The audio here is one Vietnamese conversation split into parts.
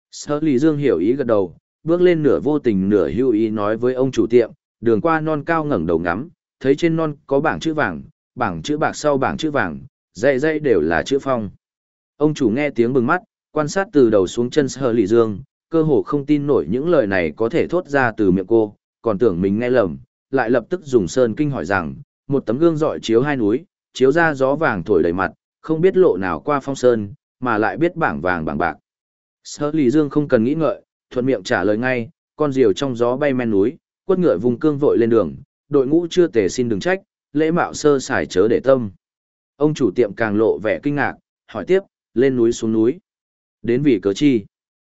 Sở Lý Dương hiểu ý gật đầu, bước lên nửa vô tình nửa hữu ý nói với ông chủ tiệm, đường qua non cao ngẩng đầu ngắm, thấy trên non có bảng chữ vàng, bảng chữ bạc sau bảng chữ vàng, dãy dãy đều là chữ phong. Ông chủ nghe tiếng bừng mắt, quan sát từ đầu xuống chân Sở Lý Dương, cơ hồ không tin nổi những lời này có thể thốt ra từ miệng cô, còn tưởng mình nghe lầm, lại lập tức dùng sơn kinh hỏi rằng, một tấm gương dọi chiếu hai núi, chiếu ra gió vàng thổi đầy mặt, không biết lộ nào qua phong sơn, mà lại biết bảng vàng bảng bạc. Sở Lý Dương không cần nghĩ ngợi, thuận miệng trả lời ngay, con diều trong gió bay men núi, quất ngựa vùng cương vội lên đường, đội ngũ chưa tề xin đừng trách, lễ mạo sơ sài chớ để tâm. Ông chủ tiệm càng lộ vẻ kinh ngạc, hỏi tiếp, lên núi xuống núi. Đến vì cớ chi?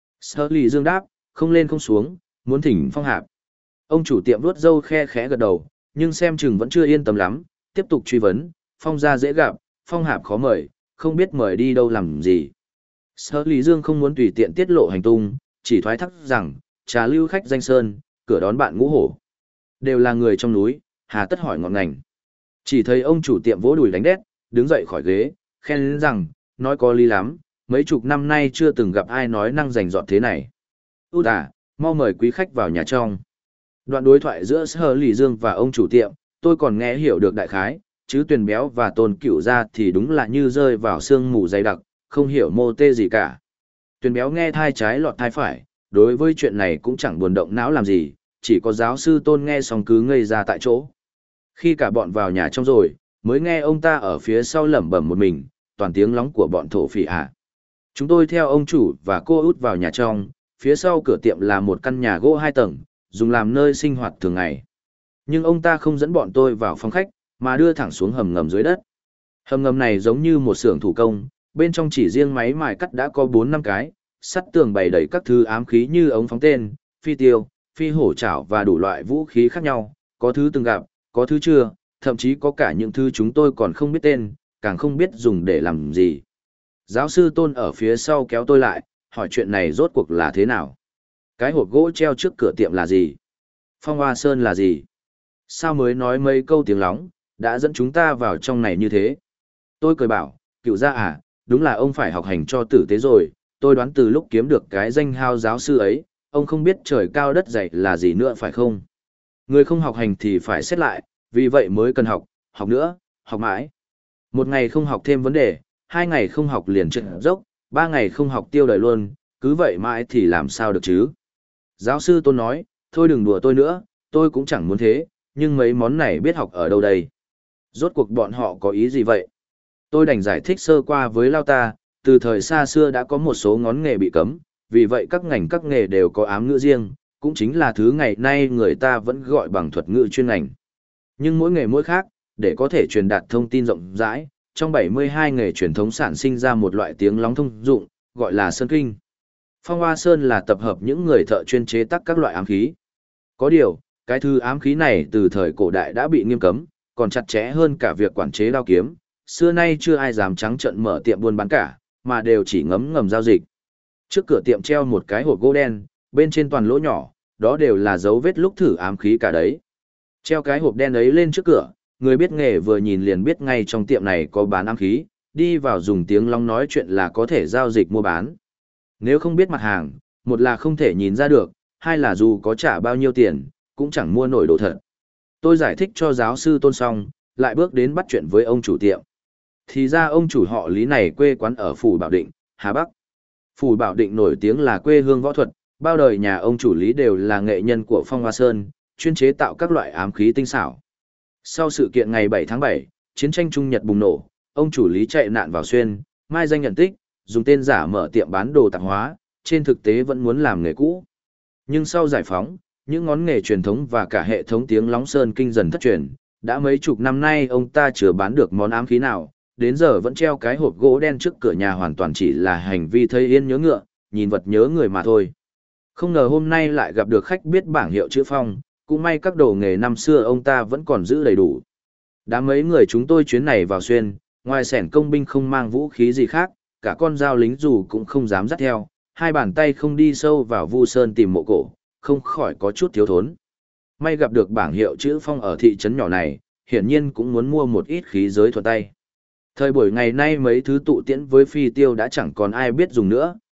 Sở Lý Dương đáp, không lên không xuống, muốn thỉnh Phong Hạp. Ông chủ tiệm vuốt râu khe khẽ gật đầu, nhưng xem chừng vẫn chưa yên tâm lắm, tiếp tục truy vấn, Phong gia dễ gặp, Phong Hạp khó mời, không biết mời đi đâu làm gì. Sở Lý Dương không muốn tùy tiện tiết lộ hành tung, chỉ thoái thác rằng, trà lưu khách danh sơn, cửa đón bạn ngũ hổ. Đều là người trong núi, hà tất hỏi ngọn ngành. Chỉ thấy ông chủ tiệm vỗ đùi đánh đét, đứng dậy khỏi ghế, khen rằng, nói có lý lắm, mấy chục năm nay chưa từng gặp ai nói năng rành rọt thế này. Út à, mau mời quý khách vào nhà trong. Đoạn đối thoại giữa Sở Lý Dương và ông chủ tiệm, tôi còn nghe hiểu được đại khái, chứ Tuyền Béo và Tôn Cửu ra thì đúng là như rơi vào sương mù dày đặc, không hiểu mô tê gì cả. Tuyền Béo nghe thai trái lọt thai phải, đối với chuyện này cũng chẳng buồn động não làm gì, chỉ có giáo sư Tôn nghe xong cứ ngây ra tại chỗ. Khi cả bọn vào nhà trong rồi, mới nghe ông ta ở phía sau lẩm bẩm một mình, toàn tiếng lóng của bọn thổ phỉ ạ. Chúng tôi theo ông chủ và cô út vào nhà trong, phía sau cửa tiệm là một căn nhà gỗ 2 tầng, dùng làm nơi sinh hoạt thường ngày. Nhưng ông ta không dẫn bọn tôi vào phòng khách, mà đưa thẳng xuống hầm ngầm dưới đất. Hầm ngầm này giống như một xưởng thủ công, bên trong chỉ riêng máy mài cắt đã có 4-5 cái, sắt tường bày đầy các thứ ám khí như ống phóng tên, phi tiêu, phi hổ chảo và đủ loại vũ khí khác nhau, có thứ từng gặp, có thứ chưa, thậm chí có cả những thứ chúng tôi còn không biết tên, càng không biết dùng để làm gì. Giáo sư Tôn ở phía sau kéo tôi lại, hỏi chuyện này rốt cuộc là thế nào? Cái hộp gỗ treo trước cửa tiệm là gì? Phong Hoa Sơn là gì? Sao mới nói mấy câu tiếng lóng, đã dẫn chúng ta vào trong này như thế? Tôi cười bảo, Cựu gia à, đúng là ông phải học hành cho tử tế rồi, tôi đoán từ lúc kiếm được cái danh hao giáo sư ấy, ông không biết trời cao đất dày là gì nữa phải không? Người không học hành thì phải xét lại, vì vậy mới cần học, học nữa, học mãi. Một ngày không học thêm vấn đề, 2 ngày không học liền trượt dốc, 3 ngày không học tiêu đời luôn, cứ vậy mãi thì làm sao được chứ? Giáo sư Tôn nói, thôi đừng đùa tôi nữa, tôi cũng chẳng muốn thế, nhưng mấy món này biết học ở đâu đây? Rốt cuộc bọn họ có ý gì vậy? Tôi đành giải thích sơ qua với Lao ta, từ thời xa xưa đã có một số ngón nghề bị cấm, vì vậy các ngành các nghề đều có ám ngữ riêng, cũng chính là thứ ngày nay người ta vẫn gọi bằng thuật ngữ chuyên ngành. Nhưng mỗi nghề mỗi khác, để có thể truyền đạt thông tin rộng rãi, trong 72 nghề truyền thống sản sinh ra một loại tiếng lóng thông dụng, gọi là sơn kinh. Phong Hoa Sơn là tập hợp những người thợ chuyên chế tác các loại ám khí. Có điều, cái thứ ám khí này từ thời cổ đại đã bị nghiêm cấm, còn chặt chẽ hơn cả việc quản chế đao kiếm. Xưa nay chưa ai dám trắng trợn mở tiệm buôn bán cả, mà đều chỉ ngấm ngầm giao dịch. Trước cửa tiệm treo một cái hộp gỗ đen, bên trên toàn lỗ nhỏ, đó đều là dấu vết lúc thử ám khí cả đấy. Treo cái hộp đen ấy lên trước cửa, người biết nghề vừa nhìn liền biết ngay trong tiệm này có bán ám khí, đi vào dùng tiếng long nói chuyện là có thể giao dịch mua bán. Nếu không biết mặt hàng, một là không thể nhìn ra được, hai là dù có trả bao nhiêu tiền, cũng chẳng mua nổi đồ thật. Tôi giải thích cho giáo sư Tôn xong, lại bước đến bắt chuyện với ông chủ tiệm. Thì ra ông chủ họ Lý này quê quán ở Phủ Bảo Định, Hà Bắc. Phủ Bảo Định nổi tiếng là quê hương võ thuật, bao đời nhà ông chủ Lý đều là nghệ nhân của Phong Hoa Sơn, chuyên chế tạo các loại ám khí tinh xảo. Sau sự kiện ngày 7 tháng 7, chiến tranh Trung Nhật bùng nổ, ông chủ Lý chạy nạn vào Xuyên, mai danh nhận tích, dùng tên giả mở tiệm bán đồ tạp hóa, trên thực tế vẫn muốn làm nghề cũ. Nhưng sau giải phóng, những ngón nghề truyền thống và cả hệ thống tiếng lóng sơn kinh dần thất truyền, đã mấy chục năm nay ông ta chưa bán được món ám khí nào, đến giờ vẫn treo cái hộp gỗ đen trước cửa nhà hoàn toàn chỉ là hành vi thấy yên nhớ ngựa, nhìn vật nhớ người mà thôi. Không ngờ hôm nay lại gặp được khách biết bảng hiệu chữ Phong, cũng may các đồ nghề năm xưa ông ta vẫn còn giữ đầy đủ. Đã mấy người chúng tôi chuyến này vào Xuyên, ngoài xẻn công binh không mang vũ khí gì khác, cả con dao lính dù cũng không dám dắt theo, hai bàn tay không đi sâu vào Vu Sơn tìm mộ cổ, không khỏi có chút thiếu thốn. May gặp được bảng hiệu chữ Phong ở thị trấn nhỏ này, hiển nhiên cũng muốn mua một ít khí giới thuận tay. Thời buổi ngày nay mấy thứ tụ tiễn với phi tiêu đã chẳng còn ai biết dùng nữa,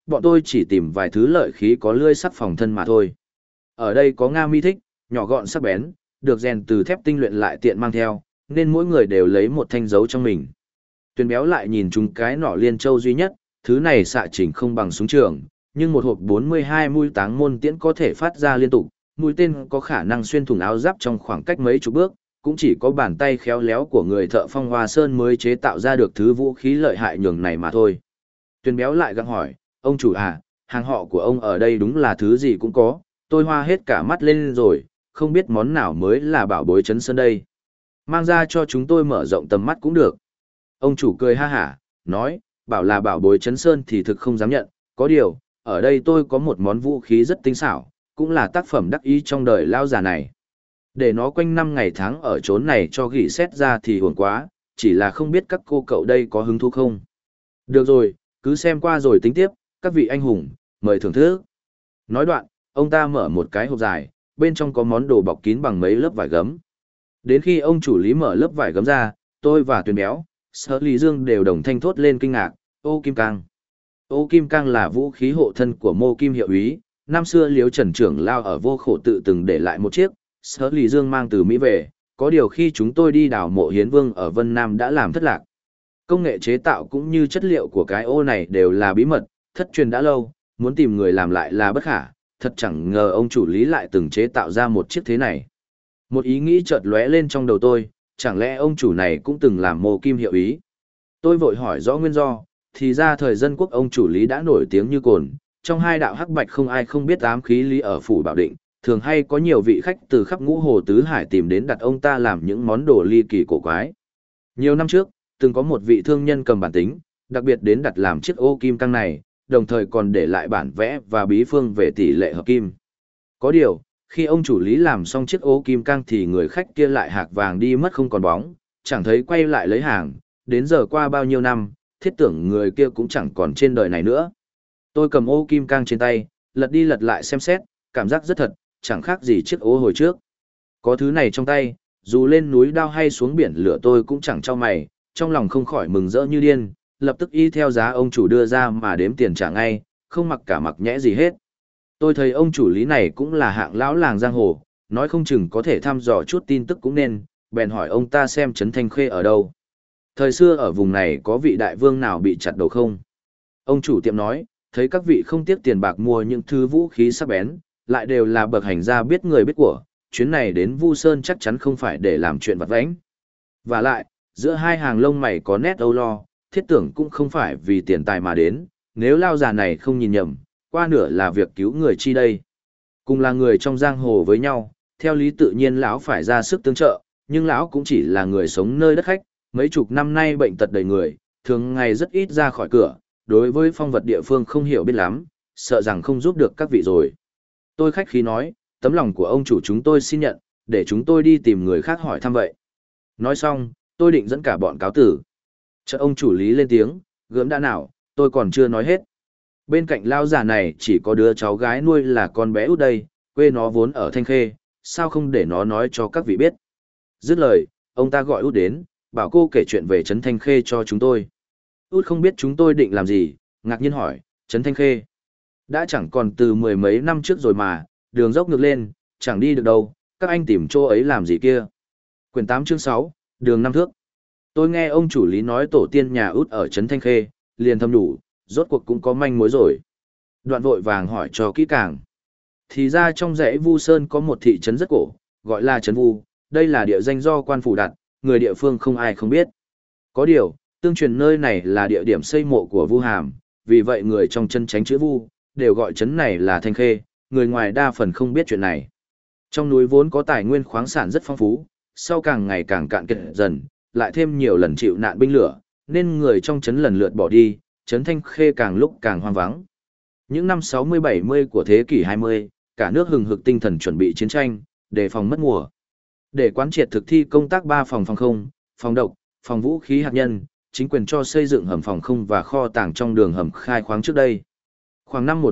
bọn tôi chỉ tìm vài thứ lợi khí có lưỡi sắc phòng thân mà thôi. Ở đây có Nga mi thích, nhỏ gọn sắc bén, được rèn từ thép tinh luyện lại tiện mang theo, nên mỗi người đều lấy một thanh dấu trong mình. Tuyền béo lại nhìn chúng cái nỏ liên châu duy nhất, thứ này xạ trình không bằng súng trường, nhưng một hộp 42 mũi táng môn tiễn có thể phát ra liên tục, mũi tên có khả năng xuyên thủng áo giáp trong khoảng cách mấy chục bước, cũng chỉ có bàn tay khéo léo của người thợ Phong Hoa Sơn mới chế tạo ra được thứ vũ khí lợi hại nhường này mà thôi. Tuyền béo lại gặng hỏi, ông chủ à, hàng họ của ông ở đây đúng là thứ gì cũng có, tôi hoa hết cả mắt lên rồi, không biết món nào mới là bảo bối Trấn Sơn đây. Mang ra cho chúng tôi mở rộng tầm mắt cũng được. Ông chủ cười ha hả, nói, bảo là bảo bối Trấn Sơn thì thực không dám nhận, có điều, ở đây tôi có một món vũ khí rất tinh xảo, cũng là tác phẩm đắc ý trong đời lao già này. Để nó quanh năm ngày tháng ở chốn này cho gỉ xét ra thì hồn quá, chỉ là không biết các cô cậu đây có hứng thú không. Được rồi, cứ xem qua rồi tính tiếp, các vị anh hùng, mời thưởng thức. Nói đoạn, ông ta mở một cái hộp dài, bên trong có món đồ bọc kín bằng mấy lớp vải gấm. Đến khi ông chủ lý mở lớp vải gấm ra, tôi và Tuyền béo, Sở Lý Dương đều đồng thanh thốt lên kinh ngạc, ô kim cang. Ô kim cang là vũ khí hộ thân của Mô Kim hiệu úy, năm xưa Liếu Trần trưởng lao ở Vô Khổ tự từng để lại một chiếc, Sở Lý Dương mang từ Mỹ về, có điều khi chúng tôi đi đào mộ Hiến Vương ở Vân Nam đã làm thất lạc. Công nghệ chế tạo cũng như chất liệu của cái ô này đều là bí mật, thất truyền đã lâu, muốn tìm người làm lại là bất khả, thật chẳng ngờ ông chủ lý lại từng chế tạo ra một chiếc thế này. Một ý nghĩ chợt lóe lên trong đầu tôi, chẳng lẽ ông chủ này cũng từng làm Mô Kim hiệu úy? Tôi vội hỏi rõ nguyên do, thì ra thời dân quốc ông chủ lý đã nổi tiếng như cồn, trong hai đạo hắc bạch không ai không biết ám khí lý ở phủ Bảo Định, thường hay có nhiều vị khách từ khắp ngũ hồ tứ hải tìm đến đặt ông ta làm những món đồ ly kỳ cổ quái. Nhiều năm trước, từng có một vị thương nhân cầm bản tính, đặc biệt đến đặt làm chiếc ô kim cang này, đồng thời còn để lại bản vẽ và bí phương về tỷ lệ hợp kim. Có điều, khi ông chủ lý làm xong chiếc ô kim cang thì người khách kia lại hạc vàng đi mất không còn bóng, chẳng thấy quay lại lấy hàng, đến giờ qua bao nhiêu năm, thiết tưởng người kia cũng chẳng còn trên đời này nữa. Tôi cầm ô kim cang trên tay, lật đi lật lại xem xét, cảm giác rất thật, chẳng khác gì chiếc ô hồi trước. Có thứ này trong tay, dù lên núi đao hay xuống biển lửa tôi cũng chẳng trao mày, trong lòng không khỏi mừng rỡ như điên, lập tức y theo giá ông chủ đưa ra mà đếm tiền trả ngay, không mặc cả mặc nhẽ gì hết. Tôi thấy ông chủ lý này cũng là hạng lão làng giang hồ, nói không chừng có thể thăm dò chút tin tức cũng nên, bèn hỏi ông ta xem Trấn Thanh Khê ở đâu. Thời xưa ở vùng này có vị đại vương nào bị chặt đầu không? Ông chủ tiệm nói, thấy các vị không tiếc tiền bạc mua những thứ vũ khí sắc bén, lại đều là bậc hành gia biết người biết của, chuyến này đến Vu Sơn chắc chắn không phải để làm chuyện vặt vãnh. Và lại, giữa hai hàng lông mày có nét âu lo, thiết tưởng cũng không phải vì tiền tài mà đến, nếu lao già này không nhìn nhầm, qua nửa là việc cứu người chi đây. Cùng là người trong giang hồ với nhau, theo lý tự nhiên lão phải ra sức tương trợ, nhưng lão cũng chỉ là người sống nơi đất khách, mấy chục năm nay bệnh tật đầy người, thường ngày rất ít ra khỏi cửa, đối với phong vật địa phương không hiểu biết lắm, sợ rằng không giúp được các vị rồi. Tôi khách khí nói, tấm lòng của ông chủ chúng tôi xin nhận, để chúng tôi đi tìm người khác hỏi thăm vậy. Nói xong, tôi định dẫn cả bọn cáo tử. Chợt ông chủ lý lên tiếng, gớm đã nào, tôi còn chưa nói hết. Bên cạnh lao già này chỉ có đứa cháu gái nuôi là con bé út đây, quê nó vốn ở Thanh Khê, sao không để nó nói cho các vị biết. Dứt lời, ông ta gọi út đến, bảo cô kể chuyện về Trấn Thanh Khê cho chúng tôi. Út không biết chúng tôi định làm gì, ngạc nhiên hỏi, Trấn Thanh Khê. Đã chẳng còn từ mười mấy năm trước rồi mà, đường dốc ngược lên, chẳng đi được đâu, các anh tìm chỗ ấy làm gì kia. Quyển 8 chương 6, đường năm thước. Tôi nghe ông chủ lý nói tổ tiên nhà út ở Trấn Thanh Khê, liền thầm đủ, rốt cuộc cũng có manh mối rồi. Đoạn vội vàng hỏi cho kỹ càng. Thì ra trong dãy Vu Sơn có một thị trấn rất cổ, gọi là Trấn Vu, đây là địa danh do quan phủ đặt, người địa phương không ai không biết. Có điều, tương truyền nơi này là địa điểm xây mộ của Vu Hàm, vì vậy người trong chân tránh chữ Vu, đều gọi trấn này là Thanh Khê, người ngoài đa phần không biết chuyện này. Trong núi vốn có tài nguyên khoáng sản rất phong phú, sau càng ngày càng cạn kiệt dần, lại thêm nhiều lần chịu nạn binh lửa, nên người trong trấn lần lượt bỏ đi, trấn Thanh Khê càng lúc càng hoang vắng. Những năm 60-70 của thế kỷ 20, cả nước hừng hực tinh thần chuẩn bị chiến tranh, đề phòng mất mùa. Để quán triệt thực thi công tác 3 phòng không, phòng độc, phòng vũ khí hạt nhân, chính quyền cho xây dựng hầm phòng không và kho tàng trong đường hầm khai khoáng trước đây. Khoảng năm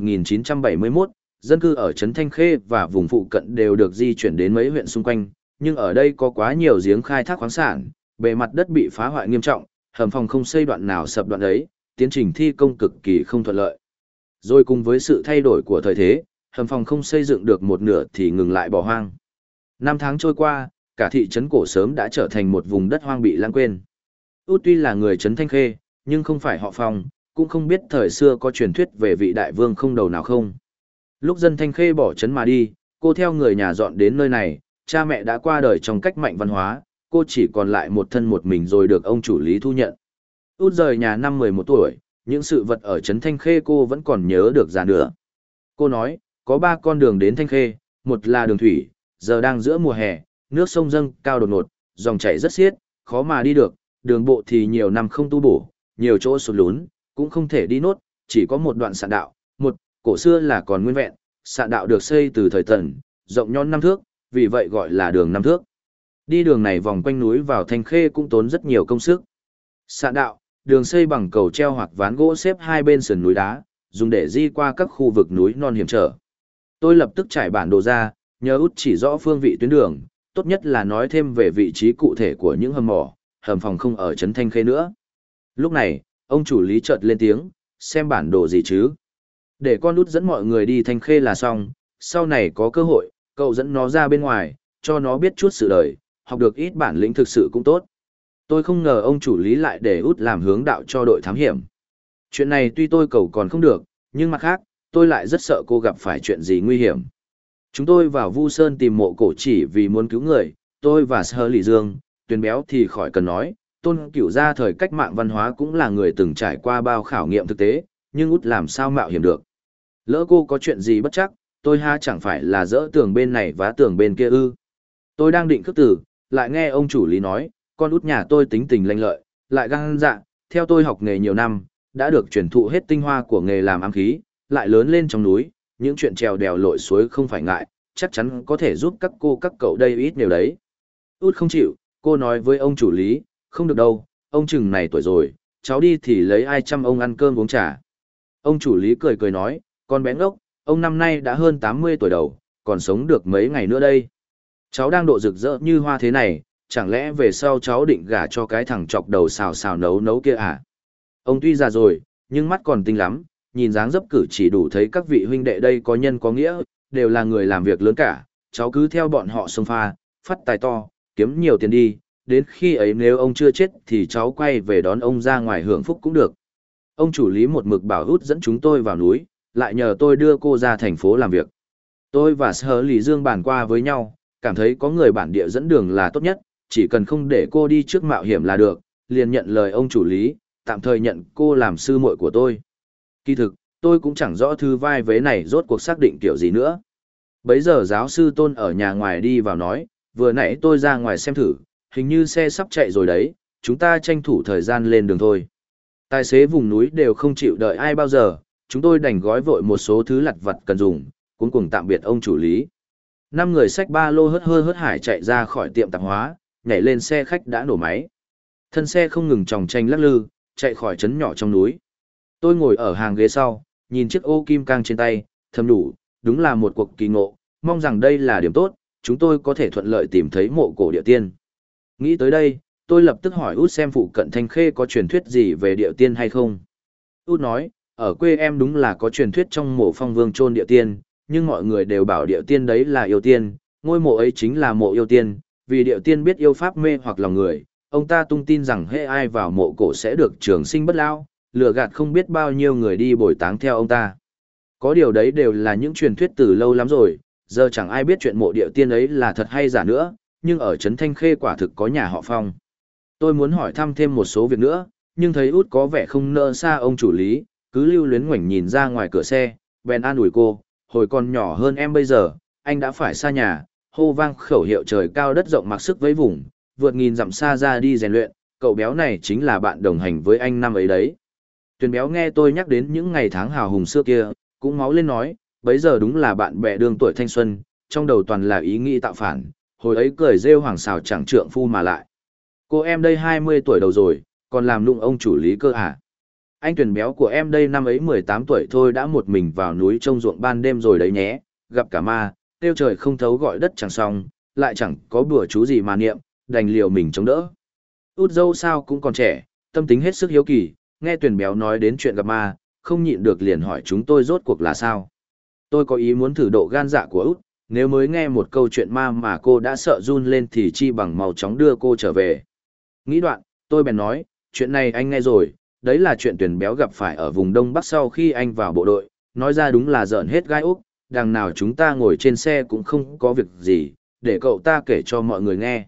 1971, dân cư ở trấn Thanh Khê và vùng phụ cận đều được di chuyển đến mấy huyện xung quanh, nhưng ở đây có quá nhiều giếng khai thác khoáng sản, bề mặt đất bị phá hoại nghiêm trọng, hầm phòng không xây đoạn nào sập đoạn ấy, tiến trình thi công cực kỳ không thuận lợi. Rồi cùng với sự thay đổi của thời thế, hầm phòng không xây dựng được một nửa thì ngừng lại bỏ hoang. Năm tháng trôi qua, cả thị trấn cổ sớm đã trở thành một vùng đất hoang bị lãng quên. Út tuy là người trấn Thanh Khê, nhưng không phải họ Phong, cũng không biết thời xưa có truyền thuyết về vị đại vương không đầu nào không. Lúc dân Thanh Khê bỏ trấn mà đi, cô theo người nhà dọn đến nơi này, cha mẹ đã qua đời trong cách mạng văn hóa, cô chỉ còn lại một thân một mình rồi được ông chủ Lý thu nhận. Út rời nhà năm 11 tuổi, những sự vật ở trấn Thanh Khê cô vẫn còn nhớ được ra nữa. Cô nói, có 3 con đường đến Thanh Khê, một là đường thủy, giờ đang giữa mùa hè, nước sông dâng cao đột ngột, dòng chảy rất xiết, khó mà đi được, đường bộ thì nhiều năm không tu bổ, nhiều chỗ sụt lún, cũng không thể đi nốt, chỉ có một đoạn sạn đạo, cổ xưa là còn nguyên vẹn, sạn đạo được xây từ thời Tần, rộng nhon 5 thước, vì vậy gọi là đường 5 thước. Đi đường này vòng quanh núi vào Thanh Khê cũng tốn rất nhiều công sức. Sạn đạo, đường xây bằng cầu treo hoặc ván gỗ xếp hai bên sườn núi đá, dùng để di qua các khu vực núi non hiểm trở. Tôi lập tức trải bản đồ ra, nhờ Út chỉ rõ phương vị tuyến đường, tốt nhất là nói thêm về vị trí cụ thể của những hầm mỏ, hầm phòng không ở trấn Thanh Khê nữa. Lúc này, ông chủ Lý chợt lên tiếng, xem bản đồ gì chứ? Để con Út dẫn mọi người đi Thanh Khê là xong, sau này có cơ hội, cậu dẫn nó ra bên ngoài, cho nó biết chút sự đời, học được ít bản lĩnh thực sự cũng tốt. Tôi không ngờ ông chủ Lý lại để Út làm hướng đạo cho đội thám hiểm. Chuyện này tuy tôi cầu còn không được, nhưng mặt khác, tôi lại rất sợ cô gặp phải chuyện gì nguy hiểm. Chúng tôi vào Vu Sơn tìm mộ cổ chỉ vì muốn cứu người, tôi và Sơ Lỷ Dương, Tuyền Béo thì khỏi cần nói, Tôn Cửu gia thời cách mạng văn hóa cũng là người từng trải qua bao khảo nghiệm thực tế, nhưng Út làm sao mạo hiểm được. Lỡ cô có chuyện gì bất chắc, tôi ha chẳng phải là dỡ tường bên này vá tường bên kia ư. Tôi đang định khước từ, lại nghe ông chủ Lý nói, con Út nhà tôi tính tình lanh lợi, lại gan dạ, theo tôi học nghề nhiều năm, đã được truyền thụ hết tinh hoa của nghề làm ám khí, lại lớn lên trong núi, những chuyện trèo đèo lội suối không phải ngại, chắc chắn có thể giúp các cô các cậu đây ít nhiều đấy. Út không chịu, cô nói với ông chủ Lý, không được đâu, ông chừng này tuổi rồi, cháu đi thì lấy ai chăm ông ăn cơm uống trà. Ông chủ Lý cười cười nói, con bé ngốc, ông năm nay đã hơn 80 tuổi đầu, còn sống được mấy ngày nữa đây. Cháu đang độ rực rỡ như hoa thế này, chẳng lẽ về sau cháu định gả cho cái thằng chọc đầu xào xào nấu nấu kia à? Ông tuy già rồi, nhưng mắt còn tinh lắm, nhìn dáng dấp cử chỉ đủ thấy các vị huynh đệ đây có nhân có nghĩa, đều là người làm việc lớn cả, cháu cứ theo bọn họ xông pha, phát tài to, kiếm nhiều tiền đi, đến khi ấy nếu ông chưa chết thì cháu quay về đón ông ra ngoài hưởng phúc cũng được. Ông chủ Lý một mực bảo Út dẫn chúng tôi vào núi, lại nhờ tôi đưa cô ra thành phố làm việc. Tôi và Sở Lý Dương bàn qua với nhau, cảm thấy có người bản địa dẫn đường là tốt nhất, chỉ cần không để cô đi trước mạo hiểm là được, liền nhận lời ông chủ Lý, tạm thời nhận cô làm sư muội của tôi. Kỳ thực, tôi cũng chẳng rõ thư vai vế này rốt cuộc xác định kiểu gì nữa. Bấy giờ giáo sư Tôn ở nhà ngoài đi vào nói, vừa nãy tôi ra ngoài xem thử, hình như xe sắp chạy rồi đấy, chúng ta tranh thủ thời gian lên đường thôi. Tài xế vùng núi đều không chịu đợi ai bao giờ, chúng tôi đành gói vội một số thứ lặt vặt cần dùng, cuối cùng tạm biệt ông chủ Lý. 5 người xách ba lô hớt hải chạy ra khỏi tiệm tạp hóa, nhảy lên xe khách đã nổ máy. Thân xe không ngừng tròng tranh lắc lư, chạy khỏi trấn nhỏ trong núi. Tôi ngồi ở hàng ghế sau, nhìn chiếc ô kim cang trên tay, thầm đủ, đúng là một cuộc kỳ ngộ, mong rằng đây là điểm tốt, chúng tôi có thể thuận lợi tìm thấy mộ cổ địa tiên. Nghĩ tới đây, tôi lập tức hỏi Út xem phụ cận Thanh Khê có truyền thuyết gì về địa tiên hay không. Út nói, ở quê em đúng là có truyền thuyết trong mộ Phong Vương chôn địa tiên, nhưng mọi người đều bảo địa tiên đấy là yêu tiên, ngôi mộ ấy chính là mộ yêu tiên, vì địa tiên biết yêu pháp mê hoặc lòng người, ông ta tung tin rằng hễ ai vào mộ cổ sẽ được trường sinh bất lao, lừa gạt không biết bao nhiêu người đi bồi táng theo ông ta. Có điều đấy đều là những truyền thuyết từ lâu lắm rồi, giờ chẳng ai biết chuyện mộ địa tiên ấy là thật hay giả nữa, nhưng ở trấn Thanh Khê quả thực có nhà họ Phong. Tôi muốn hỏi thăm thêm một số việc nữa, nhưng thấy Út có vẻ không nỡ xa ông chủ Lý, cứ lưu luyến ngoảnh nhìn ra ngoài cửa xe, bèn an ủi cô, hồi còn nhỏ hơn em bây giờ, anh đã phải xa nhà, hô vang khẩu hiệu trời cao đất rộng mặc sức với vùng, vượt nghìn dặm xa ra đi rèn luyện, cậu béo này chính là bạn đồng hành với anh năm ấy đấy. Tuyền Béo nghe tôi nhắc đến những ngày tháng hào hùng xưa kia, cũng máu lên nói, bấy giờ đúng là bạn bè đương tuổi thanh xuân, trong đầu toàn là ý nghĩ tạo phản, hồi ấy cười rêu hoàng xào chẳng trượng phu mà lại. Cô em đây 20 tuổi đầu rồi, còn làm nụng ông chủ Lý cơ à? Anh Tuyền Béo của em đây năm ấy 18 tuổi thôi đã một mình vào núi trông ruộng ban đêm rồi đấy nhé, gặp cả ma, tiêu trời không thấu gọi đất chẳng xong, lại chẳng có bùa chú gì mà niệm, đành liều mình chống đỡ. Út dâu sao cũng còn trẻ, tâm tính hết sức hiếu kỳ, nghe Tuyền Béo nói đến chuyện gặp ma, không nhịn được liền hỏi chúng tôi rốt cuộc là sao. Tôi có ý muốn thử độ gan dạ của Út, nếu mới nghe một câu chuyện ma mà cô đã sợ run lên thì chi bằng mau chóng đưa cô trở về. Nghĩ đoạn, tôi bèn nói, chuyện này anh nghe rồi, đấy là chuyện Tuyền Béo gặp phải ở vùng Đông Bắc sau khi anh vào bộ đội, nói ra đúng là giỡn hết gai ốc, đằng nào chúng ta ngồi trên xe cũng không có việc gì, để cậu ta kể cho mọi người nghe.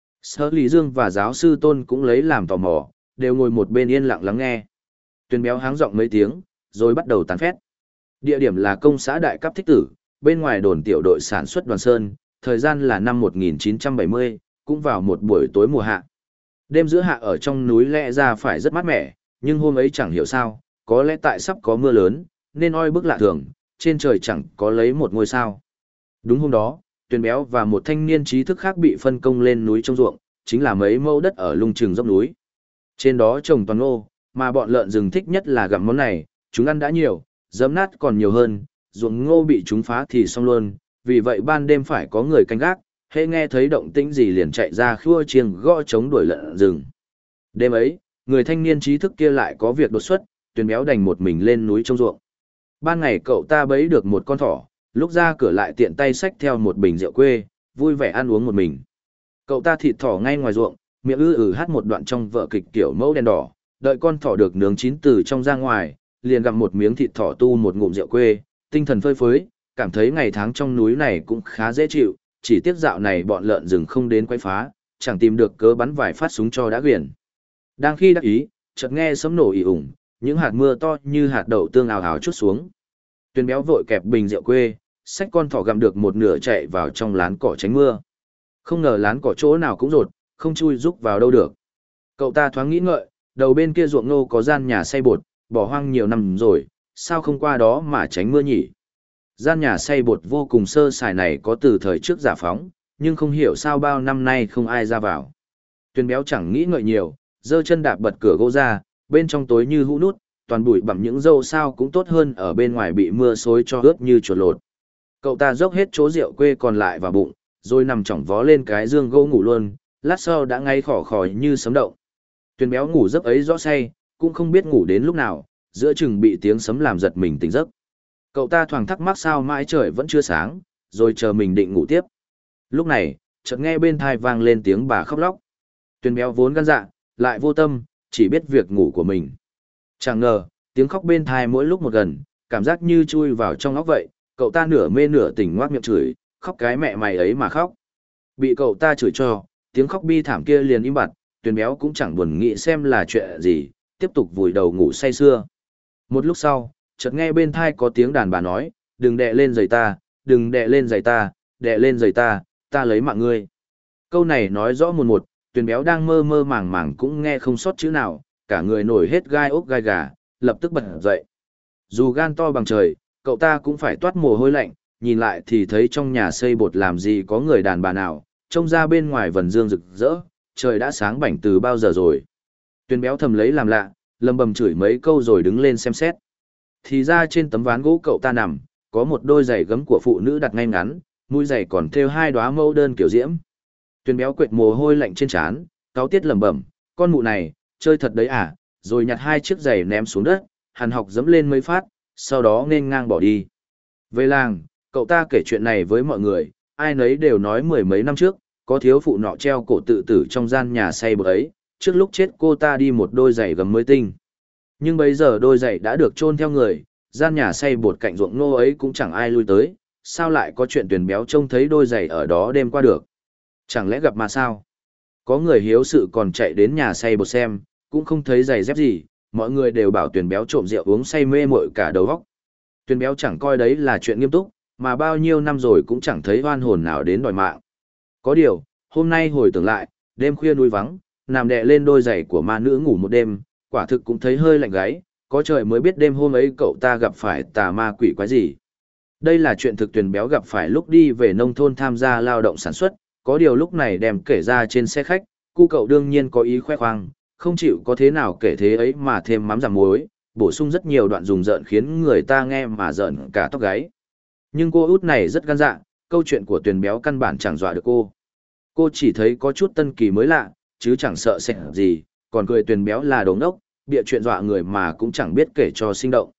Sở Lý Dương và giáo sư Tôn cũng lấy làm tò mò, đều ngồi một bên yên lặng lắng nghe. Tuyền Béo háng giọng mấy tiếng, rồi bắt đầu tán phét. Địa điểm là công xã Đại Cáp Thích Tử, bên ngoài đồn tiểu đội sản xuất Đoàn Sơn, thời gian là năm 1970, cũng vào một buổi tối mùa hạ. Đêm giữa hạ ở trong núi lẽ ra phải rất mát mẻ, nhưng hôm ấy chẳng hiểu sao, có lẽ tại sắp có mưa lớn, nên oi bức lạ thường, trên trời chẳng có lấy một ngôi sao. Đúng hôm đó, Tuyền Béo và một thanh niên trí thức khác bị phân công lên núi trông ruộng, chính là mấy mẫu đất ở lung chừng dốc núi. Trên đó trồng toàn ngô, mà bọn lợn rừng thích nhất là gặm món này, chúng ăn đã nhiều, dấm nát còn nhiều hơn, ruộng ngô bị chúng phá thì xong luôn, vì vậy ban đêm phải có người canh gác, hễ nghe thấy động tĩnh gì liền chạy ra khua chiêng gõ chống đuổi lợn rừng. Đêm ấy, người thanh niên trí thức kia lại có việc đột xuất, Tuyền Béo đành một mình lên núi trông ruộng. Ban ngày cậu ta bấy được một con thỏ, lúc ra cửa lại tiện tay xách theo một bình rượu quê, vui vẻ ăn uống một mình. Cậu ta thịt thỏ ngay ngoài ruộng, miệng hát một đoạn trong vở kịch kiểu Mẫu Đen Đỏ, đợi con thỏ được nướng chín từ trong ra ngoài, liền gặm một miếng thịt thỏ tu một ngụm rượu quê, tinh thần phơi phới, cảm thấy ngày tháng trong núi này cũng khá dễ chịu, chỉ tiếc dạo này bọn lợn rừng không đến quấy phá, chẳng tìm được cớ bắn vài phát súng cho đã quyển. Đang khi đắc ý, chợt nghe sấm nổ ì ủng, những hạt mưa to như hạt đậu tương ào ào chút xuống. Tuyền Béo vội kẹp bình rượu quê, xách con thỏ gặm được một nửa chạy vào trong lán cỏ tránh mưa. Không ngờ lán cỏ chỗ nào cũng rột, không chui rúc vào đâu được. Cậu ta thoáng nghĩ ngợi, đầu bên kia ruộng ngô có gian nhà xay bột, bỏ hoang nhiều năm rồi, sao không qua đó mà tránh mưa nhỉ? Gian nhà xay bột vô cùng sơ sài này có từ thời trước Giải Phóng, nhưng không hiểu sao bao năm nay không ai ra vào. Tuyền Béo chẳng nghĩ ngợi nhiều, giơ chân đạp bật cửa gỗ ra, bên trong tối như hũ nút, toàn bụi bặm những dâu sao cũng tốt hơn ở bên ngoài bị mưa xối cho ướt như chuột lột. Cậu ta dốc hết chỗ rượu quê còn lại vào bụng, rồi nằm chỏng vó lên cái giường gỗ ngủ luôn, lát sau đã ngay khỏ khòi như sấm động. Tuyền Béo ngủ giấc ấy rõ say, cũng không biết ngủ đến lúc nào, giữa chừng bị tiếng sấm làm giật mình tỉnh giấc. Cậu ta thoáng thắc mắc sao mãi trời vẫn chưa sáng, rồi chờ mình định ngủ tiếp. Lúc này, chợt nghe bên tai vang lên tiếng bà khóc lóc. Tuyền Béo vốn gan dạ, lại vô tâm, chỉ biết việc ngủ của mình. Chẳng ngờ, tiếng khóc bên tai mỗi lúc một gần, cảm giác như chui vào trong óc vậy, cậu ta nửa mê nửa tỉnh ngoác miệng chửi, khóc cái mẹ mày ấy mà khóc. Bị cậu ta chửi cho, tiếng khóc bi thảm kia liền im bặt, Tuyền Béo cũng chẳng buồn nghĩ xem là chuyện gì, tiếp tục vùi đầu ngủ say sưa. Một lúc sau, chợt nghe bên tai có tiếng đàn bà nói, đừng đè lên giày ta, đừng đè lên giày ta, đè lên giày ta, ta lấy mạng ngươi. Câu này nói rõ một, Tuyền Béo đang mơ mơ màng màng cũng nghe không sót chữ nào, cả người nổi hết gai ốc gai gà, lập tức bật dậy. Dù gan to bằng trời, cậu ta cũng phải toát mồ hôi lạnh, nhìn lại thì thấy trong nhà xây bột làm gì có người đàn bà nào, trông ra bên ngoài vầng dương rực rỡ, trời đã sáng bảnh từ bao giờ rồi. Tuyền Béo thầm lấy làm lạ, lầm bầm chửi mấy câu rồi đứng lên xem xét. Thì ra trên tấm ván gỗ cậu ta nằm, có một đôi giày gấm của phụ nữ đặt ngay ngắn, mũi giày còn thêu hai đóa mẫu đơn kiểu diễm. Tuyền Béo quệt mồ hôi lạnh trên trán, cáu tiết lẩm bẩm, con mụ này, chơi thật đấy à, rồi nhặt hai chiếc giày ném xuống đất, hàn học dẫm lên mấy phát, sau đó nên ngang bỏ đi. Về làng, cậu ta kể chuyện này với mọi người, ai nấy đều nói mười mấy năm trước, có thiếu phụ nọ treo cổ tự tử trong gian nhà xây bờ ấy, trước lúc chết cô ta đi một đôi giày gấm mới tinh. Nhưng bây giờ đôi giày đã được chôn theo người, gian nhà xây bột cạnh ruộng ngô ấy cũng chẳng ai lui tới, sao lại có chuyện Tuyền Béo trông thấy đôi giày ở đó đêm qua được? Chẳng lẽ gặp mà sao? Có người hiếu sự còn chạy đến nhà xây bột xem, cũng không thấy giày dép gì, mọi người đều bảo Tuyền Béo trộm rượu uống say mê mội cả đầu óc. Tuyền Béo chẳng coi đấy là chuyện nghiêm túc, mà bao nhiêu năm rồi cũng chẳng thấy oan hồn nào đến đòi mạng. Có điều, hôm nay hồi tưởng lại, đêm khuya núi vắng, nằm đè lên đôi giày của ma nữ ngủ một đêm, quả thực cũng thấy hơi lạnh gáy, có trời mới biết đêm hôm ấy cậu ta gặp phải tà ma quỷ quái gì. Đây là chuyện thực Tuyền Béo gặp phải lúc đi về nông thôn tham gia lao động sản xuất, có điều lúc này đem kể ra trên xe khách, cu cậu đương nhiên có ý khoe khoang, không chịu có thế nào kể thế ấy mà thêm mắm giảm muối, bổ sung rất nhiều đoạn dùng giỡn khiến người ta nghe mà giỡn cả tóc gáy. Nhưng cô út này rất gan dạ, câu chuyện của Tuyền Béo căn bản chẳng dọa được cô. Cô chỉ thấy có chút tân kỳ mới lạ, chứ chẳng sợ sệt gì, còn cười Tuyền Béo là đồ ngốc, bịa chuyện dọa người mà cũng chẳng biết kể cho sinh động.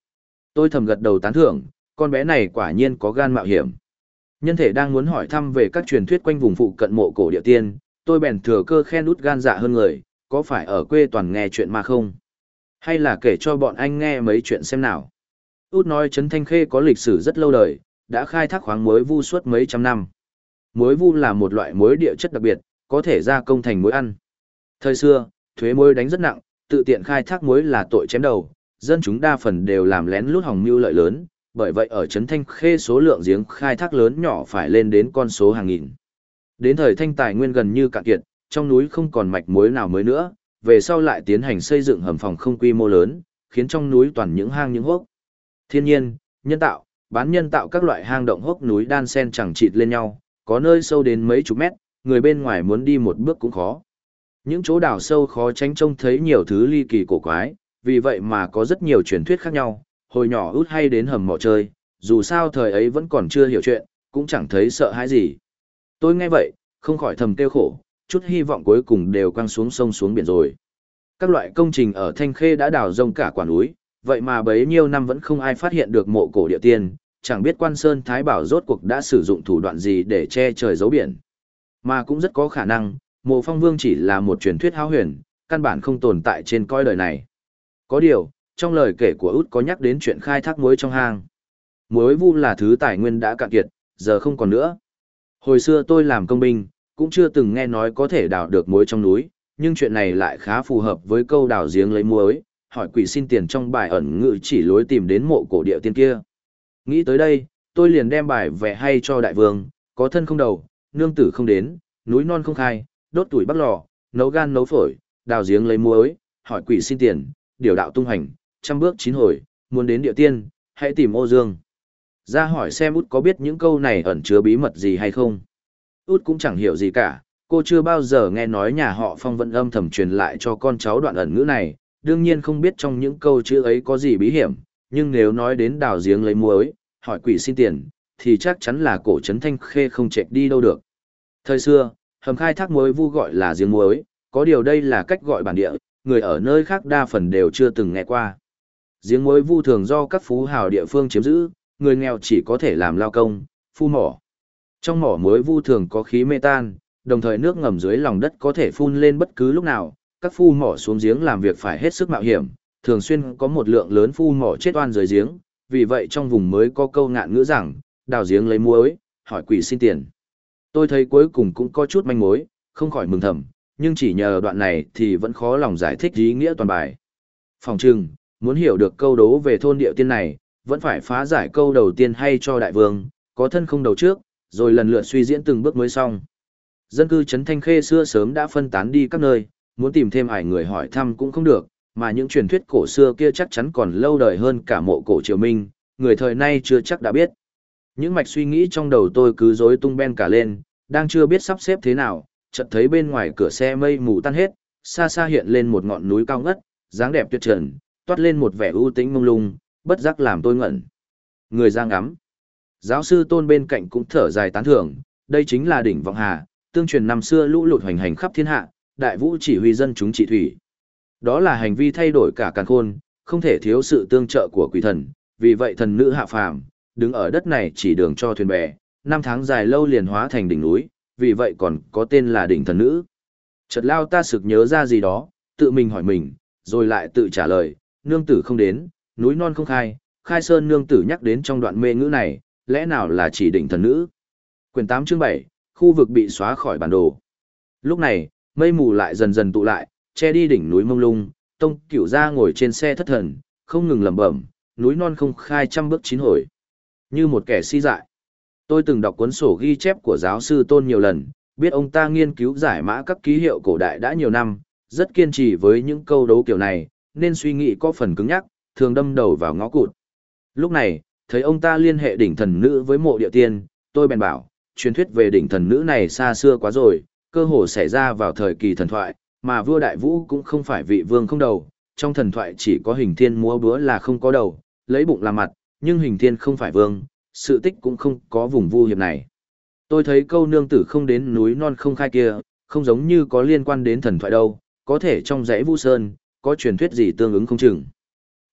Tôi thầm gật đầu tán thưởng, con bé này quả nhiên có gan mạo hiểm. Nhân thể đang muốn hỏi thăm về các truyền thuyết quanh vùng phụ cận mộ cổ địa tiên, tôi bèn thừa cơ khen út gan dạ hơn người, có phải ở quê toàn nghe chuyện ma không? Hay là kể cho bọn anh nghe mấy chuyện xem nào? Út nói Trấn Thanh Khê có lịch sử rất lâu đời, đã khai thác khoáng muối vu suốt mấy trăm năm. Muối vu là một loại muối địa chất đặc biệt, có thể gia công thành muối ăn. Thời xưa, thuế muối đánh rất nặng, tự tiện khai thác muối là tội chém đầu, dân chúng đa phần đều làm lén lút hòng mưu lợi lớn, bởi vậy ở Trấn Thanh Khê số lượng giếng khai thác lớn nhỏ phải lên đến con số hàng nghìn. Đến thời Thanh tài nguyên gần như cạn kiệt, trong núi không còn mạch muối nào mới nữa, về sau lại tiến hành xây dựng hầm phòng không quy mô lớn, khiến trong núi toàn những hang những hốc. Thiên nhiên, nhân tạo, bán nhân tạo các loại hang động hốc núi đan xen chẳng chịt lên nhau, có nơi sâu đến mấy chục mét, người bên ngoài muốn đi một bước cũng khó. Những chỗ đào sâu khó tránh trông thấy nhiều thứ ly kỳ cổ quái, vì vậy mà có rất nhiều truyền thuyết khác nhau, hồi nhỏ út hay đến hầm mỏ chơi, dù sao thời ấy vẫn còn chưa hiểu chuyện, cũng chẳng thấy sợ hãi gì. Tôi nghe vậy, không khỏi thầm tiêu khổ, chút hy vọng cuối cùng đều quăng xuống sông xuống biển rồi. Các loại công trình ở Thanh Khê đã đào rông cả quả núi, vậy mà bấy nhiêu năm vẫn không ai phát hiện được mộ cổ địa tiên, chẳng biết Quan Sơn Thái Bảo rốt cuộc đã sử dụng thủ đoạn gì để che trời giấu biển. Mà cũng rất có khả năng, Mộ Phong Vương chỉ là một truyền thuyết hão huyền, căn bản không tồn tại trên cõi đời này. Có điều, trong lời kể của Út có nhắc đến chuyện khai thác muối trong hang. Muối vu là thứ tài nguyên đã cạn kiệt, giờ không còn nữa. Hồi xưa tôi làm công binh, cũng chưa từng nghe nói có thể đào được muối trong núi, nhưng chuyện này lại khá phù hợp với câu đào giếng lấy muối, hỏi quỷ xin tiền trong bài ẩn ngữ chỉ lối tìm đến mộ cổ địa tiên kia. Nghĩ tới đây, tôi liền đem bài vẽ hay cho đại vương, có thân không đầu, nương tử không đến, núi non không khai, đốt tuổi bắc lò, nấu gan nấu phổi, đào giếng lấy muối, hỏi quỷ xin tiền, điều đạo tung hành, trăm bước chín hồi, muốn đến địa tiên, hãy tìm Ô Dương. Ra hỏi xem Út có biết những câu này ẩn chứa bí mật gì hay không. Út cũng chẳng hiểu gì cả, cô chưa bao giờ nghe nói nhà họ Phong vẫn âm thầm truyền lại cho con cháu đoạn ẩn ngữ này, đương nhiên không biết trong những câu chữ ấy có gì bí hiểm, nhưng nếu nói đến đào giếng lấy muối, hỏi quỷ xin tiền, thì chắc chắn là cổ Trấn Thanh Khê không chệch đi đâu được. Thời xưa, hầm khai thác muối vu gọi là giếng muối, có điều đây là cách gọi bản địa, người ở nơi khác đa phần đều chưa từng nghe qua. Giếng muối vu thường do các phú hào địa phương chiếm giữ, người nghèo chỉ có thể làm lao công, phu mỏ. Trong mỏ muối vu thường có khí mê tan, đồng thời nước ngầm dưới lòng đất có thể phun lên bất cứ lúc nào, các phu mỏ xuống giếng làm việc phải hết sức mạo hiểm, thường xuyên có một lượng lớn phu mỏ chết oan dưới giếng, vì vậy trong vùng mới có câu ngạn ngữ rằng, đào giếng lấy muối, hỏi quỷ xin tiền. Tôi thấy cuối cùng cũng có chút manh mối, không khỏi mừng thầm, nhưng chỉ nhờ đoạn này thì vẫn khó lòng giải thích ý nghĩa toàn bài. Phòng trừng, muốn hiểu được câu đố về thôn địa tiên này, vẫn phải phá giải câu đầu tiên hay cho đại vương, có thân không đầu trước, rồi lần lượt suy diễn từng bước mới xong. Dân cư Trấn Thanh Khê xưa sớm đã phân tán đi các nơi, muốn tìm thêm ai người hỏi thăm cũng không được, mà những truyền thuyết cổ xưa kia chắc chắn còn lâu đời hơn cả mộ cổ Triều Minh, người thời nay chưa chắc đã biết. Những mạch suy nghĩ trong đầu tôi cứ rối tung ben cả lên, đang chưa biết sắp xếp thế nào, chợt thấy bên ngoài cửa xe mây mù tan hết, xa xa hiện lên một ngọn núi cao ngất, dáng đẹp tuyệt trần, toát lên một vẻ ưu tĩnh mông lung, bất giác làm tôi ngẩn. Người ra ngắm. Giáo sư Tôn bên cạnh cũng thở dài tán thưởng, đây chính là đỉnh Vọng Hà, tương truyền năm xưa lũ lụt hoành hành khắp thiên hạ, đại vũ chỉ huy dân chúng trị thủy. Đó là hành vi thay đổi cả càn khôn, không thể thiếu sự tương trợ của quỷ thần, vì vậy thần nữ hạ phàm, đứng ở đất này chỉ đường cho thuyền bè, năm tháng dài lâu liền hóa thành đỉnh núi, vì vậy còn có tên là đỉnh thần nữ. Chợt lao ta sực nhớ ra gì đó, tự mình hỏi mình, rồi lại tự trả lời, nương tử không đến, núi non không khai, khai sơn nương tử nhắc đến trong đoạn mê ngữ này, lẽ nào là chỉ đỉnh thần nữ. Quyển 8 chương 7, khu vực bị xóa khỏi bản đồ. Lúc này, mây mù lại dần dần tụ lại, che đi đỉnh núi mông lung, Tông Cửu Gia ngồi trên xe thất thần, không ngừng lẩm bẩm, núi non không khai trăm bước chín hồi. Như một kẻ si dại. Tôi từng đọc cuốn sổ ghi chép của giáo sư Tôn nhiều lần, biết ông ta nghiên cứu giải mã các ký hiệu cổ đại đã nhiều năm, rất kiên trì với những câu đố kiểu này, nên suy nghĩ có phần cứng nhắc, thường đâm đầu vào ngõ cụt. Lúc này, thấy ông ta liên hệ đỉnh thần nữ với mộ địa tiên, tôi bèn bảo, truyền thuyết về đỉnh thần nữ này xa xưa quá rồi, cơ hồ xảy ra vào thời kỳ thần thoại, mà vua Đại Vũ cũng không phải vị vương không đầu, trong thần thoại chỉ có Hình Thiên múa búa là không có đầu, lấy bụng làm mặt, nhưng Hình Thiên không phải vương, sự tích cũng không có vùng vu hiệp này. Tôi thấy câu nương tử không đến núi non không khai kia, không giống như có liên quan đến thần thoại đâu, có thể trong dãy Vu Sơn, có truyền thuyết gì tương ứng không chừng.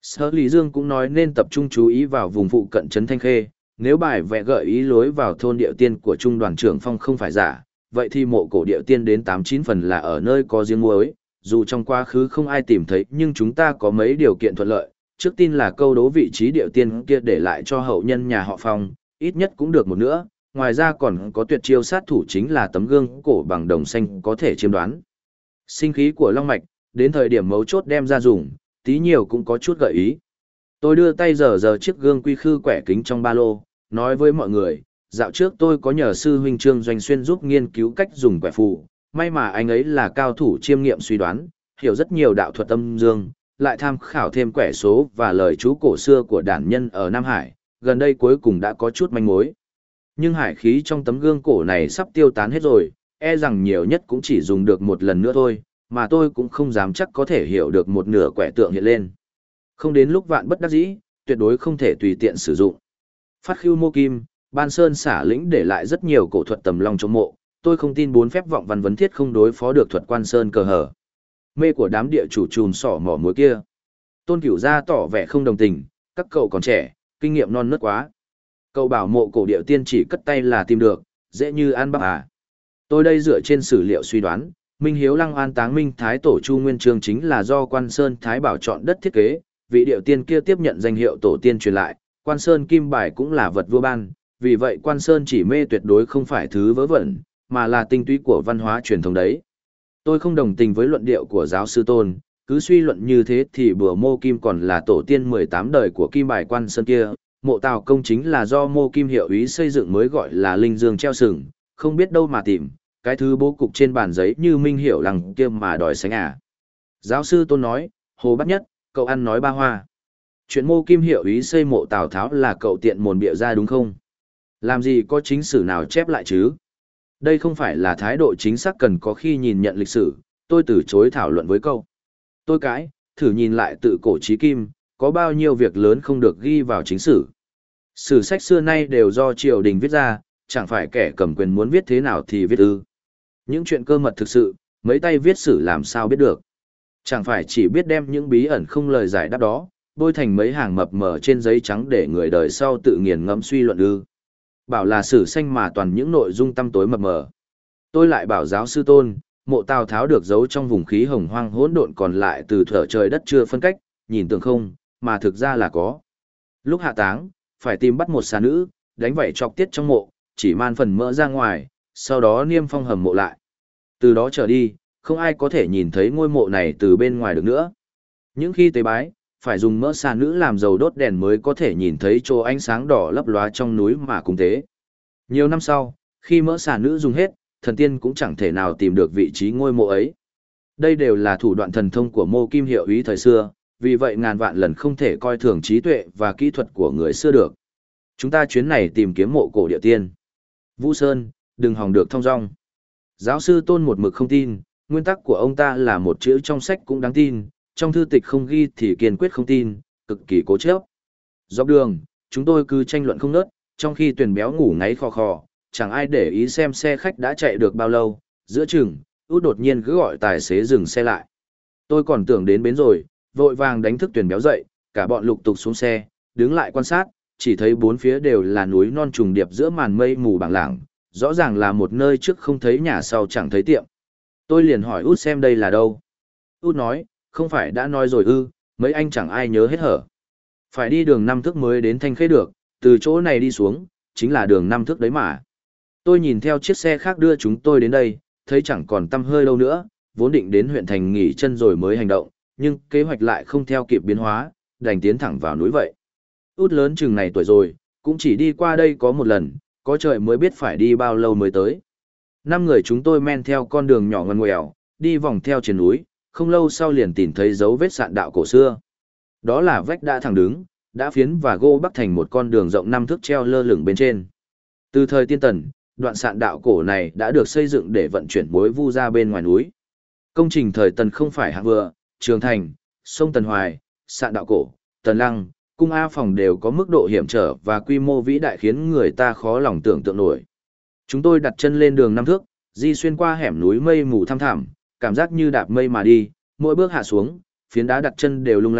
Sở Lý Dương cũng nói nên tập trung chú ý vào vùng phụ cận trấn Thanh Khê, nếu bài vẽ gợi ý lối vào thôn địa tiên của Trung đoàn trưởng Phong không phải giả, vậy thì mộ cổ địa tiên đến 89 phần là ở nơi có giếng muối, dù trong quá khứ không ai tìm thấy nhưng chúng ta có mấy điều kiện thuận lợi, trước tin là câu đố vị trí địa tiên kia để lại cho hậu nhân nhà họ Phong, ít nhất cũng được một nữa, ngoài ra còn có tuyệt chiêu sát thủ chính là tấm gương cổ bằng đồng xanh có thể chiếm đoán. Sinh khí của Long Mạch, đến thời điểm mấu chốt đem ra dùng, tí nhiều cũng có chút gợi ý. Tôi đưa tay giờ chiếc gương quy khư quẻ kính trong ba lô, nói với mọi người, dạo trước tôi có nhờ sư huynh Trương Doanh Xuyên giúp nghiên cứu cách dùng quẻ phù, may mà anh ấy là cao thủ chiêm nghiệm suy đoán, hiểu rất nhiều đạo thuật âm dương, lại tham khảo thêm quẻ số và lời chú cổ xưa của đản nhân ở Nam Hải, gần đây cuối cùng đã có chút manh mối. Nhưng hải khí trong tấm gương cổ này sắp tiêu tán hết rồi, e rằng nhiều nhất cũng chỉ dùng được một lần nữa thôi, mà tôi cũng không dám chắc có thể hiểu được một nửa quẻ tượng hiện lên. Không đến lúc vạn bất đắc dĩ, tuyệt đối không thể tùy tiện sử dụng. Phát khưu mô kim, Ban Sơn xả lĩnh để lại rất nhiều cổ thuật tầm long trong mộ, tôi không tin 4 phép vọng văn vấn thiết không đối phó được thuật Quan Sơn cờ hở. Mê của đám địa chủ chùm sỏ mỏ muối kia. Tôn Cửu Gia tỏ vẻ không đồng tình, các cậu còn trẻ, kinh nghiệm non nớt quá. Cậu bảo mộ cổ địa tiên chỉ cất tay là tìm được, dễ như ăn bắp à. Tôi đây dựa trên sử liệu suy đoán, Minh Hiếu Lăng an táng Minh Thái Tổ Chu Nguyên Chương chính là do Quan Sơn Thái Bảo chọn đất thiết kế, vị điệu tiên kia tiếp nhận danh hiệu tổ tiên truyền lại, Quan Sơn kim bài cũng là vật vua ban, vì vậy Quan Sơn chỉ mê tuyệt đối không phải thứ vớ vẩn, mà là tinh túy của văn hóa truyền thống đấy. Tôi không đồng tình với luận điệu của giáo sư Tôn, cứ suy luận như thế thì bùa mô kim còn là tổ tiên 18 đời của kim bài Quan Sơn kia, mộ Tào Công chính là do mô kim hiệu ý xây dựng mới gọi là linh dương treo sừng, không biết đâu mà tìm, cái thứ bố cục trên bàn giấy như Minh Hiểu Lăng kia mà đòi sánh à. Giáo sư Tôn nói, Hồ Bát Nhất, cậu ăn nói ba hoa. Chuyện mô kim hiệu ý xây mộ Tào Tháo là cậu tiện mồn bịa ra đúng không? Làm gì có chính sử nào chép lại chứ? Đây không phải là thái độ chính xác cần có khi nhìn nhận lịch sử, tôi từ chối thảo luận với cậu. Tôi cãi, thử nhìn lại tự cổ chí kim, có bao nhiêu việc lớn không được ghi vào chính sử. Sử sách xưa nay đều do triều đình viết ra, chẳng phải kẻ cầm quyền muốn viết thế nào thì viết ư. Những chuyện cơ mật thực sự, mấy tay viết sử làm sao biết được. Chẳng phải chỉ biết đem những bí ẩn không lời giải đáp đó, bôi thành mấy hàng mập mờ trên giấy trắng để người đời sau tự nghiền ngẫm suy luận ư. Bảo là sử xanh mà toàn những nội dung tăm tối mập mờ. Tôi lại bảo giáo sư Tôn, mộ Tào Tháo được giấu trong vùng khí hồng hoang hỗn độn còn lại từ thuở trời đất chưa phân cách, nhìn tưởng không, mà thực ra là có. Lúc hạ táng, phải tìm bắt một xà nữ, đánh vảy chọc tiết trong mộ, chỉ man phần mỡ ra ngoài, sau đó niêm phong hầm mộ lại. Từ đó trở đi, không ai có thể nhìn thấy ngôi mộ này từ bên ngoài được nữa. Những khi tế bái, phải dùng mỡ xà nữ làm dầu đốt đèn mới có thể nhìn thấy chỗ ánh sáng đỏ lấp lóa trong núi mà cúng tế. Nhiều năm sau, khi mỡ xà nữ dùng hết, thần tiên cũng chẳng thể nào tìm được vị trí ngôi mộ ấy. Đây đều là thủ đoạn thần thông của mô kim hiệu ý thời xưa, vì vậy ngàn vạn lần không thể coi thường trí tuệ và kỹ thuật của người xưa được. Chúng ta chuyến này tìm kiếm mộ cổ địa tiên. Vũ Sơn, đừng hòng được thong dong. Giáo sư Tôn một mực không tin, nguyên tắc của ông ta là một chữ trong sách cũng đáng tin, trong thư tịch không ghi thì kiên quyết không tin, cực kỳ cố chấp. Dọc đường, chúng tôi cứ tranh luận không ngớt, trong khi Tuyền Béo ngủ ngáy khò khò, chẳng ai để ý xem xe khách đã chạy được bao lâu, giữa chừng, Út đột nhiên cứ gọi tài xế dừng xe lại. Tôi còn tưởng đến bến rồi, vội vàng đánh thức Tuyền Béo dậy, cả bọn lục tục xuống xe, đứng lại quan sát, chỉ thấy bốn phía đều là núi non trùng điệp giữa màn mây mù bảng lảng, rõ ràng là một nơi trước không thấy nhà sau chẳng thấy tiệm. Tôi liền hỏi Út xem đây là đâu. Út nói, không phải đã nói rồi ư, mấy anh chẳng ai nhớ hết hở. Phải đi đường 5 thước mới đến Thanh Khê được, từ chỗ này đi xuống, chính là đường 5 thước đấy mà. Tôi nhìn theo chiếc xe khác đưa chúng tôi đến đây, thấy chẳng còn tăm hơi lâu nữa, vốn định đến huyện thành nghỉ chân rồi mới hành động, nhưng kế hoạch lại không theo kịp biến hóa, đành tiến thẳng vào núi vậy. Út lớn chừng này tuổi rồi, cũng chỉ đi qua đây có một lần, có trời mới biết phải đi bao lâu mới tới. 5 người chúng tôi men theo con đường nhỏ ngoằn ngoèo, đi vòng theo trên núi, không lâu sau liền tìm thấy dấu vết sạn đạo cổ xưa. Đó là vách đã thẳng đứng, đã phiến và gỗ bắc thành một con đường rộng 5 thước treo lơ lửng bên trên. Từ thời Tiên Tần, đoạn sạn đạo cổ này đã được xây dựng để vận chuyển muối vu ra bên ngoài núi. Công trình thời Tần không phải hạng vừa, Trường Thành, sông Tần Hoài, sạn đạo cổ, Tần Lăng, cung A Phòng đều có mức độ hiểm trở và quy mô vĩ đại khiến người ta khó lòng tưởng tượng nổi. Chúng tôi đặt chân lên đường 5 thước, di xuyên qua hẻm núi mây mù thăm thẳm, cảm giác như đạp mây mà đi, mỗi bước hạ xuống, phiến đá đặt chân đều lung lay,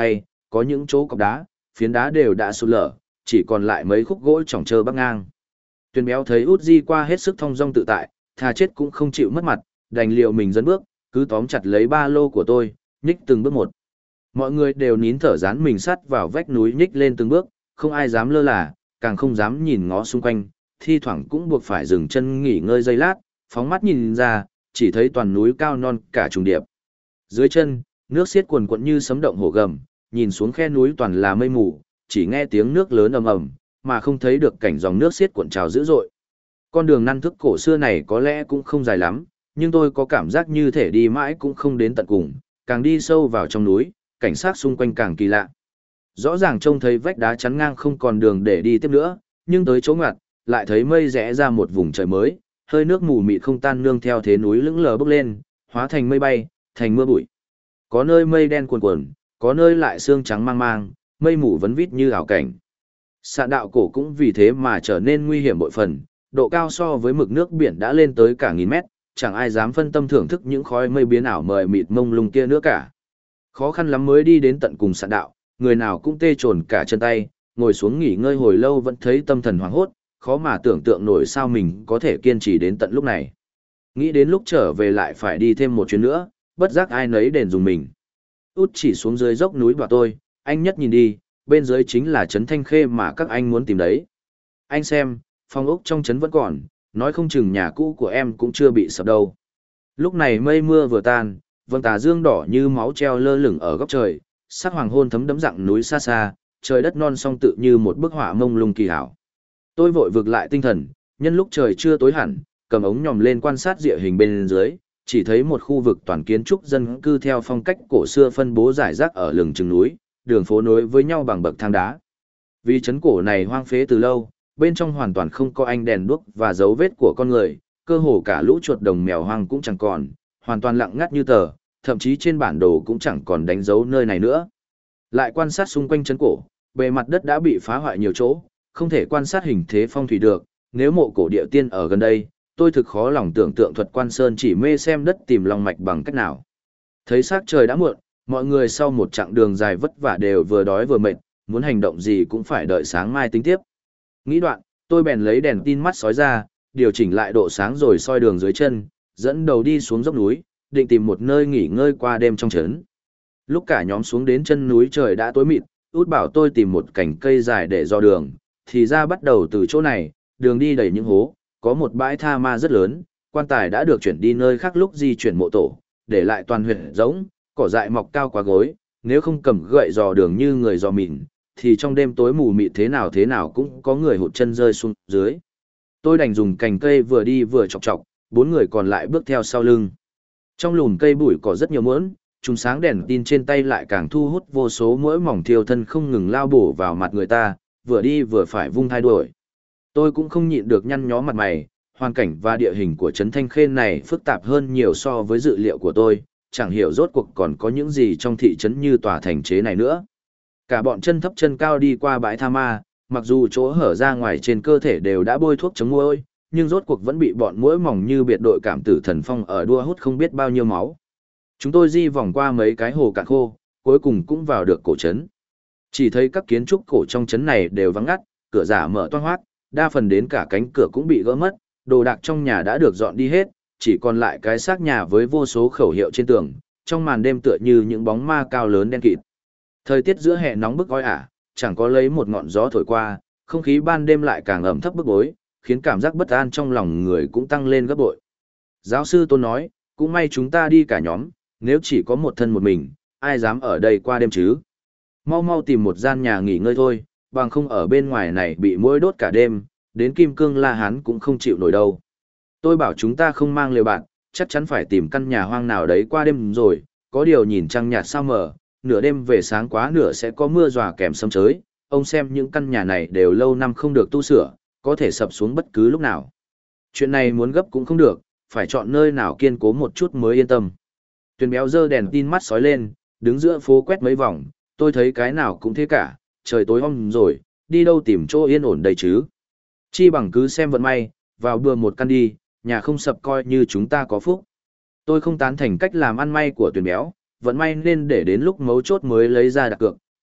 có những chỗ cọc đá, phiến đá đều đã sụt lở, chỉ còn lại mấy khúc gỗ chỏng trơ bắc ngang. Tuyền béo thấy út di qua hết sức thong dong tự tại, thà chết cũng không chịu mất mặt, đành liệu mình dẫn bước, cứ tóm chặt lấy ba lô của tôi, nhích từng bước một. Mọi người đều nín thở dán mình sát vào vách núi nhích lên từng bước, không ai dám lơ là, càng không dám nhìn ngó xung quanh, thi thoảng cũng buộc phải dừng chân nghỉ ngơi giây lát, phóng mắt nhìn ra, chỉ thấy toàn núi cao non cả trùng điệp. Dưới chân, nước xiết cuồn cuộn như sấm động hổ gầm, nhìn xuống khe núi toàn là mây mù, chỉ nghe tiếng nước lớn ầm ầm, mà không thấy được cảnh dòng nước xiết cuộn trào dữ dội. Con đường năn thức cổ xưa này có lẽ cũng không dài lắm, nhưng tôi có cảm giác như thể đi mãi cũng không đến tận cùng, càng đi sâu vào trong núi, cảnh sát xung quanh càng kỳ lạ. Rõ ràng trông thấy vách đá chắn ngang không còn đường để đi tiếp nữa, nhưng tới chỗ ngoặt, lại thấy mây rẽ ra một vùng trời mới, hơi nước mù mịt không tan nương theo thế núi lững lờ bốc lên, hóa thành mây bay, thành mưa bụi. Có nơi mây đen cuồn cuộn, có nơi lại sương trắng mang mang, mây mù vấn vít như ảo cảnh. Sạn đạo cổ cũng vì thế mà trở nên nguy hiểm bội phần, độ cao so với mực nước biển đã lên tới cả 1000 mét, chẳng ai dám phân tâm thưởng thức những khói mây biến ảo mờ mịt mông lung kia nữa cả. Khó khăn lắm mới đi đến tận cùng sạn đạo, người nào cũng tê trồn cả chân tay, ngồi xuống nghỉ ngơi hồi lâu vẫn thấy tâm thần hoảng hốt, khó mà tưởng tượng nổi sao mình có thể kiên trì đến tận lúc này. Nghĩ đến lúc trở về lại phải đi thêm một chuyến nữa, bất giác ai nấy đền dùng mình. Út chỉ xuống dưới dốc núi bảo tôi, anh nhất nhìn đi, bên dưới chính là trấn Thanh Khê mà các anh muốn tìm đấy. Anh xem, phòng ốc trong trấn vẫn còn, nói không chừng nhà cũ của em cũng chưa bị sập đâu. Lúc này mây mưa vừa tan, vầng tà dương đỏ như máu treo lơ lửng ở góc trời, sắc hoàng hôn thấm đẫm dặng núi xa xa, trời đất non song tự như một bức họa mông lung kỳ hảo. Tôi vội vực lại tinh thần, nhân lúc trời chưa tối hẳn, cầm ống nhòm lên quan sát địa hình bên dưới, chỉ thấy một khu vực toàn kiến trúc dân cư theo phong cách cổ xưa phân bố rải rác ở lừng chừng núi, đường phố nối với nhau bằng bậc thang đá. Vì trấn cổ này hoang phế từ lâu, bên trong hoàn toàn không có ánh đèn đuốc và dấu vết của con người, cơ hồ cả lũ chuột đồng mèo hoang cũng chẳng còn, hoàn toàn lặng ngắt như tờ, thậm chí trên bản đồ cũng chẳng còn đánh dấu nơi này nữa. Lại quan sát xung quanh trấn cổ, bề mặt đất đã bị phá hoại nhiều chỗ, không thể quan sát hình thế phong thủy được, nếu mộ cổ địa tiên ở gần đây, tôi thực khó lòng tưởng tượng thuật quan sơn chỉ mê xem đất tìm long mạch bằng cách nào. Thấy sắc trời đã muộn, mọi người sau một chặng đường dài vất vả đều vừa đói vừa mệt, muốn hành động gì cũng phải đợi sáng mai tính tiếp. Nghĩ đoạn, tôi bèn lấy đèn tin mắt sói ra, điều chỉnh lại độ sáng rồi soi đường dưới chân, dẫn đầu đi xuống dốc núi, định tìm một nơi nghỉ ngơi qua đêm trong trấn. Lúc cả nhóm xuống đến chân núi trời đã tối mịt, Út bảo tôi tìm một cành cây dài để dò đường, thì ra bắt đầu từ chỗ này, đường đi đầy những hố, có một bãi tha ma rất lớn, quan tài đã được chuyển đi nơi khác lúc di chuyển mộ tổ, để lại toàn huyệt rỗng, cỏ dại mọc cao quá gối, nếu không cầm gậy dò đường như người dò mìn, thì trong đêm tối mù mịt thế nào cũng có người hụt chân rơi xuống dưới. Tôi đành dùng cành cây vừa đi vừa chọc chọc, 4 người còn lại bước theo sau lưng. Trong lùm cây bụi có rất nhiều muỗng, chúng sáng đèn tin trên tay lại càng thu hút vô số muỗi mỏng thiêu thân không ngừng lao bổ vào mặt người ta, vừa đi vừa phải vung thay đuổi. Tôi cũng không nhịn được nhăn nhó mặt mày, hoàn cảnh và địa hình của trấn Thanh Khê này phức tạp hơn nhiều so với dự liệu của tôi, chẳng hiểu rốt cuộc còn có những gì trong thị trấn như tòa thành chế này nữa. Cả bọn chân thấp chân cao đi qua bãi tha ma, mặc dù chỗ hở ra ngoài trên cơ thể đều đã bôi thuốc chống muỗi, nhưng rốt cuộc vẫn bị bọn muỗi mỏng như biệt đội cảm tử thần phong ở đua hút không biết bao nhiêu máu. Chúng tôi di vòng qua mấy cái hồ cạn khô, cuối cùng cũng vào được cổ trấn. Chỉ thấy các kiến trúc cổ trong trấn này đều vắng ngắt, cửa giả mở toang hoác, đa phần đến cả cánh cửa cũng bị gỡ mất, đồ đạc trong nhà đã được dọn đi hết, chỉ còn lại cái xác nhà với vô số khẩu hiệu trên tường, trong màn đêm tựa như những bóng ma cao lớn đen kịt. Thời tiết giữa hè nóng bức oi ả, chẳng có lấy một ngọn gió thổi qua, không khí ban đêm lại càng ẩm thấp bức bối, khiến cảm giác bất an trong lòng người cũng tăng lên gấp bội. Giáo sư Tôn nói, cũng may chúng ta đi cả nhóm, nếu chỉ có một thân một mình, ai dám ở đây qua đêm chứ? Mau mau tìm một gian nhà nghỉ ngơi thôi, bằng không ở bên ngoài này bị muỗi đốt cả đêm, đến Kim Cương La Hán cũng không chịu nổi đâu. Tôi bảo chúng ta không mang lều bạt, chắc chắn phải tìm căn nhà hoang nào đấy qua đêm rồi, có điều nhìn trăng nhạt sao mờ, nửa đêm về sáng quá nửa sẽ có mưa ròa kèm sấm chới, ông xem những căn nhà này đều lâu năm không được tu sửa, có thể sập xuống bất cứ lúc nào. Chuyện này muốn gấp cũng không được, phải chọn nơi nào kiên cố một chút mới yên tâm. Tuyền béo giơ đèn tin mắt sói lên, đứng giữa phố quét mấy vòng, tôi thấy cái nào cũng thế cả, trời tối om rồi, đi đâu tìm chỗ yên ổn đây chứ. Chi bằng cứ xem vận may, vào bừa một căn đi, nhà không sập coi như chúng ta có phúc. Tôi không tán thành cách làm ăn may của Tuyền béo, vận may nên để đến lúc mấu chốt mới lấy ra đặt cược,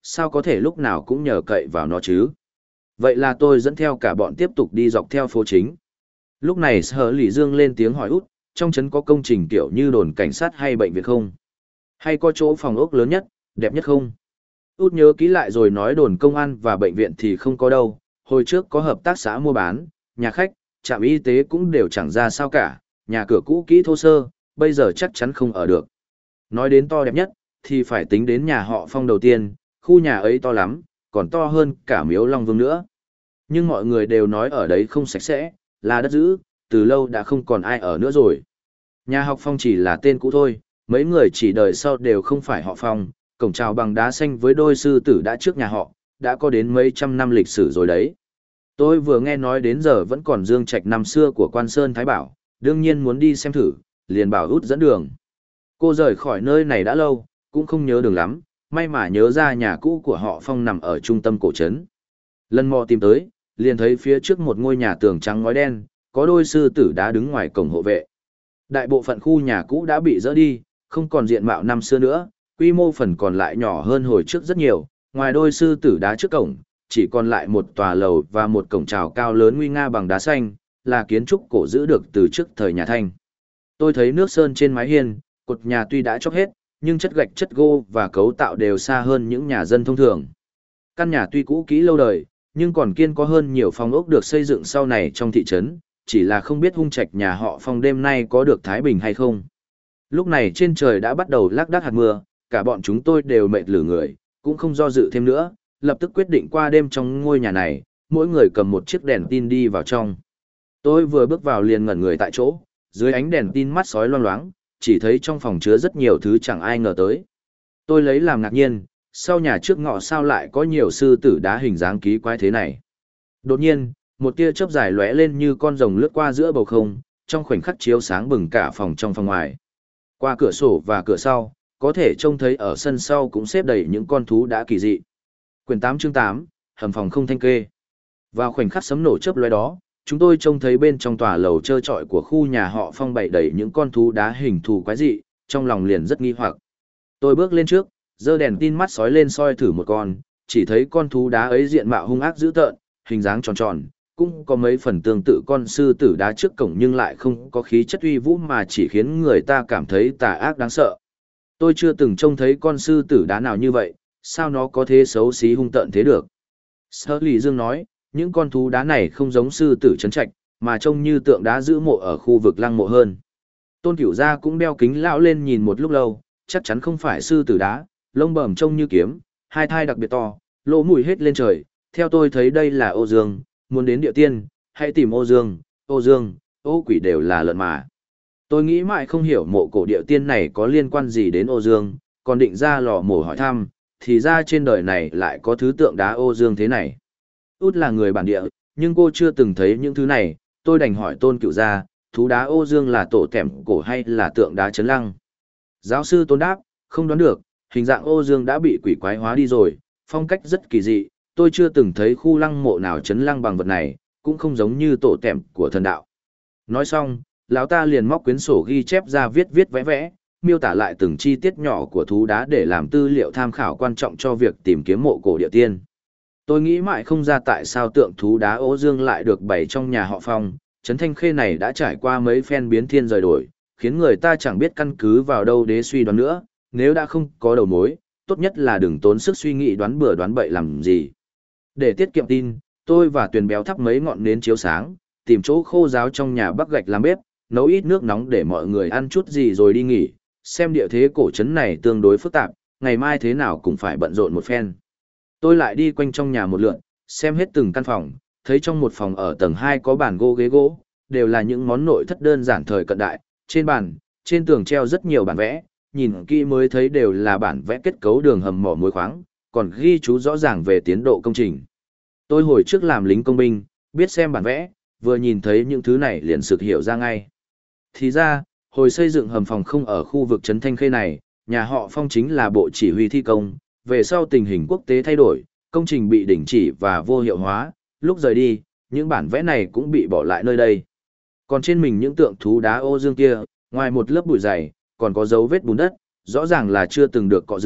sao có thể lúc nào cũng nhờ cậy vào nó chứ? Vậy là tôi dẫn theo cả bọn tiếp tục đi dọc theo phố chính. Lúc này Sở Lỷ Dương lên tiếng hỏi út, trong trấn có công trình kiểu như đồn cảnh sát hay bệnh viện không? Hay có chỗ phòng ốc lớn nhất, đẹp nhất không? Út nhớ kỹ lại rồi nói đồn công an và bệnh viện thì không có đâu, hồi trước có hợp tác xã mua bán, nhà khách, trạm y tế cũng đều chẳng ra sao cả, nhà cửa cũ kỹ thô sơ, bây giờ chắc chắn không ở được. Nói đến to đẹp nhất, thì phải tính đến nhà họ Phong đầu tiên, khu nhà ấy to lắm, còn to hơn cả miếu Long Vương nữa. Nhưng mọi người đều nói ở đấy không sạch sẽ, là đất dữ, từ lâu đã không còn ai ở nữa rồi. Nhà họ Phong chỉ là tên cũ thôi, mấy người chỉ đời sau đều không phải họ Phong, cổng chào bằng đá xanh với đôi sư tử đã trước nhà họ, đã có đến mấy trăm năm lịch sử rồi đấy. Tôi vừa nghe nói đến giờ vẫn còn dương trạch năm xưa của Quan Sơn Thái Bảo, đương nhiên muốn đi xem thử, liền bảo út dẫn đường. Cô rời khỏi nơi này đã lâu, cũng không nhớ đường lắm, may mà nhớ ra nhà cũ của họ Phong nằm ở trung tâm cổ trấn. Lần mò tìm tới, liền thấy phía trước một ngôi nhà tường trắng ngói đen, có đôi sư tử đá đứng ngoài cổng hộ vệ. Đại bộ phận khu nhà cũ đã bị dỡ đi, không còn diện mạo năm xưa nữa, quy mô phần còn lại nhỏ hơn hồi trước rất nhiều, ngoài đôi sư tử đá trước cổng, chỉ còn lại một tòa lầu và một cổng chào cao lớn nguy nga bằng đá xanh, là kiến trúc cổ giữ được từ trước thời nhà Thanh. Tôi thấy nước sơn trên mái hiên, cột nhà tuy đã chóc hết, nhưng chất gạch chất gỗ và cấu tạo đều xa hơn những nhà dân thông thường. Căn nhà tuy cũ kỹ lâu đời, nhưng còn kiên có hơn nhiều phòng ốc được xây dựng sau này trong thị trấn, chỉ là không biết hung trạch nhà họ Phong đêm nay có được thái bình hay không. Lúc này trên trời đã bắt đầu lác đác hạt mưa, cả bọn chúng tôi đều mệt lử người, cũng không do dự thêm nữa, lập tức quyết định qua đêm trong ngôi nhà này, mỗi người cầm một chiếc đèn tin đi vào trong. Tôi vừa bước vào liền ngẩn người tại chỗ, dưới ánh đèn tin mắt sói loang loáng, chỉ thấy trong phòng chứa rất nhiều thứ chẳng ai ngờ tới. Tôi lấy làm ngạc nhiên, sau nhà trước ngõ sao lại có nhiều sư tử đá hình dáng kỳ quái thế này. Đột nhiên, một tia chớp dài lóe lên như con rồng lướt qua giữa bầu không, trong khoảnh khắc chiếu sáng bừng cả phòng trong phòng ngoài. Qua cửa sổ và cửa sau, có thể trông thấy ở sân sau cũng xếp đầy những con thú đã kỳ dị. Quyển 8 chương 8, hầm phòng không thanh kê. Vào khoảnh khắc sấm nổ chớp lóe đó, chúng tôi trông thấy bên trong tòa lầu trơ trọi của khu nhà họ Phong bày đầy những con thú đá hình thù quái dị, trong lòng liền rất nghi hoặc. Tôi bước lên trước, giơ đèn tin mắt sói lên soi thử một con, chỉ thấy con thú đá ấy diện mạo hung ác dữ tợn, hình dáng tròn tròn, cũng có mấy phần tương tự con sư tử đá trước cổng nhưng lại không có khí chất uy vũ mà chỉ khiến người ta cảm thấy tà ác đáng sợ. Tôi chưa từng trông thấy con sư tử đá nào như vậy, sao nó có thế xấu xí hung tợn thế được? Sở Lỷ Dương nói, những con thú đá này không giống sư tử trấn trạch, mà trông như tượng đá giữ mộ ở khu vực lăng mộ hơn. Tôn Cửu Gia cũng đeo kính lão lên nhìn một lúc lâu, chắc chắn không phải sư tử đá, lông bẩm trông như kiếm, hai thai đặc biệt to, lỗ mũi hết lên trời. Theo tôi thấy đây là Ô Dương, muốn đến địa tiên, hãy tìm Ô Dương, Ô Dương, Ô Quỷ đều là lợn mà. Tôi nghĩ mãi không hiểu mộ cổ địa tiên này có liên quan gì đến Ô Dương, còn định ra lò mổ hỏi thăm, thì ra trên đời này lại có thứ tượng đá Ô Dương thế này. Út là người bản địa, nhưng cô chưa từng thấy những thứ này, tôi đành hỏi Tôn Cửu Gia, thú đá Ô Dương là tổ tẻm cổ hay là tượng đá chấn lăng? Giáo sư Tôn đáp, không đoán được, hình dạng Ô Dương đã bị quỷ quái hóa đi rồi, phong cách rất kỳ dị, tôi chưa từng thấy khu lăng mộ nào chấn lăng bằng vật này, cũng không giống như tổ tẻm của thần đạo. Nói xong, lão ta liền móc quyển sổ ghi chép ra viết viết vẽ vẽ, miêu tả lại từng chi tiết nhỏ của thú đá để làm tư liệu tham khảo quan trọng cho việc tìm kiếm mộ cổ địa tiên. Tôi nghĩ mãi không ra tại sao tượng thú đá Ô Dương lại được bày trong nhà họ Phong, Trấn Thanh Khê này đã trải qua mấy phen biến thiên rời đổi, khiến người ta chẳng biết căn cứ vào đâu để suy đoán nữa, nếu đã không có đầu mối, tốt nhất là đừng tốn sức suy nghĩ đoán bừa đoán bậy làm gì. Để tiết kiệm tin, tôi và Tuyền Béo thắp mấy ngọn nến chiếu sáng, tìm chỗ khô ráo trong nhà bắc gạch làm bếp, nấu ít nước nóng để mọi người ăn chút gì rồi đi nghỉ, xem địa thế cổ trấn này tương đối phức tạp, ngày mai thế nào cũng phải bận rộn một phen. Tôi lại đi quanh trong nhà một lượt, xem hết từng căn phòng, thấy trong một phòng ở tầng 2 có bàn gỗ ghế gỗ, đều là những món nội thất đơn giản thời cận đại, trên bàn, trên tường treo rất nhiều bản vẽ, nhìn kỹ mới thấy đều là bản vẽ kết cấu đường hầm mỏ muối khoáng, còn ghi chú rõ ràng về tiến độ công trình. Tôi hồi trước làm lính công binh, biết xem bản vẽ, vừa nhìn thấy những thứ này liền sực hiểu ra ngay. Thì ra, hồi xây dựng hầm phòng không ở khu vực Trấn Thanh Khê này, nhà họ Phong chính là bộ chỉ huy thi công, về sau tình hình quốc tế thay đổi, công trình bị đình chỉ và vô hiệu hóa, lúc rời đi, những bản vẽ này cũng bị bỏ lại nơi đây. Còn trên mình những tượng thú đá Ô Dương kia, ngoài một lớp bụi dày, còn có dấu vết bùn đất, rõ ràng là chưa từng được cọ rửa,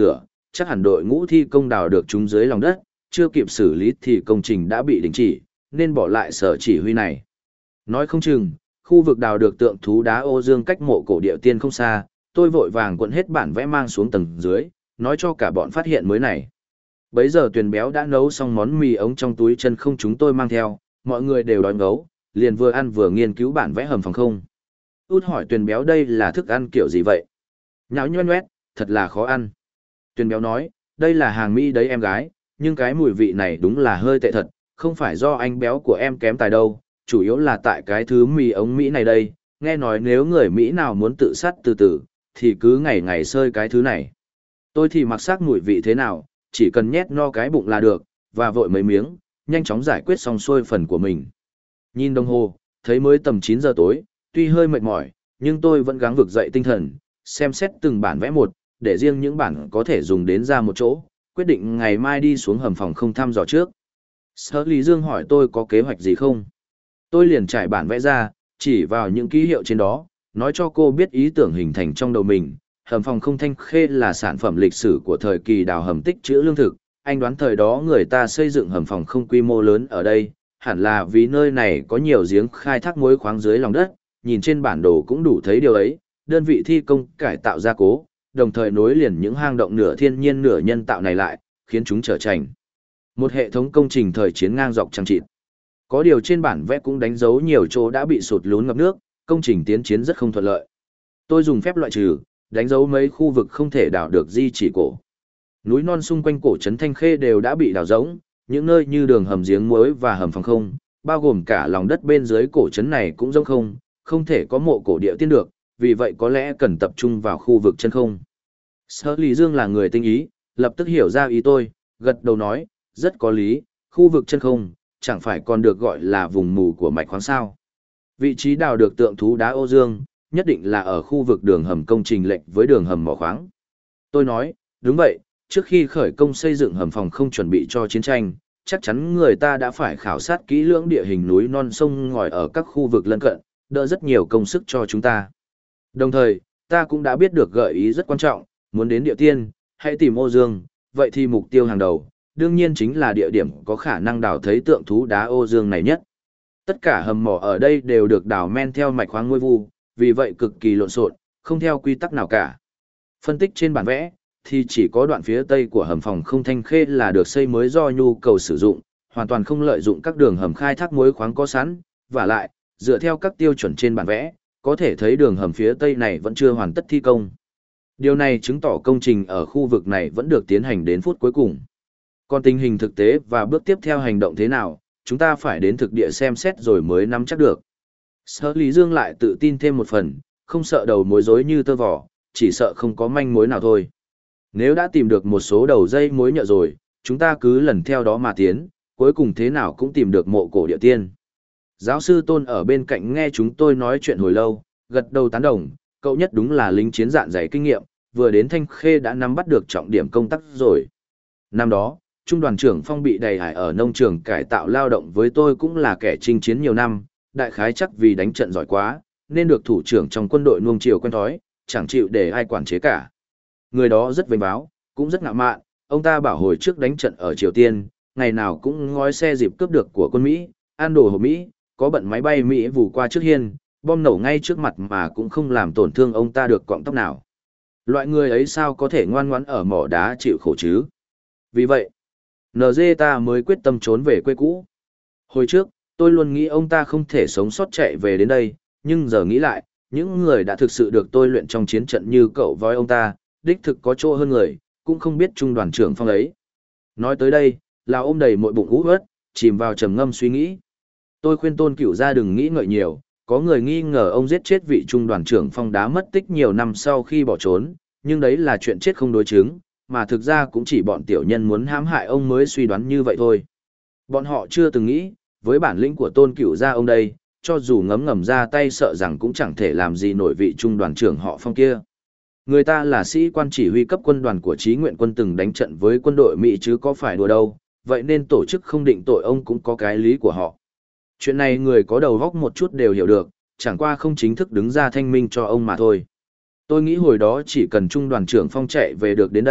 chắc hẳn đội ngũ thi công đào được chúng dưới lòng đất, chưa kịp xử lý thì công trình đã bị đình chỉ, nên bỏ lại sở chỉ huy này. Nói không chừng, khu vực đào được tượng thú đá Ô Dương cách mộ cổ địa tiên không xa, tôi vội vàng cuộn hết bản vẽ mang xuống tầng dưới, nói cho cả bọn phát hiện mới này. Bấy giờ Tuyền Béo đã nấu xong món mì ống trong túi chân không chúng tôi mang theo, mọi người đều đói ngấu, liền vừa ăn vừa nghiên cứu bản vẽ hầm phòng không. Út hỏi Tuyền Béo đây là thức ăn kiểu gì vậy? Nháo nhoét nhoét, thật là khó ăn. Tuyền Béo nói, đây là hàng Mỹ đấy em gái, nhưng cái mùi vị này đúng là hơi tệ thật, không phải do anh béo của em kém tài đâu, chủ yếu là tại cái thứ mì ống Mỹ này đây, nghe nói nếu người Mỹ nào muốn tự sát từ từ, thì cứ ngày ngày sơi cái thứ này. Tôi thì mặc xác mùi vị thế nào, chỉ cần nhét no cái bụng là được, và vội mấy miếng, nhanh chóng giải quyết xong xuôi phần của mình. Nhìn đồng hồ, thấy mới tầm 9 giờ tối, tuy hơi mệt mỏi, nhưng tôi vẫn gắng vực dậy tinh thần, xem xét từng bản vẽ một, để riêng những bản có thể dùng đến ra một chỗ, quyết định ngày mai đi xuống hầm phòng không thăm dò trước. Sở Lý Dương hỏi tôi có kế hoạch gì không? Tôi liền trải bản vẽ ra, chỉ vào những ký hiệu trên đó, nói cho cô biết ý tưởng hình thành trong đầu mình. Hầm phòng không Thanh Khê là sản phẩm lịch sử của thời kỳ đào hầm tích trữ lương thực. Anh đoán thời đó người ta xây dựng hầm phòng không quy mô lớn ở đây, hẳn là vì nơi này có nhiều giếng khai thác muối khoáng dưới lòng đất, nhìn trên bản đồ cũng đủ thấy điều ấy. Đơn vị thi công cải tạo gia cố, đồng thời nối liền những hang động nửa thiên nhiên nửa nhân tạo này lại, khiến chúng trở thành một hệ thống công trình thời chiến ngang dọc chằng chịt. Có điều trên bản vẽ cũng đánh dấu nhiều chỗ đã bị sụt lún ngập nước, công trình tiến chiến rất không thuận lợi. Tôi dùng phép loại trừ, đánh dấu mấy khu vực không thể đào được di chỉ cổ. Núi non xung quanh cổ trấn Thanh Khê đều đã bị đào rỗng, những nơi như đường hầm giếng muối và hầm phòng không, bao gồm cả lòng đất bên dưới cổ trấn này cũng rỗng không, không thể có mộ cổ địa tiên được, vì vậy có lẽ cần tập trung vào khu vực chân không. Sở Lý Dương là người tinh ý, lập tức hiểu ra ý tôi, gật đầu nói, rất có lý, khu vực chân không, chẳng phải còn được gọi là vùng mù của mạch khoáng sao. Vị trí đào được tượng thú đá Ô Dương, nhất định là ở khu vực đường hầm công trình lệch với đường hầm mỏ khoáng. Tôi nói, đúng vậy, trước khi khởi công xây dựng hầm phòng không chuẩn bị cho chiến tranh, chắc chắn người ta đã phải khảo sát kỹ lưỡng địa hình núi non sông ngòi ở các khu vực lân cận, đỡ rất nhiều công sức cho chúng ta. Đồng thời, ta cũng đã biết được gợi ý rất quan trọng, muốn đến địa tiên, hãy tìm Ô Dương, vậy thì mục tiêu hàng đầu, đương nhiên chính là địa điểm có khả năng đào thấy tượng thú đá Ô Dương này nhất. Tất cả hầm mỏ ở đây đều được đào men theo mạch khoáng ngôi vu, vì vậy cực kỳ lộn xộn, không theo quy tắc nào cả. Phân tích trên bản vẽ, thì chỉ có đoạn phía tây của hầm phòng không Thanh Khê là được xây mới do nhu cầu sử dụng, hoàn toàn không lợi dụng các đường hầm khai thác muối khoáng có sẵn, và lại, dựa theo các tiêu chuẩn trên bản vẽ, có thể thấy đường hầm phía tây này vẫn chưa hoàn tất thi công. Điều này chứng tỏ công trình ở khu vực này vẫn được tiến hành đến phút cuối cùng. Còn tình hình thực tế và bước tiếp theo hành động thế nào, chúng ta phải đến thực địa xem xét rồi mới nắm chắc được. Sở Lý Dương lại tự tin thêm một phần, không sợ đầu mối rối như tơ vò, chỉ sợ không có manh mối nào thôi. Nếu đã tìm được một số đầu dây mối nhợ rồi, chúng ta cứ lần theo đó mà tiến, cuối cùng thế nào cũng tìm được mộ cổ địa tiên. Giáo sư Tôn ở bên cạnh nghe chúng tôi nói chuyện hồi lâu, gật đầu tán đồng, cậu nhất đúng là lính chiến dạn dày kinh nghiệm, vừa đến Thanh Khê đã nắm bắt được trọng điểm công tác rồi. Năm đó, Trung đoàn trưởng Phong bị đầy hải ở nông trường cải tạo lao động với tôi cũng là kẻ chinh chiến nhiều năm, đại khái chắc vì đánh trận giỏi quá, nên được thủ trưởng trong quân đội nuông chiều quen thói, chẳng chịu để ai quản chế cả. Người đó rất vênh váo, cũng rất ngạo mạn, ông ta bảo hồi trước đánh trận ở Triều Tiên, ngày nào cũng ngói xe dịp cướp được của quân Mỹ, ăn đồ hộp Mỹ, có bận máy bay Mỹ vù qua trước hiên, bom nổ ngay trước mặt mà cũng không làm tổn thương ông ta được cọng tóc nào. Loại người ấy sao có thể ngoan ngoãn ở mỏ đá chịu khổ chứ? Vì vậy, NG ta mới quyết tâm trốn về quê cũ. Hồi trước, tôi luôn nghĩ ông ta không thể sống sót chạy về đến đây, nhưng giờ nghĩ lại, những người đã thực sự được tôi luyện trong chiến trận như cậu với ông ta, đích thực có chỗ hơn người, cũng không biết Trung đoàn trưởng Phong ấy. Nói tới đây, là ôm đầy mội bụng ú ớt, chìm vào trầm ngâm suy nghĩ. Tôi khuyên Tôn Cửu ra đừng nghĩ ngợi nhiều, có người nghi ngờ ông giết chết vị Trung đoàn trưởng Phong đá mất tích nhiều năm sau khi bỏ trốn, nhưng đấy là chuyện chết không đối chứng, mà thực ra cũng chỉ bọn tiểu nhân muốn hãm hại ông mới suy đoán như vậy thôi. Bọn họ chưa từng nghĩ, với bản lĩnh của Tôn Cửu gia ông đây, cho dù ngấm ngầm ra tay sợ rằng cũng chẳng thể làm gì nổi vị trung đoàn trưởng họ Phong kia. Người ta là sĩ quan chỉ huy cấp quân đoàn của Chí Nguyện quân từng đánh trận với quân đội Mỹ chứ có phải đùa đâu, vậy nên tổ chức không định tội ông cũng có cái lý của họ. Chuyện này người có đầu góc một chút đều hiểu được, chẳng qua không chính thức đứng ra thanh minh cho ông mà thôi. Tôi nghĩ hồi đó chỉ cần trung đoàn trưởng Phong chạy về được đến đây,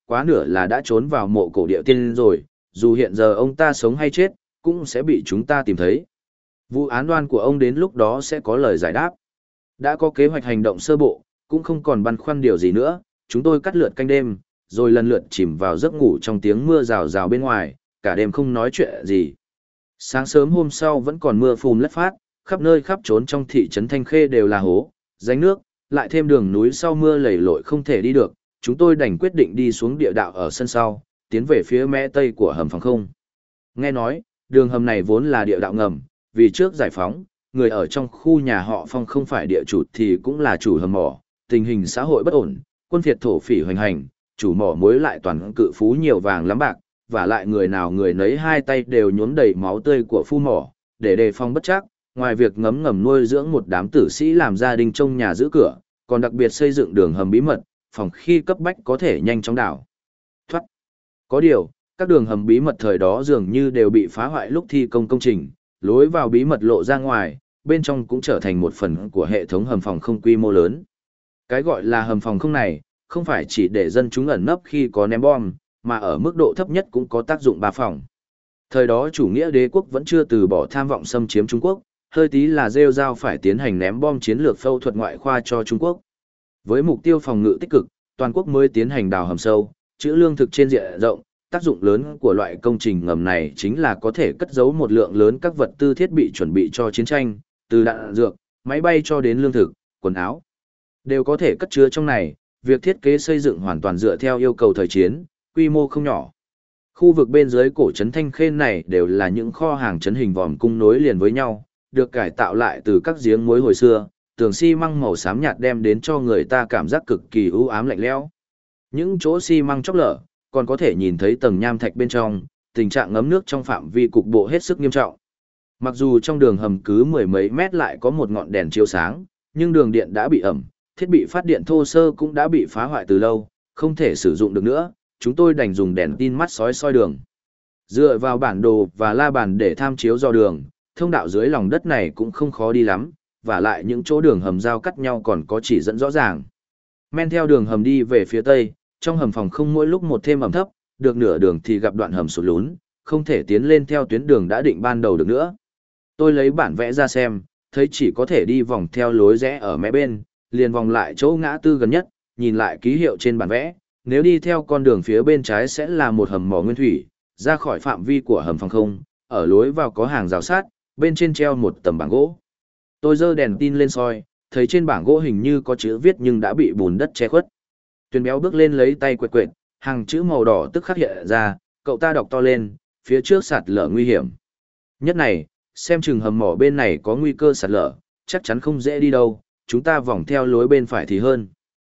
quá nửa là đã trốn vào mộ cổ địa tiên rồi, dù hiện giờ ông ta sống hay chết, cũng sẽ bị chúng ta tìm thấy. Vụ án oan của ông đến lúc đó sẽ có lời giải đáp. Đã có kế hoạch hành động sơ bộ, cũng không còn băn khoăn điều gì nữa, chúng tôi cắt lượt canh đêm, rồi lần lượt chìm vào giấc ngủ trong tiếng mưa rào rào bên ngoài, cả đêm không nói chuyện gì. Sáng sớm hôm sau vẫn còn mưa phùn lất phát, khắp nơi khắp trốn trong thị trấn Thanh Khê đều là hố, rãnh nước, lại thêm đường núi sau mưa lầy lội không thể đi được, chúng tôi đành quyết định đi xuống địa đạo ở sân sau, tiến về phía mé tây của hầm phòng không. Nghe nói, đường hầm này vốn là địa đạo ngầm, vì trước giải phóng, người ở trong khu nhà họ Phong không phải địa chủ thì cũng là chủ hầm mỏ, tình hình xã hội bất ổn, quân phiệt thổ phỉ hoành hành, chủ mỏ mối lại toàn cự phú nhiều vàng lắm bạc, và lại người nào người nấy hai tay đều nhuốm đầy máu tươi của phu mỏ, để đề phòng bất trắc, ngoài việc ngấm ngầm nuôi dưỡng một đám tử sĩ làm gia đình trông nhà giữ cửa, còn đặc biệt xây dựng đường hầm bí mật, phòng khi cấp bách có thể nhanh chóng đảo thoát. Có điều, các đường hầm bí mật thời đó dường như đều bị phá hoại lúc thi công công trình, lối vào bí mật lộ ra ngoài, bên trong cũng trở thành một phần của hệ thống hầm phòng không quy mô lớn. Cái gọi là hầm phòng không này, không phải chỉ để dân chúng ẩn nấp khi có ném bom, mà ở mức độ thấp nhất cũng có tác dụng 3 phòng. Thời đó chủ nghĩa đế quốc vẫn chưa từ bỏ tham vọng xâm chiếm Trung Quốc, hơi tí là rêu rao phải tiến hành ném bom chiến lược phẫu thuật ngoại khoa cho Trung Quốc. Với mục tiêu phòng ngự tích cực, toàn quốc mới tiến hành đào hầm sâu, trữ lương thực trên diện rộng. Tác dụng lớn của loại công trình ngầm này chính là có thể cất giấu một lượng lớn các vật tư thiết bị chuẩn bị cho chiến tranh, từ đạn dược, máy bay cho đến lương thực, quần áo, đều có thể cất chứa trong này. Việc thiết kế xây dựng hoàn toàn dựa theo yêu cầu thời chiến, quy mô không nhỏ. Khu vực bên dưới cổ trấn Thanh Khê này đều là những kho hàng trấn hình vòm cung nối liền với nhau, được cải tạo lại từ các giếng muối hồi xưa, tường xi măng màu xám nhạt đem đến cho người ta cảm giác cực kỳ u ám lạnh lẽo. Những chỗ xi măng chóc lở, còn có thể nhìn thấy tầng nham thạch bên trong, tình trạng ngấm nước trong phạm vi cục bộ hết sức nghiêm trọng. Mặc dù trong đường hầm cứ mười mấy mét lại có một ngọn đèn chiếu sáng, nhưng đường điện đã bị ẩm, thiết bị phát điện thô sơ cũng đã bị phá hoại từ lâu, không thể sử dụng được nữa, chúng tôi đành dùng đèn tin mắt sói soi đường. Dựa vào bản đồ và la bàn để tham chiếu dò đường, thông đạo dưới lòng đất này cũng không khó đi lắm, và lại những chỗ đường hầm giao cắt nhau còn có chỉ dẫn rõ ràng. Men theo đường hầm đi về phía tây, trong hầm phòng không mỗi lúc một thêm ẩm thấp, được nửa đường thì gặp đoạn hầm sụt lún, không thể tiến lên theo tuyến đường đã định ban đầu được nữa. Tôi lấy bản vẽ ra xem, thấy chỉ có thể đi vòng theo lối rẽ ở mé bên, liền vòng lại chỗ ngã tư gần nhất, nhìn lại ký hiệu trên bản vẽ, nếu đi theo con đường phía bên trái sẽ là một hầm mỏ nguyên thủy, ra khỏi phạm vi của hầm phòng không, ở lối vào có hàng rào sát, bên trên treo một tấm bảng gỗ. Tôi giơ đèn tin lên soi, thấy trên bảng gỗ hình như có chữ viết nhưng đã bị bùn đất che khuất. Tuyền béo bước lên lấy tay quệt quệt, hàng chữ màu đỏ tức khắc hiện ra, cậu ta đọc to lên, phía trước sạt lở nguy hiểm. Nhất này, xem chừng hầm mỏ bên này có nguy cơ sạt lở, chắc chắn không dễ đi đâu, chúng ta vòng theo lối bên phải thì hơn.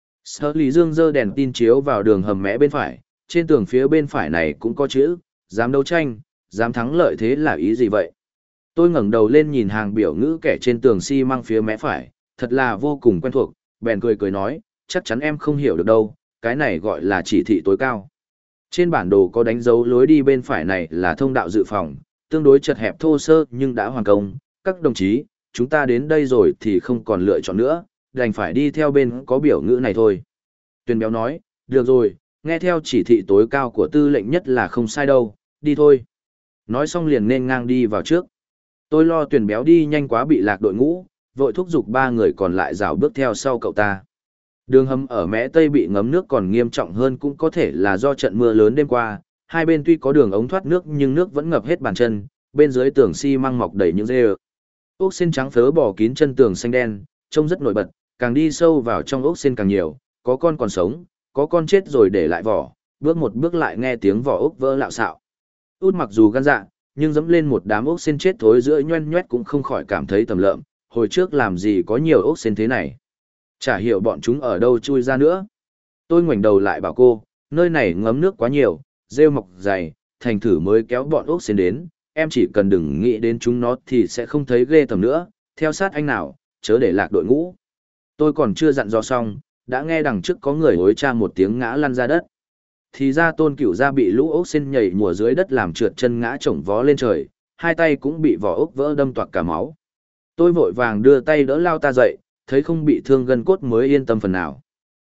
Sở Lý Dương giơ đèn tin chiếu vào đường hầm mé bên phải, trên tường phía bên phải này cũng có chữ, dám đấu tranh, dám thắng lợi, thế là ý gì vậy? Tôi ngẩng đầu lên nhìn hàng biểu ngữ kẻ trên tường xi măng phía mé phải, thật là vô cùng quen thuộc, bèn cười cười nói, chắc chắn em không hiểu được đâu, cái này gọi là chỉ thị tối cao. Trên bản đồ có đánh dấu lối đi bên phải này là thông đạo dự phòng, tương đối chật hẹp thô sơ nhưng đã hoàn công. Các đồng chí, chúng ta đến đây rồi thì không còn lựa chọn nữa, đành phải đi theo bên có biểu ngữ này thôi. Tuyền béo nói, được rồi, nghe theo chỉ thị tối cao của tư lệnh nhất là không sai đâu, đi thôi. Nói xong liền nên ngang đi vào trước. Tôi lo Tuyền béo đi nhanh quá bị lạc đội ngũ, vội thúc giục 3 người còn lại rảo bước theo sau cậu ta. Đường hầm ở mé tây bị ngấm nước còn nghiêm trọng hơn cũng có thể là do trận mưa lớn đêm qua, hai bên tuy có đường ống thoát nước nhưng nước vẫn ngập hết bàn chân, bên dưới tường xi măng mọc đầy những rễ. Ốc sên trắng phớ bò kín chân tường xanh đen, trông rất nổi bật, càng đi sâu vào trong ốc sên càng nhiều, có con còn sống, có con chết rồi để lại vỏ, bước một bước lại nghe tiếng vỏ ốc vỡ lạo xạo. Út mặc dù gan dạ, nhưng dẫm lên một đám ốc sên chết thối giữa nhoen nhoét cũng không khỏi cảm thấy tầm lợm, hồi trước làm gì có nhiều ốc sên thế này. Chả hiểu bọn chúng ở đâu chui ra nữa. Tôi ngoảnh đầu lại bảo cô, nơi này ngấm nước quá nhiều, rêu mọc dày, thành thử mới kéo bọn ốc sên đến, em chỉ cần đừng nghĩ đến chúng nó thì sẽ không thấy ghê tầm nữa, theo sát anh nào, chớ để lạc đội ngũ. Tôi còn chưa dặn dò xong, đã nghe đằng trước có người hối cha một tiếng ngã lăn ra đất. Thì ra Tôn Cửu Gia bị lũ ốc sên nhảy mùa dưới đất làm trượt chân ngã chổng vó lên trời, hai tay cũng bị vỏ ốc vỡ đâm toạc cả máu. Tôi vội vàng đưa tay đỡ lao ta dậy, thấy không bị thương gân cốt mới yên tâm phần nào.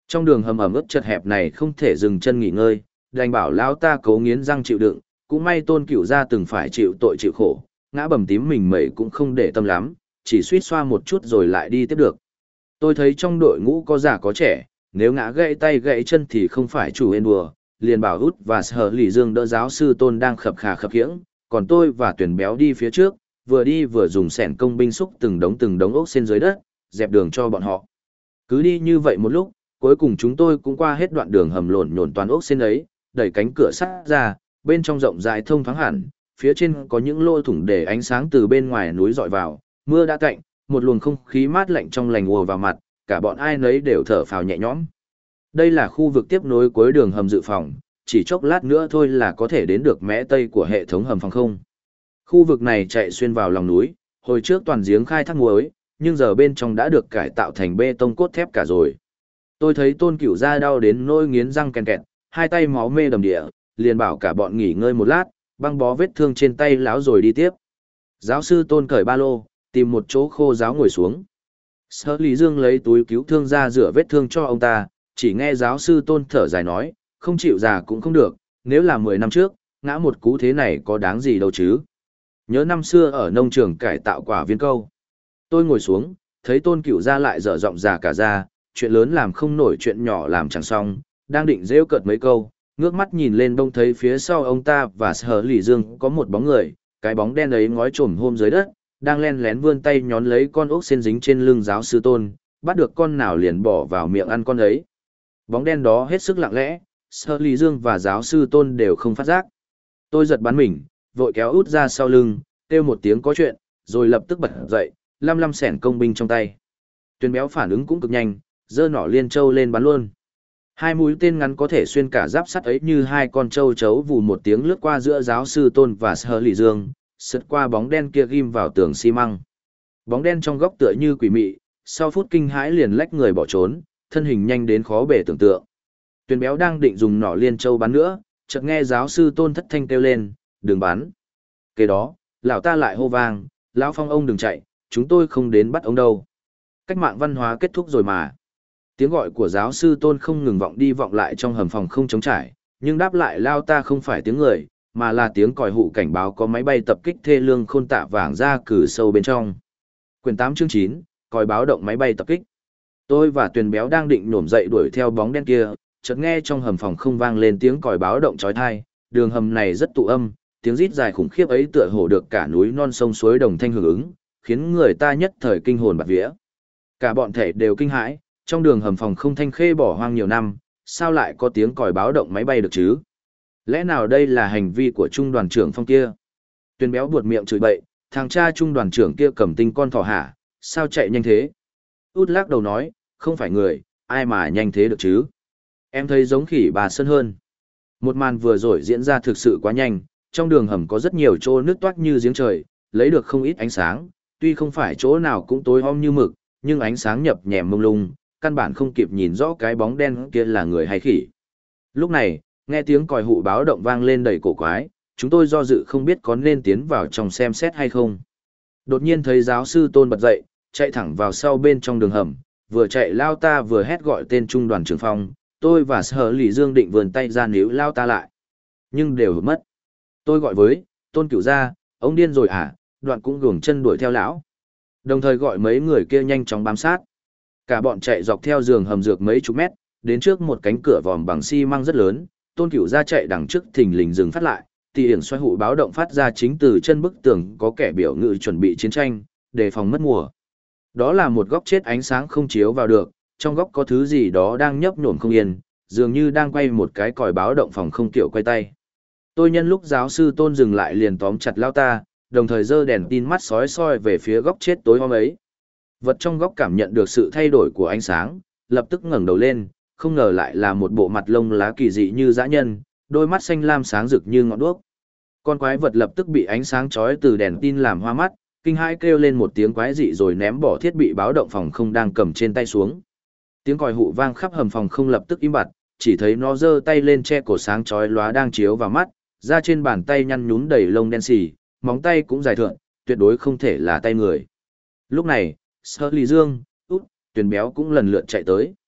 Trong đường hầm ẩm ướt chật hẹp này không thể dừng chân nghỉ ngơi, đành bảo lão ta cố nghiến răng chịu đựng, cũng may Tôn Cửu gia từng phải chịu tội chịu khổ, ngã bầm tím mình mẩy cũng không để tâm lắm, chỉ suýt xoa một chút rồi lại đi tiếp được. Tôi thấy trong đội ngũ có già có trẻ, nếu ngã gãy tay gãy chân thì không phải chủ hên đùa, liền bảo Út và Sở Lỷ Dương đỡ giáo sư Tôn đang khập khà khập khiễng, còn tôi và Tuyển Béo đi phía trước, vừa đi vừa dùng xẻng công binh xúc từng đống ốc sen dưới đất, dẹp đường cho bọn họ. Cứ đi như vậy một lúc, cuối cùng chúng tôi cũng qua hết đoạn đường hầm lộn nhổn toàn ốc sen ấy, đẩy cánh cửa sắt ra, bên trong rộng rãi thông thoáng hẳn, phía trên có những lỗ thủng để ánh sáng từ bên ngoài núi dọi vào, mưa đã tạnh, một luồng không khí mát lạnh trong lành ùa vào mặt, cả bọn ai nấy đều thở phào nhẹ nhõm. Đây là khu vực tiếp nối cuối đường hầm dự phòng, chỉ chốc lát nữa thôi là có thể đến được mé tây của hệ thống hầm phòng không. Khu vực này chạy xuyên vào lòng núi, hồi trước toàn giếng khai thác muối, nhưng giờ bên trong đã được cải tạo thành bê tông cốt thép cả rồi. Tôi thấy Tôn Cửu gia đau đến nỗi nghiến răng kèn kẹt, hai tay máu mê đầm địa, liền bảo cả bọn nghỉ ngơi một lát, băng bó vết thương trên tay lão rồi đi tiếp. Giáo sư Tôn cởi ba lô, tìm một chỗ khô ráo ngồi xuống. Sở Lý Dương lấy túi cứu thương ra rửa vết thương cho ông ta, chỉ nghe giáo sư Tôn thở dài nói, không chịu già cũng không được, nếu là 10 năm trước, ngã một cú thế này có đáng gì đâu chứ. Nhớ năm xưa ở nông trường cải tạo quả viên câu. Tôi ngồi xuống, thấy Tôn Cửu gia lại dở giọng già cả ra, chuyện lớn làm không nổi chuyện nhỏ làm chẳng xong, đang định rêu cợt mấy câu, ngước mắt nhìn lên bông thấy phía sau ông ta và Sở Lỷ Dương có một bóng người, cái bóng đen ấy ngói chồm hôm dưới đất, đang len lén vươn tay nhón lấy con ốc sen dính trên lưng giáo sư Tôn, bắt được con nào liền bỏ vào miệng ăn con ấy. Bóng đen đó hết sức lặng lẽ, Sở Lỷ Dương và giáo sư Tôn đều không phát giác. Tôi giật bắn mình, vội kéo út ra sau lưng, kêu một tiếng có chuyện, rồi lập tức bật dậy, lăm xẻng công binh trong tay. Tuyển Béo phản ứng cũng cực nhanh, giơ nỏ liên châu lên bắn luôn. Hai mũi tên ngắn có thể xuyên cả giáp sắt ấy như hai con trâu chấu vù một tiếng lướt qua giữa giáo sư Tôn và Sở Lỷ Dương, sượt qua bóng đen kia ghim vào tường xi măng. Bóng đen trong góc tựa như quỷ mị, sau phút kinh hãi liền lách người bỏ trốn, thân hình nhanh đến khó bề tưởng tượng. Tuyển Béo đang định dùng nỏ liên châu bắn nữa, chợt nghe giáo sư Tôn thất thanh kêu lên, đừng bắn. Kế đó, lão ta lại hô vang, lão Phong ông đừng chạy, chúng tôi không đến bắt ông đâu. Cách mạng văn hóa kết thúc rồi mà. Tiếng gọi của giáo sư Tôn không ngừng vọng đi vọng lại trong hầm phòng không trống trải, nhưng đáp lại lao ta không phải tiếng người, mà là tiếng còi hụ cảnh báo có máy bay tập kích thê lương khôn tạ vàng ra cử sâu bên trong. Quyển 8 chương 9, còi báo động máy bay tập kích. Tôi và Tuyền Béo đang định nhổm dậy đuổi theo bóng đen kia, chợt nghe trong hầm phòng không vang lên tiếng còi báo động chói tai, đường hầm này rất tụ âm, tiếng rít dài khủng khiếp ấy tựa hồ được cả núi non sông suối đồng thanh hưởng ứng, khiến người ta nhất thời kinh hồn bạt vía. Cả bọn thể đều kinh hãi, trong đường hầm phòng không thanh khê bỏ hoang nhiều năm, sao lại có tiếng còi báo động máy bay được chứ? Lẽ nào đây là hành vi của trung đoàn trưởng Phong kia? Tuyền Béo buột miệng chửi bậy, thằng cha trung đoàn trưởng kia cầm tinh con thỏ hả, sao chạy nhanh thế? Út lắc đầu nói, không phải người, ai mà nhanh thế được chứ? Em thấy giống khỉ bà Sơn hơn. Một màn vừa rồi diễn ra thực sự quá nhanh, trong đường hầm có rất nhiều chỗ nước toát như giếng trời, lấy được không ít ánh sáng, tuy không phải chỗ nào cũng tối om như mực, nhưng ánh sáng nhập nhèm mông lung, căn bản không kịp nhìn rõ cái bóng đen kia là người hay khỉ. Lúc này, nghe tiếng còi hụ báo động vang lên đầy cổ quái, chúng tôi do dự không biết có nên tiến vào trong xem xét hay không. Đột nhiên thấy giáo sư Tôn bật dậy, chạy thẳng vào sau bên trong đường hầm, vừa chạy lao ta vừa hét gọi tên trung đoàn trưởng Phong, tôi và Sở Lỷ Dương định vườn tay ra níu lao ta lại. Nhưng đều hụt mất. Tôi gọi với, Tôn Cửu gia, ông điên rồi à, đoạn cũng guồng chân đuổi theo lão. Đồng thời gọi mấy người kia nhanh chóng bám sát. Cả bọn chạy dọc theo giường hầm dược mấy chục mét, đến trước một cánh cửa vòm bằng xi măng rất lớn, Tôn Cửu gia chạy đằng trước thình lình dừng phát lại, tỉ hiển xoay hụ báo động phát ra chính từ chân bức tường có kẻ biểu ngữ chuẩn bị chiến tranh, đề phòng mất mùa. Đó là một góc chết ánh sáng không chiếu vào được, trong góc có thứ gì đó đang nhấp nhổm không yên, dường như đang quay một cái còi báo động phòng không kiểu quay tay. Tôi nhân lúc giáo sư Tôn dừng lại liền tóm chặt lao ta, đồng thời giơ đèn tin mắt sói soi về phía góc chết tối om ấy. Vật trong góc cảm nhận được sự thay đổi của ánh sáng, lập tức ngẩng đầu lên, không ngờ lại là một bộ mặt lông lá kỳ dị như dã nhân, đôi mắt xanh lam sáng rực như ngọn đuốc. Con quái vật lập tức bị ánh sáng chói từ đèn tin làm hoa mắt, kinh hãi kêu lên một tiếng quái dị rồi ném bỏ thiết bị báo động phòng không đang cầm trên tay xuống. Tiếng còi hụ vang khắp hầm phòng không lập tức im bặt, chỉ thấy nó giơ tay lên che cổ sáng chói lóa đang chiếu vào mắt, da trên bàn tay nhăn nhúm đầy lông đen xì, móng tay cũng dài thượn, tuyệt đối không thể là tay người. Lúc này, Sở Lỷ Dương, Út, Tuyền Béo cũng lần lượt chạy tới.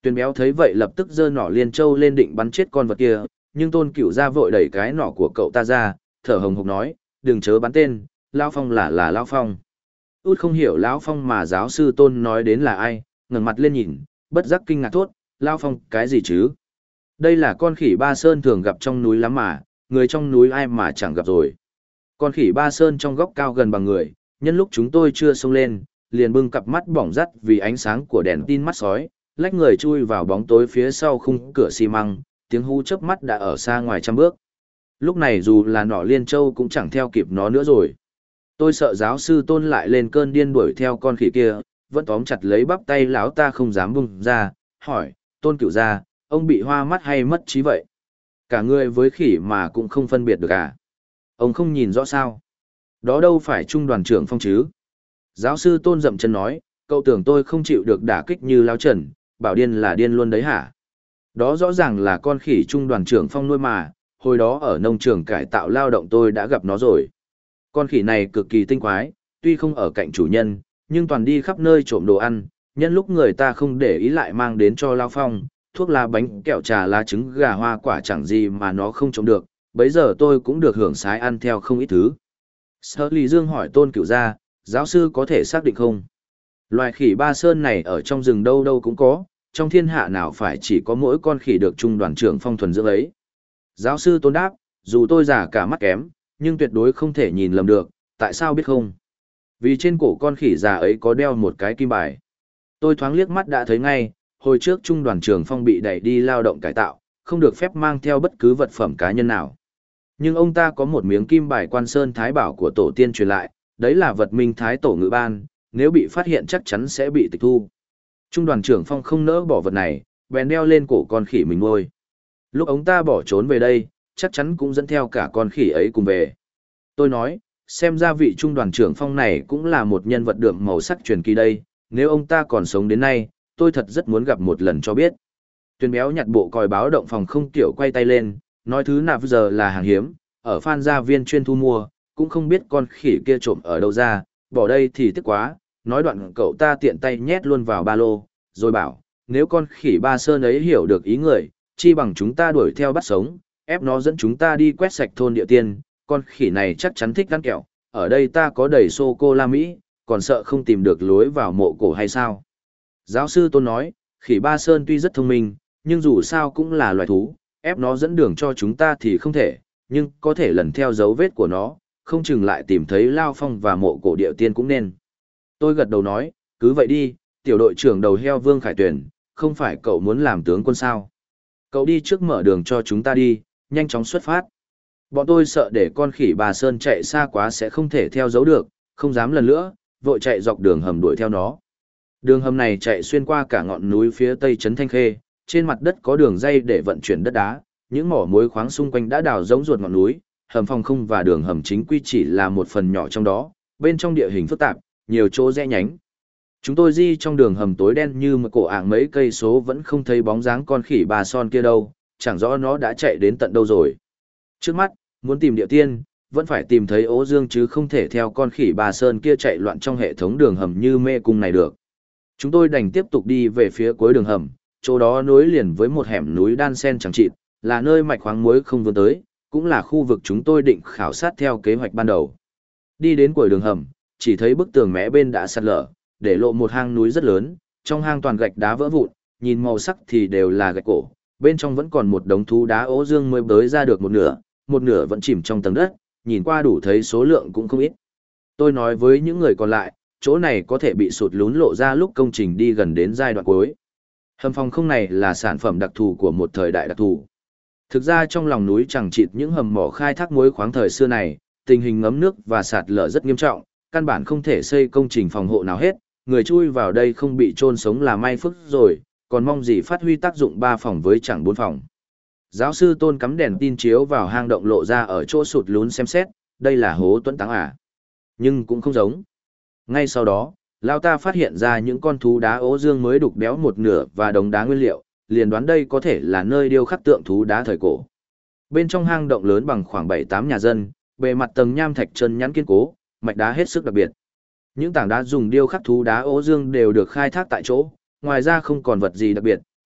Tuyền béo thấy vậy lập tức giơ nỏ liên châu lên định bắn chết con vật kia, nhưng Tôn Cửu Gia vội đẩy cái nỏ của cậu ta ra, thở hồng hộc nói, đừng chớ bắn tên, Lão Phong là Lão Phong. Út không hiểu Lão Phong mà giáo sư Tôn nói đến là ai, ngẩng mặt lên nhìn, bất giác kinh ngạc thốt, Lão Phong cái gì chứ? Đây là con khỉ Ba Sơn thường gặp trong núi lắm mà, người trong núi ai mà chẳng gặp rồi. Con khỉ Ba Sơn trong góc cao gần bằng người, nhân lúc chúng tôi chưa xông lên, liền bưng cặp mắt bỏng rắt vì ánh sáng của đèn tin mắt sói, lách người chui vào bóng tối phía sau khung cửa xi măng, tiếng hú chớp mắt đã ở xa ngoài trăm bước. Lúc này dù là nỏ liên châu cũng chẳng theo kịp nó nữa rồi. Tôi sợ giáo sư Tôn lại lên cơn điên đuổi theo con khỉ kia, vẫn tóm chặt lấy bắp tay lão ta không dám bung ra, hỏi, Tôn Cửu Gia, ông bị hoa mắt hay mất trí vậy? Cả người với khỉ mà cũng không phân biệt được à? Ông không nhìn rõ sao? Đó đâu phải trung đoàn trưởng Phong chứ? Giáo sư Tôn dậm chân nói, cậu tưởng tôi không chịu được đả kích như Lão Trần, bảo điên là điên luôn đấy hả? Đó rõ ràng là con khỉ trung đoàn trưởng Phong nuôi mà, hồi đó ở nông trường cải tạo lao động tôi đã gặp nó rồi. Con khỉ này cực kỳ tinh quái, tuy không ở cạnh chủ nhân, nhưng toàn đi khắp nơi trộm đồ ăn, nhân lúc người ta không để ý lại mang đến cho Lao Phong, thuốc lá bánh kẹo trà lá trứng gà hoa quả chẳng gì mà nó không trộm được, bấy giờ tôi cũng được hưởng sái ăn theo không ít thứ. Sở Lý Dương hỏi Tôn Cửu Gia, giáo sư có thể xác định không? Loài khỉ Ba Sơn này ở trong rừng đâu đâu cũng có, trong thiên hạ nào phải chỉ có mỗi con khỉ được trung đoàn trưởng Phong thuần dưỡng ấy. Giáo sư Tôn đáp, dù tôi giả cả mắt kém, nhưng tuyệt đối không thể nhìn lầm được, tại sao biết không? Vì trên cổ con khỉ già ấy có đeo một cái kim bài. Tôi thoáng liếc mắt đã thấy ngay, hồi trước trung đoàn trưởng Phong bị đẩy đi lao động cải tạo, không được phép mang theo bất cứ vật phẩm cá nhân nào. Nhưng ông ta có một miếng kim bài Quan Sơn Thái Bảo của tổ tiên truyền lại, đấy là vật minh thái tổ ngự ban, nếu bị phát hiện chắc chắn sẽ bị tịch thu. Trung đoàn trưởng Phong không nỡ bỏ vật này, bèn đeo lên cổ con khỉ mình nuôi. Lúc ông ta bỏ trốn về đây, chắc chắn cũng dẫn theo cả con khỉ ấy cùng về. Tôi nói, xem ra vị trung đoàn trưởng Phong này cũng là một nhân vật đượm màu sắc truyền kỳ đây, nếu ông ta còn sống đến nay, tôi thật rất muốn gặp một lần cho biết. Tuyền béo nhặt bộ còi báo động phòng không tiểu quay tay lên, nói thứ nào giờ là hàng hiếm, ở Phan Gia Viên chuyên thu mua, cũng không biết con khỉ kia trộm ở đâu ra, bỏ đây thì tiếc quá, nói đoạn cậu ta tiện tay nhét luôn vào ba lô, rồi bảo, nếu con khỉ Ba Sơn ấy hiểu được ý người, chi bằng chúng ta đuổi theo bắt sống, ép nó dẫn chúng ta đi quét sạch thôn địa tiên, con khỉ này chắc chắn thích ăn kẹo, ở đây ta có đầy sô-cô-la Mỹ, còn sợ không tìm được lối vào mộ cổ hay sao? Giáo sư Tôn nói, khỉ Ba Sơn tuy rất thông minh, nhưng dù sao cũng là loài thú, ép nó dẫn đường cho chúng ta thì không thể, nhưng có thể lần theo dấu vết của nó, không chừng lại tìm thấy Lao Phong và mộ cổ địa tiên cũng nên. Tôi gật đầu nói, cứ vậy đi, tiểu đội trưởng đầu heo Vương Khải Tuyền, không phải cậu muốn làm tướng quân sao? Cậu đi trước mở đường cho chúng ta đi, nhanh chóng xuất phát. Bọn tôi sợ để con khỉ Bà Sơn chạy xa quá sẽ không thể theo dấu được, không dám lần nữa, vội chạy dọc đường hầm đuổi theo nó. Đường hầm này chạy xuyên qua cả ngọn núi phía tây trấn Thanh Khê, trên mặt đất có đường dây để vận chuyển đất đá, những mỏ muối khoáng xung quanh đã đào giống ruột ngọn núi, hầm phòng không và đường hầm chính quy chỉ là một phần nhỏ trong đó, bên trong địa hình phức tạp, nhiều chỗ rẽ nhánh. Chúng tôi di trong đường hầm tối đen như một cổ ạng mấy cây số vẫn không thấy bóng dáng con khỉ Bà Son kia đâu, chẳng rõ nó đã chạy đến tận đâu rồi. Trước mắt, muốn tìm địa tiên, vẫn phải tìm thấy Ố Dương chứ không thể theo con khỉ Bà Sơn kia chạy loạn trong hệ thống đường hầm như mê cung này được. Chúng tôi đành tiếp tục đi về phía cuối đường hầm, chỗ đó nối liền với một hẻm núi đan sen chẳng chịt, là nơi mạch khoáng muối không vươn tới, cũng là khu vực chúng tôi định khảo sát theo kế hoạch ban đầu. Đi đến cuối đường hầm, chỉ thấy bức tường mé bên đã sạt lở, để lộ một hang núi rất lớn, trong hang toàn gạch đá vỡ vụn, nhìn màu sắc thì đều là gạch cổ, bên trong vẫn còn một đống thú đá Ố Dương mới bới ra được một nửa vẫn chìm trong tầng đất, nhìn qua đủ thấy số lượng cũng không ít. Tôi nói với những người còn lại, chỗ này có thể bị sụt lún lộ ra lúc công trình đi gần đến giai đoạn cuối. Hầm phòng không này là sản phẩm đặc thù của một thời đại đặc thù. Thực ra trong lòng núi chẳng chịt những hầm mỏ khai thác muối khoáng thời xưa này, tình hình ngấm nước và sạt lở rất nghiêm trọng, căn bản không thể xây công trình phòng hộ nào hết, người chui vào đây không bị chôn sống là may phước rồi, còn mong gì phát huy tác dụng 3 phòng với chẳng 4 phòng. Giáo sư Tôn cắm đèn tin chiếu vào hang động lộ ra ở chỗ sụt lún xem xét, đây là hố tuẫn táng à. Nhưng cũng không giống. Ngay sau đó, Lao ta phát hiện ra những con thú đá Ố Dương mới đục béo một nửa và đống đá nguyên liệu, liền đoán đây có thể là nơi điêu khắc tượng thú đá thời cổ. Bên trong hang động lớn bằng khoảng 7-8 nhà dân, bề mặt tầng nham thạch chân nhẵn kiên cố, mạch đá hết sức đặc biệt. Những tảng đá dùng điêu khắc thú đá Ố Dương đều được khai thác tại chỗ, ngoài ra không còn vật gì đặc biệt,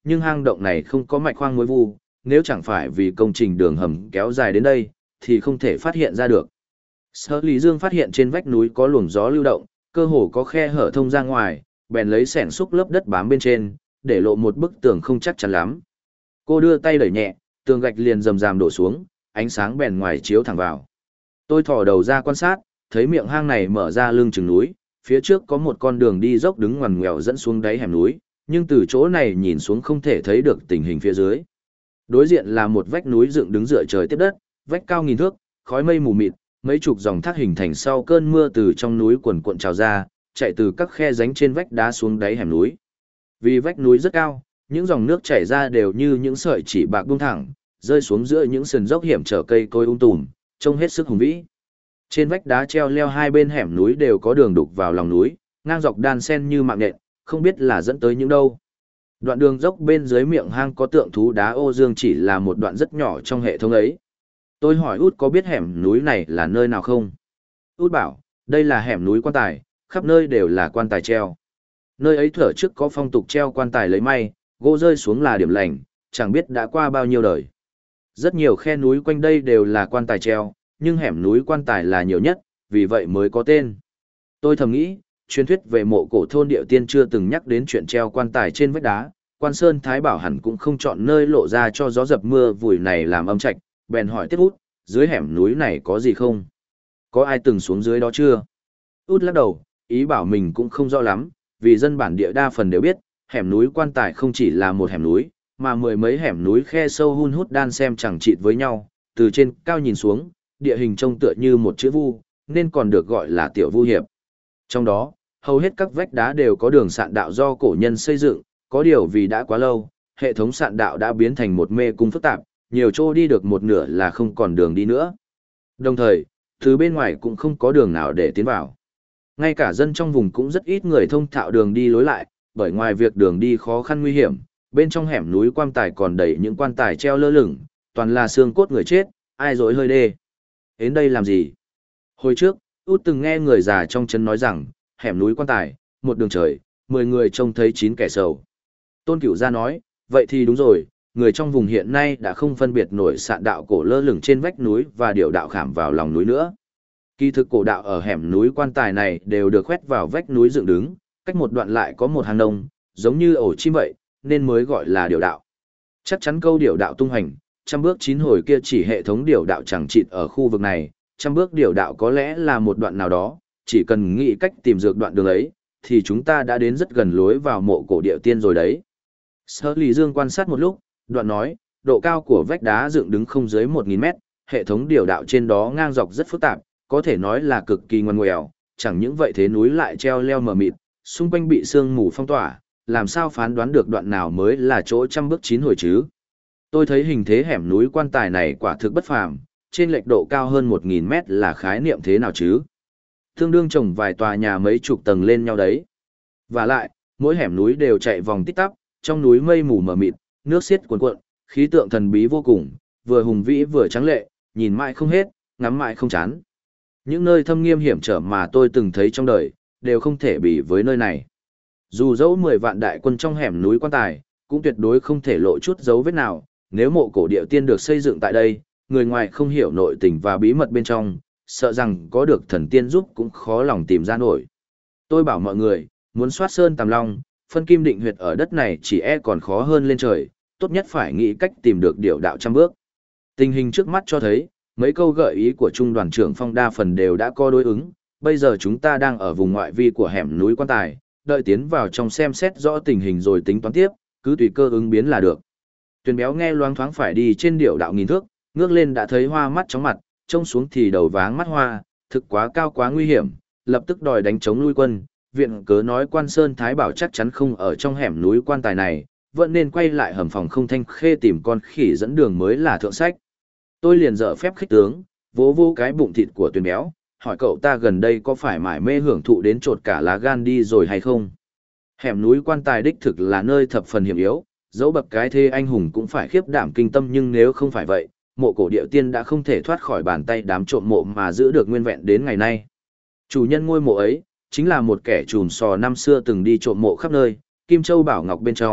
nhưng hang động này không có mạch khoang mối vu, nếu chẳng phải vì công trình đường hầm kéo dài đến đây, thì không thể phát hiện ra được. Sở Lý Dương phát hiện trên vách núi có luồng gió lưu động, cơ hồ có khe hở thông ra ngoài, bèn lấy xẻng xúc lớp đất bám bên trên, để lộ một bức tường không chắc chắn lắm. Cô đưa tay đẩy nhẹ, tường gạch liền rầm ràm đổ xuống, ánh sáng bèn ngoài chiếu thẳng vào. Tôi thò đầu ra quan sát, thấy miệng hang này mở ra lưng chừng núi, phía trước có một con đường đi dốc đứng ngoằn ngoèo dẫn xuống đáy hẻm núi, nhưng từ chỗ này nhìn xuống không thể thấy được tình hình phía dưới. Đối diện là một vách núi dựng đứng dựa trời tiếp đất, vách cao nghìn thước, khói mây mù mịt, mấy chục dòng thác hình thành sau cơn mưa từ trong núi cuồn cuộn trào ra, chạy từ các khe rãnh trên vách đá xuống đáy hẻm núi. Vì vách núi rất cao, những dòng nước chảy ra đều như những sợi chỉ bạc buông thẳng, rơi xuống giữa những sườn dốc hiểm trở cây cối tùm, trông hết sức hùng vĩ. Trên vách đá treo leo hai bên hẻm núi đều có đường đục vào lòng núi, ngang dọc đan xen như mạng nhện, không biết là dẫn tới những đâu. Đoạn đường dốc bên dưới miệng hang có tượng thú đá ô dương chỉ là một đoạn rất nhỏ trong hệ thống ấy. Tôi hỏi Út có biết hẻm núi này là nơi nào không? Út bảo, đây là hẻm núi quan tài, khắp nơi đều là quan tài treo. Nơi ấy thuở trước có phong tục treo quan tài lấy may, gỗ rơi xuống là điểm lành, chẳng biết đã qua bao nhiêu đời. Rất nhiều khe núi quanh đây đều là quan tài treo, nhưng hẻm núi quan tài là nhiều nhất, vì vậy mới có tên. Tôi thầm nghĩ, truyền thuyết về mộ cổ thôn Điệu Tiên chưa từng nhắc đến chuyện treo quan tài trên vách đá, Quan Sơn Thái Bảo hẳn cũng không chọn nơi lộ ra cho gió dập mưa vùi này làm âm trạch, bèn hỏi tiếp Út, dưới hẻm núi này có gì không? Có ai từng xuống dưới đó chưa? Út lắc đầu, ý bảo mình cũng không rõ lắm, vì dân bản địa đa phần đều biết, hẻm núi quan tài không chỉ là một hẻm núi, mà mười mấy hẻm núi khe sâu hun hút đan xem chẳng chịt với nhau, từ trên cao nhìn xuống, địa hình trông tựa như một chữ vu, nên còn được gọi là tiểu vu hiệp. Trong đó, hầu hết các vách đá đều có đường sạn đạo do cổ nhân xây dựng, có điều vì đã quá lâu, hệ thống sạn đạo đã biến thành một mê cung phức tạp, nhiều chỗ đi được một nửa là không còn đường đi nữa. Đồng thời, từ bên ngoài cũng không có đường nào để tiến vào. Ngay cả dân trong vùng cũng rất ít người thông thạo đường đi lối lại, bởi ngoài việc đường đi khó khăn nguy hiểm, bên trong hẻm núi quan tài còn đầy những quan tài treo lơ lửng, toàn là xương cốt người chết, ai dối hơi đê. Đến đây làm gì? Hồi trước, Út từng nghe người già trong trấn nói rằng, hẻm núi quan tài, một đường trời, 10 người trông thấy 9 kẻ sầu. Tôn Cửu Gia nói, vậy thì đúng rồi, người trong vùng hiện nay đã không phân biệt nổi sạn đạo cổ lơ lửng trên vách núi và điệu đạo khảm vào lòng núi nữa. Kỳ thực cổ đạo ở hẻm núi quan tài này đều được khoét vào vách núi dựng đứng, cách một đoạn lại có một hang nông, giống như ổ chim vậy, nên mới gọi là điệu đạo. Chắc chắn câu điệu đạo tung hành, trăm bước chín hồi kia chỉ hệ thống điệu đạo chẳng chịt ở khu vực này, trăm bước điệu đạo có lẽ là một đoạn nào đó, chỉ cần nghĩ cách tìm được đoạn đường ấy, thì chúng ta đã đến rất gần lối vào mộ cổ Điệu Tiên rồi đấy. Sở Lý Dương quan sát một lúc, đoạn nói, độ cao của vách đá dựng đứng không dưới 1.000 mét, hệ thống điệu đạo trên đó ngang dọc rất phức tạp, có thể nói là cực kỳ ngoằn ngoèo, chẳng những vậy thế núi lại treo leo mờ mịt, xung quanh bị sương mù phong tỏa, làm sao phán đoán được đoạn nào mới là chỗ trăm bước chín hồi chứ? Tôi thấy hình thế hẻm núi quan tài này quả thực bất phàm, trên lệch độ cao hơn 1.000 mét là khái niệm thế nào chứ? Tương đương trồng vài tòa nhà mấy chục tầng lên nhau đấy. Và lại, mỗi hẻm núi đều chạy vòng tít tắp, trong núi mây mù mờ mịt, nước xiết cuồn cuộn, khí tượng thần bí vô cùng, vừa hùng vĩ vừa trắng lệ, nhìn mãi không hết, ngắm mãi không chán. Những nơi thâm nghiêm hiểm trở mà tôi từng thấy trong đời, đều không thể bì với nơi này. Dù dẫu 10 vạn đại quân trong hẻm núi quan tài, cũng tuyệt đối không thể lộ chút dấu vết nào, nếu mộ cổ Điệu Tiên được xây dựng tại đây, người ngoài không hiểu nội tình và bí mật bên trong, sợ rằng có được thần tiên giúp cũng khó lòng tìm ra nổi. Tôi bảo mọi người, muốn soát sơn tàm long, phân kim định huyệt ở đất này chỉ còn khó hơn lên trời, tốt nhất phải nghĩ cách tìm được điệu đạo trăm bước. Tình hình trước mắt cho thấy, mấy câu gợi ý của Trung đoàn trưởng Phong đa phần đều đã có đối ứng, bây giờ chúng ta đang ở vùng ngoại vi của hẻm núi quan tài, đợi tiến vào trong xem xét rõ tình hình rồi tính toán tiếp, cứ tùy cơ ứng biến là được. Tuyền Béo nghe loáng thoáng phải đi trên điệu đạo nghìn thước, ngước lên đã thấy hoa mắt chóng mặt, trông xuống thì đầu váng mắt hoa, thực quá cao quá nguy hiểm, lập tức đòi đánh chống lui quân. Viện cớ nói Quan Sơn Thái Bảo chắc chắn không ở trong hẻm núi quan tài này, vẫn nên quay lại hầm phòng không thanh khê tìm con khỉ dẫn đường mới là thượng sách. Tôi liền dở phép khích tướng, vỗ vô cái bụng thịt của Tuyền Béo, hỏi cậu ta gần đây có phải mải mê hưởng thụ đến trột cả lá gan đi rồi hay không? Hẻm núi quan tài đích thực là nơi thập phần hiểm yếu, dẫu bậc cái thê anh hùng cũng phải khiếp đảm kinh tâm, nhưng nếu không phải vậy, mộ cổ Điệu Tiên đã không thể thoát khỏi bàn tay đám trộm mộ mà giữ được nguyên vẹn đến ngày nay. Chủ nhân ngôi mộ ấy, chính là một kẻ trùm sò năm xưa từng đi trộm mộ khắp nơi, kim châu bảo ngọc bên trong,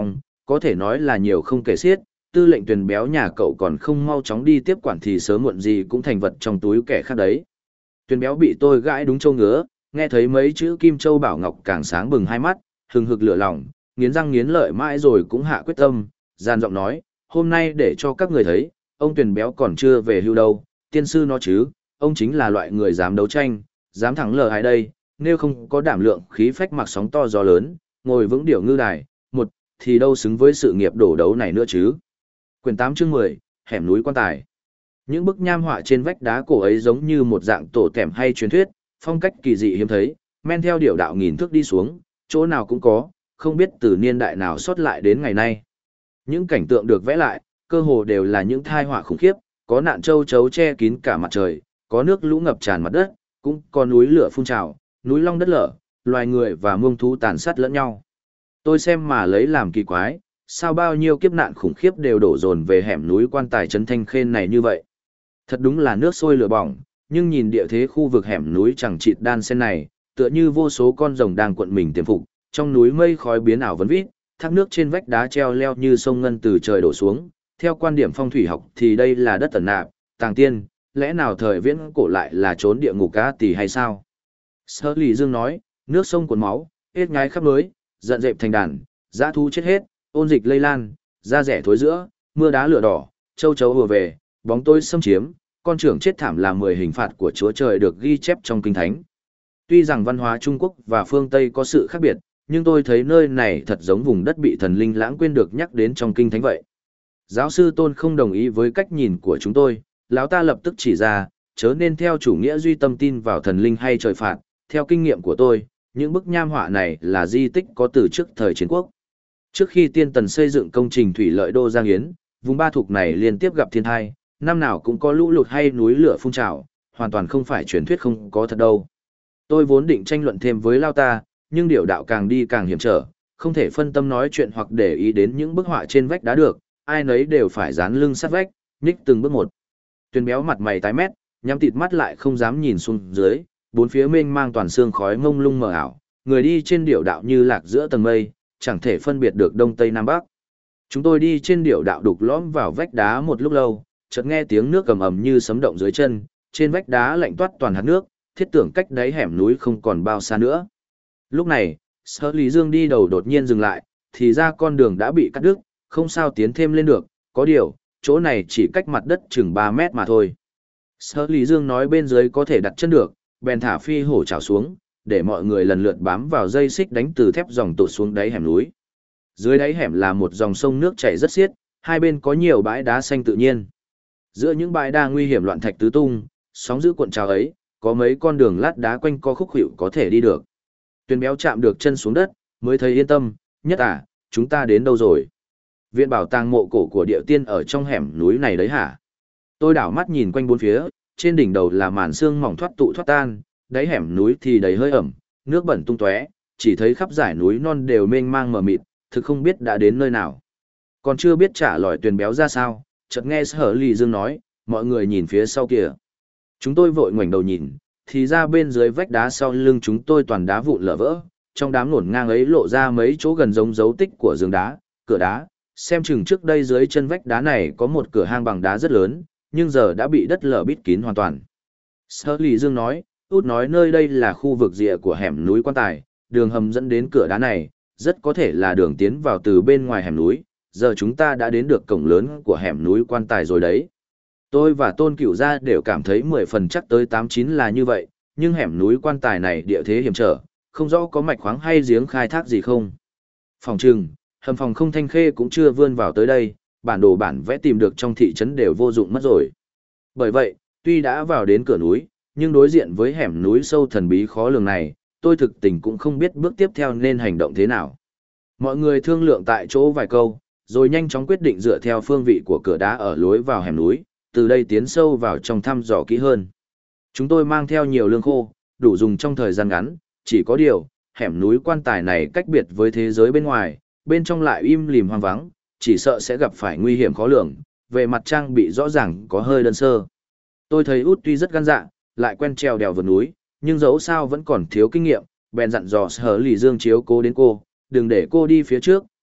có thể nói là nhiều không kể xiết, tư lệnh Tuyền Béo nhà cậu còn không mau chóng đi tiếp quản thì sớm muộn gì cũng thành vật trong túi kẻ khác đấy. Tuyền Béo bị tôi gãi đúng châu ngứa, nghe thấy mấy chữ Kim Châu Bảo Ngọc càng sáng bừng hai mắt, hừng hực lửa lòng, nghiến răng nghiến lợi mãi rồi cũng hạ quyết tâm, gian giọng nói, hôm nay để cho các người thấy, ông Tuyền Béo còn chưa về hưu đâu, tiên sư nó chứ, ông chính là loại người dám đấu tranh, dám thắng lờ ai đây, nếu không có đảm lượng khí phách mặc sóng to gió lớn, ngồi vững điểu ngư đài, một, thì đâu xứng với sự nghiệp đổ đấu này nữa chứ. Quyển 8 chương 10, hẻm núi quan tài. Những bức nham họa trên vách đá cổ ấy giống như một dạng tổ tẻm hay truyền thuyết, phong cách kỳ dị hiếm thấy, men theo điểu đạo nghìn thước đi xuống, chỗ nào cũng có, không biết từ niên đại nào sót lại đến ngày nay. Những cảnh tượng được vẽ lại, cơ hồ đều là những thai họa khủng khiếp, có nạn châu chấu che kín cả mặt trời, có nước lũ ngập tràn mặt đất, cũng có núi lửa phun trào, núi long đất lở, loài người và muông thú tàn sát lẫn nhau. Tôi xem mà lấy làm kỳ quái, sao bao nhiêu kiếp nạn khủng khiếp đều đổ dồn về hẻm núi quan tài trấn Thanh Khê này như vậy. Thật đúng là nước sôi lửa bỏng, nhưng nhìn địa thế khu vực hẻm núi chẳng chịt đan sen này, tựa như vô số con rồng đang cuộn mình tiềm phục, trong núi mây khói biến ảo vấn vít, thác nước trên vách đá treo leo như sông ngân từ trời đổ xuống. Theo quan điểm phong thủy học thì đây là đất tẩn nạp, tàng tiên, lẽ nào thời viễn cổ lại là trốn địa ngục cá tỳ hay sao? Sở Lý Dương nói, nước sông cuồn máu, ếch nhái khắp núi, giận dẹp thành đàn, dã thú chết hết, ôn dịch lây lan, da rẻ thối giữa, mưa đá lửa đỏ, châu chấu ùa về, bóng tối xâm chiếm, con trưởng chết thảm là 10 hình phạt của Chúa Trời được ghi chép trong Kinh Thánh. Tuy rằng văn hóa Trung Quốc và phương Tây có sự khác biệt, nhưng tôi thấy nơi này thật giống vùng đất bị thần linh lãng quên được nhắc đến trong Kinh Thánh vậy. Giáo sư Tôn không đồng ý với cách nhìn của chúng tôi, lão ta lập tức chỉ ra, chớ nên theo chủ nghĩa duy tâm tin vào thần linh hay trời phạt, theo kinh nghiệm của tôi, những bức nham họa này là di tích có từ trước thời chiến quốc. Trước khi Tiên Tần xây dựng công trình thủy lợi đô Giang Yến, vùng Ba Thục này liên tiếp gặp thiên tai, năm nào cũng có lũ lụt hay núi lửa phun trào, hoàn toàn không phải truyền thuyết không có thật đâu. Tôi vốn định tranh luận thêm với lão ta, nhưng điệu đạo càng đi càng hiểm trở, không thể phân tâm nói chuyện hoặc để ý đến những bức họa trên vách đá được, ai nấy đều phải dán lưng sát vách, nhích từng bước một. Tuyền Béo mặt mày tái mét, nhắm tịt mắt lại không dám nhìn xuống dưới, bốn phía mênh mang toàn sương khói mông lung mờ ảo, người đi trên điệu đạo như lạc giữa tầng mây, chẳng thể phân biệt được đông tây nam bắc. Chúng tôi đi trên điệu đạo đục lõm vào vách đá một lúc lâu, chợt nghe tiếng nước ầm ầm như sấm động dưới chân, trên vách đá lạnh toát toàn hạt nước, thiết tưởng cách đáy hẻm núi không còn bao xa nữa. Lúc này, Sở Lý Dương đi đầu đột nhiên dừng lại, thì ra con đường đã bị cắt đứt, không sao tiến thêm lên được, có điều, chỗ này chỉ cách mặt đất chừng 3 mét mà thôi. Sở Lý Dương nói bên dưới có thể đặt chân được, bèn thả phi hổ trào xuống, để mọi người lần lượt bám vào dây xích đánh từ thép dòng tụt xuống đáy hẻm núi. Dưới đáy hẻm là một dòng sông nước chảy rất xiết, hai bên có nhiều bãi đá xanh tự nhiên. Giữa những bãi đá nguy hiểm loạn thạch tứ tung, sóng dữ cuộn trào ấy, có mấy con đường lát đá quanh co khúc khuỷu có thể đi được. Tuyền Béo chạm được chân xuống đất, mới thấy yên tâm, nhất chúng ta đến đâu rồi? Viện bảo tàng mộ cổ của địa tiên ở trong hẻm núi này đấy hả? Tôi đảo mắt nhìn quanh bốn phía, trên đỉnh đầu là màn sương mỏng thoát tụ thoát tan, đáy hẻm núi thì đầy hơi ẩm, nước bẩn tung tóe, chỉ thấy khắp dải núi non đều mênh mang mờ mịt, thực không biết đã đến nơi nào. Còn chưa biết trả lời Tuyền Béo ra sao, chợt nghe Sở Lý Dương nói, mọi người nhìn phía sau kìa. Chúng tôi vội ngoảnh đầu nhìn, thì ra bên dưới vách đá sau lưng chúng tôi toàn đá vụn lở vỡ, trong đám ngổn ngang ấy lộ ra mấy chỗ gần giống dấu tích của giường đá, cửa đá, xem chừng trước đây dưới chân vách đá này có một cửa hang bằng đá rất lớn, nhưng giờ đã bị đất lở bít kín hoàn toàn. Sở Lý Dương nói, út nói nơi đây là khu vực rìa của hẻm núi quan tài, đường hầm dẫn đến cửa đá này, rất có thể là đường tiến vào từ bên ngoài hẻm núi, giờ chúng ta đã đến được cổng lớn của hẻm núi quan tài rồi đấy. Tôi và Tôn Cửu Gia đều cảm thấy 10 phần chắc tới 89 là như vậy, nhưng hẻm núi quan tài này địa thế hiểm trở, không rõ có mạch khoáng hay giếng khai thác gì không. Phòng trừng, hầm phòng không Thanh Khê cũng chưa vươn vào tới đây, bản đồ bản vẽ tìm được trong thị trấn đều vô dụng mất rồi. Bởi vậy, tuy đã vào đến cửa núi, nhưng đối diện với hẻm núi sâu thần bí khó lường này, tôi thực tình cũng không biết bước tiếp theo nên hành động thế nào. Mọi người thương lượng tại chỗ vài câu, rồi nhanh chóng quyết định dựa theo phương vị của cửa đá ở lối vào hẻm núi, từ đây tiến sâu vào trong thăm dò kỹ hơn. Chúng tôi mang theo nhiều lương khô, đủ dùng trong thời gian ngắn, chỉ có điều, hẻm núi quan tài này cách biệt với thế giới bên ngoài, bên trong lại im lìm hoang vắng, chỉ sợ sẽ gặp phải nguy hiểm khó lường, về mặt trang bị rõ ràng có hơi đơn sơ. Tôi thấy út tuy rất gan dạ, lại quen trèo đèo vượt núi, nhưng dẫu sao vẫn còn thiếu kinh nghiệm, bèn dặn dò Sở Lý Dương chiếu cố đến cô, đừng để cô đi phía trước,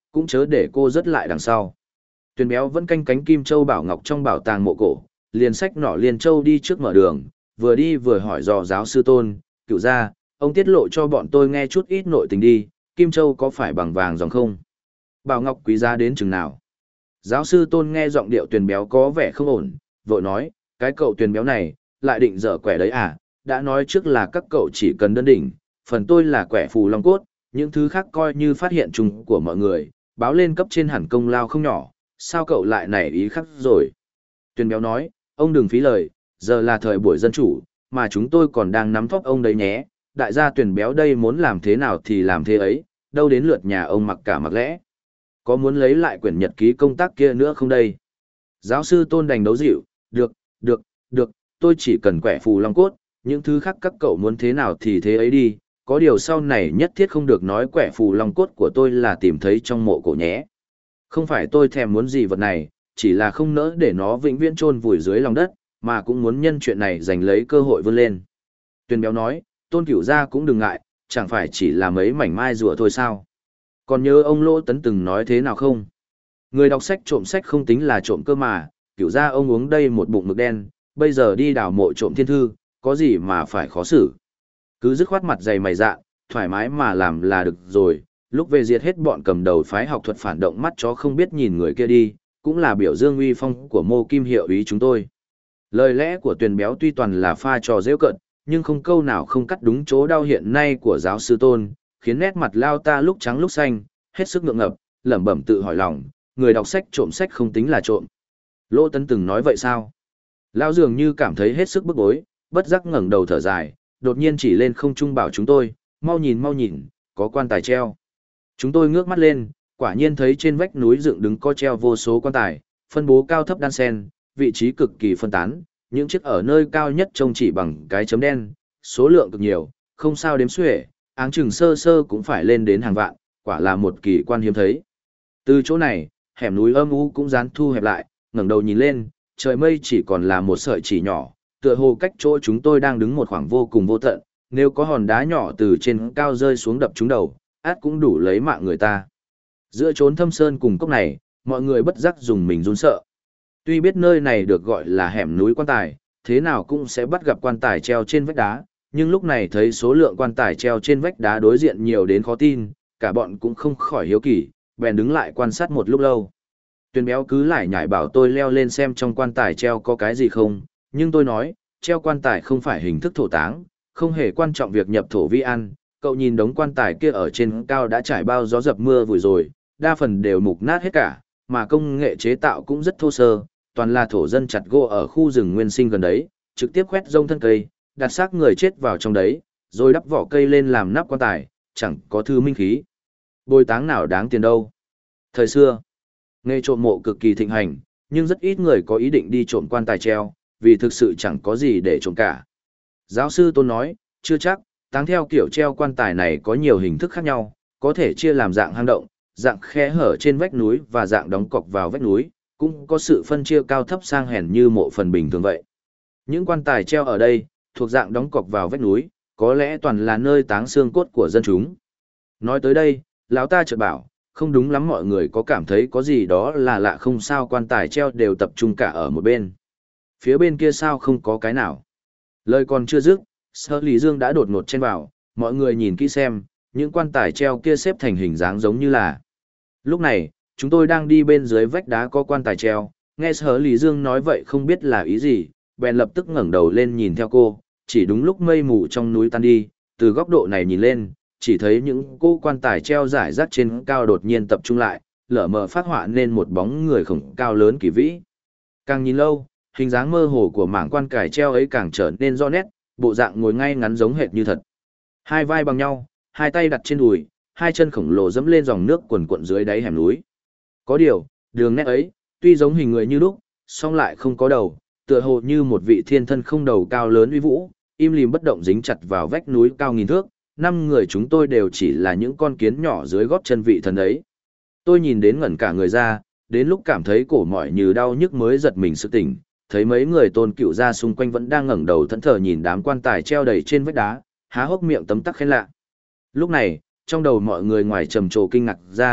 cũng chớ để cô rớt lại đằng sau. Tuyền béo vẫn canh cánh kim châu bảo ngọc trong bảo tàng mộ cổ, liền xách nỏ liền châu đi trước mở đường, vừa đi vừa hỏi dò giáo sư Tôn, cựu gia, ông tiết lộ cho bọn tôi nghe chút ít nội tình đi, kim châu có phải bằng vàng dòng không? Bảo ngọc quý giá đến chừng nào? Giáo sư Tôn nghe giọng điệu Tuyền béo có vẻ không ổn, vội nói, cái cậu Tuyền béo này, lại định dở quẻ đấy à, đã nói trước là các cậu chỉ cần đơn đỉnh, phần tôi là quẻ phù long cốt, những thứ khác coi như phát hiện chung của mọi người, báo lên cấp trên hẳn công lao không nhỏ, sao cậu lại nảy ý khác rồi? Tuyền béo nói, ông đừng phí lời, giờ là thời buổi dân chủ, mà chúng tôi còn đang nắm thóp ông đấy nhé, đại gia Tuyền béo đây muốn làm thế nào thì làm thế ấy, đâu đến lượt nhà ông mặc cả mặc lẽ. Có muốn lấy lại quyển nhật ký công tác kia nữa không đây? Giáo sư Tôn đành đấu dịu, được, tôi chỉ cần quẻ phù long cốt, những thứ khác các cậu muốn thế nào thì thế ấy đi, có điều sau này nhất thiết không được nói quẻ phù long cốt của tôi là tìm thấy trong mộ cổ nhé. Không phải tôi thèm muốn gì vật này, chỉ là không nỡ để nó vĩnh viễn chôn vùi dưới lòng đất, mà cũng muốn nhân chuyện này giành lấy cơ hội vươn lên. Tuyền béo nói, Tôn cửu gia cũng đừng ngại, chẳng phải chỉ là mấy mảnh mai rùa thôi sao. Còn nhớ ông Lỗ Tấn từng nói thế nào không? Người đọc sách trộm sách không tính là trộm cơ mà, cửu gia ông uống đây một bụng mực đen, bây giờ đi đào mộ trộm thiên thư, có gì mà phải khó xử. Cứ dứt khoát mặt dày mày dạ, thoải mái mà làm là được rồi, lúc về diệt hết bọn cầm đầu phái học thuật phản động mắt chó không biết nhìn người kia đi, cũng là biểu dương uy phong của Mô Kim hiệu ý chúng tôi. Lời lẽ của Tuyền béo tuy toàn là pha trò giễu cợt, nhưng không câu nào không cắt đúng chỗ đau hiện nay của giáo sư Tôn, khiến nét mặt lao ta lúc trắng lúc xanh, hết sức ngượng ngập, lẩm bẩm tự hỏi lòng, người đọc sách trộm sách không tính là trộm. Lỗ Tấn từng nói vậy sao? Lao dường như cảm thấy hết sức bức bối, bất giác ngẩng đầu thở dài, đột nhiên chỉ lên không trung bảo chúng tôi, mau nhìn, có quan tài treo. Chúng tôi ngước mắt lên, quả nhiên thấy trên vách núi dựng đứng có treo vô số quan tài, phân bố cao thấp đan xen, vị trí cực kỳ phân tán, những chiếc ở nơi cao nhất trông chỉ bằng cái chấm đen, số lượng cực nhiều, không sao đếm xuể, áng chừng sơ sơ cũng phải lên đến hàng vạn, quả là một kỳ quan hiếm thấy. Từ chỗ này, hẻm núi âm u cũng dán thu hẹp lại, ngẩng đầu nhìn lên, trời mây chỉ còn là một sợi chỉ nhỏ, tựa hồ cách chỗ chúng tôi đang đứng một khoảng vô cùng vô tận, nếu có hòn đá nhỏ từ trên cao rơi xuống đập trúng đầu, át cũng đủ lấy mạng người ta. Giữa chốn thâm sơn cùng cốc này, mọi người bất giác dùng mình run sợ. Tuy biết nơi này được gọi là hẻm núi quan tài, thế nào cũng sẽ bắt gặp quan tài treo trên vách đá, nhưng lúc này thấy số lượng quan tài treo trên vách đá đối diện nhiều đến khó tin, cả bọn cũng không khỏi hiếu kỳ, bèn đứng lại quan sát một lúc lâu. Tuyền béo cứ lải nhải bảo tôi leo lên xem trong quan tài treo có cái gì không, nhưng tôi nói, treo quan tài không phải hình thức thổ táng, không hề quan trọng việc nhập thổ vi ăn. Cậu nhìn đống quan tài kia ở trên cao đã trải bao gió dập mưa vừa rồi, đa phần đều mục nát hết cả, mà công nghệ chế tạo cũng rất thô sơ, toàn là thổ dân chặt gỗ ở khu rừng nguyên sinh gần đấy, trực tiếp khoét rông thân cây, đặt xác người chết vào trong đấy, rồi đắp vỏ cây lên làm nắp quan tài, chẳng có thứ minh khí. Bồi táng nào đáng tiền đâu. Thời xưa, nghề trộm mộ cực kỳ thịnh hành, nhưng rất ít người có ý định đi trộm quan tài treo, vì thực sự chẳng có gì để trộm cả. Giáo sư Tôn nói, chưa chắc, táng theo kiểu treo quan tài này có nhiều hình thức khác nhau, có thể chia làm dạng hang động, dạng khe hở trên vách núi và dạng đóng cọc vào vách núi, cũng có sự phân chia cao thấp sang hèn như mộ phần bình thường vậy. Những quan tài treo ở đây, thuộc dạng đóng cọc vào vách núi, có lẽ toàn là nơi táng xương cốt của dân chúng. Nói tới đây, lão ta chợt bảo, không đúng lắm, mọi người có cảm thấy có gì đó là lạ không sao, quan tài treo đều tập trung cả ở một bên. Phía bên kia sao không có cái nào? Lời còn chưa dứt, Sở Lý Dương đã đột ngột chen vào, mọi người nhìn kỹ xem, những quan tài treo kia xếp thành hình dáng giống như là. Lúc này, chúng tôi đang đi bên dưới vách đá có quan tài treo, nghe Sở Lý Dương nói vậy không biết là ý gì, bèn lập tức ngẩng đầu lên nhìn theo cô, chỉ đúng lúc mây mù trong núi tan đi, từ góc độ này nhìn lên, chỉ thấy những cô quan tài treo rải rác trên cao đột nhiên tập trung lại, lờ mờ phát họa nên một bóng người khổng cao lớn kỳ vĩ. Càng nhìn lâu, hình dáng mơ hồ của mảng quan tài treo ấy càng trở nên rõ nét, bộ dạng ngồi ngay ngắn giống hệt như thật. Hai vai bằng nhau, hai tay đặt trên đùi, hai chân khổng lồ dẫm lên dòng nước quần quận dưới đáy hẻm núi. Có điều, đường nét ấy, tuy giống hình người như lúc, song lại không có đầu, tựa hồ như một vị thiên thân không đầu cao lớn uy vũ, im lìm bất động dính chặt vào vách núi cao nghìn thước. 5 người chúng tôi đều chỉ là những con kiến nhỏ dưới gót chân vị thần ấy. Tôi nhìn đến ngẩn cả người ra, đến lúc cảm thấy cổ mỏi như đau nhức mới giật mình sự tỉnh, thấy mấy người Tôn Cựu gia xung quanh vẫn đang ngẩng đầu thẫn thờ nhìn đám quan tài treo đầy trên vách đá, há hốc miệng tấm tắc khen lạ. Lúc này, trong đầu mọi người ngoài trầm trồ kinh ngạc ra,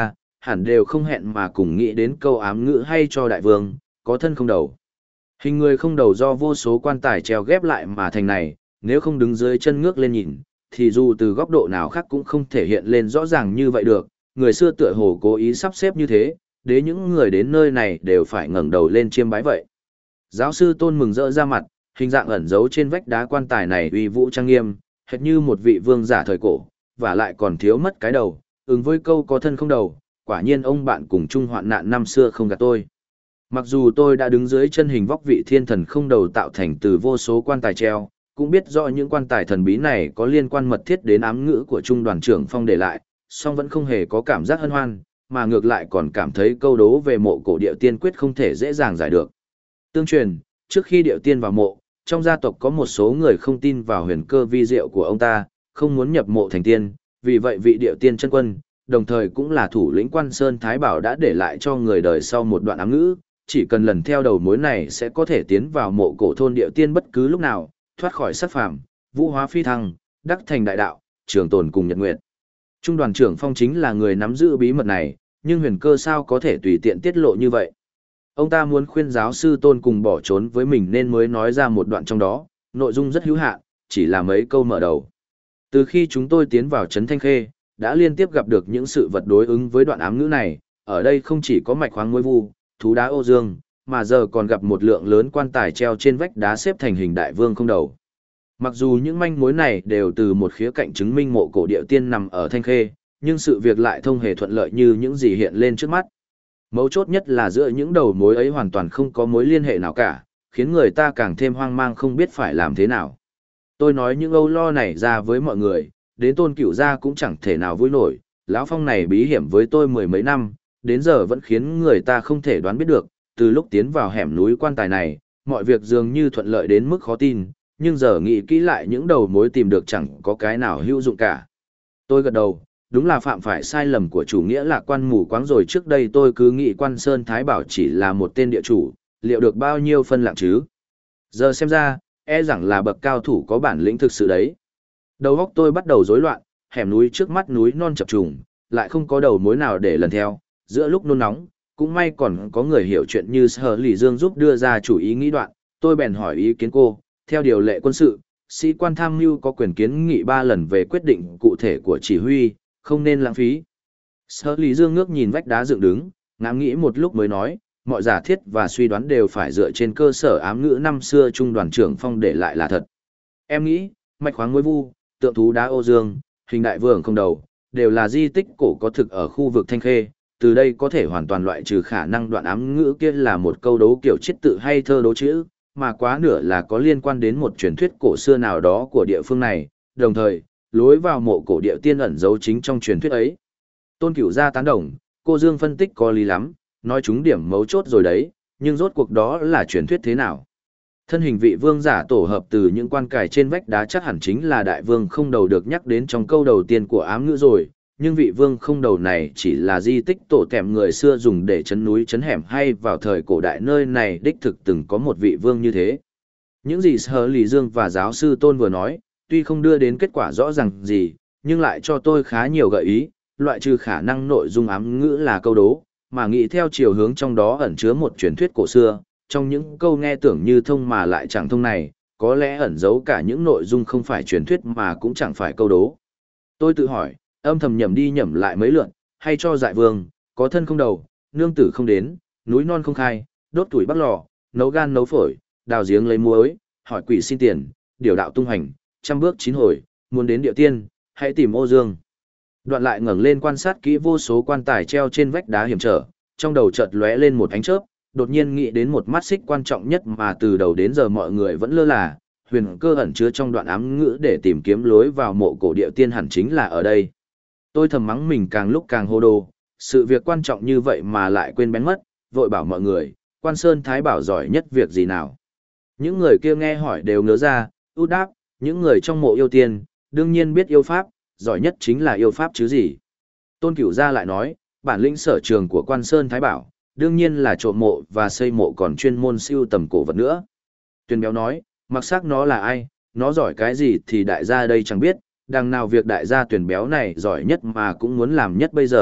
hẳn đều không hẹn mà cùng nghĩ đến câu ám ngữ hay cho đại vương, có thân không đầu. Hình người không đầu do vô số quan tài treo ghép lại mà thành này, nếu không đứng dưới chân ngước lên nhìn, thì dù từ góc độ nào khác cũng không thể hiện lên rõ ràng như vậy được. Người xưa tựa hồ cố ý sắp xếp như thế, để những người đến nơi này đều phải ngẩng đầu lên chiêm bái vậy. Giáo sư Tôn mừng rỡ ra mặt, hình dạng ẩn giấu trên vách đá quan tài này uy vũ trang nghiêm, hệt như một vị vương giả thời cổ, và lại còn thiếu mất cái đầu, ứng với câu có thân không đầu, quả nhiên ông bạn cùng chung hoạn nạn năm xưa không gạt tôi. Mặc dù tôi đã đứng dưới chân hình vóc vị thiên thần không đầu tạo thành từ vô số quan tài treo, cũng biết rõ những quan tài thần bí này có liên quan mật thiết đến ám ngữ của Trung đoàn trưởng Phong để lại, song vẫn không hề có cảm giác hân hoan, mà ngược lại còn cảm thấy câu đố về mộ cổ điệu tiên quyết không thể dễ dàng giải được. Tương truyền, trước khi điệu tiên vào mộ, trong gia tộc có một số người không tin vào huyền cơ vi diệu của ông ta, không muốn nhập mộ thành tiên, vì vậy vị điệu tiên chân quân, đồng thời cũng là thủ lĩnh Quan Sơn Thái Bảo đã để lại cho người đời sau một đoạn ám ngữ, chỉ cần lần theo đầu mối này sẽ có thể tiến vào mộ cổ thôn điệu tiên bất cứ lúc nào, thoát khỏi sát phàm, vũ hóa phi thăng, đắc thành đại đạo, trường tồn cùng nhật nguyệt. Trung đoàn trưởng Phong chính là người nắm giữ bí mật này, nhưng huyền cơ sao có thể tùy tiện tiết lộ như vậy. Ông ta muốn khuyên giáo sư Tôn cùng bỏ trốn với mình nên mới nói ra một đoạn trong đó, nội dung rất hữu hạn, chỉ là mấy câu mở đầu. Từ khi chúng tôi tiến vào Trấn Thanh Khê, đã liên tiếp gặp được những sự vật đối ứng với đoạn ám ngữ này, ở đây không chỉ có mạch khoáng muối vu, thú đá ô dương, mà giờ còn gặp một lượng lớn quan tài treo trên vách đá xếp thành hình đại vương không đầu. Mặc dù những manh mối này đều từ một khía cạnh chứng minh mộ cổ điệu tiên nằm ở Thanh Khê, nhưng sự việc lại không hề thuận lợi như những gì hiện lên trước mắt. Mấu chốt nhất là giữa những đầu mối ấy hoàn toàn không có mối liên hệ nào cả, khiến người ta càng thêm hoang mang không biết phải làm thế nào. Tôi nói những âu lo này ra với mọi người, đến Tôn Cửu gia cũng chẳng thể nào vui nổi, lão Phong này bí hiểm với tôi mười mấy năm, đến giờ vẫn khiến người ta không thể đoán biết được, từ lúc tiến vào hẻm núi quan tài này, mọi việc dường như thuận lợi đến mức khó tin, nhưng giờ nghĩ kỹ lại những đầu mối tìm được chẳng có cái nào hữu dụng cả. Tôi gật đầu, đúng là phạm phải sai lầm của chủ nghĩa lạc quan mù quáng rồi, trước đây tôi cứ nghĩ Quan Sơn Thái Bảo chỉ là một tên địa chủ, liệu được bao nhiêu phân lạng chứ? Giờ xem ra, e rằng là bậc cao thủ có bản lĩnh thực sự đấy. Đầu óc tôi bắt đầu rối loạn, hẻm núi trước mắt núi non chập trùng, lại không có đầu mối nào để lần theo, giữa lúc nôn nóng, cũng may còn có người hiểu chuyện như Sở Lỷ Dương giúp đưa ra chủ ý nghĩ đoạn, tôi bèn hỏi ý kiến cô, theo điều lệ quân sự, sĩ quan tham mưu có quyền kiến nghị 3 lần về quyết định cụ thể của chỉ huy, không nên lãng phí. Sở Lý Dương ngước nhìn vách đá dựng đứng, ngẫm nghĩ một lúc mới nói, mọi giả thiết và suy đoán đều phải dựa trên cơ sở ám ngữ năm xưa Trung đoàn trưởng Phong để lại là thật. Em nghĩ, mạch khoáng muối vu, tượng thú đá ô dương, hình đại vương không đầu, đều là di tích cổ có thực ở khu vực Thanh Khê, từ đây có thể hoàn toàn loại trừ khả năng đoạn ám ngữ kia là một câu đố kiểu chiết tự hay thơ đố chữ, mà quá nửa là có liên quan đến một truyền thuyết cổ xưa nào đó của địa phương này, đồng thời, lối vào mộ cổ địa tiên ẩn giấu chính trong truyền thuyết ấy. Tôn Cửu gia tán đồng, cô Dương phân tích có lý lắm, nói trúng điểm mấu chốt rồi đấy, nhưng rốt cuộc đó là truyền thuyết thế nào? Thân hình vị vương giả tổ hợp từ những quan cài trên vách đá chắc hẳn chính là đại vương không đầu được nhắc đến trong câu đầu tiên của ám ngữ rồi, nhưng vị vương không đầu này chỉ là di tích tổ tẹm người xưa dùng để chấn núi chấn hẻm, hay vào thời cổ đại nơi này đích thực từng có một vị vương như thế. Những gì Sở Lý Dương và giáo sư Tôn vừa nói, tuy không đưa đến kết quả rõ ràng gì, nhưng lại cho tôi khá nhiều gợi ý, loại trừ khả năng nội dung ám ngữ là câu đố, mà nghĩ theo chiều hướng trong đó ẩn chứa một truyền thuyết cổ xưa, trong những câu nghe tưởng như thông mà lại chẳng thông này, có lẽ ẩn giấu cả những nội dung không phải truyền thuyết mà cũng chẳng phải câu đố. Tôi tự hỏi, âm thầm nhẩm đi nhẩm lại mấy lượt, hay cho dại vương, có thân không đầu, nương tử không đến, núi non không khai, đốt tuổi bắt lò, nấu gan nấu phổi, đào giếng lấy muối, hỏi quỷ xin tiền, điều đạo tung hành, trăm bước chín hồi, muốn đến địa tiên, hãy tìm ô dương. Đoạn lại ngẩng lên quan sát kỹ vô số quan tài treo trên vách đá hiểm trở, trong đầu chợt lóe lên một ánh chớp, đột nhiên nghĩ đến một mắt xích quan trọng nhất mà từ đầu đến giờ mọi người vẫn lơ là, huyền cơ ẩn chứa trong đoạn ám ngữ để tìm kiếm lối vào mộ cổ địa tiên hẳn chính là ở đây. Tôi thầm mắng mình càng lúc càng hồ đồ, sự việc quan trọng như vậy mà lại quên bén mất, vội bảo mọi người, Quan Sơn Thái Bảo giỏi nhất việc gì nào. Những người kia nghe hỏi đều ngớ ra, út đáp, những người trong mộ yêu tiên, đương nhiên biết yêu pháp, giỏi nhất chính là yêu pháp chứ gì. Tôn Cửu gia lại nói, bản lĩnh sở trường của Quan Sơn Thái Bảo, đương nhiên là trộm mộ và xây mộ, còn chuyên môn siêu tầm cổ vật nữa. Tuyền Béo nói, mặc xác nó là ai, nó giỏi cái gì thì đại gia đây chẳng biết, đằng nào việc đại gia Tuyền Béo này giỏi nhất mà cũng muốn làm nhất bây giờ,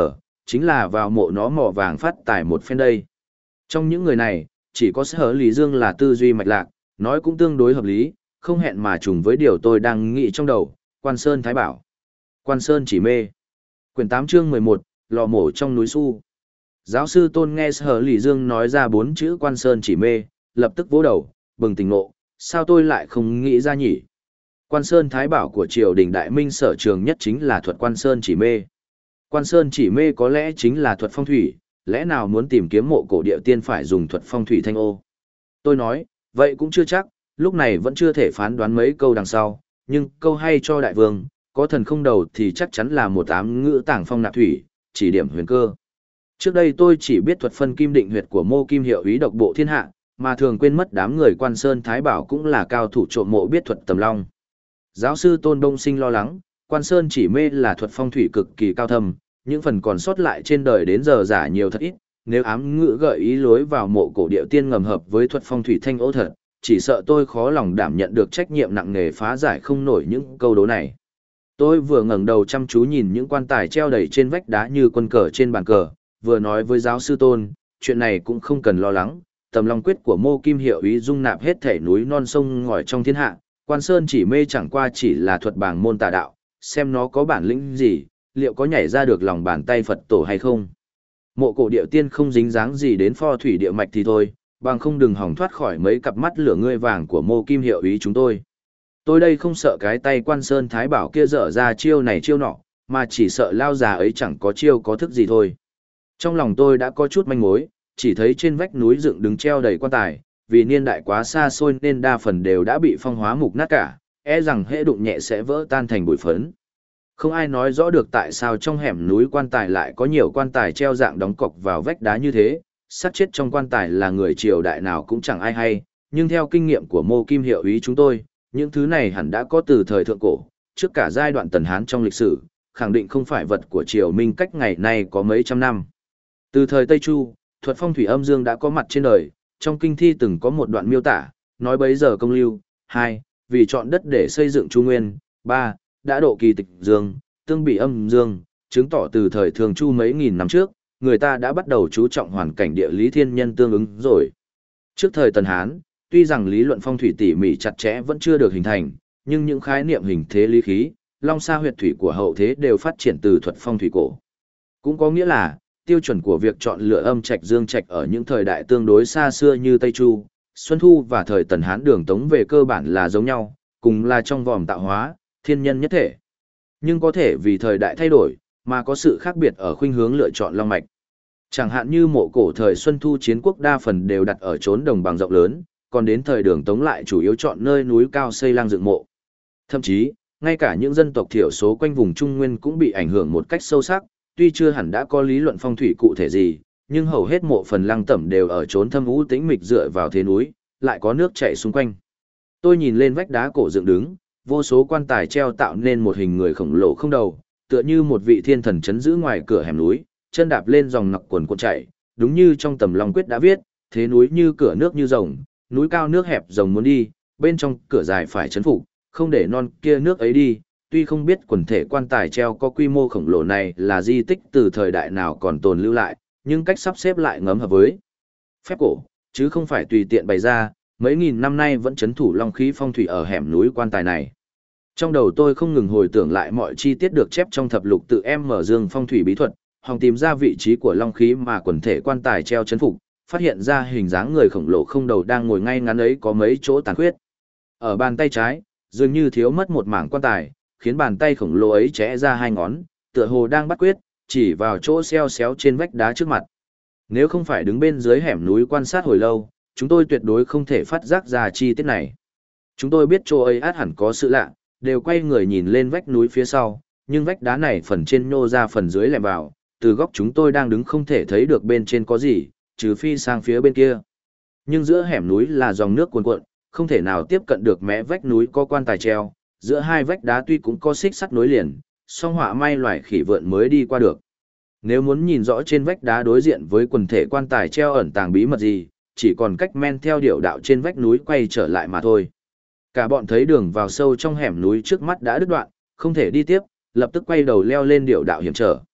chính là vào mộ nó mỏ vàng phát tài một phen đây. Trong những người này, chỉ có Sở Lý Dương là tư duy mạch lạc, nói cũng tương đối hợp lý, không hẹn mà trùng với điều tôi đang nghĩ trong đầu, Quan Sơn Thái Bảo. Quan Sơn chỉ mê. Quyển 8 chương 11, lò mổ trong núi Su. Giáo sư Tôn nghe Sở Lý Dương nói ra 4 chữ Quan Sơn chỉ mê, lập tức vỗ đầu, bừng tỉnh ngộ, sao tôi lại không nghĩ ra nhỉ? Quan Sơn Thái Bảo của triều đình Đại Minh sở trường nhất chính là thuật Quan Sơn chỉ mê. Quan Sơn chỉ mê có lẽ chính là thuật phong thủy, lẽ nào muốn tìm kiếm mộ cổ địa tiên phải dùng thuật phong thủy thanh ô? Tôi nói, vậy cũng chưa chắc, lúc này vẫn chưa thể phán đoán mấy câu đằng sau, nhưng câu hay cho đại vương, có thần không đầu thì chắc chắn là một ám ngữ tàng phong nạp thủy, chỉ điểm huyền cơ. Trước đây tôi chỉ biết thuật phân kim định huyệt của Mô Kim Hiệu úy độc bộ thiên hạ, mà thường quên mất đám người Quan Sơn Thái Bảo cũng là cao thủ trộm mộ biết thuật tầm long. Giáo sư Tôn Đông Sinh lo lắng, Quan Sơn chỉ mê là thuật phong thủy cực kỳ cao thâm, những phần còn sót lại trên đời đến giờ giả nhiều thật ít, nếu ám ngữ gợi ý lối vào mộ cổ điệu tiên ngầm hợp với thuật phong thủy thanh ô thật, chỉ sợ tôi khó lòng đảm nhận được trách nhiệm nặng nề phá giải không nổi những câu đố này. Tôi vừa ngẩng đầu chăm chú nhìn những quan tài treo đầy trên vách đá như quân cờ trên bàn cờ, vừa nói với giáo sư Tôn, chuyện này cũng không cần lo lắng, tầm long quyết của Mô Kim Hiệu úy dung nạp hết thể núi non sông ngòi trong thiên hạ, Quan Sơn chỉ mê chẳng qua chỉ là thuật bảng môn tà đạo, xem nó có bản lĩnh gì, liệu có nhảy ra được lòng bàn tay Phật tổ hay không. Mộ cổ điệu tiên không dính dáng gì đến pho thủy địa mạch thì thôi, bằng không đừng hỏng thoát khỏi mấy cặp mắt lửa ngươi vàng của Mô Kim Hiệu úy chúng tôi. Tôi đây không sợ cái tay Quan Sơn Thái Bảo kia dở ra chiêu này chiêu nọ, mà chỉ sợ lao già ấy chẳng có chiêu có thức gì thôi. Trong lòng tôi đã có chút manh mối, chỉ thấy trên vách núi dựng đứng treo đầy quan tài, vì niên đại quá xa xôi nên đa phần đều đã bị phong hóa mục nát cả, e rằng hễ đụng nhẹ sẽ vỡ tan thành bụi phấn. Không ai nói rõ được tại sao trong hẻm núi quan tài lại có nhiều quan tài treo dạng đóng cọc vào vách đá như thế, xác chết trong quan tài là người triều đại nào cũng chẳng ai hay, nhưng theo kinh nghiệm của Mô Kim Hiệu úy chúng tôi, những thứ này hẳn đã có từ thời thượng cổ, trước cả giai đoạn Tần Hán trong lịch sử, khẳng định không phải vật của triều Minh cách ngày nay có mấy trăm năm. Từ thời Tây Chu, thuật phong thủy âm dương đã có mặt trên đời, trong kinh thi từng có một đoạn miêu tả, nói bấy giờ công lưu, 2, vì chọn đất để xây dựng Chu Nguyên, 3, đã độ kỳ tịch dương, tương bị âm dương, chứng tỏ từ thời Thường Chu mấy nghìn năm trước, người ta đã bắt đầu chú trọng hoàn cảnh địa lý thiên nhân tương ứng rồi. Trước thời Tần Hán, tuy rằng lý luận phong thủy tỉ mỉ chặt chẽ vẫn chưa được hình thành, nhưng những khái niệm hình thế lý khí, long sa huyệt thủy của hậu thế đều phát triển từ thuật phong thủy cổ. Cũng có nghĩa là, tiêu chuẩn của việc chọn lựa âm trạch dương trạch ở những thời đại tương đối xa xưa như Tây Chu, Xuân Thu và thời Tần Hán Đường Tống về cơ bản là giống nhau, cùng là trong vòm tạo hóa, thiên nhân nhất thể. Nhưng có thể vì thời đại thay đổi, mà có sự khác biệt ở khuynh hướng lựa chọn long mạch. Chẳng hạn như mộ cổ thời Xuân Thu chiến quốc đa phần đều đặt ở chốn đồng bằng rộng lớn, còn đến thời Đường Tống lại chủ yếu chọn nơi núi cao xây lang dựng mộ. Thậm chí, ngay cả những dân tộc thiểu số quanh vùng Trung Nguyên cũng bị ảnh hưởng một cách sâu sắc, tuy chưa hẳn đã có lý luận phong thủy cụ thể gì, nhưng hầu hết mộ phần lăng tẩm đều ở chốn thâm u tĩnh mịch dựa vào thế núi, lại có nước chảy xung quanh. Tôi nhìn lên vách đá cổ dựng đứng, vô số quan tài treo tạo nên một hình người khổng lồ không đầu, tựa như một vị thiên thần chấn giữ ngoài cửa hẻm núi, chân đạp lên dòng nặc quần cuộn chảy, đúng như trong Tầm Long Quyết đã viết, thế núi như cửa nước như rồng, núi cao nước hẹp rồng muốn đi, bên trong cửa dài phải chấn phục, không để non kia nước ấy đi. Tuy không biết quần thể quan tài treo có quy mô khổng lồ này là di tích từ thời đại nào còn tồn lưu lại, nhưng cách sắp xếp lại ngấm hợp với phép cổ, chứ không phải tùy tiện bày ra, mấy nghìn năm nay vẫn chấn thủ long khí phong thủy ở hẻm núi quan tài này. Trong đầu tôi không ngừng hồi tưởng lại mọi chi tiết được chép trong thập lục tự em mở dương phong thủy bí thuật, hòng tìm ra vị trí của long khí mà quần thể quan tài treo chấn phục, phát hiện ra hình dáng người khổng lồ không đầu đang ngồi ngay ngắn ấy có mấy chỗ tàn khuyết. Ở bàn tay trái, dường như thiếu mất một mảng quan tài, khiến bàn tay khổng lồ ấy chẽ ra hai ngón, tựa hồ đang bắt quyết, chỉ vào chỗ xeo xéo trên vách đá trước mặt. Nếu không phải đứng bên dưới hẻm núi quan sát hồi lâu, chúng tôi tuyệt đối không thể phát giác ra chi tiết này. Chúng tôi biết chỗ ấy át hẳn có sự lạ, đều quay người nhìn lên vách núi phía sau, nhưng vách đá này phần trên nhô ra phần dưới lẻm vào, từ góc chúng tôi đang đứng không thể thấy được bên trên có gì, trừ phi sang phía bên kia. Nhưng giữa hẻm núi là dòng nước cuồn cuộn, không thể nào tiếp cận được mé vách núi có quan tài treo, giữa hai vách đá tuy cũng có xích sắt nối liền, song họa may loài khỉ vượn mới đi qua được. Nếu muốn nhìn rõ trên vách đá đối diện với quần thể quan tài treo ẩn tàng bí mật gì, chỉ còn cách men theo điệu đạo trên vách núi quay trở lại mà thôi. Cả bọn thấy đường vào sâu trong hẻm núi trước mắt đã đứt đoạn, không thể đi tiếp, lập tức quay đầu leo lên điệu đạo hiểm trở.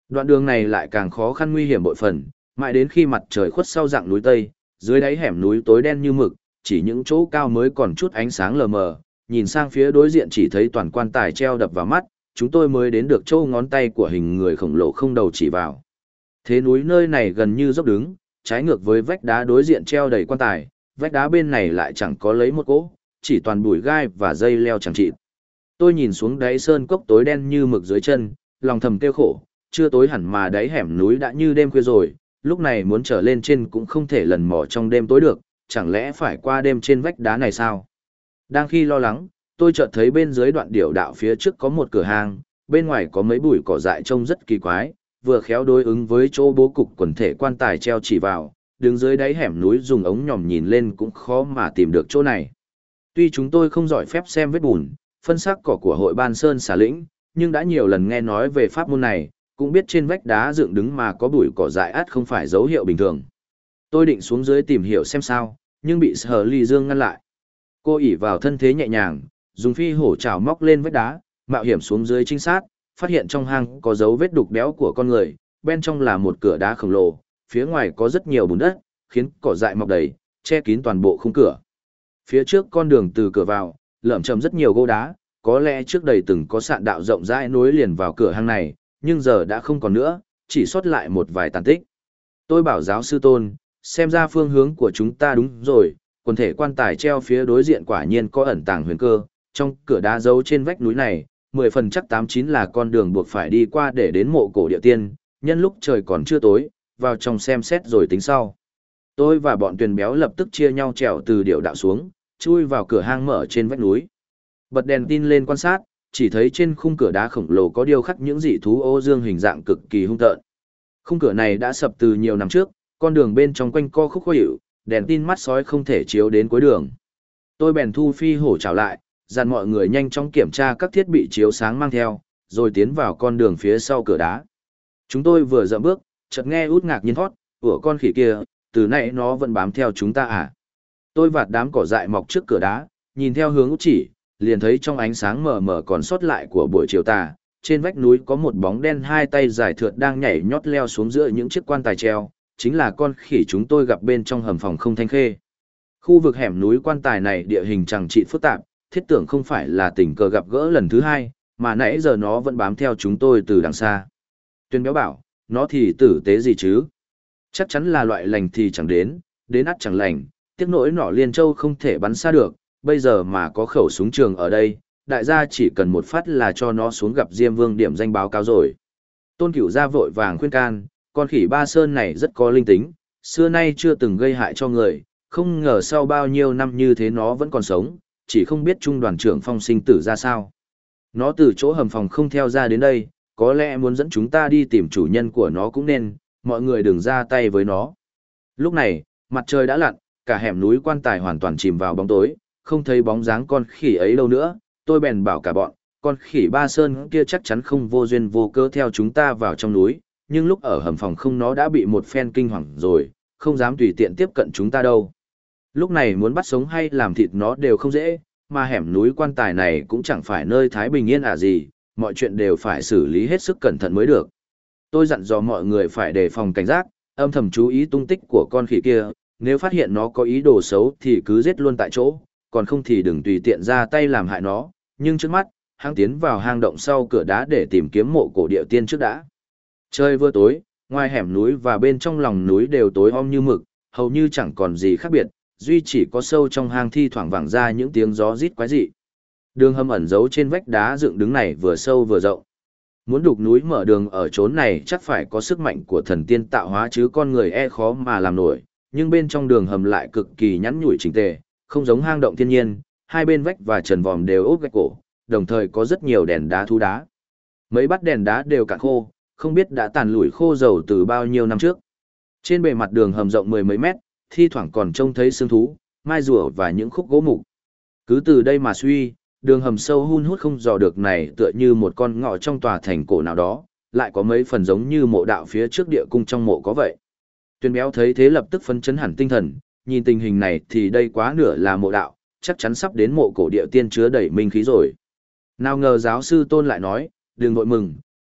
Đoạn đường này lại càng khó khăn nguy hiểm bội phần, mãi đến khi mặt trời khuất sau dạng núi Tây, dưới đáy hẻm núi tối đen như mực, chỉ những chỗ cao mới còn chút ánh sáng lờ mờ, nhìn sang phía đối diện chỉ thấy toàn quan tài treo đập vào mắt, chúng tôi mới đến được chỗ ngón tay của hình người khổng lồ không đầu chỉ vào. Thế núi nơi này gần như dốc đứng, trái ngược với vách đá đối diện treo đầy quan tài, vách đá bên này lại chẳng có lấy một cỗ, chỉ toàn bụi gai và dây leo chẳng chịt. Tôi nhìn xuống đáy sơn cốc tối đen như mực dưới chân, lòng thầm kêu khổ, chưa tối hẳn mà đáy hẻm núi đã như đêm khuya rồi, lúc này muốn trở lên trên cũng không thể lần mò trong đêm tối được, chẳng lẽ phải qua đêm trên vách đá này sao? Đang khi lo lắng, tôi chợt thấy bên dưới đoạn điểu đạo phía trước có một cửa hàng, bên ngoài có mấy bụi cỏ dại trông rất kỳ quái, vừa khéo đối ứng với chỗ bố cục quần thể quan tài treo chỉ vào, đứng dưới đáy hẻm núi dùng ống nhòm nhìn lên cũng khó mà tìm được chỗ này. Tuy chúng tôi không giỏi phép xem vết bùn, phân sắc cỏ của hội ban sơn xà lĩnh, nhưng đã nhiều lần nghe nói về pháp môn này, cũng biết trên vách đá dựng đứng mà có bụi cỏ dại ắt không phải dấu hiệu bình thường. Tôi định xuống dưới tìm hiểu xem sao, nhưng bị Sở Ly Dương ngăn lại. Cô ỷ vào thân thế nhẹ nhàng, dùng phi hổ trảo móc lên vách đá, mạo hiểm xuống dưới trinh sát, phát hiện trong hang có dấu vết đục đẽo của con người, bên trong là một cửa đá khổng lồ, phía ngoài có rất nhiều bùn đất, khiến cỏ dại mọc đầy, che kín toàn bộ khung cửa. Phía trước con đường từ cửa vào, lởm chởm rất nhiều gỗ đá, có lẽ trước đây từng có sạn đạo rộng rãi nối liền vào cửa hang này, nhưng giờ đã không còn nữa, chỉ sót lại một vài tàn tích. Tôi bảo giáo sư Tôn, xem ra phương hướng của chúng ta đúng rồi, quần thể quan tài treo phía đối diện quả nhiên có ẩn tàng huyền cơ, trong cửa đá giấu trên vách núi này, 10 phần chắc 89 là con đường buộc phải đi qua để đến mộ cổ địa tiên, nhân lúc trời còn chưa tối, vào trong xem xét rồi tính sau. Tôi và bọn Tuyền Béo lập tức chia nhau trèo từ điệu đạo xuống, chui vào cửa hang mở trên vách núi. Bật đèn tin lên quan sát, chỉ thấy trên khung cửa đá khổng lồ có điêu khắc những dị thú ô dương hình dạng cực kỳ hung tợn. Khung cửa này đã sập từ nhiều năm trước, con đường bên trong quanh co khúc khuỷu, đèn tin mắt sói không thể chiếu đến cuối đường. Tôi bèn thu phi hổ trảo lại, dặn mọi người nhanh chóng kiểm tra các thiết bị chiếu sáng mang theo, rồi tiến vào con đường phía sau cửa đá. Chúng tôi vừa dậm bước, chợt nghe út ngạc nhiên thót, của con khỉ kia, từ nãy nó vẫn bám theo chúng ta à? Tôi vạt đám cỏ dại mọc trước cửa đá, nhìn theo hướng út chỉ, liền thấy trong ánh sáng mờ mờ còn sót lại của buổi chiều tà, trên vách núi có một bóng đen hai tay dài thượt đang nhảy nhót leo xuống giữa những chiếc quan tài treo, chính là con khỉ chúng tôi gặp bên trong hầm phòng không thanh khê. Khu vực hẻm núi quan tài này địa hình chẳng trị phức tạp, thiết tưởng không phải là tình cờ gặp gỡ lần thứ hai, mà nãy giờ nó vẫn bám theo chúng tôi từ đằng xa. Tuyên Béo bảo, nó thì tử tế gì chứ? Chắc chắn là loại lành thì chẳng đến ắt chẳng lành, tiếc nỗi nỏ Liên Châu không thể bắn xa được, bây giờ mà có khẩu súng trường ở đây, đại gia chỉ cần một phát là cho nó xuống gặp Diêm Vương điểm danh báo cáo rồi. Tôn Cửu Gia vội vàng khuyên can, con khỉ Ba Sơn này rất có linh tính, xưa nay chưa từng gây hại cho người, không ngờ sau bao nhiêu năm như thế nó vẫn còn sống, chỉ không biết trung đoàn trưởng Phong sinh tử ra sao. Nó từ chỗ hầm phòng không theo ra đến đây, có lẽ muốn dẫn chúng ta đi tìm chủ nhân của nó cũng nên, mọi người đừng ra tay với nó. Lúc này, mặt trời đã lặn, cả hẻm núi quan tài hoàn toàn chìm vào bóng tối, không thấy bóng dáng con khỉ ấy đâu nữa, tôi bèn bảo cả bọn, con khỉ Ba Sơn kia chắc chắn không vô duyên vô cớ theo chúng ta vào trong núi, nhưng lúc ở hầm phòng không nó đã bị một phen kinh hoàng rồi, không dám tùy tiện tiếp cận chúng ta đâu. Lúc này muốn bắt sống hay làm thịt nó đều không dễ, mà hẻm núi quan tài này cũng chẳng phải nơi thái bình yên gì, mọi chuyện đều phải xử lý hết sức cẩn thận mới được. Tôi dặn dò mọi người phải đề phòng cảnh giác, âm thầm chú ý tung tích của con khỉ kia, nếu phát hiện nó có ý đồ xấu thì cứ giết luôn tại chỗ, còn không thì đừng tùy tiện ra tay làm hại nó, nhưng trước mắt, hắn tiến vào hang động sau cửa đá để tìm kiếm mộ cổ địa tiên trước đã. Trời vừa tối, ngoài hẻm núi và bên trong lòng núi đều tối om như mực, hầu như chẳng còn gì khác biệt, duy chỉ có sâu trong hang thi thoảng vẳng ra những tiếng gió rít quái dị. Đường hầm ẩn giấu trên vách đá dựng đứng này vừa sâu vừa rộng. Muốn đục núi mở đường ở chốn này chắc phải có sức mạnh của thần tiên tạo hóa chứ con người khó mà làm nổi, nhưng bên trong đường hầm lại cực kỳ nhẵn nhủi chỉnh tề, không giống hang động thiên nhiên, hai bên vách và trần vòm đều ốp gạch cổ, đồng thời có rất nhiều đèn đá thú đá. Mấy bát đèn đá đều cạn khô, không biết đã tàn lủi khô dầu từ bao nhiêu năm trước. Trên bề mặt đường hầm rộng mười mấy mét, thi thoảng còn trông thấy xương thú, mai rùa và những khúc gỗ mục. Cứ từ đây mà suy, đường hầm sâu hun hút không dò được này tựa như một con ngõ trong tòa thành cổ nào đó, lại có mấy phần giống như mộ đạo phía trước địa cung trong mộ có vậy. Tuyên Béo thấy thế lập tức phấn chấn hẳn tinh thần, nhìn tình hình này thì đây quá nửa là mộ đạo, chắc chắn sắp đến mộ cổ địa tiên chứa đầy minh khí rồi. Nào ngờ giáo sư Tôn lại nói, đừng vội mừng,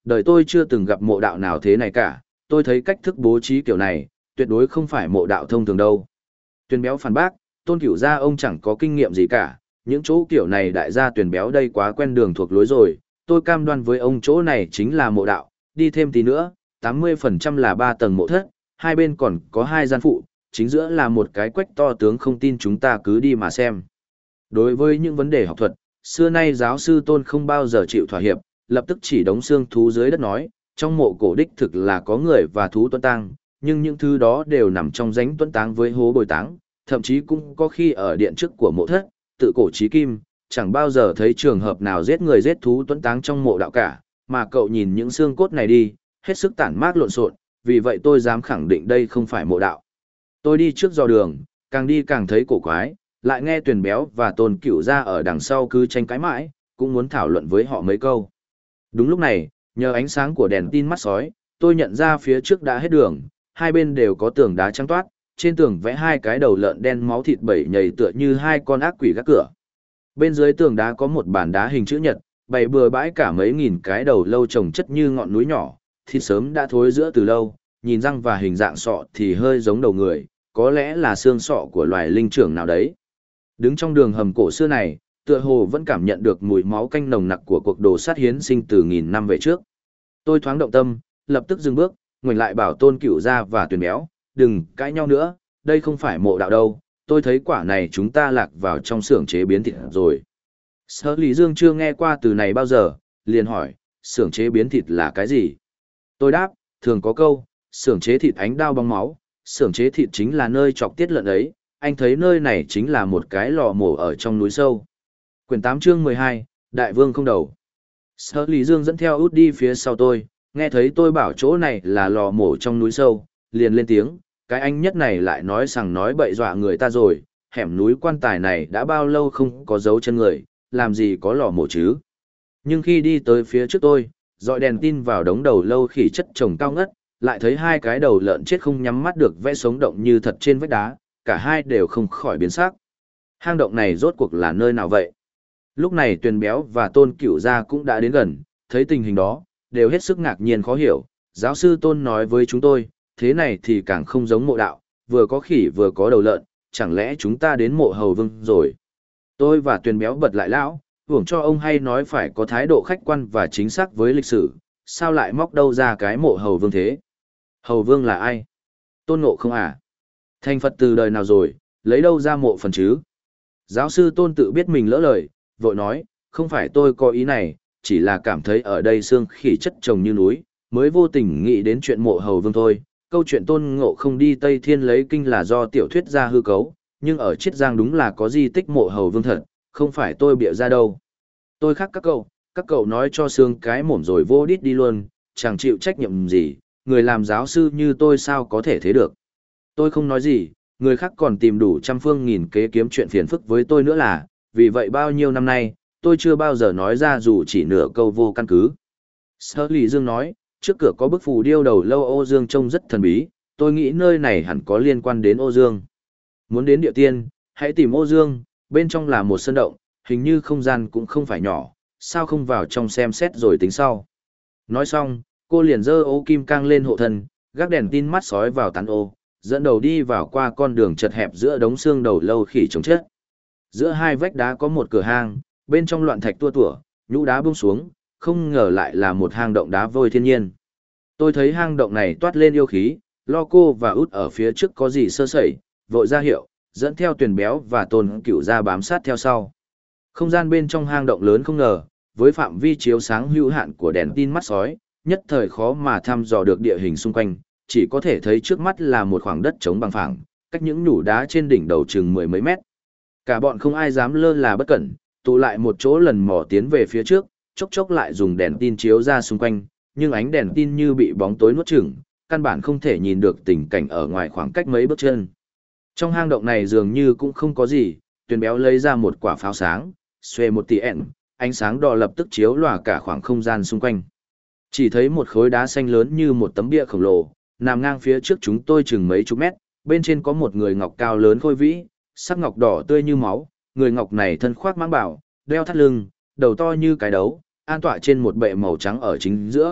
đời tôi chưa từng gặp mộ đạo nào thế này cả, tôi thấy cách thức bố trí kiểu này, tuyệt đối không phải mộ đạo thông thường đâu. Tuyền béo phản bác, Tôn Cửu gia ông chẳng có kinh nghiệm gì cả, những chỗ kiểu này đại gia Tuyền béo đây quá quen đường thuộc lối rồi, tôi cam đoan với ông chỗ này chính là mộ đạo, đi thêm tí nữa, 80% là 3 tầng mộ thất, hai bên còn có 2 gian phụ, chính giữa là một cái quách to tướng, không tin chúng ta cứ đi mà xem. Đối với những vấn đề học thuật, xưa nay giáo sư Tôn không bao giờ chịu thỏa hiệp, lập tức chỉ đống xương thú dưới đất nói, trong mộ cổ đích thực là có người và thú tuấn tang, nhưng những thứ đó đều nằm trong rãnh tuấn táng với hố bồi táng, thậm chí cũng có khi ở điện trước của mộ thất, tự cổ chí kim, chẳng bao giờ thấy trường hợp nào giết người giết thú tuấn táng trong mộ đạo cả, mà cậu nhìn những xương cốt này đi, hết sức tản mát lộn xộn, vì vậy tôi dám khẳng định đây không phải mộ đạo. Tôi đi trước dò đường, càng đi càng thấy cổ quái, lại nghe Tuyền béo và Tôn Cửu gia ở đằng sau cứ tranh cãi mãi, cũng muốn thảo luận với họ mấy câu. Đúng lúc này, nhờ ánh sáng của đèn tin mắt sói, tôi nhận ra phía trước đã hết đường, hai bên đều có tường đá trắng toát, trên tường vẽ 2 cái đầu lợn đen máu thịt bẩy nhầy tựa như 2 con ác quỷ gác cửa. Bên dưới tường đá có một bàn đá hình chữ nhật, bày bừa bãi cả mấy nghìn cái đầu lâu chồng chất như ngọn núi nhỏ, thịt sớm đã thối rữa từ lâu, nhìn răng và hình dạng sọ thì hơi giống đầu người, có lẽ là xương sọ của loài linh trưởng nào đấy. Đứng trong đường hầm cổ xưa này, tựa hồ vẫn cảm nhận được mùi máu canh nồng nặc của cuộc đồ sát hiến sinh từ nghìn năm về trước. Tôi thoáng động tâm, lập tức dừng bước, ngoảnh lại bảo Tôn Cửu gia và Tuyền béo, đừng cãi nhau nữa, đây không phải mộ đạo đâu, tôi thấy quả này chúng ta lạc vào trong xưởng chế biến thịt rồi. Sở Lý Dương chưa nghe qua từ này bao giờ, liền hỏi, xưởng chế biến thịt là cái gì? Tôi đáp, thường có câu, xưởng chế thịt ánh đao bóng máu, xưởng chế thịt chính là nơi chọc tiết lợn ấy, anh thấy nơi này chính là một cái lò mổ ở trong núi sâu. Quyển 8 chương 12, Đại Vương không đầu. Sở Lý Dương dẫn theo út đi phía sau tôi, nghe thấy tôi bảo chỗ này là lò mổ trong núi sâu, liền lên tiếng, cái anh nhất này lại nói sằng nói bậy dọa người ta rồi, hẻm núi quan tài này đã bao lâu không có dấu chân người, làm gì có lò mổ chứ. Nhưng khi đi tới phía trước tôi, dọi đèn tin vào đống đầu lâu khỉ chất chồng cao ngất, lại thấy 2 cái đầu lợn chết không nhắm mắt được vẽ sống động như thật trên vách đá, cả hai đều không khỏi biến sắc. Hang động này rốt cuộc là nơi nào vậy? Lúc này Tuyền béo và Tôn Cửu gia cũng đã đến gần, thấy tình hình đó, đều hết sức ngạc nhiên khó hiểu. Giáo sư Tôn nói với chúng tôi, thế này thì càng không giống mộ đạo, vừa có khỉ vừa có đầu lợn, chẳng lẽ chúng ta đến mộ hầu vương rồi? Tôi và Tuyền béo bật lại lão, hưởng cho ông hay nói phải có thái độ khách quan và chính xác với lịch sử, sao lại móc đâu ra cái mộ hầu vương thế? Hầu vương là ai? Tôn Ngộ không à? Thành Phật từ đời nào rồi, lấy đâu ra mộ phần chứ? Giáo sư Tôn tự biết mình lỡ lời, vội nói, không phải tôi có ý này, chỉ là cảm thấy ở đây xương khỉ chất chồng như núi, mới vô tình nghĩ đến chuyện mộ hầu vương thôi. Câu chuyện Tôn Ngộ không đi Tây Thiên lấy kinh là do tiểu thuyết gia hư cấu, nhưng ở Chiết Giang đúng là có di tích mộ hầu vương thật, không phải tôi bịa ra đâu. Tôi khác các cậu nói cho xương cái mồm rồi vô đít đi luôn, chẳng chịu trách nhiệm gì, người làm giáo sư như tôi sao có thể thế được. Tôi không nói gì, người khác còn tìm đủ trăm phương nghìn kế kiếm chuyện phiền phức với tôi nữa là, vì vậy bao nhiêu năm nay, tôi chưa bao giờ nói ra dù chỉ nửa câu vô căn cứ. Sở Lý Dương nói, trước cửa có bức phù điêu đầu lâu Ô Dương trông rất thần bí, tôi nghĩ nơi này hẳn có liên quan đến Ô Dương. Muốn đến địa tiên, hãy tìm Ô Dương, bên trong là một sơn động, hình như không gian cũng không phải nhỏ, sao không vào trong xem xét rồi tính sau. Nói xong, cô liền giơ ô kim cang lên hộ thân, gác đèn tin mắt sói vào tán ô, dẫn đầu đi vào qua con đường chật hẹp giữa đống xương đầu lâu khỉ trống chết. Giữa hai vách đá có một cửa hang, bên trong loạn thạch tua tủa, nhũ đá buông xuống, không ngờ lại là một hang động đá vôi thiên nhiên. Tôi thấy hang động này toát lên yêu khí, lo cô và út ở phía trước có gì sơ sẩy, vội ra hiệu, dẫn theo Tuyền béo và Tôn Cửu gia bám sát theo sau. Không gian bên trong hang động lớn không ngờ, với phạm vi chiếu sáng hữu hạn của đèn tin mắt sói, nhất thời khó mà thăm dò được địa hình xung quanh, chỉ có thể thấy trước mắt là một khoảng đất trống bằng phẳng, cách những nhũ đá trên đỉnh đầu chừng 10 mấy mét. Cả bọn không ai dám lơ là bất cẩn, tụ lại một chỗ lần mò tiến về phía trước, chốc chốc lại dùng đèn tin chiếu ra xung quanh, nhưng ánh đèn tin như bị bóng tối nuốt chửng, căn bản không thể nhìn được tình cảnh ở ngoài khoảng cách mấy bước chân. Trong hang động này dường như cũng không có gì, Tuyền béo lấy ra một quả pháo sáng, xuê một tí ẹn, ánh sáng đỏ lập tức chiếu lòa cả khoảng không gian xung quanh. Chỉ thấy một khối đá xanh lớn như một tấm bia khổng lồ, nằm ngang phía trước chúng tôi chừng mấy chục mét, bên trên có một người ngọc cao lớn khôi vĩ, sắc ngọc đỏ tươi như máu, người ngọc này thân khoác mãng bảo, đeo thắt lưng, đầu to như cái đấu, an tọa trên một bệ màu trắng ở chính giữa,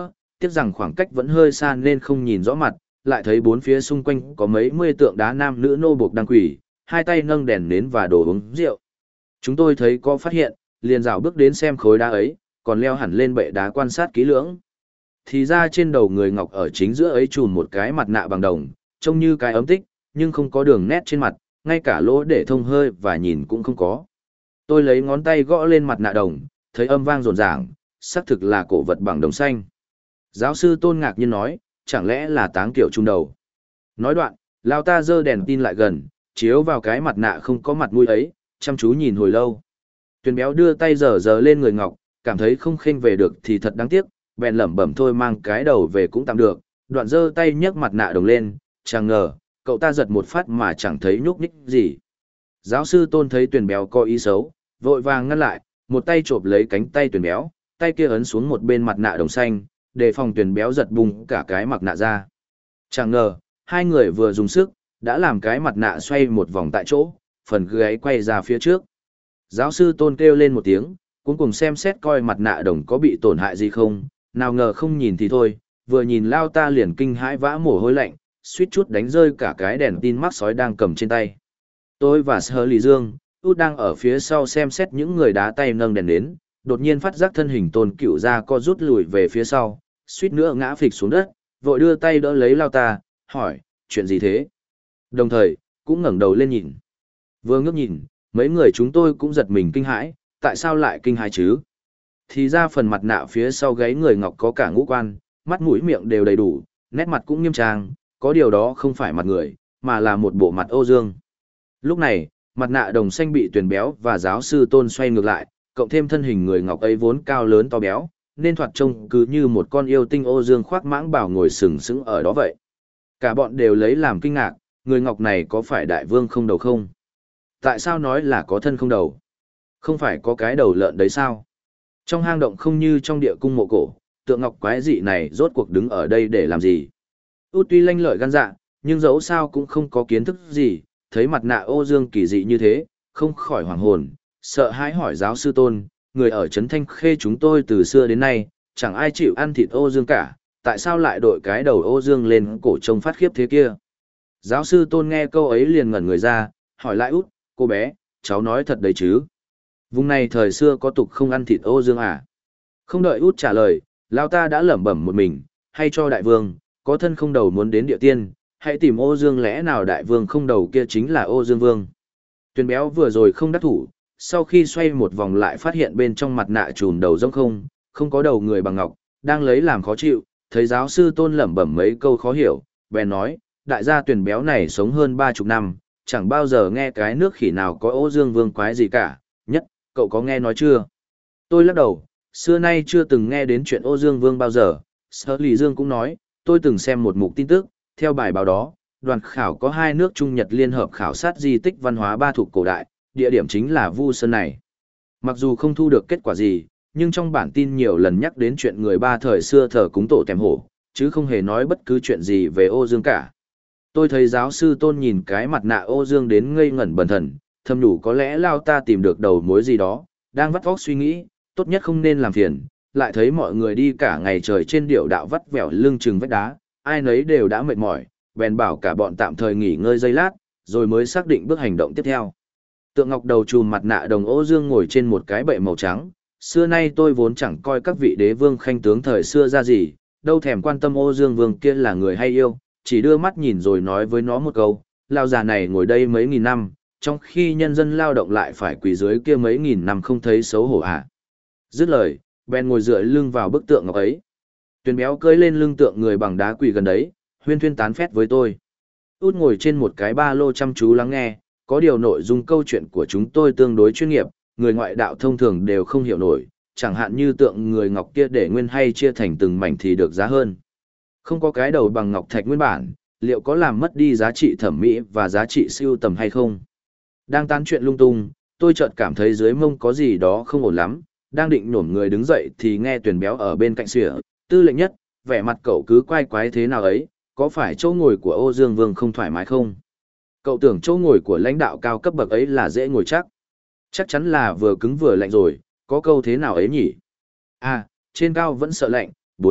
tiếc rằng khoảng cách vẫn hơi xa nên không nhìn rõ mặt, lại thấy bốn phía xung quanh có mấy mươi tượng đá nam nữ nô buộc đang quỳ, hai tay nâng đèn nến và đồ uống rượu. Chúng tôi thấy có phát hiện, liền rảo bước đến xem khối đá ấy, còn leo hẳn lên bệ đá quan sát kỹ lưỡng. Thì ra trên đầu người ngọc ở chính giữa ấy trùm một cái mặt nạ bằng đồng, trông như cái ấm tích, nhưng không có đường nét trên mặt, ngay cả lỗ để thông hơi và nhìn cũng không có. Tôi lấy ngón tay gõ lên mặt nạ đồng, thấy âm vang rộn ràng, xác thực là cổ vật bằng đồng xanh. Giáo sư Tôn ngạc nhiên nói, chẳng lẽ là táng kiểu trung đầu. Nói đoạn, Lao ta giơ đèn tin lại gần, chiếu vào cái mặt nạ không có mặt mũi ấy, chăm chú nhìn hồi lâu. Tuyền béo đưa tay dở lên người ngọc, cảm thấy không khênh về được thì thật đáng tiếc, bèn lẩm bẩm thôi mang cái đầu về cũng tạm được, đoạn giơ tay nhấc mặt nạ đồng lên, chẳng ngờ, cậu ta giật một phát mà chẳng thấy nhúc nhích gì. Giáo sư Tôn thấy Tuyền béo có ý xấu, vội vàng ngăn lại, một tay chộp lấy cánh tay Tuyền béo, tay kia ấn xuống một bên mặt nạ đồng xanh, để phòng Tuyền béo giật bung cả cái mặt nạ ra. Chẳng ngờ, hai người vừa dùng sức, đã làm cái mặt nạ xoay một vòng tại chỗ, phần gáy quay ra phía trước. Giáo sư Tôn kêu lên một tiếng, cuối cùng xem xét coi mặt nạ đồng có bị tổn hại gì không, nào ngờ không nhìn thì thôi, vừa nhìn Lao ta liền kinh hãi vã mồ hôi lạnh, suýt chút đánh rơi cả cái đèn tin mắc sói đang cầm trên tay. Tôi và Sơ Lì Dương, út đang ở phía sau xem xét những người đá tay nâng đèn đến, đột nhiên phát giác thân hình Tôn Cựu ra co rút lùi về phía sau, suýt nữa ngã phịch xuống đất, vội đưa tay đỡ lấy Lao ta, hỏi, chuyện gì thế? Đồng thời, cũng ngẩng đầu lên nhìn. Vừa ngước nhìn, mấy người chúng tôi cũng giật mình kinh hãi, tại sao lại kinh hãi chứ? Thì ra phần mặt nạ phía sau gáy người ngọc có cả ngũ quan, mắt mũi miệng đều đầy đủ, nét mặt cũng nghiêm trang, có điều đó không phải mặt người, mà là một bộ mặt Âu Dương. Lúc này, mặt nạ đồng xanh bị Tuyền béo và giáo sư Tôn xoay ngược lại, cộng thêm thân hình người ngọc ấy vốn cao lớn to béo, nên thoạt trông cứ như một con yêu tinh Âu Dương khoác mãng bảo ngồi sừng sững ở đó vậy. Cả bọn đều lấy làm kinh ngạc, người ngọc này có phải đại vương không đầu không? Tại sao nói là có thân không đầu? Không phải có cái đầu lợn đấy sao? Trong hang động không như trong địa cung mộ cổ, tượng ngọc quái dị này rốt cuộc đứng ở đây để làm gì? Út tuy lanh lợi gan dạ, nhưng dẫu sao cũng không có kiến thức gì, thấy mặt nạ Âu Dương kỳ dị như thế, không khỏi hoảng hồn, sợ hãi hỏi giáo sư Tôn, người ở Trấn Thanh Khê chúng tôi từ xưa đến nay, chẳng ai chịu ăn thịt Âu Dương cả, tại sao lại đội cái đầu Âu Dương lên cổ trông phát khiếp thế kia? Giáo sư Tôn nghe câu ấy liền ngẩn người ra, hỏi lại út, cô bé, cháu nói thật đấy chứ? Vùng này thời xưa có tục không ăn thịt Âu Dương à? Không đợi út trả lời, Lao ta đã lẩm bẩm một mình, hay cho đại vương, có thân không đầu muốn đến địa tiên, hãy tìm Âu Dương lẽ nào đại vương không đầu kia chính là Âu Dương Vương. Tuyền béo vừa rồi không đắc thủ, sau khi xoay một vòng lại phát hiện bên trong mặt nạ trùm đầu rỗng không, không có đầu người bằng ngọc, đang lấy làm khó chịu, thấy giáo sư Tôn lẩm bẩm mấy câu khó hiểu, bèn nói, đại gia Tuyền béo này sống hơn 30 năm, chẳng bao giờ nghe cái nước khỉ nào có Âu Dương Vương quái gì cả, nhất, cậu có nghe nói chưa? Tôi lắc đầu, xưa nay chưa từng nghe đến chuyện Âu Dương Vương bao giờ. Sở Lý Dương cũng nói, tôi từng xem một mục tin tức, theo bài báo đó, đoàn khảo có 2 nước Trung Nhật liên hợp khảo sát di tích văn hóa ba thuộc cổ đại, địa điểm chính là Vu Sơn này. Mặc dù không thu được kết quả gì, nhưng trong bản tin nhiều lần nhắc đến chuyện người ba thời xưa thờ cúng tổ tèm hổ, chứ không hề nói bất cứ chuyện gì về Âu Dương cả. Tôi thấy giáo sư Tôn nhìn cái mặt nạ Âu Dương đến ngây ngẩn bần thần, thầm nhủ có lẽ Lao ta tìm được đầu mối gì đó, đang vắt vóc suy nghĩ, tốt nhất không nên làm phiền, lại thấy mọi người đi cả ngày trời trên điệu đạo vắt vẻo lưng chừng vách đá, ai nấy đều đã mệt mỏi, bèn bảo cả bọn tạm thời nghỉ ngơi giây lát, rồi mới xác định bước hành động tiếp theo. Tượng ngọc đầu trùm mặt nạ đồng Âu Dương ngồi trên một cái bệ màu trắng, xưa nay tôi vốn chẳng coi các vị đế vương khanh tướng thời xưa ra gì, đâu thèm quan tâm Âu Dương Vương kia là người hay yêu, chỉ đưa mắt nhìn rồi nói với nó một câu, lao già này ngồi đây mấy nghìn năm, trong khi nhân dân lao động lại phải quỳ dưới kia mấy nghìn năm không thấy xấu hổ à. Dứt lời, bèn ngồi dựa lưng vào bức tượng ngọc ấy. Tuyền béo cưỡi lên lưng tượng người bằng đá quỳ gần đấy, huyên thuyên tán phét với tôi. Út ngồi trên một cái ba lô chăm chú lắng nghe, có điều nội dung câu chuyện của chúng tôi tương đối chuyên nghiệp, người ngoại đạo thông thường đều không hiểu nổi, chẳng hạn như tượng người ngọc kia để nguyên hay chia thành từng mảnh thì được giá hơn. Không có cái đầu bằng ngọc thạch nguyên bản, liệu có làm mất đi giá trị thẩm mỹ và giá trị siêu tầm hay không? Đang tán chuyện lung tung, tôi chợt cảm thấy dưới mông có gì đó không ổn lắm, đang định nhổm người đứng dậy thì nghe Tuyền béo ở bên cạnh xỉa, tư lệnh nhất, vẻ mặt cậu cứ quái quái thế nào ấy, có phải chỗ ngồi của Âu Dương Vương không thoải mái không? Cậu tưởng chỗ ngồi của lãnh đạo cao cấp bậc ấy là dễ ngồi chắc? Chắc chắn là vừa cứng vừa lạnh rồi, có câu thế nào ấy nhỉ? À, trên cao vẫn sợ lạnh, 4,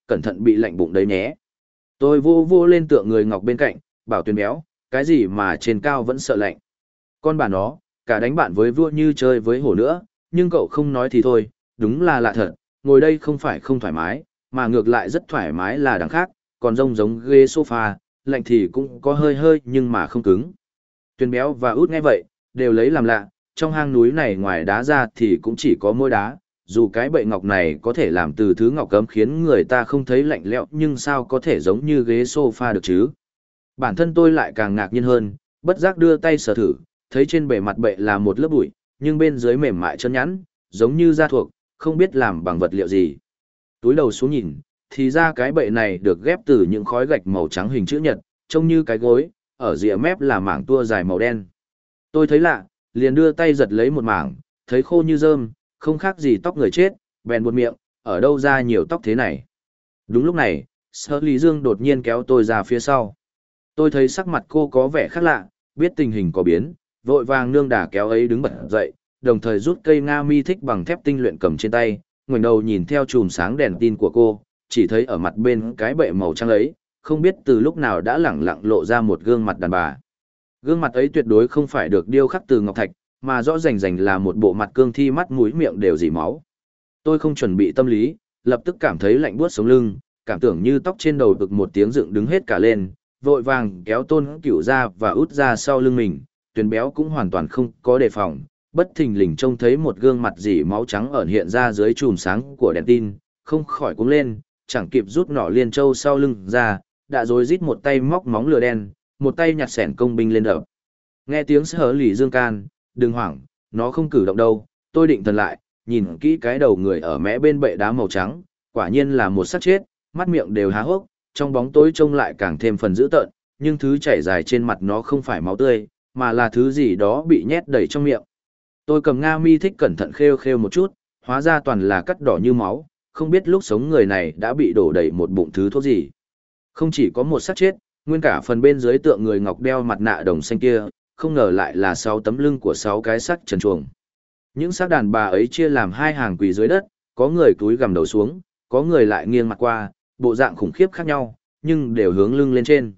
cẩn thận bị lạnh bụng đấy nhé. Tôi vô vô lên tượng người ngọc bên cạnh, bảo Tuyền béo, cái gì mà trên cao vẫn sợ lạnh. Con bà nó, cả đánh bạn với vua như chơi với hổ nữa, nhưng cậu không nói thì thôi, đúng là lạ thật, ngồi đây không phải không thoải mái, mà ngược lại rất thoải mái là đằng khác, còn giống ghế sofa, lạnh thì cũng có hơi hơi nhưng mà không cứng. Tuyền béo và út nghe vậy, đều lấy làm lạ, trong hang núi này ngoài đá ra thì cũng chỉ có môi đá, dù cái bệ ngọc này có thể làm từ thứ ngọc cấm khiến người ta không thấy lạnh lẽo nhưng sao có thể giống như ghế sofa được chứ. Bản thân tôi lại càng ngạc nhiên hơn, bất giác đưa tay sờ thử, thấy trên bề mặt bệ là một lớp bụi, nhưng bên dưới mềm mại chân nhẵn, giống như da thuộc, không biết làm bằng vật liệu gì. Túi đầu xuống nhìn, thì ra cái bệ này được ghép từ những khói gạch màu trắng hình chữ nhật, trông như cái gối, ở rìa mép là mảng tua dài màu đen. Tôi thấy lạ, liền đưa tay giật lấy một mảng, thấy khô như rơm, không khác gì tóc người chết, bèn buột miệng, ở đâu ra nhiều tóc thế này. Đúng lúc này, Sở Lý Dương đột nhiên kéo tôi ra phía sau. Tôi thấy sắc mặt cô có vẻ khác lạ, biết tình hình có biến, vội vàng nương đà kéo ấy đứng bật dậy, đồng thời rút cây nga mi thích bằng thép tinh luyện cầm trên tay, ngoảnh đầu nhìn theo chùm sáng đèn tin của cô, chỉ thấy ở mặt bên cái bệ màu trắng ấy, không biết từ lúc nào đã lẳng lặng lộ ra một gương mặt đàn bà. Gương mặt ấy tuyệt đối không phải được điêu khắc từ ngọc thạch, mà rõ rành rành là một bộ mặt cương thi, mắt mũi miệng đều dỉ máu. Tôi không chuẩn bị tâm lý, lập tức cảm thấy lạnh buốt sống lưng, cảm tưởng như tóc trên đầu bực một tiếng dựng đứng hết cả lên, vội vàng kéo Tôn Cửu ra và út ra sau lưng mình. Tuyền béo cũng hoàn toàn không có đề phòng, bất thình lình trông thấy một gương mặt dỉ máu trắng ẩn hiện ra dưới chùm sáng của đèn tin, không khỏi cuống lên, chẳng kịp rút nỏ liên châu sau lưng ra, đã rối rít một tay móc móng lửa đen, một tay nhặt xẻng công binh lên đập. Nghe tiếng Sở Lý Dương can, đừng hoảng, nó không cử động đâu. Tôi định thần lại, nhìn kỹ cái đầu người ở mé bên bệ đá màu trắng, quả nhiên là một xác chết, mắt miệng đều há hốc, trong bóng tối trông lại càng thêm phần dữ tợn, nhưng thứ chảy dài trên mặt nó không phải máu tươi, mà là thứ gì đó bị nhét đầy trong miệng. Tôi cầm nga mi thích cẩn thận khêu khêu một chút, hóa ra toàn là cắt đỏ như máu, không biết lúc sống người này đã bị đổ đầy một bụng thứ thuốc gì. Không chỉ có một xác chết, nguyên cả phần bên dưới tượng người ngọc đeo mặt nạ đồng xanh kia, không ngờ lại là 6 tấm lưng của 6 cái xác trần truồng. Những xác đàn bà ấy chia làm 2 hàng quỳ dưới đất, có người cúi gằm đầu xuống, có người lại nghiêng mặt qua, bộ dạng khủng khiếp khác nhau, nhưng đều hướng lưng lên trên.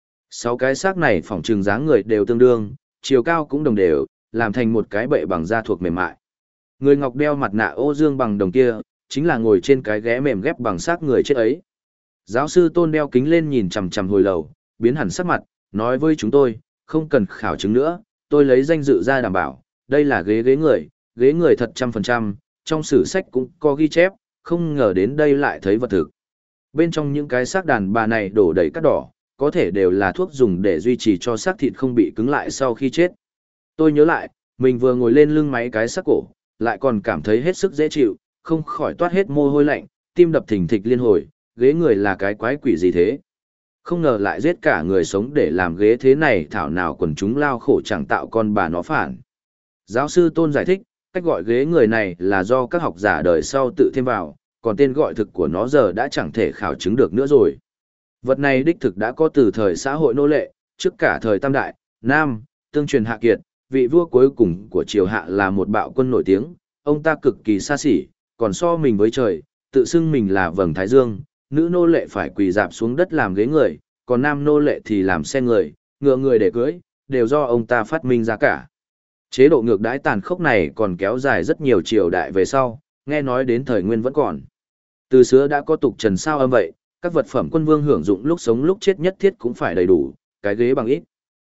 6 cái xác này phỏng trừng dáng người đều tương đương, chiều cao cũng đồng đều, làm thành một cái bệ bằng da thuộc mềm mại. Người ngọc đeo mặt nạ ô dương bằng đồng kia, chính là ngồi trên cái ghế mềm ghép bằng xác người chết ấy. Giáo sư Tôn đeo kính lên nhìn chằm chằm hồi lầu, biến hẳn sắc mặt, nói với chúng tôi, không cần khảo chứng nữa, tôi lấy danh dự ra đảm bảo, đây là ghế người thật 100%, trong sử sách cũng có ghi chép, không ngờ đến đây lại thấy vật thực. Bên trong những cái xác đàn bà này đổ đầy cát đỏ, có thể đều là thuốc dùng để duy trì cho xác thịt không bị cứng lại sau khi chết. Tôi nhớ lại, mình vừa ngồi lên lưng máy cái xác cổ, lại còn cảm thấy hết sức dễ chịu, không khỏi toát hết mồ hôi lạnh, tim đập thình thịch liên hồi, ghế người là cái quái quỷ gì thế? Không ngờ lại giết cả người sống để làm ghế thế này, thảo nào quần chúng lao khổ chẳng tạo con bà nó phản. Giáo sư Tôn giải thích, cách gọi ghế người này là do các học giả đời sau tự thêm vào, còn tên gọi thực của nó giờ đã chẳng thể khảo chứng được nữa rồi. Vật này đích thực đã có từ thời xã hội nô lệ, trước cả thời Tam Đại, Nam, tương truyền Hạ Kiệt, vị vua cuối cùng của triều Hạ là một bạo quân nổi tiếng, ông ta cực kỳ xa xỉ, còn so mình với trời, tự xưng mình là vầng thái dương, nữ nô lệ phải quỳ dạp xuống đất làm ghế người, còn nam nô lệ thì làm xe người, ngựa người để cưỡi, đều do ông ta phát minh ra cả. Chế độ ngược đãi tàn khốc này còn kéo dài rất nhiều triều đại về sau, nghe nói đến thời Nguyên vẫn còn. Từ xưa đã có tục trần sao âm vậy, các vật phẩm quân vương hưởng dụng lúc sống lúc chết nhất thiết cũng phải đầy đủ, cái ghế bằng ít.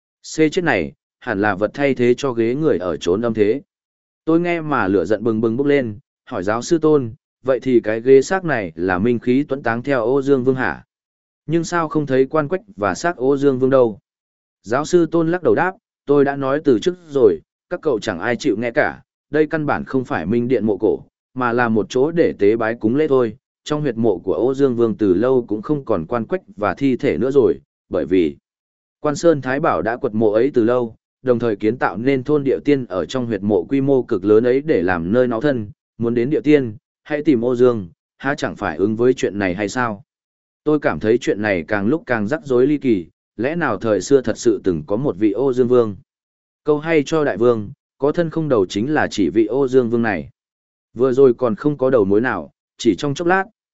C chết này, hẳn là vật thay thế cho ghế người ở chốn âm thế. Tôi nghe mà lửa giận bừng bừng bốc lên, hỏi giáo sư Tôn, vậy thì cái ghế xác này là minh khí tuẫn táng theo Ô Dương Vương hả? Nhưng sao không thấy quan quách và xác Ô Dương Vương đâu? Giáo sư Tôn lắc đầu đáp, tôi đã nói từ trước rồi, các cậu chẳng ai chịu nghe cả, đây căn bản không phải minh điện mộ cổ, mà là một chỗ để tế bái cúng lễ thôi. Trong huyệt mộ của Ô Dương Vương từ lâu cũng không còn quan quách và thi thể nữa rồi, bởi vì Quan Sơn Thái Bảo đã quật mộ ấy từ lâu, đồng thời kiến tạo nên thôn địa tiên ở trong huyệt mộ quy mô cực lớn ấy để làm nơi náo thân, muốn đến địa tiên, hãy tìm Ô Dương, há chẳng phải ứng với chuyện này hay sao? Tôi cảm thấy chuyện này càng lúc càng rắc rối ly kỳ, lẽ nào thời xưa thật sự từng có một vị Ô Dương Vương? Câu hay cho đại vương, có thân không đầu chính là chỉ vị Ô Dương Vương này. Vừa rồi còn không có đầu mối nào, chỉ trong chốc lát,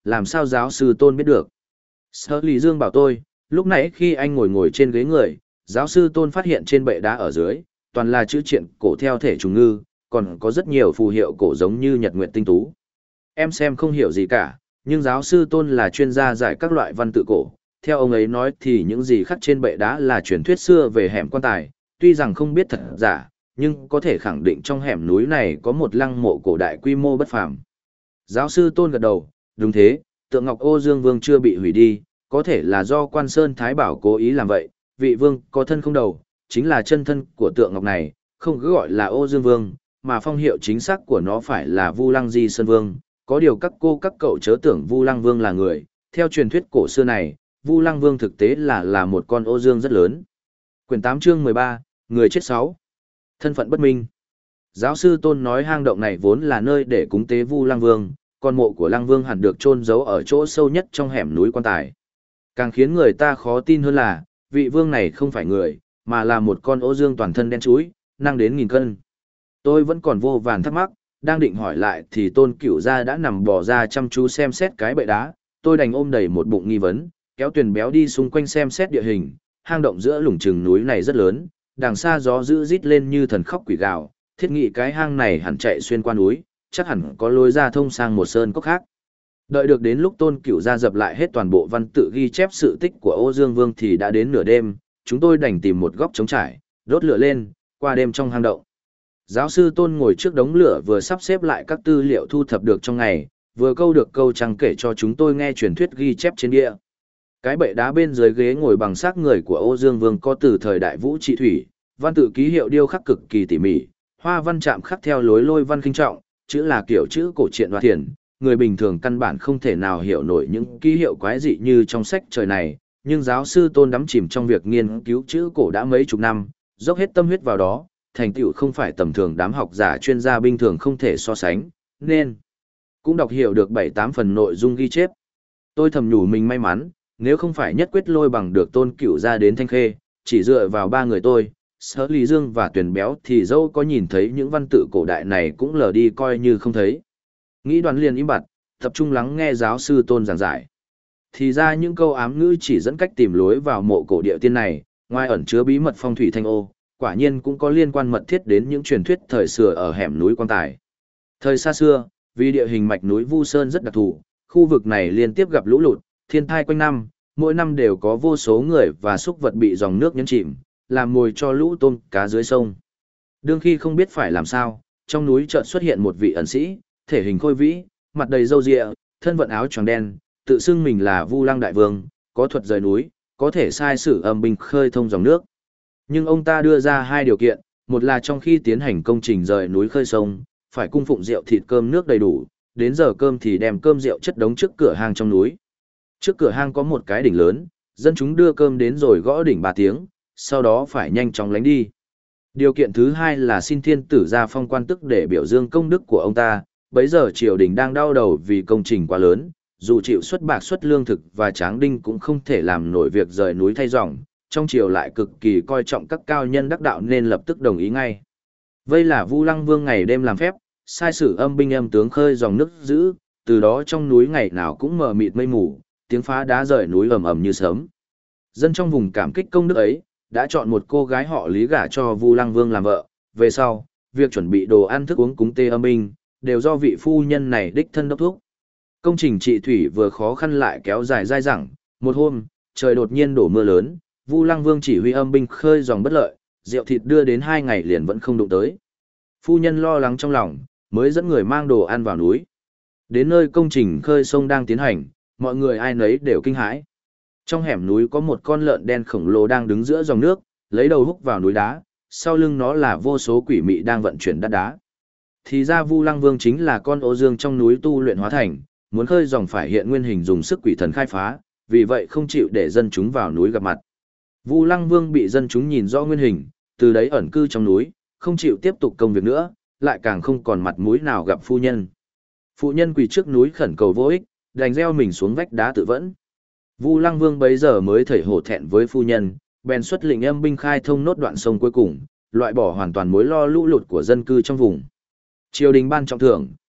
làm sao giáo sư Tôn biết được? Sở Lý Dương bảo tôi, lúc nãy khi anh ngồi trên ghế người, giáo sư Tôn phát hiện trên bệ đá ở dưới, toàn là chữ triện cổ theo thể trùng ngư, còn có rất nhiều phù hiệu cổ giống như nhật nguyệt tinh tú. Em xem không hiểu gì cả, nhưng giáo sư Tôn là chuyên gia giải các loại văn tự cổ. Theo ông ấy nói thì những gì khắc trên bệ đá là truyền thuyết xưa về hẻm quan tài, tuy rằng không biết thật giả, nhưng có thể khẳng định trong hẻm núi này có một lăng mộ cổ đại quy mô bất phàm. Giáo sư Tôn gật đầu, đúng thế, tượng ngọc Ô Dương Vương chưa bị hủy đi, có thể là do Quan Sơn Thái Bảo cố ý làm vậy, vị vương có thân không đầu, chính là chân thân của tượng ngọc này, không cứ gọi là Ô Dương Vương, mà phong hiệu chính xác của nó phải là Vu Lăng Di Sơn Vương, có điều các cô các cậu chớ tưởng Vu Lăng Vương là người, theo truyền thuyết cổ xưa này, Vu Lăng Vương thực tế là một con ô dương rất lớn. Quyển 8 chương 13, người chết 6. Thân phận bất minh. Giáo sư Tôn nói hang động này vốn là nơi để cúng tế Vu Lăng Vương, con mộ của Lăng Vương hẳn được chôn giấu ở chỗ sâu nhất trong hẻm núi quan tài. Càng khiến người ta khó tin hơn là, vị vương này không phải người, mà là một con ô dương toàn thân đen chúi, nặng đến 1000 cân. Tôi vẫn còn vô vàn thắc mắc, đang định hỏi lại thì Tôn Cửu Gia đã nằm bò ra chăm chú xem xét cái bệ đá, tôi đành ôm đầy một bụng nghi vấn, kéo Tuyền Béo đi xung quanh xem xét địa hình, hang động giữa lủng chừng núi này rất lớn, đằng xa gió dữ rít lên như thần khóc quỷ gào, thiết nghĩ cái hang này hẳn chạy xuyên qua núi, chắc hẳn có lối ra thông sang một sơn cốc khác. Đợi được đến lúc Tôn Cửu Gia dập lại hết toàn bộ văn tự ghi chép sự tích của Ô Dương Vương thì đã đến nửa đêm, chúng tôi đành tìm một góc trống trải, đốt lửa lên, qua đêm trong hang động. Giáo sư Tôn ngồi trước đống lửa vừa sắp xếp lại các tư liệu thu thập được trong ngày, vừa câu được câu trăng kể cho chúng tôi nghe truyền thuyết ghi chép trên địa. Cái bệ đá bên dưới ghế ngồi bằng xác người của Ô Dương Vương có từ thời đại Vũ Trị Thủy, văn tự ký hiệu điêu khắc cực kỳ tỉ mỉ, hoa văn chạm khắc theo lối lôi văn kinh trọng, chữ là kiểu chữ cổ truyện hoa thiền, người bình thường căn bản không thể nào hiểu nổi những ký hiệu quái dị như trong sách trời này, nhưng giáo sư Tôn đắm chìm trong việc nghiên cứu chữ cổ đã mấy chục năm, dốc hết tâm huyết vào đó, thành tựu không phải tầm thường đám học giả chuyên gia bình thường không thể so sánh, nên cũng đọc hiểu được 7-8 phần nội dung ghi chép. Tôi thầm nhủ mình may mắn, nếu không phải nhất quyết lôi bằng được Tôn Cửu Gia đến Thanh Khê, chỉ dựa vào ba người tôi, Sở Lý Dương và Tuyền Béo thì dẫu có nhìn thấy những văn tự cổ đại này cũng lờ đi coi như không thấy. Nghĩ đoán liền im bặt, tập trung lắng nghe giáo sư Tôn giảng giải. Thì ra những câu ám ngữ chỉ dẫn cách tìm lối vào mộ cổ địa tiên này, ngoài ẩn chứa bí mật phong thủy thanh ô, quả nhiên cũng có liên quan mật thiết đến những truyền thuyết thời xưa ở hẻm núi Quan Tài. Thời xa xưa, vì địa hình mạch núi Vu Sơn rất đặc thù, khu vực này liên tiếp gặp lũ lụt, thiên tai quanh năm, mỗi năm đều có vô số người và súc vật bị dòng nước nhấn chìm, làm mồi cho lũ tôm cá dưới sông. Đương khi không biết phải làm sao, trong núi chợt xuất hiện một vị ẩn sĩ, thể hình khôi vĩ, mặt đầy râu ria, thân vận áo choàng đen, tự xưng mình là Vu Lăng Đại Vương, có thuật rời núi, có thể sai sử âm binh khơi thông dòng nước. Nhưng ông ta đưa ra hai điều kiện, một là trong khi tiến hành công trình rời núi khơi sông, phải cung phụng rượu thịt cơm nước đầy đủ, đến giờ cơm thì đem cơm rượu chất đống trước cửa hang trong núi. Trước cửa hang có một cái đỉnh lớn, dân chúng đưa cơm đến rồi gõ đỉnh 3 tiếng, sau đó phải nhanh chóng lánh đi. Điều kiện thứ hai là xin thiên tử ra phong quan tức để biểu dương công đức của ông ta, bấy giờ triều đình đang đau đầu vì công trình quá lớn, dù chịu xuất bạc xuất lương thực và tráng đinh cũng không thể làm nổi việc rời núi thay dòng, trong triều lại cực kỳ coi trọng các cao nhân đắc đạo nên lập tức đồng ý ngay. Vây là Vu Lăng Vương ngày đêm làm phép, sai sử âm binh âm tướng khơi dòng nước giữ, từ đó trong núi ngày nào cũng mờ mịt mây mù, tiếng phá đá rời núi ầm ầm như sớm. Dân trong vùng cảm kích công đức ấy, đã chọn một cô gái họ Lý gả cho Vu Lăng Vương làm vợ, về sau, việc chuẩn bị đồ ăn thức uống cúng tế âm binh, đều do vị phu nhân này đích thân đốc thúc. Công trình trị thủy vừa khó khăn lại kéo dài dai dẳng, một hôm, trời đột nhiên đổ mưa lớn, Vu Lăng Vương chỉ huy âm binh khơi dòng bất lợi, rượu thịt đưa đến 2 ngày liền vẫn không đụng tới. Phu nhân lo lắng trong lòng, mới dẫn người mang đồ ăn vào núi. Đến nơi công trình khơi sông đang tiến hành, mọi người ai nấy đều kinh hãi. Trong hẻm núi có một con lợn đen khổng lồ đang đứng giữa dòng nước, lấy đầu húc vào núi đá, sau lưng nó là vô số quỷ mị đang vận chuyển đá đá. Thì ra Vu Lăng Vương chính là con ô dương trong núi tu luyện hóa thành, muốn khơi dòng phải hiện nguyên hình dùng sức quỷ thần khai phá, vì vậy không chịu để dân chúng vào núi gặp mặt. Vu Lăng Vương bị dân chúng nhìn rõ nguyên hình, từ đấy ẩn cư trong núi, không chịu tiếp tục công việc nữa, lại càng không còn mặt mũi nào gặp phu nhân. Phụ nhân quỳ trước núi khẩn cầu vô ích, đành gieo mình xuống vách đá tự vẫn. Vu Lăng Vương bấy giờ mới thảy hổ thẹn với phu nhân, bèn xuất lệnh âm binh khai thông nốt đoạn sông cuối cùng, loại bỏ hoàn toàn mối lo lũ lụt của dân cư trong vùng. Triều đình ban trọng thưởng,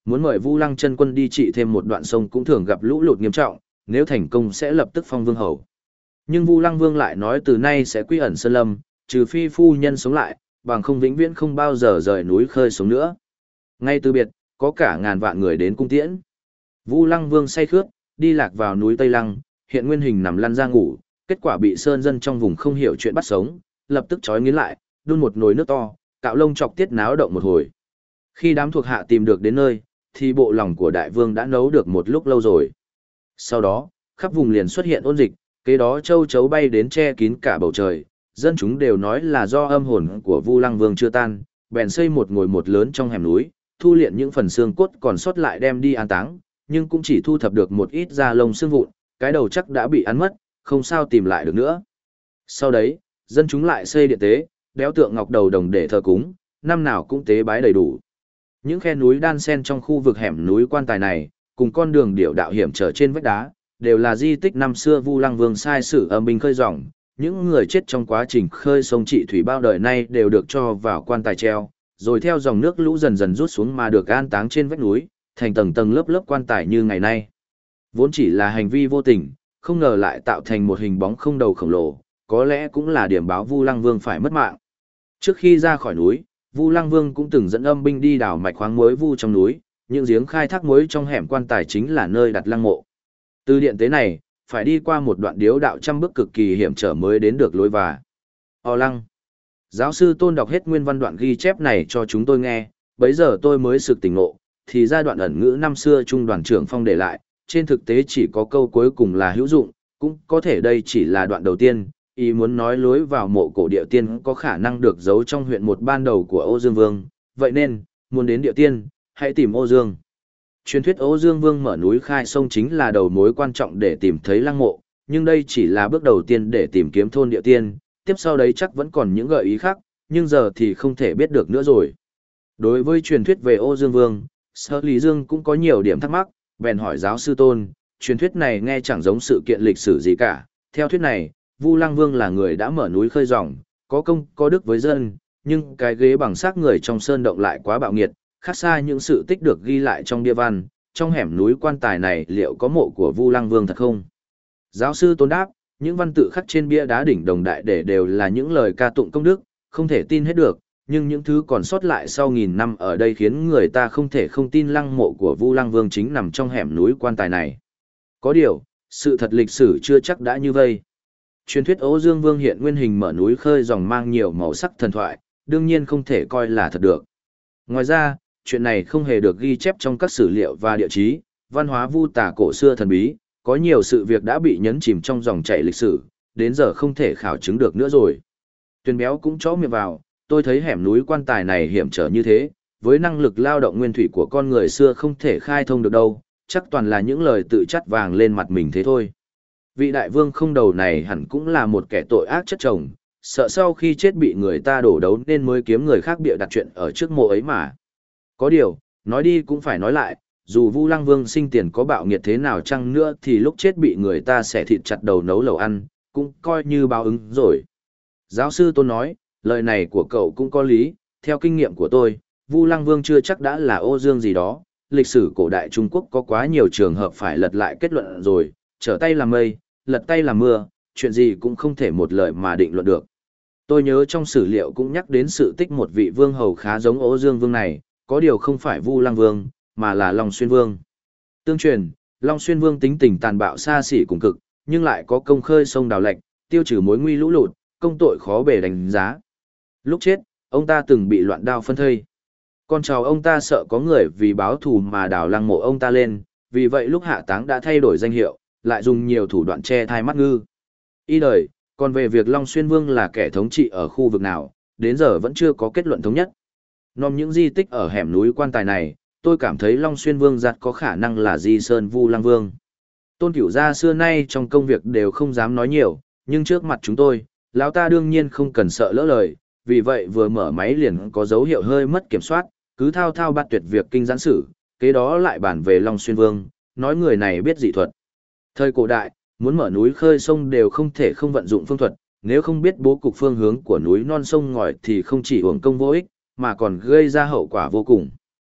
Muốn mời Vu Lăng chân quân đi trị thêm một đoạn sông cũng thường gặp lũ lụt nghiêm trọng, nếu thành công sẽ lập tức phong vương hầu. Nhưng Vu Lăng Vương lại nói từ nay sẽ quy ẩn sơn lâm, trừ phi phu nhân sống lại, bằng không vĩnh viễn không bao giờ rời núi khơi sống nữa. Ngay từ biệt, có cả ngàn vạn người đến cung tiễn. Vu Lăng Vương say khướt, đi lạc vào núi Tây Lăng, hiện nguyên hình nằm lăn ra ngủ, kết quả bị sơn dân trong vùng không hiểu chuyện bắt sống, lập tức trói nghiến lại, đun một nồi nước to, cạo lông chọc tiết náo động một hồi. Khi đám thuộc hạ tìm được đến nơi, thì bộ lòng của đại vương đã nấu được một lúc lâu rồi. Sau đó, khắp vùng liền xuất hiện ôn dịch, kế đó châu chấu bay đến che kín cả bầu trời, dân chúng đều nói là do âm hồn của Vu Lăng Vương chưa tan, bèn xây một ngôi mộ lớn trong hẻm núi, thu liệm những phần xương cốt còn sót lại đem đi an táng, nhưng cũng chỉ thu thập được một ít da lông xương vụn, cái đầu chắc đã bị ăn mất, không sao tìm lại được nữa. Sau đấy, dân chúng lại xây điện tế, đéo tượng ngọc đầu đồng để thờ cúng, năm nào cũng tế bái đầy đủ. Những khe núi đan xen trong khu vực hẻm núi quan tài này, cùng con đường điểu đạo hiểm trở trên vách đá, đều là di tích năm xưa Vu Lăng Vương sai sử âm binh khơi dòng, những người chết trong quá trình khơi sông trị thủy bao đời nay đều được cho vào quan tài treo, rồi theo dòng nước lũ dần dần rút xuống mà được an táng trên vách núi, thành tầng tầng lớp lớp quan tài như ngày nay. Vốn chỉ là hành vi vô tình, không ngờ lại tạo thành một hình bóng không đầu khổng lồ, có lẽ cũng là điểm báo Vu Lăng Vương phải mất mạng. Trước khi ra khỏi núi, Vu Lăng Vương cũng từng dẫn âm binh đi đào mạch khoáng muối vu trong núi, những giếng khai thác muối trong hẻm quan tài chính là nơi đặt lăng mộ. Từ điện tế này, phải đi qua một đoạn điếu đạo trăm bước cực kỳ hiểm trở mới đến được lối vào. Lăng. Giáo sư Tôn đọc hết nguyên văn đoạn ghi chép này cho chúng tôi nghe, bấy giờ tôi mới sực tỉnh ngộ, thì ra đoạn ẩn ngữ năm xưa trung đoàn trưởng Phong để lại, trên thực tế chỉ có câu cuối cùng là hữu dụng, cũng có thể đây chỉ là đoạn đầu tiên, ý muốn nói lối vào mộ cổ địa tiên có khả năng được giấu trong huyện một ban đầu của Ô Dương Vương, vậy nên, muốn đến địa tiên, hãy tìm Ô Dương. Truyền thuyết Ô Dương Vương mở núi khai sông chính là đầu mối quan trọng để tìm thấy lăng mộ, nhưng đây chỉ là bước đầu tiên để tìm kiếm thôn địa tiên, tiếp sau đấy chắc vẫn còn những gợi ý khác, nhưng giờ thì không thể biết được nữa rồi. Đối với truyền thuyết về Ô Dương Vương, Sở Lý Dương cũng có nhiều điểm thắc mắc, bèn hỏi giáo sư Tôn, truyền thuyết này nghe chẳng giống sự kiện lịch sử gì cả. Theo thuyết này, Vu Lăng Vương là người đã mở núi khơi dòng, có công, có đức với dân, nhưng cái ghế bằng xác người trong sơn động lại quá bạo nghiệt, khác xa những sự tích được ghi lại trong bia văn, trong hẻm núi quan tài này liệu có mộ của Vu Lăng Vương thật không? Giáo sư Tôn đáp, những văn tự khắc trên bia đá đỉnh Đồng Đại để đều là những lời ca tụng công đức, không thể tin hết được, nhưng những thứ còn sót lại sau nghìn năm ở đây khiến người ta không thể không tin lăng mộ của Vu Lăng Vương chính nằm trong hẻm núi quan tài này. Có điều, sự thật lịch sử chưa chắc đã như vây. Truyền thuyết Ô Dương Vương hiện nguyên hình mở núi khơi dòng mang nhiều màu sắc thần thoại, đương nhiên không thể coi là thật được. Ngoài ra, chuyện này không hề được ghi chép trong các sử liệu và địa chí, văn hóa Vu tà cổ xưa thần bí, có nhiều sự việc đã bị nhấn chìm trong dòng chảy lịch sử, đến giờ không thể khảo chứng được nữa rồi. Tuyền Béo cũng chó miệng vào, tôi thấy hẻm núi quan tài này hiểm trở như thế, với năng lực lao động nguyên thủy của con người xưa không thể khai thông được đâu, chắc toàn là những lời tự chắt vàng lên mặt mình thế thôi. Vị đại vương không đầu này hẳn cũng là một kẻ tội ác chất chồng, sợ sau khi chết bị người ta đổ đấu nên mới kiếm người khác bịa đặt chuyện ở trước mộ ấy mà. Có điều, nói đi cũng phải nói lại, dù Vu Lăng Vương sinh tiền có bạo nghiệt thế nào chăng nữa thì lúc chết bị người ta xẻ thịt chặt đầu nấu lẩu ăn, cũng coi như báo ứng rồi. Giáo sư Tôn nói, lời này của cậu cũng có lý, theo kinh nghiệm của tôi, Vu Lăng Vương chưa chắc đã là Ô Dương gì đó, lịch sử cổ đại Trung Quốc có quá nhiều trường hợp phải lật lại kết luận rồi, trở tay làm mây, lật tay làm mưa, chuyện gì cũng không thể một lời mà định luận được. Tôi nhớ trong sử liệu cũng nhắc đến sự tích một vị vương hầu khá giống Ô Dương Vương này, có điều không phải Vu Lăng Vương, mà là Long Xuyên Vương. Tương truyền, Long Xuyên Vương tính tình tàn bạo xa xỉ cùng cực, nhưng lại có công khơi sông đào lệch, tiêu trừ mối nguy lũ lụt, công tội khó bề đánh giá. Lúc chết, ông ta từng bị loạn đao phân thây. Con cháu ông ta sợ có người vì báo thù mà đào lăng mộ ông ta lên, vì vậy lúc hạ táng đã thay đổi danh hiệu, lại dùng nhiều thủ đoạn che thai mắt ngư. Y đời, còn về việc Long Xuyên Vương là kẻ thống trị ở khu vực nào, đến giờ vẫn chưa có kết luận thống nhất. Nòm những di tích ở hẻm núi quan tài này, tôi cảm thấy Long Xuyên Vương giặt có khả năng là Di Sơn Vu Lăng Vương. Tôn Cửu gia xưa nay trong công việc đều không dám nói nhiều, nhưng trước mặt chúng tôi, lão ta đương nhiên không cần sợ lỡ lời, vì vậy vừa mở máy liền có dấu hiệu hơi mất kiểm soát, cứ thao thao bạt tuyệt việc kinh giãn sử, kế đó lại bàn về Long Xuyên Vương, nói người này biết dị thuật. Thời cổ đại, muốn mở núi khơi sông đều không thể không vận dụng phương thuật, nếu không biết bố cục phương hướng của núi non sông ngòi thì không chỉ uổng công vô ích, mà còn gây ra hậu quả vô cùng.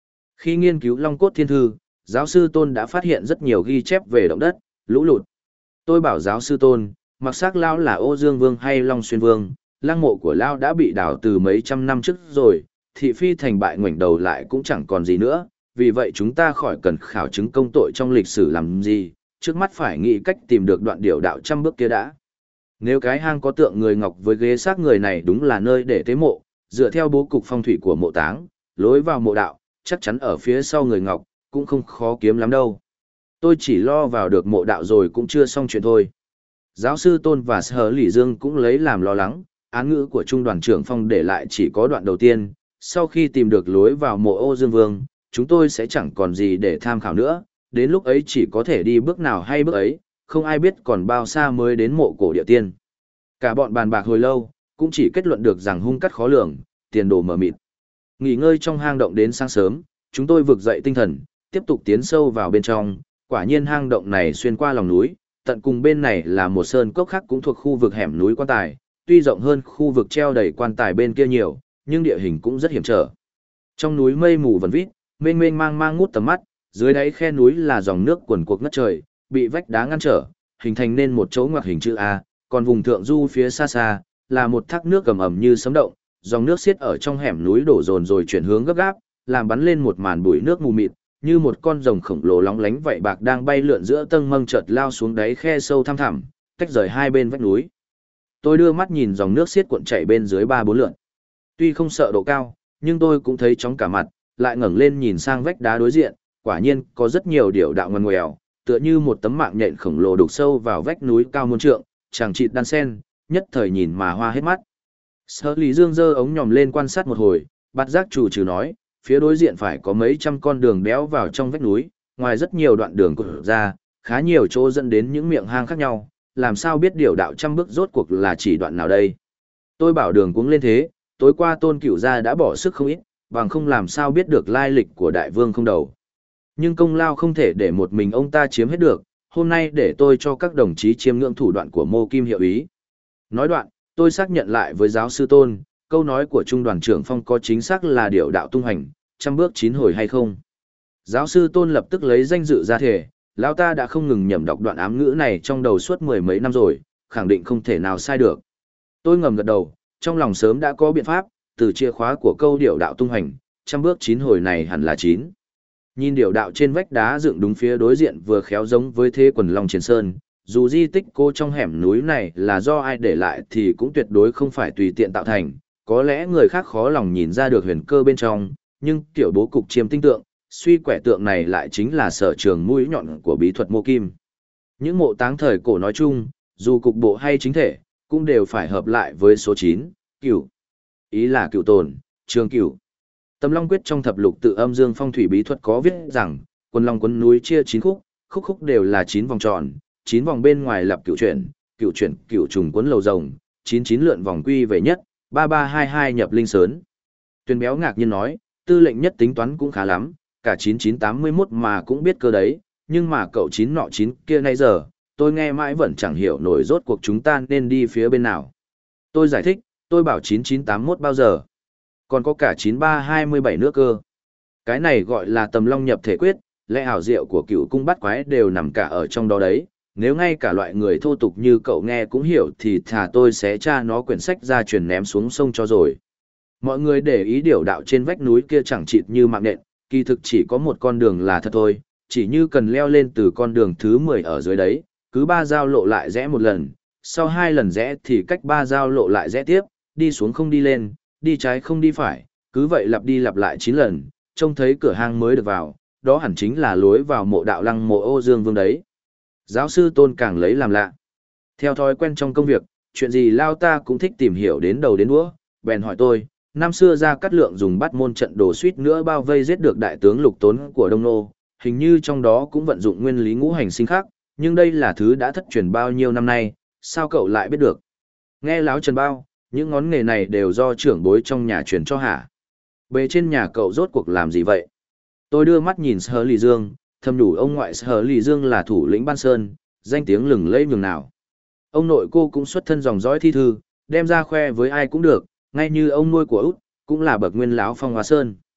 Khi nghiên cứu Long Cốt Thiên Thư, giáo sư Tôn đã phát hiện rất nhiều ghi chép về động đất, lũ lụt. Tôi bảo giáo sư Tôn, mặc xác Lao là Ô Dương Vương hay Long Xuyên Vương, lăng mộ của Lao đã bị đào từ mấy trăm năm trước rồi, thị phi thành bại ngoảnh đầu lại cũng chẳng còn gì nữa, vì vậy chúng ta khỏi cần khảo chứng công tội trong lịch sử làm gì, trước mắt phải nghĩ cách tìm được đoạn điểu đạo trăm bước kia đã. Nếu cái hang có tượng người ngọc với ghế xác người này đúng là nơi để tế mộ, dựa theo bố cục phong thủy của mộ táng, lối vào mộ đạo, chắc chắn ở phía sau người ngọc, cũng không khó kiếm lắm đâu. Tôi chỉ lo vào được mộ đạo rồi cũng chưa xong chuyện thôi. Giáo sư Tôn và Sở Lỷ Dương cũng lấy làm lo lắng, án ngữ của Trung đoàn trưởng Phong để lại chỉ có đoạn đầu tiên, sau khi tìm được lối vào mộ Ô Dương Vương, chúng tôi sẽ chẳng còn gì để tham khảo nữa, đến lúc ấy chỉ có thể đi bước nào hay bước ấy, không ai biết còn bao xa mới đến mộ cổ địa tiên. Cả bọn bàn bạc hồi lâu, cũng chỉ kết luận được rằng hung cắt khó lường, tiền đồ mờ mịt. Nghỉ ngơi trong hang động đến sáng sớm, chúng tôi vực dậy tinh thần, tiếp tục tiến sâu vào bên trong, quả nhiên hang động này xuyên qua lòng núi, tận cùng bên này là một sơn cốc khác cũng thuộc khu vực hẻm núi quan tài, tuy rộng hơn khu vực treo đầy quan tài bên kia nhiều, nhưng địa hình cũng rất hiểm trở. Trong núi mây mù vần vít, mênh mênh mang mang ngút tầm mắt, dưới đáy khe núi là dòng nước cuồn cuộn ngất trời, bị vách đá ngăn trở, hình thành nên một chỗ ngoặc hình chữ A, còn vùng thượng du phía xa xa là một thác nước ầm ầm như sấm động, dòng nước xiết ở trong hẻm núi đổ dồn rồi chuyển hướng gấp gáp, làm bắn lên một màn bụi nước mù mịt, như một con rồng khổng lồ lóng lánh vậy bạc đang bay lượn giữa tầng mông chợt lao xuống đáy khe sâu thăm thẳm, tách rời hai bên vách núi. Tôi đưa mắt nhìn dòng nước xiết cuộn chảy bên dưới 3-4 lượn. Tuy không sợ độ cao, nhưng tôi cũng thấy chóng cả mặt, lại ngẩng lên nhìn sang vách đá đối diện, quả nhiên có rất nhiều điểu đạo ngoằn ngoèo, tựa như một tấm mạng nhện khổng lồ đục sâu vào vách núi cao muôn trượng, chằng chịt đan sen, nhất thời nhìn mà hoa hết mắt. Sở Lý Dương giơ ống nhòm lên quan sát một hồi, bạt giác chủ trừ nói, phía đối diện phải có mấy trăm con đường đéo vào trong vách núi, ngoài rất nhiều đoạn đường cụt ra, khá nhiều chỗ dẫn đến những miệng hang khác nhau, làm sao biết điều đạo trăm bước rốt cuộc là chỉ đoạn nào đây. Tôi bảo đường cuống lên thế, tối qua Tôn Cửu gia đã bỏ sức không ít, bằng không làm sao biết được lai lịch của đại vương không đầu. Nhưng công lao không thể để một mình ông ta chiếm hết được, hôm nay để tôi cho các đồng chí chiêm ngưỡng thủ đoạn của Mô Kim hiệu ý. Nói đoạn, tôi xác nhận lại với giáo sư Tôn, câu nói của Trung đoàn trưởng Phong có chính xác là điều đạo tung hành, trăm bước chín hồi hay không. Giáo sư Tôn lập tức lấy danh dự ra thể, lão ta đã không ngừng nhẩm đọc đoạn ám ngữ này trong đầu suốt mười mấy năm rồi, khẳng định không thể nào sai được. Tôi ngầm gật đầu, trong lòng sớm đã có biện pháp, từ chìa khóa của câu điều đạo tung hành, trăm bước chín hồi này hẳn là 9. Nhìn điều đạo trên vách đá dựng đúng phía đối diện vừa khéo giống với thế quần long chiến sơn, dù di tích cô trong hẻm núi này là do ai để lại thì cũng tuyệt đối không phải tùy tiện tạo thành, có lẽ người khác khó lòng nhìn ra được huyền cơ bên trong, nhưng kiểu bố cục chiêm tinh tượng, suy quẻ tượng này lại chính là sở trường mũi nhọn của bí thuật Mô Kim. Những mộ táng thời cổ nói chung, dù cục bộ hay chính thể, cũng đều phải hợp lại với số 9, cửu. Ý là cửu tồn, trường cửu. Tầm Long Quyết trong thập lục tự âm dương phong thủy bí thuật có viết rằng, quần long quấn núi chia 9 khúc, khúc khúc đều là 9 vòng tròn, 9 vòng bên ngoài lập cửu chuyển, cửu trùng quấn lầu rồng, 99 lượn vòng quy về nhất, 3322 nhập linh sớn. Tuyền Béo ngạc nhiên nói, tư lệnh nhất tính toán cũng khá lắm, cả 9981 mà cũng biết cơ đấy, nhưng mà cậu 9 nọ 9 kia nay giờ, tôi nghe mãi vẫn chẳng hiểu nổi rốt cuộc chúng ta nên đi phía bên nào. Tôi giải thích, tôi bảo 9981 bao giờ? Còn có cả 9327 nữa cơ. Cái này gọi là tầm long nhập thể quyết, lẽ ảo diệu của cựu cung bắt quái đều nằm cả ở trong đó đấy. Nếu ngay cả loại người thô tục như cậu nghe cũng hiểu thì thà tôi sẽ tra nó quyển sách ra truyền ném xuống sông cho rồi. Mọi người để ý điều đạo trên vách núi kia chẳng chịt như mạng nện, kỳ thực chỉ có một con đường là thật thôi, chỉ như cần leo lên từ con đường thứ 10 ở dưới đấy, cứ 3 giao lộ lại rẽ một lần, sau 2 lần rẽ thì cách 3 giao lộ lại rẽ tiếp, đi xuống không đi lên, đi trái không đi phải, cứ vậy lặp đi lặp lại 9 lần, trông thấy cửa hang mới được vào, đó hẳn chính là lối vào mộ đạo lăng mộ Ô Dương Vương đấy. Giáo sư Tôn càng lấy làm lạ. Theo thói quen trong công việc, chuyện gì lao ta cũng thích tìm hiểu đến đầu đến đuôi, bèn hỏi tôi, năm xưa Gia Cát Lượng dùng bắt môn trận đồ suýt nữa bao vây giết được đại tướng Lục Tốn của Đông Nô, hình như trong đó cũng vận dụng nguyên lý ngũ hành sinh khác, nhưng đây là thứ đã thất truyền bao nhiêu năm nay, sao cậu lại biết được? Nghe láo Trần Bao, những ngón nghề này đều do trưởng bối trong nhà truyền cho hả? Bề trên nhà cậu rốt cuộc làm gì vậy? Tôi đưa mắt nhìn Sở Lì Dương, thầm nhủ ông ngoại Sở Lì Dương là thủ lĩnh Ban Sơn, danh tiếng lừng lẫy nhường nào. Ông nội cô cũng xuất thân dòng dõi thi thư, đem ra khoe với ai cũng được, ngay như ông nuôi của Út, cũng là bậc nguyên lão Phong Hóa Sơn.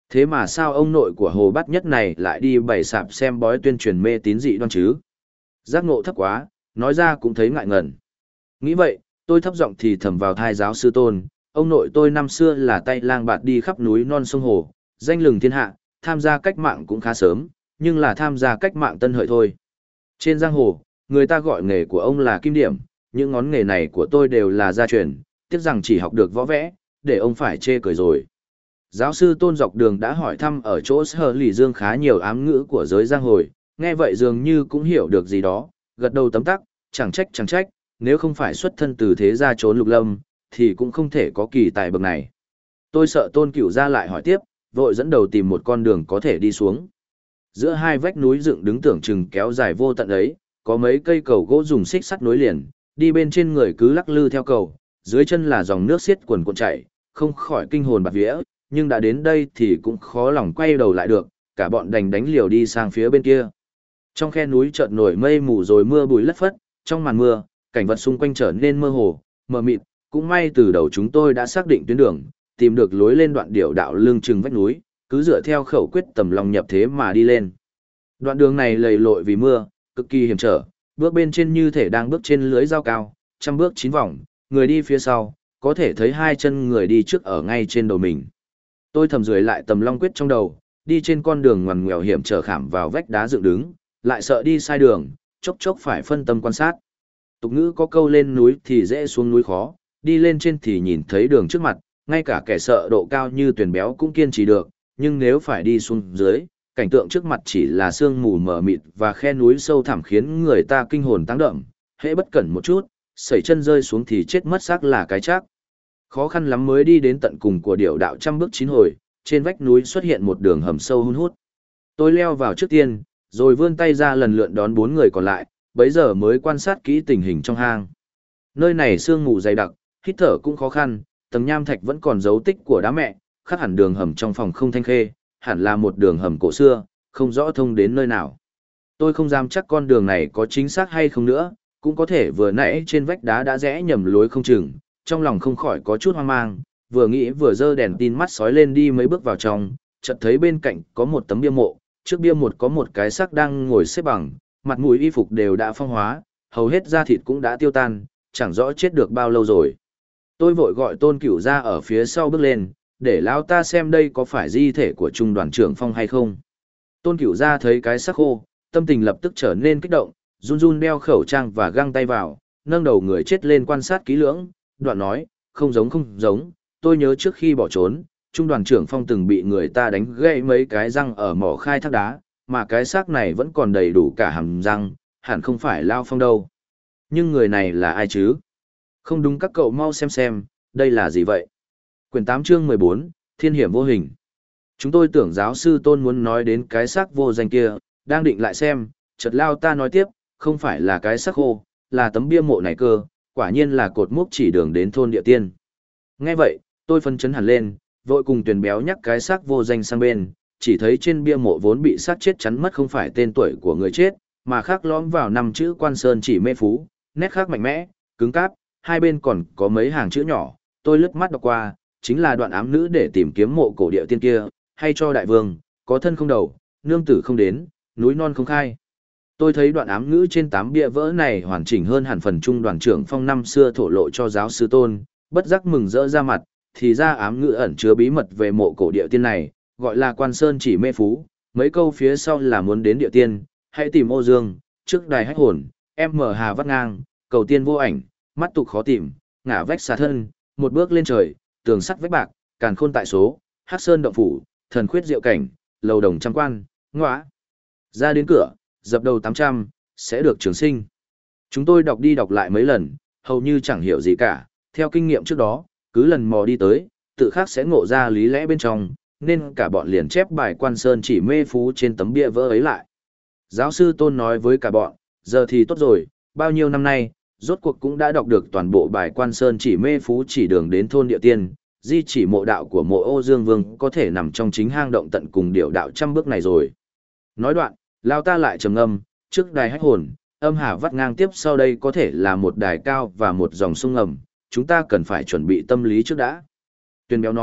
Thế mà sao ông nội của Hồ Bát Nhất này lại đi bày sạp xem bói tuyên truyền mê tín dị đoan chứ? Giác ngộ thấp quá, nói ra cũng thấy ngại ngần. Nghĩ vậy, tôi thấp giọng thì thầm vào thai giáo sư Tôn, ông nội tôi năm xưa là tay lang bạt đi khắp núi non sông hồ, danh lừng thiên hạ, tham gia cách mạng cũng khá sớm, nhưng là tham gia cách mạng tân hợi thôi. Trên giang hồ, người ta gọi nghề của ông là kim điểm, những ngón nghề này của tôi đều là gia truyền, tiếc rằng chỉ học được võ vẽ, để ông phải chê cười rồi. Giáo sư Tôn dọc đường đã hỏi thăm ở chỗ Sở Lỷ Dương khá nhiều ám ngữ của giới giang hồ, nghe vậy dường như cũng hiểu được gì đó, gật đầu tấm tắc, chẳng trách, nếu không phải xuất thân từ thế gia trốn lục lâm, thì cũng không thể có kỳ tài bậc này. Tôi sợ Tôn Cửu Gia lại hỏi tiếp, vội dẫn đầu tìm một con đường có thể đi xuống. Giữa hai vách núi dựng đứng tưởng chừng kéo dài vô tận ấy, có mấy cây cầu gỗ dùng xích sắt nối liền, đi bên trên người cứ lắc lư theo cầu, dưới chân là dòng nước xiết cuồn cuộn chảy, không khỏi kinh hồn bạt vía, nhưng đã đến đây thì cũng khó lòng quay đầu lại được, cả bọn đành đánh liều đi sang phía bên kia. Trong khe núi chợt nổi mây mù rồi mưa bụi lất phất, trong màn mưa, cảnh vật xung quanh trở nên mơ hồ, mờ mịt, cũng may từ đầu chúng tôi đã xác định tuyến đường, tìm được lối lên đoạn điểu đạo lưng chừng vách núi, cứ dựa theo khẩu quyết tầm lòng nhập thế mà đi lên. Đoạn đường này lầy lội vì mưa, cực kỳ hiểm trở, bước bên trên như thể đang bước trên lưới dao cao, trăm bước chín vòng, người đi phía sau, có thể thấy hai chân người đi trước ở ngay trên đầu mình. Tôi thầm rưỡi lại tầm long quyết trong đầu, đi trên con đường ngoằn ngoèo hiểm trở khảm vào vách đá dựng đứng, lại sợ đi sai đường, chốc chốc phải phân tâm quan sát. Tục ngữ có câu lên núi thì dễ xuống núi khó, đi lên trên thì nhìn thấy đường trước mặt, ngay cả kẻ sợ độ cao như tuyển béo cũng kiên trì được, nhưng nếu phải đi xuống dưới, cảnh tượng trước mặt chỉ là sương mù mờ mịt và khe núi sâu thẳm khiến người ta kinh hồn tăng động, hễ bất cẩn một chút, sẩy chân rơi xuống thì chết mất xác là cái chắc. Khó khăn lắm mới đi đến tận cùng của điểu đạo trăm bước chín hồi, trên vách núi xuất hiện một đường hầm sâu hun hút. Tôi leo vào trước tiên, rồi vươn tay ra lần lượt đón bốn người còn lại, bấy giờ mới quan sát kỹ tình hình trong hang. Nơi này sương mù dày đặc, hít thở cũng khó khăn, tầng nham thạch vẫn còn dấu tích của đá mẹ, khác hẳn đường hầm trong phòng không thanh khê, hẳn là một đường hầm cổ xưa, không rõ thông đến nơi nào. Tôi không dám chắc con đường này có chính xác hay không nữa, cũng có thể vừa nãy trên vách đá đã rẽ nhầm lối không chừng, trong lòng không khỏi có chút hoang mang, vừa nghĩ vừa giơ đèn tin mắt sói lên đi mấy bước vào trong, chợt thấy bên cạnh có một tấm bia mộ, trước bia một có một cái xác đang ngồi xếp bằng, mặt mũi y phục đều đã phong hóa, hầu hết da thịt cũng đã tiêu tan, chẳng rõ chết được bao lâu rồi. Tôi vội gọi Tôn Cửu ra ở phía sau bước lên, để lão ta xem đây có phải di thể của trung đoàn trưởng Phong hay không. Tôn Cửu ra thấy cái xác khô, tâm tình lập tức trở nên kích động, run run đeo khẩu trang và găng tay vào, nâng đầu người chết lên quan sát kỹ lưỡng, đoạn nói, không giống, tôi nhớ trước khi bỏ trốn, trung đoàn trưởng Phong từng bị người ta đánh gãy mấy cái răng ở mỏ khai thác đá, mà cái xác này vẫn còn đầy đủ cả hàm răng, hẳn không phải Lao Phong đâu. Nhưng người này là ai chứ? Không đúng, các cậu mau xem, đây là gì vậy? Quyển 8 chương 14, Thiên hiểm vô hình. Chúng tôi tưởng giáo sư Tôn muốn nói đến cái xác vô danh kia, đang định lại xem, chợt Lao ta nói tiếp, không phải là cái xác khô, là tấm bia mộ này cơ, quả nhiên là cột mốc chỉ đường đến thôn địa tiên. Nghe vậy, tôi phân chấn hẳn lên, vội cùng Tuyền Béo nhắc cái xác vô danh sang bên, chỉ thấy trên bia mộ vốn bị xác chết chắn mất không phải tên tuổi của người chết, mà khắc lõm vào 5 chữ Quan Sơn Chỉ Mê Phú, nét khắc mạnh mẽ, cứng cáp, hai bên còn có mấy hàng chữ nhỏ, tôi lướt mắt đọc qua, chính là đoạn ám nữ để tìm kiếm mộ cổ địa tiên kia, hay cho đại vương, có thân không đầu, nương tử không đến, núi non không khai. Tôi thấy đoạn ám ngữ trên 8 bia vỡ này hoàn chỉnh hơn hẳn phần trung đoàn trưởng Phong năm xưa thổ lộ cho giáo sư Tôn, bất giác mừng rỡ ra mặt, thì ra ám ngữ ẩn chứa bí mật về mộ cổ địa tiên này, gọi là Quan Sơn Chỉ Mê Phú, mấy câu phía sau là muốn đến địa tiên, hãy tìm ô dương, trước đài hách hồn, em mở hà vắt ngang, cầu tiên vô ảnh, mắt tục khó tìm, ngả vách xa thân, một bước lên trời, tường sắt vách bạc, càn khôn tại số, hắc sơn động phủ, thần khuyết diệu cảnh, lầu đồng trăm quan, ngõa. Ra đến cửa, dập đầu 800, sẽ được trường sinh. Chúng tôi đọc đi đọc lại mấy lần, hầu như chẳng hiểu gì cả, theo kinh nghiệm trước đó, cứ lần mò đi tới, tự khắc sẽ ngộ ra lý lẽ bên trong, nên cả bọn liền chép bài Quan Sơn Chỉ Mê Phú trên tấm bia vỡ ấy lại. Giáo sư Tôn nói với cả bọn, giờ thì tốt rồi, bao nhiêu năm nay, rốt cuộc cũng đã đọc được toàn bộ bài Quan Sơn Chỉ Mê Phú chỉ đường đến thôn địa tiên, di chỉ mộ đạo của mộ Ô Dương Vương có thể nằm trong chính hang động tận cùng điểu đạo trăm bước này rồi. Nói đoạn, Lao ta lại trầm ngâm, trước đài hách hồn, âm hà vắt ngang tiếp sau đây có thể là một đài cao và một dòng sông ngầm, chúng ta cần phải chuẩn bị tâm lý trước đã. Tuyền Béo nói,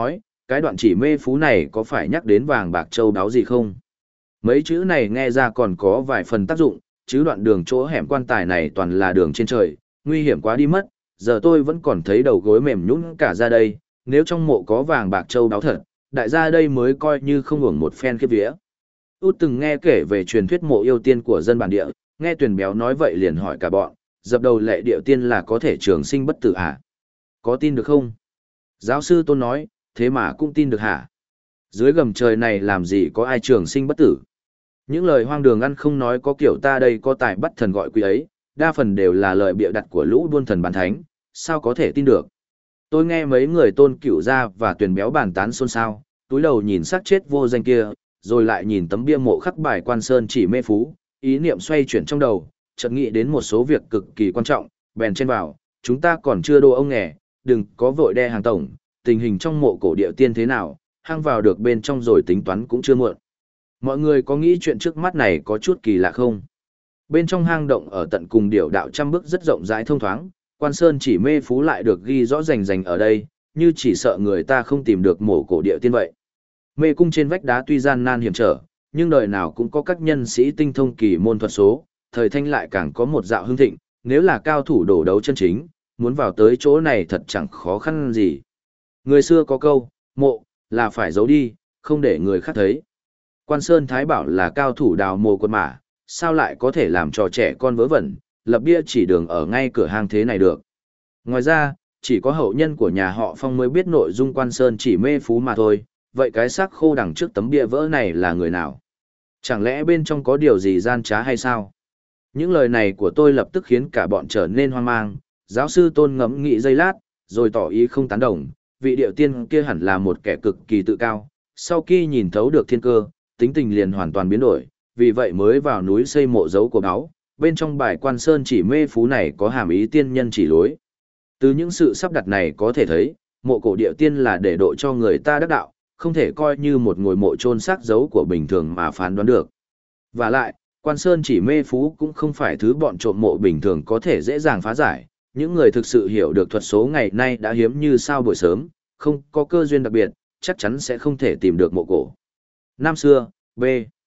cái đoạn chỉ mê phú này có phải nhắc đến vàng bạc châu đáo gì không? Mấy chữ này nghe ra còn có vài phần tác dụng, chứ đoạn đường chỗ hẻm quan tài này toàn là đường trên trời, nguy hiểm quá đi mất, giờ tôi vẫn còn thấy đầu gối mềm nhũn cả ra đây, nếu trong mộ có vàng bạc châu đáo thật, đại gia đây mới coi như không hưởng một phen khiếp vía. Út từng nghe kể về truyền thuyết mộ yêu tiên của dân bản địa, nghe Tuyền Béo nói vậy liền hỏi cả bọn, dập đầu lệ địa tiên là có thể trường sinh bất tử hả? Có tin được không? Giáo sư Tôn nói, thế mà cũng tin được hả? Dưới gầm trời này làm gì có ai trường sinh bất tử? Những lời hoang đường ăn không nói có kiểu ta đây có tài bắt thần gọi quý ấy, đa phần đều là lời bịa đặt của lũ buôn thần bán thánh, sao có thể tin được? Tôi nghe mấy người Tôn Cửu Gia và Tuyền Béo bàn tán xôn xao, túi đầu nhìn xác chết vô danh kia, rồi lại nhìn tấm bia mộ khắc bài Quan Sơn Chỉ mê phú, ý niệm xoay chuyển trong đầu, chợt nghĩ đến một số việc cực kỳ quan trọng, bèn chen vào, chúng ta còn chưa đô ông nghè, đừng có vội đe hàng tổng, tình hình trong mộ cổ địa tiên thế nào, hang vào được bên trong rồi tính toán cũng chưa muộn. Mọi người có nghĩ chuyện trước mắt này có chút kỳ lạ không? Bên trong hang động ở tận cùng điểu đạo trăm bước rất rộng rãi thông thoáng, Quan Sơn Chỉ mê phú lại được ghi rõ rành rành ở đây, như chỉ sợ người ta không tìm được mộ cổ địa tiên vậy. Mê cung trên vách đá tuy gian nan hiểm trở, nhưng đời nào cũng có các nhân sĩ tinh thông kỳ môn thuật số, thời thanh lại càng có một dạo hưng thịnh, nếu là cao thủ đổ đấu chân chính, muốn vào tới chỗ này thật chẳng khó khăn gì. Người xưa có câu, mộ, là phải giấu đi, không để người khác thấy. Quan Sơn Thái bảo là cao thủ đào mồ quật mã, sao lại có thể làm trò trẻ con vớ vẩn, lập bia chỉ đường ở ngay cửa hang thế này được. Ngoài ra, chỉ có hậu nhân của nhà họ Phong mới biết nội dung Quan Sơn Chỉ mê phú mà thôi, vậy cái xác khô đằng trước tấm bia vỡ này là người nào? Chẳng lẽ bên trong có điều gì gian trá hay sao? Những lời này của tôi lập tức khiến cả bọn trở nên hoang mang, giáo sư Tôn ngẫm nghĩ giây lát, rồi tỏ ý không tán đồng, vị điệu tiên kia hẳn là một kẻ cực kỳ tự cao, sau khi nhìn thấu được thiên cơ, tính tình liền hoàn toàn biến đổi, vì vậy mới vào núi xây mộ dấu của báu, bên trong bài Quan Sơn Chỉ mê phú này có hàm ý tiên nhân chỉ lối. Từ những sự sắp đặt này có thể thấy, mộ cổ điệu tiên là để độ cho người ta đắc đạo, không thể coi như một ngôi mộ chôn xác dấu của bình thường mà phán đoán được. Và lại, Quan Sơn Chỉ mê phú cũng không phải thứ bọn trộm mộ bình thường có thể dễ dàng phá giải, những người thực sự hiểu được thuật số ngày nay đã hiếm như sao buổi sớm, không có cơ duyên đặc biệt, chắc chắn sẽ không thể tìm được mộ cổ. Năm xưa, B.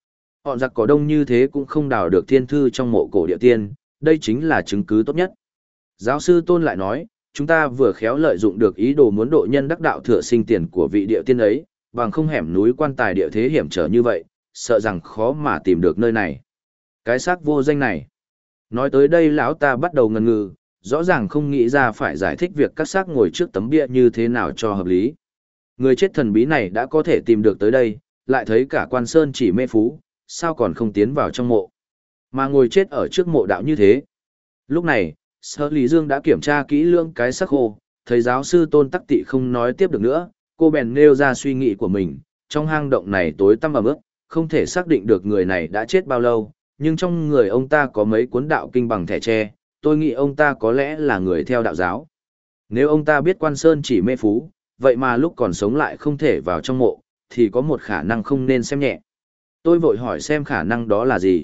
Họ giặc có đông như thế cũng không đào được thiên thư trong mộ cổ địa tiên, đây chính là chứng cứ tốt nhất. Giáo sư Tôn lại nói, chúng ta vừa khéo lợi dụng được ý đồ muốn độ nhân đắc đạo thừa sinh tiền của vị địa tiên ấy, bằng không hẻm núi quan tài địa thế hiểm trở như vậy, sợ rằng khó mà tìm được nơi này. Cái xác vô danh này. Nói tới đây lão ta bắt đầu ngần ngừ, rõ ràng không nghĩ ra phải giải thích việc các xác ngồi trước tấm bia như thế nào cho hợp lý. Người chết thần bí này đã có thể tìm được tới đây, lại thấy cả Quan Sơn Chỉ mê phú, sao còn không tiến vào trong mộ, mà ngồi chết ở trước mộ đạo như thế. Lúc này, Sở Lý Dương đã kiểm tra kỹ lưỡng cái xác khô, thấy giáo sư Tôn Tắc Tị không nói tiếp được nữa, cô bèn nêu ra suy nghĩ của mình, trong hang động này tối tăm ẩm ướt, không thể xác định được người này đã chết bao lâu, nhưng trong người ông ta có mấy cuốn đạo kinh bằng thẻ tre, tôi nghĩ ông ta có lẽ là người theo đạo giáo. Nếu ông ta biết Quan Sơn Chỉ mê phú, vậy mà lúc còn sống lại không thể vào trong mộ, thì có một khả năng không nên xem nhẹ. Tôi vội hỏi xem khả năng đó là gì.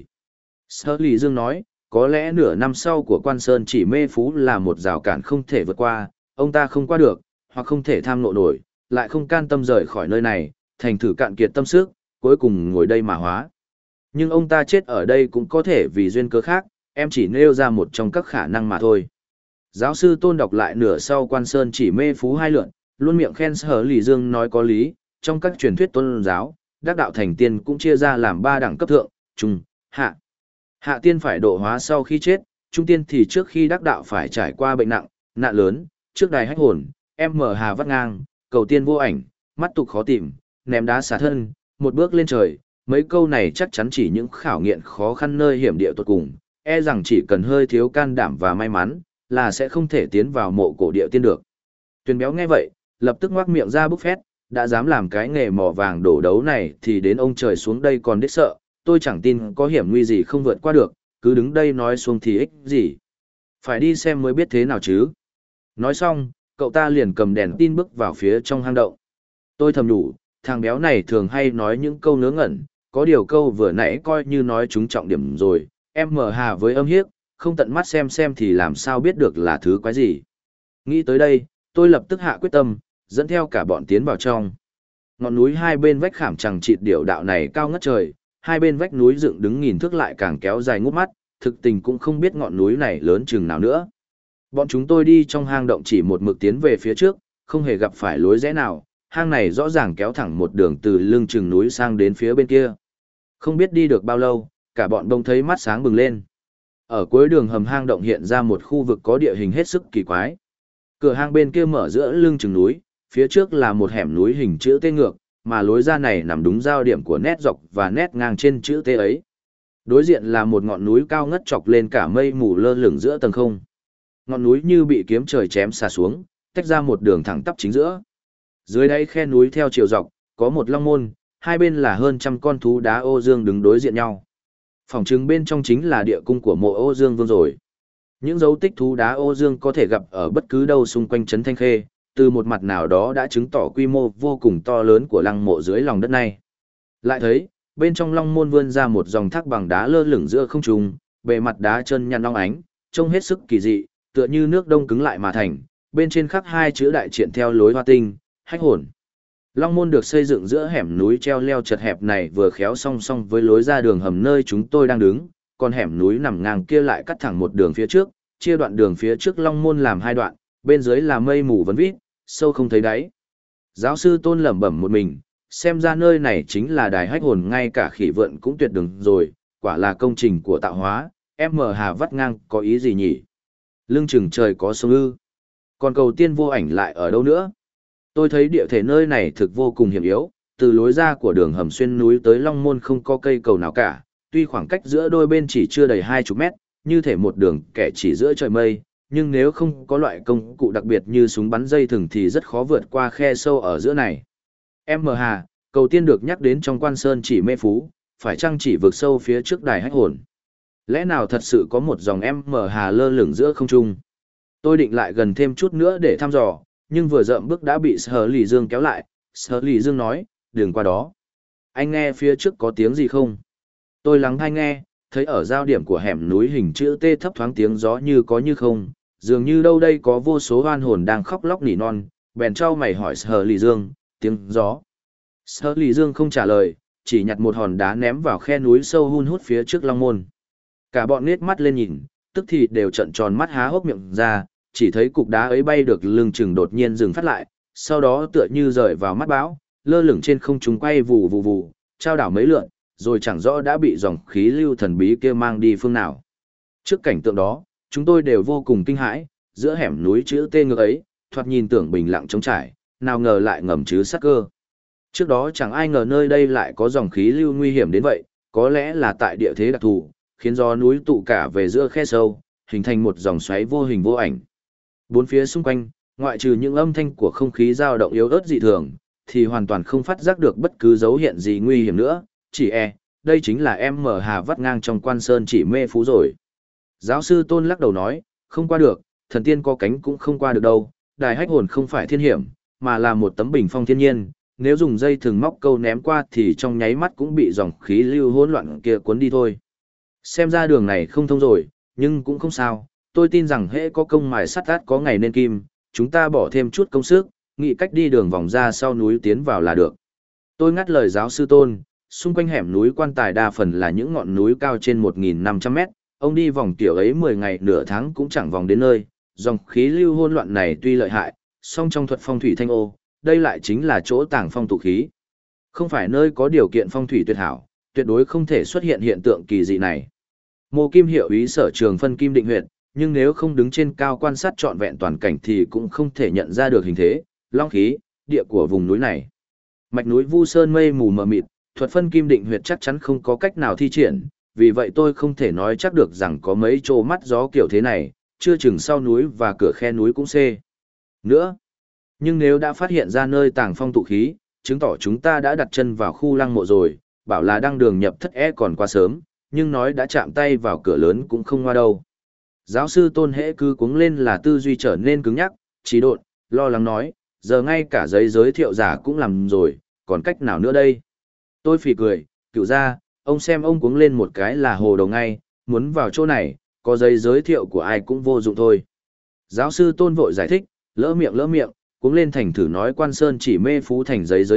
Sở Lý Dương nói, có lẽ nửa năm sau của Quan Sơn Chỉ mê phú là một rào cản không thể vượt qua, ông ta không qua được, hoặc không thể tham nộ nổi, lại không can tâm rời khỏi nơi này, thành thử cạn kiệt tâm sức, cuối cùng ngồi đây mà hóa. Nhưng ông ta chết ở đây cũng có thể vì duyên cớ khác, em chỉ nêu ra một trong các khả năng mà thôi. Giáo sư Tôn đọc lại nửa sau Quan Sơn Chỉ mê phú hai lượn, luôn miệng khen Sở Lý Dương nói có lý, trong các truyền thuyết tôn giáo, đắc đạo thành tiên cũng chia ra làm 3 đẳng cấp thượng, trung, hạ. Hạ tiên phải độ hóa sau khi chết, trung tiên thì trước khi đắc đạo phải trải qua bệnh nặng, nạn lớn, trước đài hách hồn, em mở hà vắt ngang, cầu tiên vô ảnh, mắt tục khó tìm, ném đá xả thân, một bước lên trời. Mấy câu này chắc chắn chỉ những khảo nghiệm khó khăn nơi hiểm địa tột cùng, e rằng chỉ cần hơi thiếu can đảm và may mắn, là sẽ không thể tiến vào mộ cổ địa tiên được. Tuyền Béo nghe vậy, lập tức ngoác miệng ra bốc phét, đã dám làm cái nghề mỏ vàng đổ đấu này thì đến ông trời xuống đây còn đếch sợ, tôi chẳng tin có hiểm nguy gì không vượt qua được, cứ đứng đây nói xuống thì ích gì. Phải đi xem mới biết thế nào chứ. Nói xong, cậu ta liền cầm đèn tin bước vào phía trong hang động. Tôi thầm nhủ, thằng béo này thường hay nói những câu ngớ ngẩn, có điều câu vừa nãy coi như nói trúng trọng điểm rồi, em mở hà với âm hiếc, không tận mắt xem thì làm sao biết được là thứ quái gì. Nghĩ tới đây, tôi lập tức hạ quyết tâm, dẫn theo cả bọn tiến vào trong. Ngọn núi hai bên vách khảm chằng chịt điểu đạo này cao ngất trời, hai bên vách núi dựng đứng nghìn thước lại càng kéo dài ngút mắt, thực tình cũng không biết ngọn núi này lớn chừng nào nữa. Bọn chúng tôi đi trong hang động chỉ một mực tiến về phía trước, không hề gặp phải lối rẽ nào, hang này rõ ràng kéo thẳng một đường từ lưng chừng núi sang đến phía bên kia. Không biết đi được bao lâu, cả bọn đông thấy mắt sáng bừng lên. Ở cuối đường hầm hang động hiện ra một khu vực có địa hình hết sức kỳ quái. Cửa hang bên kia mở giữa lưng chừng núi, phía trước là một hẻm núi hình chữ T ngược, mà lối ra này nằm đúng giao điểm của nét dọc và nét ngang trên chữ T ấy. Đối diện là một ngọn núi cao ngất chọc lên cả mây mù lơ lửng giữa tầng không. Ngọn núi như bị kiếm trời chém xà xuống, tách ra một đường thẳng tắp chính giữa. Dưới đáy khe núi theo chiều dọc, có một long môn, hai bên là hơn trăm con thú đá ô dương đứng đối diện nhau. Phỏng chứng bên trong chính là địa cung của mộ ô dương vương rồi. Những dấu tích thú đá ô dương có thể gặp ở bất cứ đâu xung quanh trấn Thanh Khê, từ một mặt nào đó đã chứng tỏ quy mô vô cùng to lớn của lăng mộ dưới lòng đất này. Lại thấy, bên trong long môn vươn ra một dòng thác bằng đá lơ lửng giữa không trung, bề mặt đá chân nhăn long ánh, trông hết sức kỳ dị, tựa như nước đông cứng lại mà thành, bên trên khắc hai chữ đại triện theo lối hoa tinh, hách hồn. Long môn được xây dựng giữa hẻm núi treo leo chật hẹp này vừa khéo song song với lối ra đường hầm nơi chúng tôi đang đứng, còn hẻm núi nằm ngang kia lại cắt thẳng một đường phía trước, chia đoạn đường phía trước long môn làm hai đoạn, bên dưới là mây mù vấn vít, sâu không thấy đáy. Giáo sư Tôn lẩm bẩm một mình, xem ra nơi này chính là đài hách hồn, ngay cả khỉ vượn cũng tuyệt đường rồi, quả là công trình của tạo hóa, em mở hà vắt ngang có ý gì nhỉ? Lưng chừng trời có sông ư. Còn cầu tiên vô ảnh lại ở đâu nữa? Tôi thấy địa thể nơi này thực vô cùng hiểm yếu, từ lối ra của đường hầm xuyên núi tới Long Môn không có cây cầu nào cả, tuy khoảng cách giữa đôi bên chỉ chưa đầy 20 mét, như thể một đường kẻ chỉ giữa trời mây, nhưng nếu không có loại công cụ đặc biệt như súng bắn dây thừng thì rất khó vượt qua khe sâu ở giữa này. M. Hà, cầu tiên được nhắc đến trong Quan Sơn Chỉ Mê Phú, phải chăng chỉ vực sâu phía trước đài hách hồn? Lẽ nào thật sự có một dòng M. Hà lơ lửng giữa không trung? Tôi định lại gần thêm chút nữa để thăm dò, nhưng vừa dậm bước đã bị Sở Lì Dương kéo lại. Sở Lì Dương nói, đừng qua đó. Anh nghe phía trước có tiếng gì không? Tôi lắng tai nghe, thấy ở giao điểm của hẻm núi hình chữ T thấp thoáng tiếng gió như có như không, dường như đâu đây có vô số oan hồn đang khóc lóc nỉ non, bèn trao mày hỏi Sở Lì Dương, tiếng gió. Sở Lì Dương không trả lời, chỉ nhặt một hòn đá ném vào khe núi sâu hun hút phía trước Long Môn. Cả bọn nết mắt lên nhìn, tức thì đều trợn tròn mắt há hốc miệng ra, chỉ thấy cục đá ấy bay được lưng chừng đột nhiên dừng phát lại, sau đó tựa như rời vào mắt bão, lơ lửng trên không trung quay vù vù vù, trao đảo mấy lượn, rồi chẳng rõ đã bị dòng khí lưu thần bí kia mang đi phương nào. Trước cảnh tượng đó, chúng tôi đều vô cùng kinh hãi, giữa hẻm núi chữ T ngược ấy, thoạt nhìn tưởng bình lặng trống trải, nào ngờ lại ngầm chứa sát cơ. Trước đó chẳng ai ngờ nơi đây lại có dòng khí lưu nguy hiểm đến vậy, có lẽ là tại địa thế đặc thù, khiến gió núi tụ cả về giữa khe sâu, hình thành một dòng xoáy vô hình vô ảnh. Bốn phía xung quanh, ngoại trừ những âm thanh của không khí dao động yếu ớt dị thường, thì hoàn toàn không phát giác được bất cứ dấu hiện gì nguy hiểm nữa, chỉ đây chính là em mở hà vắt ngang trong Quan Sơn Chỉ Mê Phú rồi. Giáo sư Tôn lắc đầu nói, không qua được, thần tiên có cánh cũng không qua được đâu, đài hách hồn không phải thiên hiểm, mà là một tấm bình phong thiên nhiên, nếu dùng dây thừng móc câu ném qua thì trong nháy mắt cũng bị dòng khí lưu hỗn loạn kia cuốn đi thôi. Xem ra đường này không thông rồi, nhưng cũng không sao, tôi tin rằng hễ có công mài sắt át có ngày nên kim, chúng ta bỏ thêm chút công sức, nghĩ cách đi đường vòng ra sau núi tiến vào là được. Tôi ngắt lời giáo sư Tôn, xung quanh hẻm núi Quan Tài đa phần là những ngọn núi cao trên 1.500 mét, ông đi vòng kiểu ấy 10 ngày nửa tháng cũng chẳng vòng đến nơi, dòng khí lưu hỗn loạn này tuy lợi hại, song trong thuật phong thủy thanh ô, đây lại chính là chỗ tàng phong tụ khí. Không phải nơi có điều kiện phong thủy tuyệt hảo, tuyệt đối không thể xuất hiện hiện tượng kỳ dị này. Mộ Kim hiệu ý sở trường phân kim định huyệt, nhưng nếu không đứng trên cao quan sát trọn vẹn toàn cảnh thì cũng không thể nhận ra được hình thế, long khí, địa của vùng núi này. Mạch núi Vu Sơn mây mù mờ mịt, thuật phân kim định huyệt chắc chắn không có cách nào thi triển, vì vậy tôi không thể nói chắc được rằng có mấy chỗ mắt gió kiểu thế này, chưa chừng sau núi và cửa khe núi cũng xê. Nữa, nhưng nếu đã phát hiện ra nơi tàng phong tụ khí, chứng tỏ chúng ta đã đặt chân vào khu lăng mộ rồi, bảo là đăng đường nhập thất còn quá sớm, nhưng nói đã chạm tay vào cửa lớn cũng không ngoa đâu. Giáo sư Tôn hễ cứ cuống lên là tư duy trở nên cứng nhắc, trí độn, lo lắng nói, giờ ngay cả giấy giới thiệu giả cũng làm rồi, còn cách nào nữa đây? Tôi phì cười, cựu ra, ông xem ông cuống lên một cái là hồ đầu ngay, muốn vào chỗ này, có giấy giới thiệu của ai cũng vô dụng thôi. Giáo sư Tôn vội giải thích, lỡ miệng, cuống lên thành thử nói Quan Sơn Chỉ Mê Phú thành giấy giới thiệu,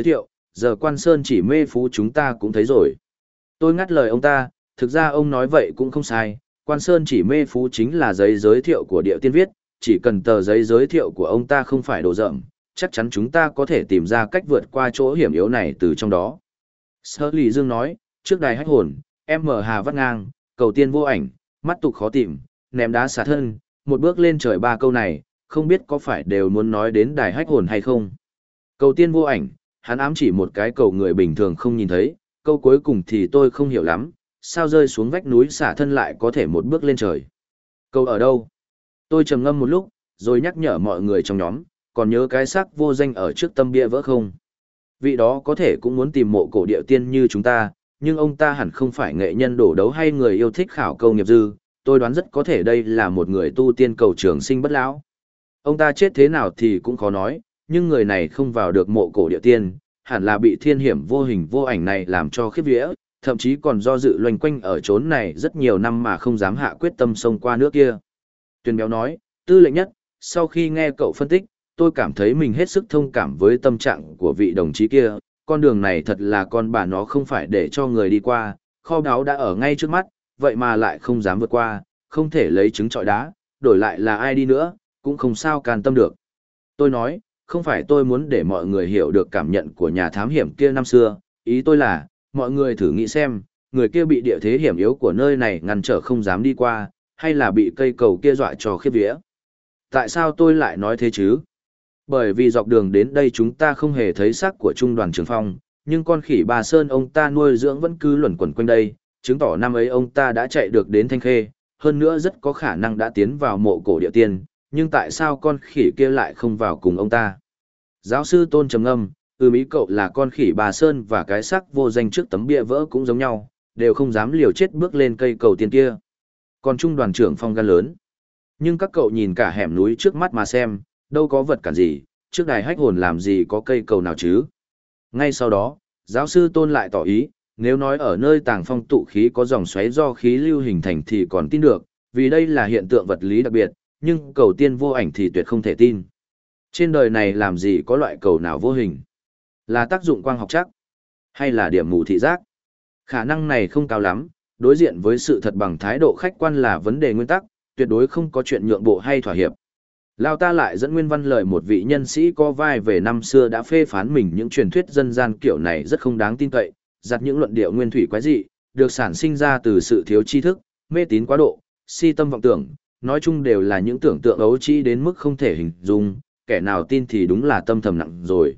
giờ Quan Sơn Chỉ Mê Phú chúng ta cũng thấy rồi. Tôi ngắt lời ông ta, thực ra ông nói vậy cũng không sai, Quan Sơn Chỉ Mê Phú chính là giấy giới thiệu của Điệu Tiên viết, chỉ cần tờ giấy giới thiệu của ông ta không phải đồ rợm, chắc chắn chúng ta có thể tìm ra cách vượt qua chỗ hiểm yếu này từ trong đó. Sở Lý Dương nói, trước đài hách hồn, em mở hà vắt ngang, cầu tiên vô ảnh, mắt tục khó tìm, ném đá xả thân, một bước lên trời ba câu này, không biết có phải đều muốn nói đến đài hách hồn hay không. Cầu tiên vô ảnh, hắn ám chỉ một cái cầu người bình thường không nhìn thấy, câu cuối cùng thì tôi không hiểu lắm, sao rơi xuống vách núi xả thân lại có thể một bước lên trời. Cầu ở đâu? Tôi trầm ngâm một lúc, rồi nhắc nhở mọi người trong nhóm, còn nhớ cái xác vô danh ở trước tâm bia vỡ không? Vị đó có thể cũng muốn tìm mộ cổ điệu tiên như chúng ta, nhưng ông ta hẳn không phải nghệ nhân đổ đấu hay người yêu thích khảo câu nghiệp dư, tôi đoán rất có thể đây là một người tu tiên cầu trường sinh bất lão. Ông ta chết thế nào thì cũng khó nói, nhưng người này không vào được mộ cổ điệu tiên, hẳn là bị thiên hiểm vô hình vô ảnh này làm cho khiếp vía, thậm chí còn do dự loanh quanh ở chốn này rất nhiều năm mà không dám hạ quyết tâm xông qua nước kia. Tuyền Béo nói, Tư lệnh nhất, sau khi nghe cậu phân tích, tôi cảm thấy mình hết sức thông cảm với tâm trạng của vị đồng chí kia, con đường này thật là con bà nó không phải để cho người đi qua, kho báu đã ở ngay trước mắt, vậy mà lại không dám vượt qua, không thể lấy trứng trọi đá, đổi lại là ai đi nữa, cũng không sao can tâm được. Tôi nói, không phải tôi muốn để mọi người hiểu được cảm nhận của nhà thám hiểm kia năm xưa, ý tôi là, mọi người thử nghĩ xem, người kia bị địa thế hiểm yếu của nơi này ngăn trở không dám đi qua, hay là bị cây cầu kia dọa cho khiếp vía. Tại sao tôi lại nói thế chứ? Bởi vì dọc đường đến đây chúng ta không hề thấy xác của trung đoàn Trường Phong, nhưng con khỉ Bà Sơn ông ta nuôi dưỡng vẫn cứ luẩn quẩn quanh đây, chứng tỏ năm ấy ông ta đã chạy được đến Thanh Khê, hơn nữa rất có khả năng đã tiến vào mộ cổ địa tiên, nhưng tại sao con khỉ kia lại không vào cùng ông ta? Giáo sư Tôn trầm ngâm, ý cậu là con khỉ Bà Sơn và cái xác vô danh trước tấm bia vỡ cũng giống nhau, đều không dám liều chết bước lên cây cầu tiên kia. Còn trung đoàn trưởng Phong gan lớn. Nhưng các cậu nhìn cả hẻm núi trước mắt mà xem, đâu có vật cản gì, trước đài hách hồn làm gì có cây cầu nào chứ. Ngay sau đó, giáo sư Tôn lại tỏ ý, nếu nói ở nơi tàng phong tụ khí có dòng xoáy do khí lưu hình thành thì còn tin được, vì đây là hiện tượng vật lý đặc biệt, nhưng cầu tiên vô ảnh thì tuyệt không thể tin. Trên đời này làm gì có loại cầu nào vô hình? Là tác dụng quang học chắc? Hay là điểm mù thị giác? Khả năng này không cao lắm, đối diện với sự thật bằng thái độ khách quan là vấn đề nguyên tắc, tuyệt đối không có chuyện nhượng bộ hay thỏa hiệp. Lao ta lại dẫn nguyên văn lời một vị nhân sĩ có vai về năm xưa đã phê phán mình những truyền thuyết dân gian kiểu này rất không đáng tin cậy, giặt những luận điệu nguyên thủy quái dị, được sản sinh ra từ sự thiếu tri thức, mê tín quá độ, si tâm vọng tưởng, nói chung đều là những tưởng tượng ấu trĩ đến mức không thể hình dung, kẻ nào tin thì đúng là tâm thầm nặng rồi.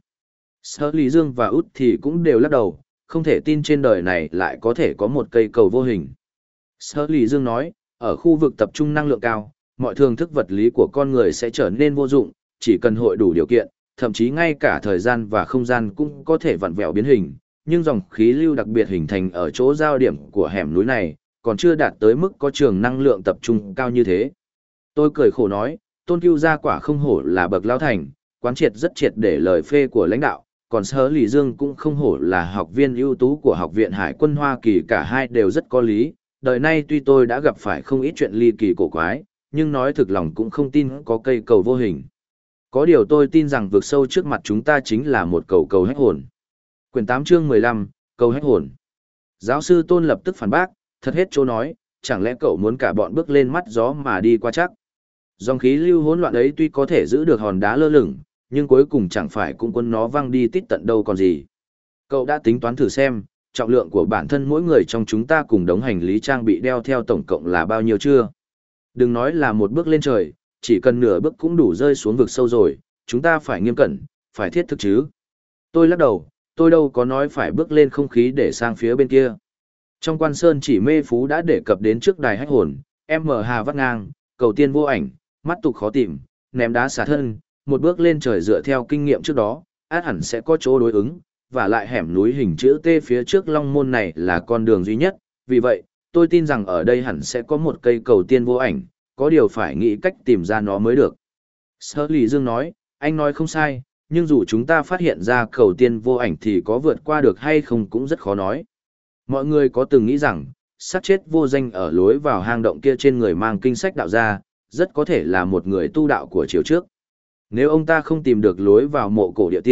Sở Lý Dương và Út thì cũng đều lắc đầu, không thể tin trên đời này lại có thể có một cây cầu vô hình. Sở Lý Dương nói, ở khu vực tập trung năng lượng cao, mọi thường thức vật lý của con người sẽ trở nên vô dụng, chỉ cần hội đủ điều kiện, thậm chí ngay cả thời gian và không gian cũng có thể vặn vẹo biến hình, nhưng dòng khí lưu đặc biệt hình thành ở chỗ giao điểm của hẻm núi này, còn chưa đạt tới mức có trường năng lượng tập trung cao như thế. Tôi cười khổ nói, Tôn Cưu Gia quả không hổ là bậc lão thành, quán triệt rất triệt để lời phê của lãnh đạo, còn Sở Lý Dương cũng không hổ là học viên ưu tú của Học viện Hải quân Hoa Kỳ, cả hai đều rất có lý. Đời nay tuy tôi đã gặp phải không ít chuyện ly kỳ cổ quái, nhưng nói thực lòng cũng không tin có cây cầu vô hình. Có điều tôi tin rằng vực sâu trước mặt chúng ta chính là một cầu hách hồn. Quyển 8 chương 15, cầu hách hồn. Giáo sư Tôn lập tức phản bác, thật hết chỗ nói, chẳng lẽ cậu muốn cả bọn bước lên mắt gió mà đi qua chắc. Dòng khí lưu hỗn loạn ấy tuy có thể giữ được hòn đá lơ lửng, nhưng cuối cùng chẳng phải cũng quân nó văng đi tít tận đâu còn gì. Cậu đã tính toán thử xem, trọng lượng của bản thân mỗi người trong chúng ta cùng đống hành lý trang bị đeo theo tổng cộng là bao nhiêu chưa? Đừng nói là một bước lên trời, chỉ cần nửa bước cũng đủ rơi xuống vực sâu rồi, chúng ta phải nghiêm cẩn, phải thiết thực chứ. Tôi lắc đầu, tôi đâu có nói phải bước lên không khí để sang phía bên kia. Trong Quan Sơn Chỉ Mê Phú đã đề cập đến trước đài hách hồn, em mở hà vắt ngang, cầu tiên vô ảnh, mắt tục khó tìm, ném đá xả thân, một bước lên trời dựa theo kinh nghiệm trước đó, át hẳn sẽ có chỗ đối ứng, và lại hẻm núi hình chữ T phía trước Long Môn này là con đường duy nhất, vì vậy, tôi tin rằng ở đây hẳn sẽ có một cây cầu tiên vô ảnh, có điều phải nghĩ cách tìm ra nó mới được. Sở Lý Dương nói, anh nói không sai, nhưng dù chúng ta phát hiện ra cầu tiên vô ảnh thì có vượt qua được hay không cũng rất khó nói. Mọi người có từng nghĩ rằng, xác chết vô danh ở lối vào hang động kia trên người mang kinh sách đạo ra, rất có thể là một người tu đạo của triều trước. Nếu ông ta không tìm được lối vào mộ cổ địa tiên,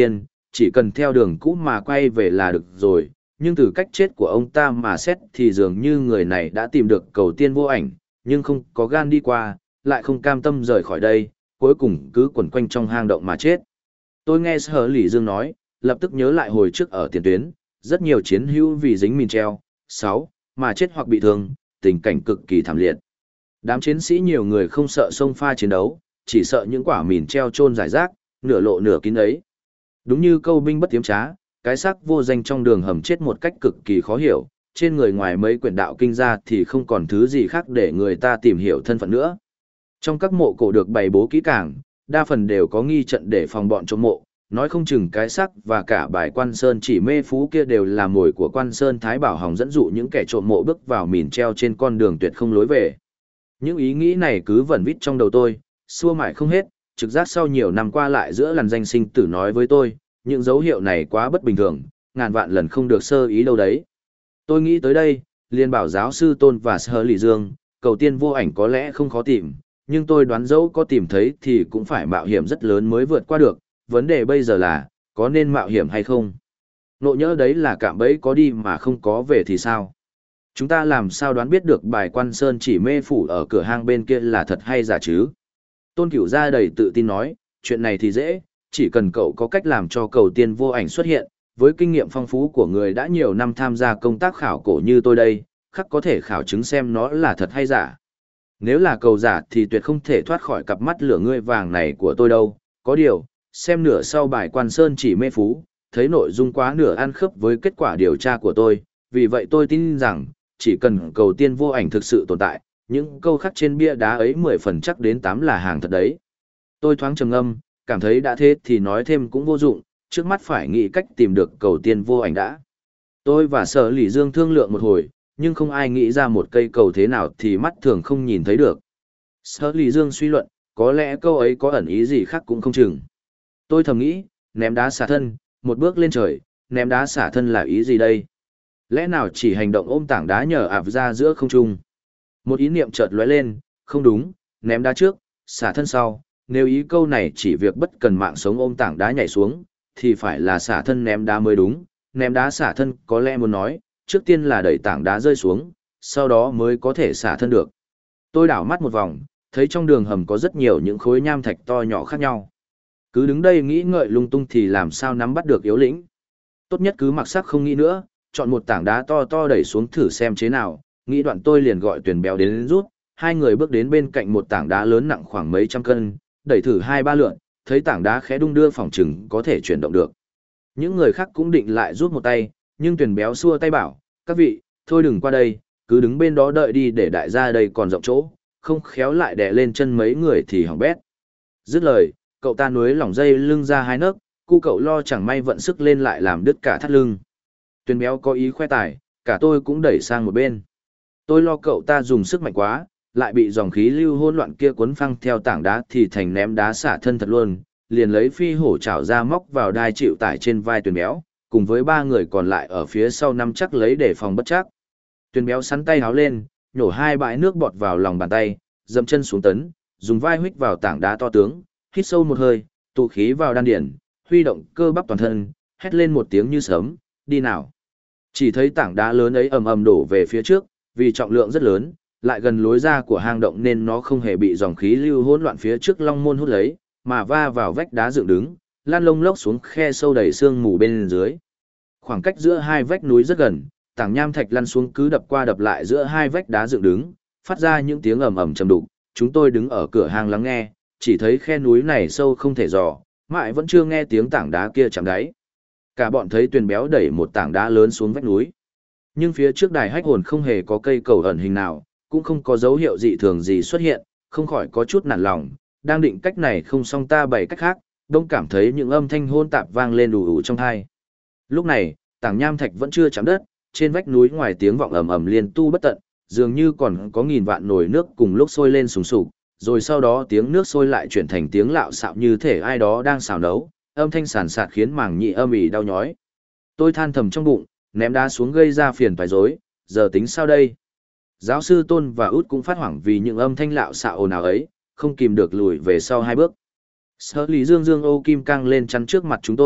chỉ cần theo đường cũ mà quay về là được rồi, nhưng từ cách chết của ông ta mà xét thì dường như người này đã tìm được cầu tiên vô ảnh, nhưng không có gan đi qua, lại không cam tâm rời khỏi đây, cuối cùng cứ quẩn quanh trong hang động mà chết. Tôi nghe Sở Lỷ Dương nói, lập tức nhớ lại hồi trước ở tiền tuyến, rất nhiều chiến hữu vì dính mìn treo, 6, mà chết hoặc bị thương, tình cảnh cực kỳ thảm liệt. Đám chiến sĩ nhiều người không sợ xông pha chiến đấu, chỉ sợ những quả mìn treo chôn rải rác, nửa lộ nửa kín ấy. Đúng như câu binh bất tiếm trá, cái xác vô danh trong đường hầm chết một cách cực kỳ khó hiểu, trên người ngoài mấy quyển đạo kinh ra thì không còn thứ gì khác để người ta tìm hiểu thân phận nữa. Trong các mộ cổ được bày bố kỹ càng, đa phần đều có nghi trận để phòng bọn trộm mộ, nói không chừng cái xác và cả bài quan sơn chỉ mê phú kia đều là mồi của quan sơn Thái Bảo Hồng dẫn dụ những kẻ trộm mộ bước vào mìn treo trên con đường tuyệt không lối về. Những ý nghĩ này cứ vẩn vít trong đầu tôi, xua mãi không hết, trực giác sau nhiều năm qua lại giữa làn danh sinh tử nói với tôi, những dấu hiệu này quá bất bình thường, ngàn vạn lần không được sơ ý đâu đấy. Tôi nghĩ tới đây, liền bảo giáo sư Tôn và Sở Lỷ Dương, cầu tiên vô ảnh có lẽ không khó tìm, nhưng tôi đoán dẫu có tìm thấy thì cũng phải mạo hiểm rất lớn mới vượt qua được, vấn đề bây giờ là, có nên mạo hiểm hay không? Nộ nhỡ đấy là cạm bẫy có đi mà không có về thì sao? Chúng ta làm sao đoán biết được bài quan sơn chỉ mê phủ ở cửa hang bên kia là thật hay giả chứ? Tôn Cửu ra đầy tự tin nói, chuyện này thì dễ, chỉ cần cậu có cách làm cho cầu tiên vô ảnh xuất hiện, với kinh nghiệm phong phú của người đã nhiều năm tham gia công tác khảo cổ như tôi đây, khắc có thể khảo chứng xem nó là thật hay giả. Nếu là cầu giả thì tuyệt không thể thoát khỏi cặp mắt lửa ngươi vàng này của tôi đâu, có điều, xem nửa sau bài quan sơn chỉ mê phú, thấy nội dung quá nửa ăn khớp với kết quả điều tra của tôi, vì vậy tôi tin rằng, chỉ cần cầu tiên vô ảnh thực sự tồn tại, những câu khắc trên bia đá ấy 10 phần chắc đến 8 là hàng thật đấy. Tôi thoáng trầm ngâm, cảm thấy đã thế thì nói thêm cũng vô dụng, trước mắt phải nghĩ cách tìm được cầu tiên vô ảnh đã. Tôi và Sở Lỷ Dương thương lượng một hồi, nhưng không ai nghĩ ra một cây cầu thế nào thì mắt thường không nhìn thấy được. Sở Lỷ Dương suy luận, có lẽ câu ấy có ẩn ý gì khác cũng không chừng. Tôi thầm nghĩ, ném đá xả thân, một bước lên trời, ném đá xả thân là ý gì đây? Lẽ nào chỉ hành động ôm tảng đá nhờ ạp ra giữa không trung? Một ý niệm chợt lóe lên, không đúng, ném đá trước, xả thân sau. Nếu ý câu này chỉ việc bất cần mạng sống ôm tảng đá nhảy xuống, thì phải là xả thân ném đá mới đúng. Ném đá xả thân có lẽ muốn nói, trước tiên là đẩy tảng đá rơi xuống, sau đó mới có thể xả thân được. Tôi đảo mắt một vòng, thấy trong đường hầm có rất nhiều những khối nham thạch to nhỏ khác nhau. Cứ đứng đây nghĩ ngợi lung tung thì làm sao nắm bắt được yếu lĩnh. Tốt nhất cứ mặc sắc không nghĩ nữa, chọn một tảng đá to to đẩy xuống thử xem chế nào. Nghĩ đoạn tôi liền gọi Tuyền Béo đến rút, hai người bước đến bên cạnh một tảng đá lớn nặng khoảng mấy trăm cân, đẩy thử 2-3 lượn, thấy tảng đá khẽ đung đưa phỏng chừng có thể chuyển động được. Những người khác cũng định lại rút một tay, nhưng Tuyền Béo xua tay bảo, các vị, thôi đừng qua đây, cứ đứng bên đó đợi đi để đại gia đây còn rộng chỗ, không khéo lại đè lên chân mấy người thì hỏng bét. Dứt lời, cậu ta nuối lỏng dây lưng ra hai nấc, cu cậu lo chẳng may vận sức lên lại làm đứt cả thắt lưng. Tuyền Béo có ý khoe tài, cả tôi cũng đẩy sang một bên. Tôi lo cậu ta dùng sức mạnh quá, lại bị dòng khí lưu hỗn loạn kia cuốn phăng theo tảng đá thì thành ném đá xả thân thật luôn, liền lấy phi hổ chảo ra móc vào đai chịu tải trên vai Tuyền Béo, cùng với 3 người còn lại ở phía sau nắm chắc lấy để phòng bất chắc. Tuyền Béo sắn tay háo lên, nhổ 2 bãi nước bọt vào lòng bàn tay, dậm chân xuống tấn, dùng vai huých vào tảng đá to tướng, hít sâu một hơi, tụ khí vào đan điển, huy động cơ bắp toàn thân, hét lên một tiếng như sấm, đi nào. Chỉ thấy tảng đá lớn ấy ầm ầm đổ về phía trước, vì trọng lượng rất lớn, lại gần lối ra của hang động nên nó không hề bị dòng khí lưu hỗn loạn phía trước long môn hút lấy, mà va vào vách đá dựng đứng, lan lông lốc xuống khe sâu đầy sương mù bên dưới. Khoảng cách giữa hai vách núi rất gần, tảng nham thạch lăn xuống cứ đập qua đập lại giữa hai vách đá dựng đứng, phát ra những tiếng ầm ầm trầm đục. Chúng tôi đứng ở cửa hang lắng nghe, chỉ thấy khe núi này sâu không thể dò, mãi vẫn chưa nghe tiếng tảng đá kia chạm đáy. Cả bọn thấy Tuyền Béo đẩy một tảng đá lớn xuống vách núi. Nhưng phía trước đài hách hồn không hề có cây cầu ẩn hình nào, cũng không có dấu hiệu dị thường gì xuất hiện, không khỏi có chút nản lòng, đang định cách này không xong ta bày cách khác, đông cảm thấy những âm thanh hôn tạp vang lên ù ù trong tai. Lúc này, tảng nham thạch vẫn chưa chạm đất, trên vách núi ngoài tiếng vọng ầm ầm liên tu bất tận, dường như còn có nghìn vạn nồi nước cùng lúc sôi lên sùng sục, rồi sau đó tiếng nước sôi lại chuyển thành tiếng lạo xạo như thể ai đó đang xào nấu, âm thanh sàn sạt khiến màng nhĩ âm ỉ đau nhói. Tôi than thầm trong bụng, ném đá xuống gây ra phiền phải rối, giờ tính sao đây? Giáo sư Tôn và Út cũng phát hoảng vì những âm thanh lạo xạo ồn ào ấy, không kìm được lùi về sau 2 bước. Sở Lý Dương Dương ô kim căng lên chắn trước mặt chúng tôi,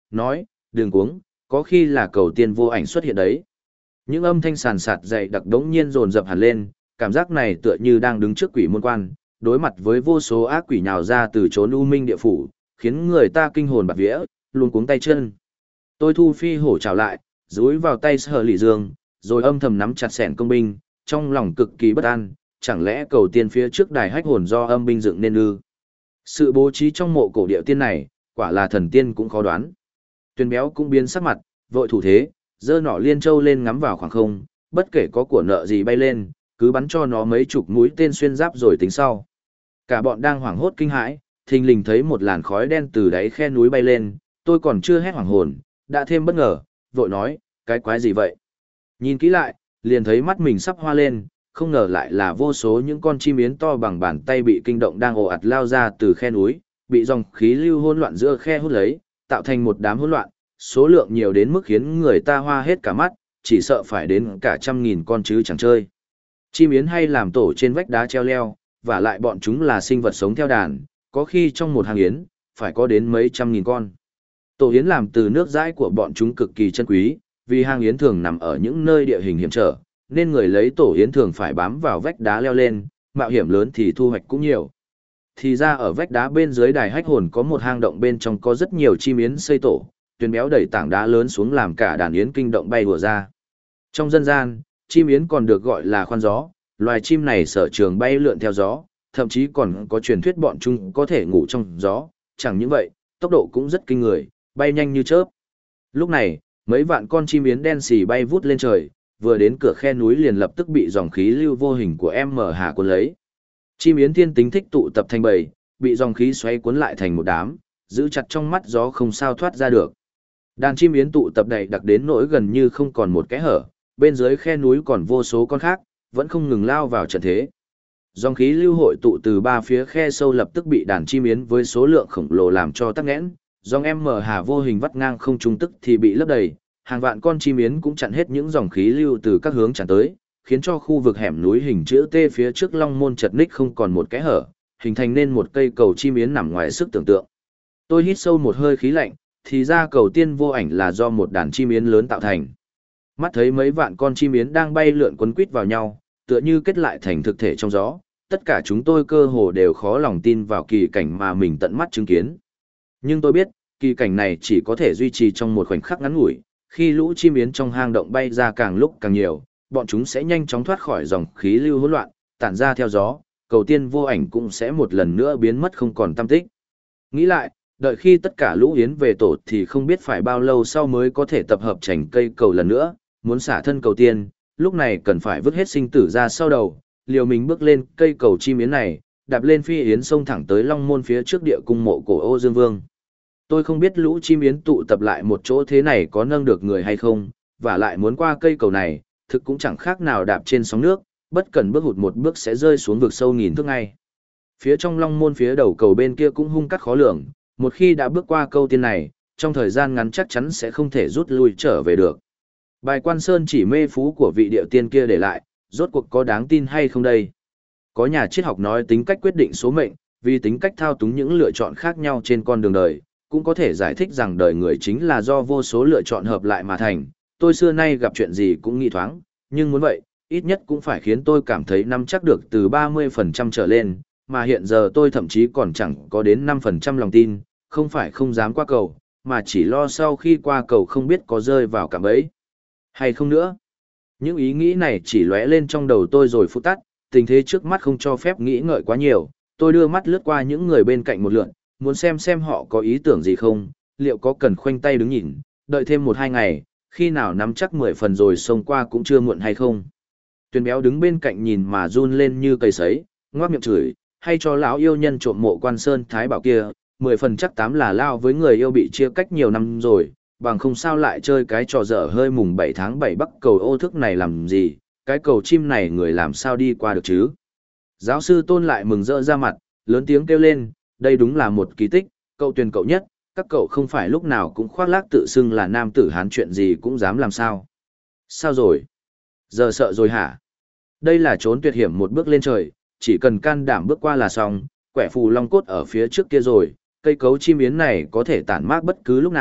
nói, đừng cuống, có khi là cầu tiên vô ảnh xuất hiện đấy. Những âm thanh sàn sạt dày đặc đống nhiên dồn dập hẳn lên, cảm giác này tựa như đang đứng trước quỷ môn quan, đối mặt với vô số ác quỷ nhào ra từ chốn u minh địa phủ, khiến người ta kinh hồn bạt vía, luôn cuống tay chân. Tôi thu phi hổ trào lại, dúi vào tay Sở Lỷ Dương, rồi âm thầm nắm chặt xẻng công binh, trong lòng cực kỳ bất an, chẳng lẽ cầu tiên phía trước đài hách hồn do âm binh dựng nên ư? Sự bố trí trong mộ cổ địa tiên này, quả là thần tiên cũng khó đoán. Tuyền Béo cũng biến sắc mặt, vội thủ thế, giơ nỏ liên châu lên ngắm vào khoảng không, bất kể có của nợ gì bay lên, cứ bắn cho nó mấy chục mũi tên xuyên giáp rồi tính sau. Cả bọn đang hoảng hốt kinh hãi, thình lình thấy một làn khói đen từ đáy khe núi bay lên, tôi còn chưa hét hoảng hồn, đã thêm bất ngờ, vội nói, cái quái gì vậy? Nhìn kỹ lại, liền thấy mắt mình sắp hoa lên, không ngờ lại là vô số những con chim yến to bằng bàn tay bị kinh động đang ồ ạt lao ra từ khe núi, bị dòng khí lưu hỗn loạn giữa khe hút lấy, tạo thành một đám hỗn loạn, số lượng nhiều đến mức khiến người ta hoa hết cả mắt, chỉ sợ phải đến cả 100.000 con chứ chẳng chơi. Chim yến hay làm tổ trên vách đá treo leo, và lại bọn chúng là sinh vật sống theo đàn, có khi trong một hàng yến, phải có đến mấy 100.000 con. Tổ yến làm từ nước dãi của bọn chúng cực kỳ chân quý, vì hang yến thường nằm ở những nơi địa hình hiểm trở, nên người lấy tổ yến thường phải bám vào vách đá leo lên, mạo hiểm lớn thì thu hoạch cũng nhiều. Thì ra ở vách đá bên dưới đài hách hồn có một hang động bên trong có rất nhiều chim yến xây tổ, Tuyền Béo đẩy tảng đá lớn xuống làm cả đàn yến kinh động bay đùa ra. Trong dân gian, chim yến còn được gọi là khoan gió, loài chim này sở trường bay lượn theo gió, thậm chí còn có truyền thuyết bọn chúng có thể ngủ trong gió, chẳng những vậy, tốc độ cũng rất kinh người, bay nhanh như chớp. Lúc này, mấy vạn con chim yến đen xì bay vút lên trời, vừa đến cửa khe núi liền lập tức bị dòng khí lưu vô hình của em mở hạ cuốn lấy. Chim yến thiên tính thích tụ tập thành bầy, bị dòng khí xoáy cuốn lại thành một đám, giữ chặt trong mắt gió không sao thoát ra được. Đàn chim yến tụ tập đầy đặc đến nỗi gần như không còn một kẽ hở, bên dưới khe núi còn vô số con khác, vẫn không ngừng lao vào trận thế. Dòng khí lưu hội tụ từ ba phía khe sâu lập tức bị đàn chim yến với số lượng khổng lồ làm cho tắc nghẽn, dòng em mở hà vô hình vắt ngang không trung tức thì bị lấp đầy, hàng vạn con chim yến cũng chặn hết những dòng khí lưu từ các hướng tràn tới, khiến cho khu vực hẻm núi hình chữ T phía trước Long Môn chật ních không còn một kẽ hở, hình thành nên một cây cầu chim yến nằm ngoài sức tưởng tượng. Tôi hít sâu một hơi khí lạnh, thì ra cầu tiên vô ảnh là do một đàn chim yến lớn tạo thành. Mắt thấy mấy vạn con chim yến đang bay lượn quấn quít vào nhau, tựa như kết lại thành thực thể trong gió, tất cả chúng tôi cơ hồ đều khó lòng tin vào kỳ cảnh mà mình tận mắt chứng kiến. Nhưng tôi biết, kỳ cảnh này chỉ có thể duy trì trong một khoảnh khắc ngắn ngủi, khi lũ chim yến trong hang động bay ra càng lúc càng nhiều, bọn chúng sẽ nhanh chóng thoát khỏi dòng khí lưu hỗn loạn, tản ra theo gió, cầu tiên vô ảnh cũng sẽ một lần nữa biến mất không còn tăm tích. Nghĩ lại, đợi khi tất cả lũ yến về tổ thì không biết phải bao lâu sau mới có thể tập hợp thành cây cầu lần nữa, muốn xả thân cầu tiên, lúc này cần phải vứt hết sinh tử ra sau đầu, liều mình bước lên cây cầu chim yến này, đạp lên phi yến xông thẳng tới Long Môn phía trước địa cung mộ cổ Ô Dương Vương. Tôi không biết lũ chim yến tụ tập lại một chỗ thế này có nâng được người hay không, và lại muốn qua cây cầu này, thực cũng chẳng khác nào đạp trên sóng nước, bất cần bước hụt một bước sẽ rơi xuống vực sâu nghìn thước ngay. Phía trong Long Môn phía đầu cầu bên kia cũng hung cắt khó lường, một khi đã bước qua câu tiên này, trong thời gian ngắn chắc chắn sẽ không thể rút lui trở về được. Bài Quan Sơn chỉ mê phú của vị điệu tiên kia để lại, rốt cuộc có đáng tin hay không đây? Có nhà triết học nói tính cách quyết định số mệnh, vì tính cách thao túng những lựa chọn khác nhau trên con đường đời, cũng có thể giải thích rằng đời người chính là do vô số lựa chọn hợp lại mà thành. Tôi xưa nay gặp chuyện gì cũng nghĩ thoáng, nhưng muốn vậy, ít nhất cũng phải khiến tôi cảm thấy nắm chắc được từ 30% trở lên, mà hiện giờ tôi thậm chí còn chẳng có đến 5% lòng tin, không phải không dám qua cầu, mà chỉ lo sau khi qua cầu không biết có rơi vào cạm bẫy hay không nữa. Những ý nghĩ này chỉ lóe lên trong đầu tôi rồi phút tắt, tình thế trước mắt không cho phép nghĩ ngợi quá nhiều, tôi đưa mắt lướt qua những người bên cạnh một lượt, muốn xem họ có ý tưởng gì không, liệu có cần khoanh tay đứng nhìn, đợi thêm 1-2 ngày, khi nào nắm chắc 10 phần rồi xông qua cũng chưa muộn hay không. Tuyền Béo đứng bên cạnh nhìn mà run lên như cây sấy, ngoác miệng chửi, hay cho lão yêu nhân trộm mộ Quan Sơn Thái Bảo kia, 10 phần chắc 8 là lao với người yêu bị chia cách nhiều năm rồi, bằng không sao lại chơi cái trò dở hơi mùng 7 tháng 7 bắc cầu Ô thức này làm gì, cái cầu chim này người làm sao đi qua được chứ. Giáo sư Tôn lại mừng rỡ ra mặt, lớn tiếng kêu lên, đây đúng là một kỳ tích, cậu Tuyền cậu nhất, các cậu không phải lúc nào cũng khoác lác tự xưng là nam tử Hán, chuyện gì cũng dám làm sao. Sao rồi? Giờ sợ rồi hả? Đây là trốn tuyệt hiểm một bước lên trời, chỉ cần can đảm bước qua là xong, quẻ phù long cốt ở phía trước kia rồi, cây cấu chim yến này có thể tản mát bất cứ lúc nào,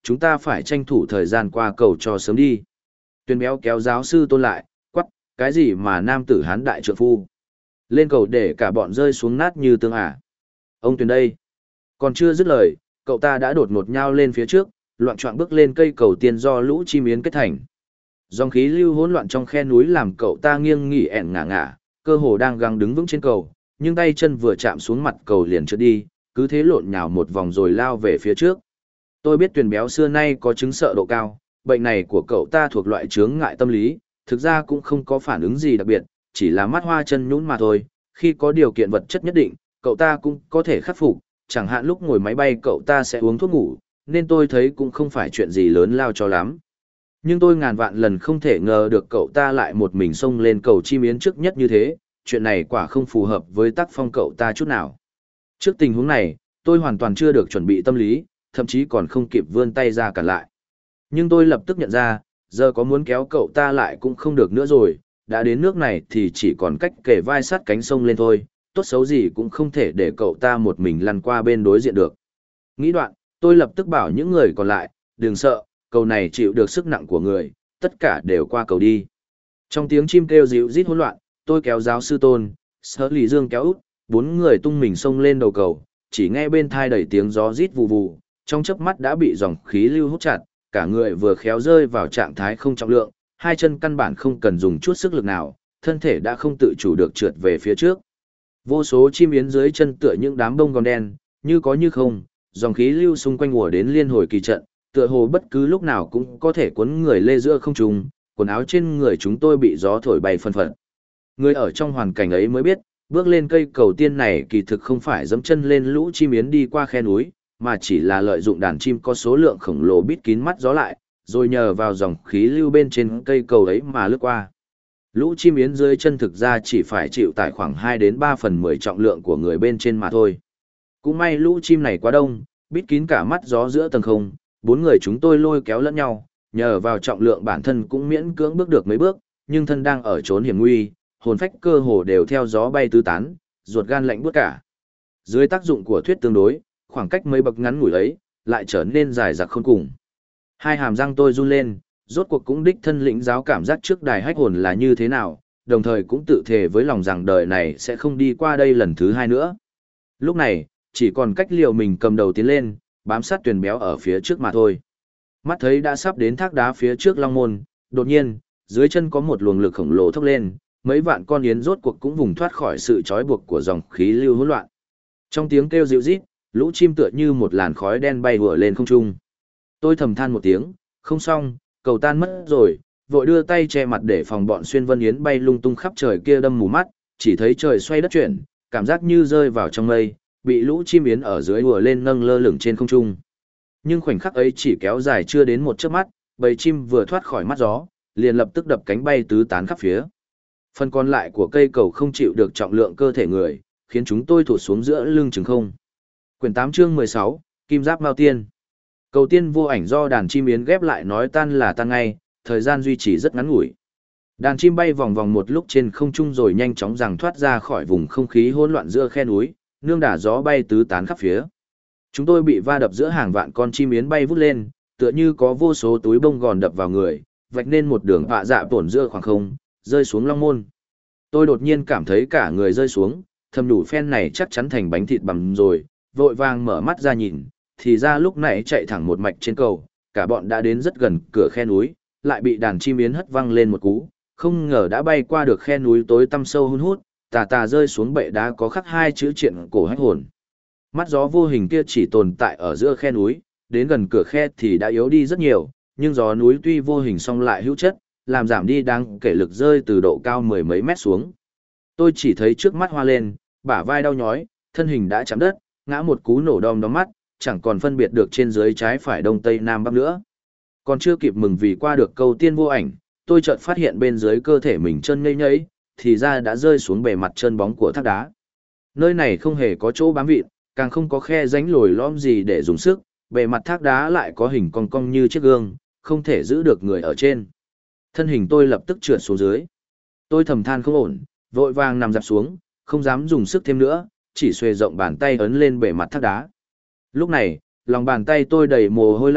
chúng ta phải tranh thủ thời gian qua cầu cho sớm đi. Tuyền béo kéo giáo sư Tôn lại, quắc, cái gì mà nam tử hán đại trượng phu. Lên cầu để cả bọn rơi xuống nát như tương à. Ông Tuyền đây. Còn chưa dứt lời, cậu ta đã đột ngột nhao lên phía trước, loạng choạng bước lên cây cầu tiên do lũ chim yến kết thành. Dòng khí lưu hỗn loạn trong khe núi làm cậu ta nghiêng nghỉ ẹn ngả ngả, cơ hồ đang gắng đứng vững trên cầu, nhưng tay chân vừa chạm xuống mặt cầu liền trượt đi, cứ thế lộn nhào một vòng rồi lao về phía trước. Tôi biết Tuyền béo xưa nay có chứng sợ độ cao, bệnh này của cậu ta thuộc loại chướng ngại tâm lý, thực ra cũng không có phản ứng gì đặc biệt, chỉ là mắt hoa chân nhũn mà thôi, khi có điều kiện vật chất nhất định, cậu ta cũng có thể khắc phục, chẳng hạn lúc ngồi máy bay cậu ta sẽ uống thuốc ngủ, nên tôi thấy cũng không phải chuyện gì lớn lao cho lắm. Nhưng tôi ngàn vạn lần không thể ngờ được cậu ta lại một mình xông lên cầu chim yến trước nhất như thế, chuyện này quả không phù hợp với tác phong cậu ta chút nào. Trước tình huống này, tôi hoàn toàn chưa được chuẩn bị tâm lý, thậm chí còn không kịp vươn tay ra cản lại. Nhưng tôi lập tức nhận ra, giờ có muốn kéo cậu ta lại cũng không được nữa rồi, đã đến nước này thì chỉ còn cách kề vai sát cánh sông lên thôi, tốt xấu gì cũng không thể để cậu ta một mình lăn qua bên đối diện được. Nghĩ đoạn, tôi lập tức bảo những người còn lại, đừng sợ, cầu này chịu được sức nặng của người, tất cả đều qua cầu đi. Trong tiếng chim kêu ríu rít hỗn loạn, tôi kéo giáo sư Tôn, Sở Lý Dương kéo út, bốn người tung mình xông lên đầu cầu, chỉ nghe bên thai đầy tiếng gió rít vù vù, trong chớp mắt đã bị dòng khí lưu hút chặt, cả người vừa khéo rơi vào trạng thái không trọng lượng, hai chân căn bản không cần dùng chút sức lực nào, thân thể đã không tự chủ được trượt về phía trước. Vô số chim yến dưới chân tựa những đám bông gòn đen, như có như không, dòng khí lưu xung quanh ùa đến liên hồi kỳ trận, tựa hồ bất cứ lúc nào cũng có thể cuốn người lê giữa không trung, quần áo trên người chúng tôi bị gió thổi bay phân phật. Người ở trong hoàn cảnh ấy mới biết, bước lên cây cầu tiên này kỳ thực không phải dẫm chân lên lũ chim yến đi qua khe núi, mà chỉ là lợi dụng đàn chim có số lượng khổng lồ bít kín mắt gió lại, rồi nhờ vào dòng khí lưu bên trên cây cầu ấy mà lướt qua. Lũ chim yến dưới chân thực ra chỉ phải chịu tải khoảng 2 đến 3 phần 10 trọng lượng của người bên trên mà thôi. Cũng may lũ chim này quá đông, bít kín cả mắt gió giữa tầng không, bốn người chúng tôi lôi kéo lẫn nhau, nhờ vào trọng lượng bản thân cũng miễn cưỡng bước được mấy bước, nhưng thân đang ở chốn hiểm nguy, hồn phách cơ hồ đều theo gió bay tứ tán, ruột gan lạnh buốt cả. Dưới tác dụng của thuyết tương đối, khoảng cách mấy bậc ngắn ngủi ấy lại trở nên dài dặc khôn cùng. Hai hàm răng tôi run lên, rốt cuộc cũng đích thân lĩnh giáo cảm giác trước đài hách hồn là như thế nào, đồng thời cũng tự thề với lòng rằng đời này sẽ không đi qua đây lần thứ hai nữa. Lúc này, chỉ còn cách liều mình cầm đầu tiến lên, bám sát Tuyền béo ở phía trước mà thôi. Mắt thấy đã sắp đến thác đá phía trước Long Môn, đột nhiên, dưới chân có một luồng lực khổng lồ thốc lên, mấy vạn con yến rốt cuộc cũng vùng thoát khỏi sự trói buộc của dòng khí lưu hỗn loạn. Trong tiếng kêu dịu rít, lũ chim tựa như một làn khói đen bay vụt lên không trung. Tôi thầm than một tiếng, không xong, cầu tan mất rồi, vội đưa tay che mặt để phòng bọn xuyên vân yến bay lung tung khắp trời kia đâm mù mắt, chỉ thấy trời xoay đất chuyển, cảm giác như rơi vào trong mây, bị lũ chim yến ở dưới ùa lên nâng lơ lửng trên không trung. Nhưng khoảnh khắc ấy chỉ kéo dài chưa đến một chớp mắt, bầy chim vừa thoát khỏi mắt gió, liền lập tức đập cánh bay tứ tán khắp phía. Phần còn lại của cây cầu không chịu được trọng lượng cơ thể người, khiến chúng tôi thụt xuống giữa lưng chừng không. Quyển 8 chương 16, Kim Giáp Mao Tiên. Cầu tiên vô ảnh do đàn chim yến ghép lại nói tan là tan ngay, thời gian duy trì rất ngắn ngủi. Đàn chim bay vòng vòng một lúc trên không trung rồi nhanh chóng rằng thoát ra khỏi vùng không khí hỗn loạn giữa khe núi, nương đả gió bay tứ tán khắp phía. Chúng tôi bị va đập giữa hàng vạn con chim yến bay vút lên, tựa như có vô số túi bông gòn đập vào người, vạch nên một đường họa dạ tổn giữa khoảng không, rơi xuống Long Môn. Tôi đột nhiên cảm thấy cả người rơi xuống, thầm đủ phen này chắc chắn thành bánh thịt bằm rồi, vội vàng mở mắt ra nhìn, thì ra lúc nãy chạy thẳng một mạch trên cầu, cả bọn đã đến rất gần cửa khe núi, lại bị đàn chim yến hất văng lên một cú, không ngờ đã bay qua được khe núi tối tăm sâu hun hút, tà tà rơi xuống bệ đá có khắc hai chữ triện cổ hách hồn. Mắt gió vô hình kia chỉ tồn tại ở giữa khe núi, đến gần cửa khe thì đã yếu đi rất nhiều, nhưng gió núi tuy vô hình song lại hữu chất, làm giảm đi đáng kể lực rơi từ độ cao mười mấy mét xuống. Tôi chỉ thấy trước mắt hoa lên, bả vai đau nhói, thân hình đã chạm đất, ngã một cú nổ đom đóm mắt, chẳng còn phân biệt được trên dưới trái phải đông tây nam bắc nữa. Còn chưa kịp mừng vì qua được cầu tiên vô ảnh, tôi chợt phát hiện bên dưới cơ thể mình chân ngây ngấy, thì ra đã rơi xuống bề mặt chân bóng của thác đá. Nơi này không hề có chỗ bám vịn, càng không có khe rãnh lồi lõm gì để dùng sức, bề mặt thác đá lại có hình cong cong như chiếc gương, không thể giữ được người ở trên. Thân hình tôi lập tức trượt xuống dưới. Tôi thầm than không ổn, vội vàng nằm dạp xuống, không dám dùng sức thêm nữa, chỉ xuề rộng bàn tay ấn lên bề mặt thác đá. Lúc này, lòng bàn tay tôi đầy mồ hôi lạnh,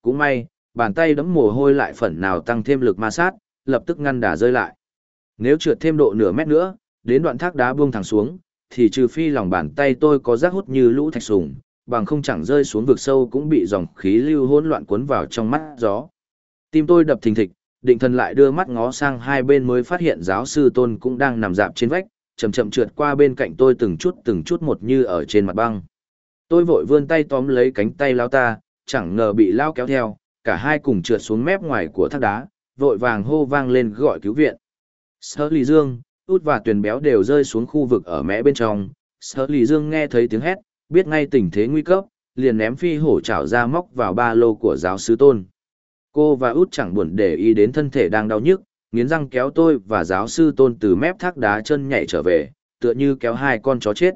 Cũng may, bàn tay đẫm mồ hôi lại phần nào tăng thêm lực ma sát, lập tức ngăn đà rơi lại. Nếu trượt thêm độ nửa mét nữa, đến đoạn thác đá buông thẳng xuống, thì trừ phi lòng bàn tay tôi có rác hút như lũ thạch sùng, bằng không chẳng rơi xuống vực sâu cũng bị dòng khí lưu hỗn loạn cuốn vào trong mắt gió. Tim tôi đập thình thịch, định thần lại đưa mắt ngó sang hai bên mới phát hiện giáo sư Tôn cũng đang nằm rạp trên vách, chậm chậm trượt qua bên cạnh tôi từng chút một như ở trên mặt băng. Tôi vội vươn tay tóm lấy cánh tay lão ta, chẳng ngờ bị lão kéo theo, cả hai cùng trượt xuống mép ngoài của thác đá, vội vàng hô vang lên gọi cứu viện. Sở Lý Dương, Út và Tuyền Béo đều rơi xuống khu vực ở mé bên trong. Sở Lý Dương nghe thấy tiếng hét, biết ngay tình thế nguy cấp, liền ném phi hổ chảo ra móc vào ba lô của giáo sư Tôn. Cô và Út chẳng buồn để ý đến thân thể đang đau nhức, nghiến răng kéo tôi và giáo sư Tôn từ mép thác đá chân nhảy trở về, tựa như kéo hai con chó chết.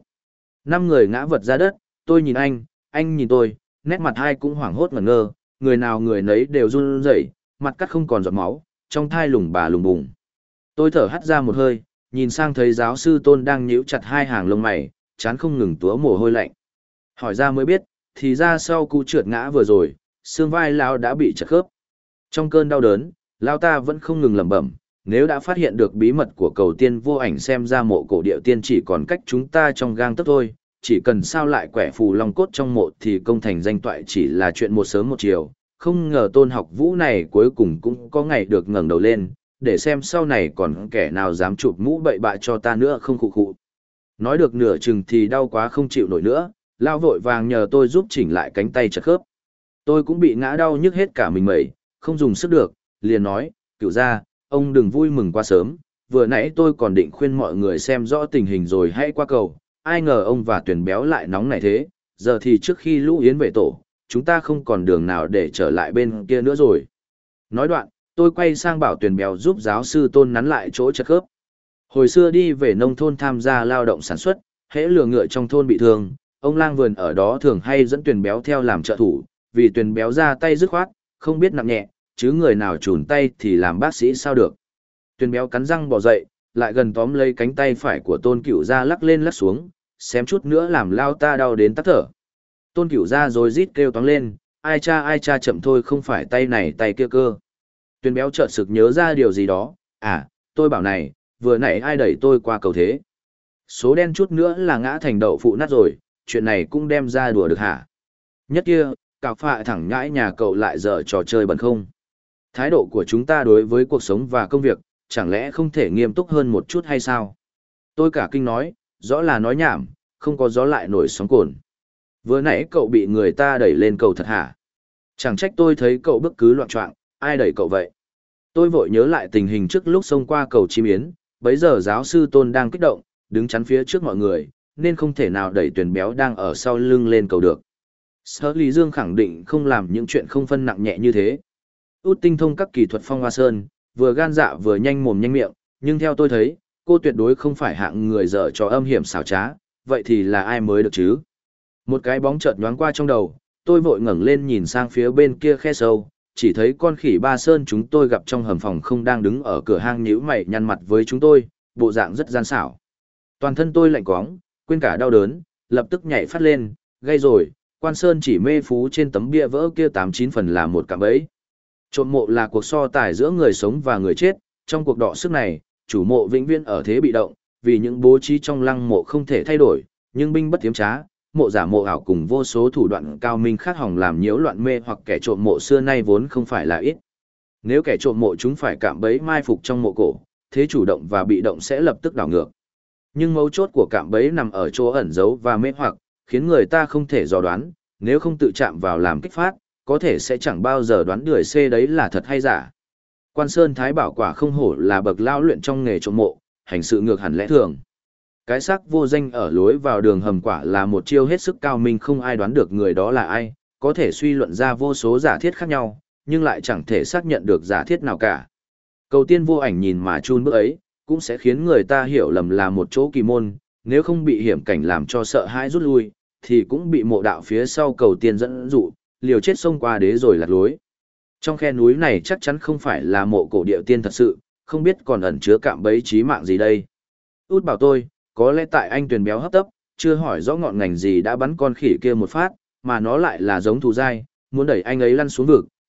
5 người ngã vật ra đất, tôi nhìn anh nhìn tôi, nét mặt hai cũng hoảng hốt ngẩn ngơ, người nào người nấy đều run rẩy, mặt cắt không còn giọt máu, trong thai lùng bà lùng bùng. Tôi thở hắt ra một hơi, nhìn sang thấy giáo sư Tôn đang nhíu chặt hai hàng lông mày, chán không ngừng túa mồ hôi lạnh. Hỏi ra mới biết, thì ra sau cú trượt ngã vừa rồi, xương vai lão đã bị chật khớp. Trong cơn đau đớn, lão ta vẫn không ngừng lẩm bẩm, nếu đã phát hiện được bí mật của cầu tiên vô ảnh xem ra mộ cổ địa tiên chỉ còn cách chúng ta trong gang tấc thôi, chỉ cần sao lại quẻ phù long cốt trong mộ thì công thành danh toại chỉ là chuyện một sớm một chiều. Không ngờ Tôn Học Vũ này cuối cùng cũng có ngày được ngẩng đầu lên, để xem sau này còn kẻ nào dám chụp mũ bậy bạ cho ta nữa không khụ khụ. Nói được nửa chừng thì đau quá không chịu nổi nữa, lao vội vàng nhờ tôi giúp chỉnh lại cánh tay chật khớp. Tôi cũng bị ngã đau nhức hết cả mình mẩy, không dùng sức được, liền nói, cửu gia, ông đừng vui mừng quá sớm, vừa nãy tôi còn định khuyên mọi người xem rõ tình hình rồi hãy qua cầu, ai ngờ ông và Tuyền Béo lại nóng này thế, giờ thì trước khi lũ yến về tổ, chúng ta không còn đường nào để trở lại bên kia nữa rồi. Nói đoạn, tôi quay sang bảo Tuyền Béo giúp giáo sư Tôn nắn lại chỗ chật khớp. Hồi xưa đi về nông thôn tham gia lao động sản xuất, hễ lừa ngựa trong thôn bị thương, ông lang vườn ở đó thường hay dẫn Tuyền Béo theo làm trợ thủ, vì Tuyền Béo ra tay dứt khoát, không biết nặng nhẹ, chứ người nào chùn tay thì làm bác sĩ sao được. Tuyền Béo cắn răng bò dậy, lại gần tóm lấy cánh tay phải của Tôn Cửu Gia lắc lên lắc xuống, xém chút nữa làm lao ta đau đến tắc thở. Tôn Cửu Gia rồi rít kêu toáng lên, ai cha chậm thôi, không phải tay này tay kia cơ. Tuyền Béo chợt sực nhớ ra điều gì đó, tôi bảo này, vừa nãy ai đẩy tôi qua cầu thế? Số đen chút nữa là ngã thành đậu phụ nát rồi, chuyện này cũng đem ra đùa được hả? Nhất kia, cào phạ thẳng nhãi nhà cậu lại dở trò chơi bẩn không? Thái độ của chúng ta đối với cuộc sống và công việc, chẳng lẽ không thể nghiêm túc hơn một chút hay sao? Tôi cả kinh nói, rõ là nói nhảm, không có gió lại nổi sóng cồn. Vừa nãy cậu bị người ta đẩy lên cầu thật hả? Chẳng trách tôi thấy cậu bước cứ loạn choạng, ai đẩy cậu vậy? Tôi vội nhớ lại tình hình trước lúc xông qua cầu Chim Yến, bấy giờ giáo sư Tôn đang kích động, đứng chắn phía trước mọi người, nên không thể nào đẩy Tuyền Béo đang ở sau lưng lên cầu được. Sở Lý Dương khẳng định không làm những chuyện không phân nặng nhẹ như thế. Út tinh thông các kỹ thuật phong hoa sơn, vừa gan dạ vừa nhanh mồm nhanh miệng, nhưng theo tôi thấy, cô tuyệt đối không phải hạng người dở trò âm hiểm xảo trá, vậy thì là ai mới được chứ? Một cái bóng chợt nhoáng qua trong đầu, tôi vội ngẩng lên nhìn sang phía bên kia khe sâu, chỉ thấy con khỉ Ba Sơn chúng tôi gặp trong hầm phòng không đang đứng ở cửa hang nhíu mày nhăn mặt với chúng tôi, bộ dạng rất gian xảo. Toàn thân tôi lạnh quóng, quên cả đau đớn, lập tức nhảy phát lên, gây rồi, Quan Sơn chỉ mê phú trên tấm bia vỡ kia 89 phần là một cạm bẫy. Trộm mộ là cuộc so tài giữa người sống và người chết, trong cuộc đọ sức này, chủ mộ vĩnh viễn ở thế bị động, vì những bố trí trong lăng mộ không thể thay đổi, nhưng binh bất tiếm trá, mộ giả mộ ảo cùng vô số thủ đoạn cao minh khác hòng làm nhiễu loạn mê hoặc kẻ trộm mộ xưa nay vốn không phải là ít. Nếu kẻ trộm mộ chúng phải cạm bẫy mai phục trong mộ cổ, thế chủ động và bị động sẽ lập tức đảo ngược. Nhưng mấu chốt của cạm bẫy nằm ở chỗ ẩn giấu và mê hoặc, khiến người ta không thể dò đoán, nếu không tự chạm vào làm kích phát, có thể sẽ chẳng bao giờ đoán được C đấy là thật hay giả. Quan Sơn Thái Bảo quả không hổ là bậc lao luyện trong nghề trộm mộ, hành sự ngược hẳn lẽ thường. Cái xác vô danh ở lối vào đường hầm quả là một chiêu hết sức cao minh, không ai đoán được người đó là ai, có thể suy luận ra vô số giả thiết khác nhau, nhưng lại chẳng thể xác nhận được giả thiết nào cả. Cầu tiên vô ảnh nhìn mà chun bước ấy, cũng sẽ khiến người ta hiểu lầm là một chỗ kỳ môn, nếu không bị hiểm cảnh làm cho sợ hãi rút lui, thì cũng bị mộ đạo phía sau cầu tiên dẫn dụ, liều chết xông qua đế rồi lạc lối. Trong khe núi này chắc chắn không phải là mộ cổ địa tiên thật sự, không biết còn ẩn chứa cạm bẫy chí mạng gì đây. Út bảo tôi, có lẽ tại anh Tuyền Béo hấp tấp, chưa hỏi rõ ngọn ngành gì đã bắn con khỉ kia một phát, mà nó lại là giống thù dai, muốn đẩy anh ấy lăn xuống vực,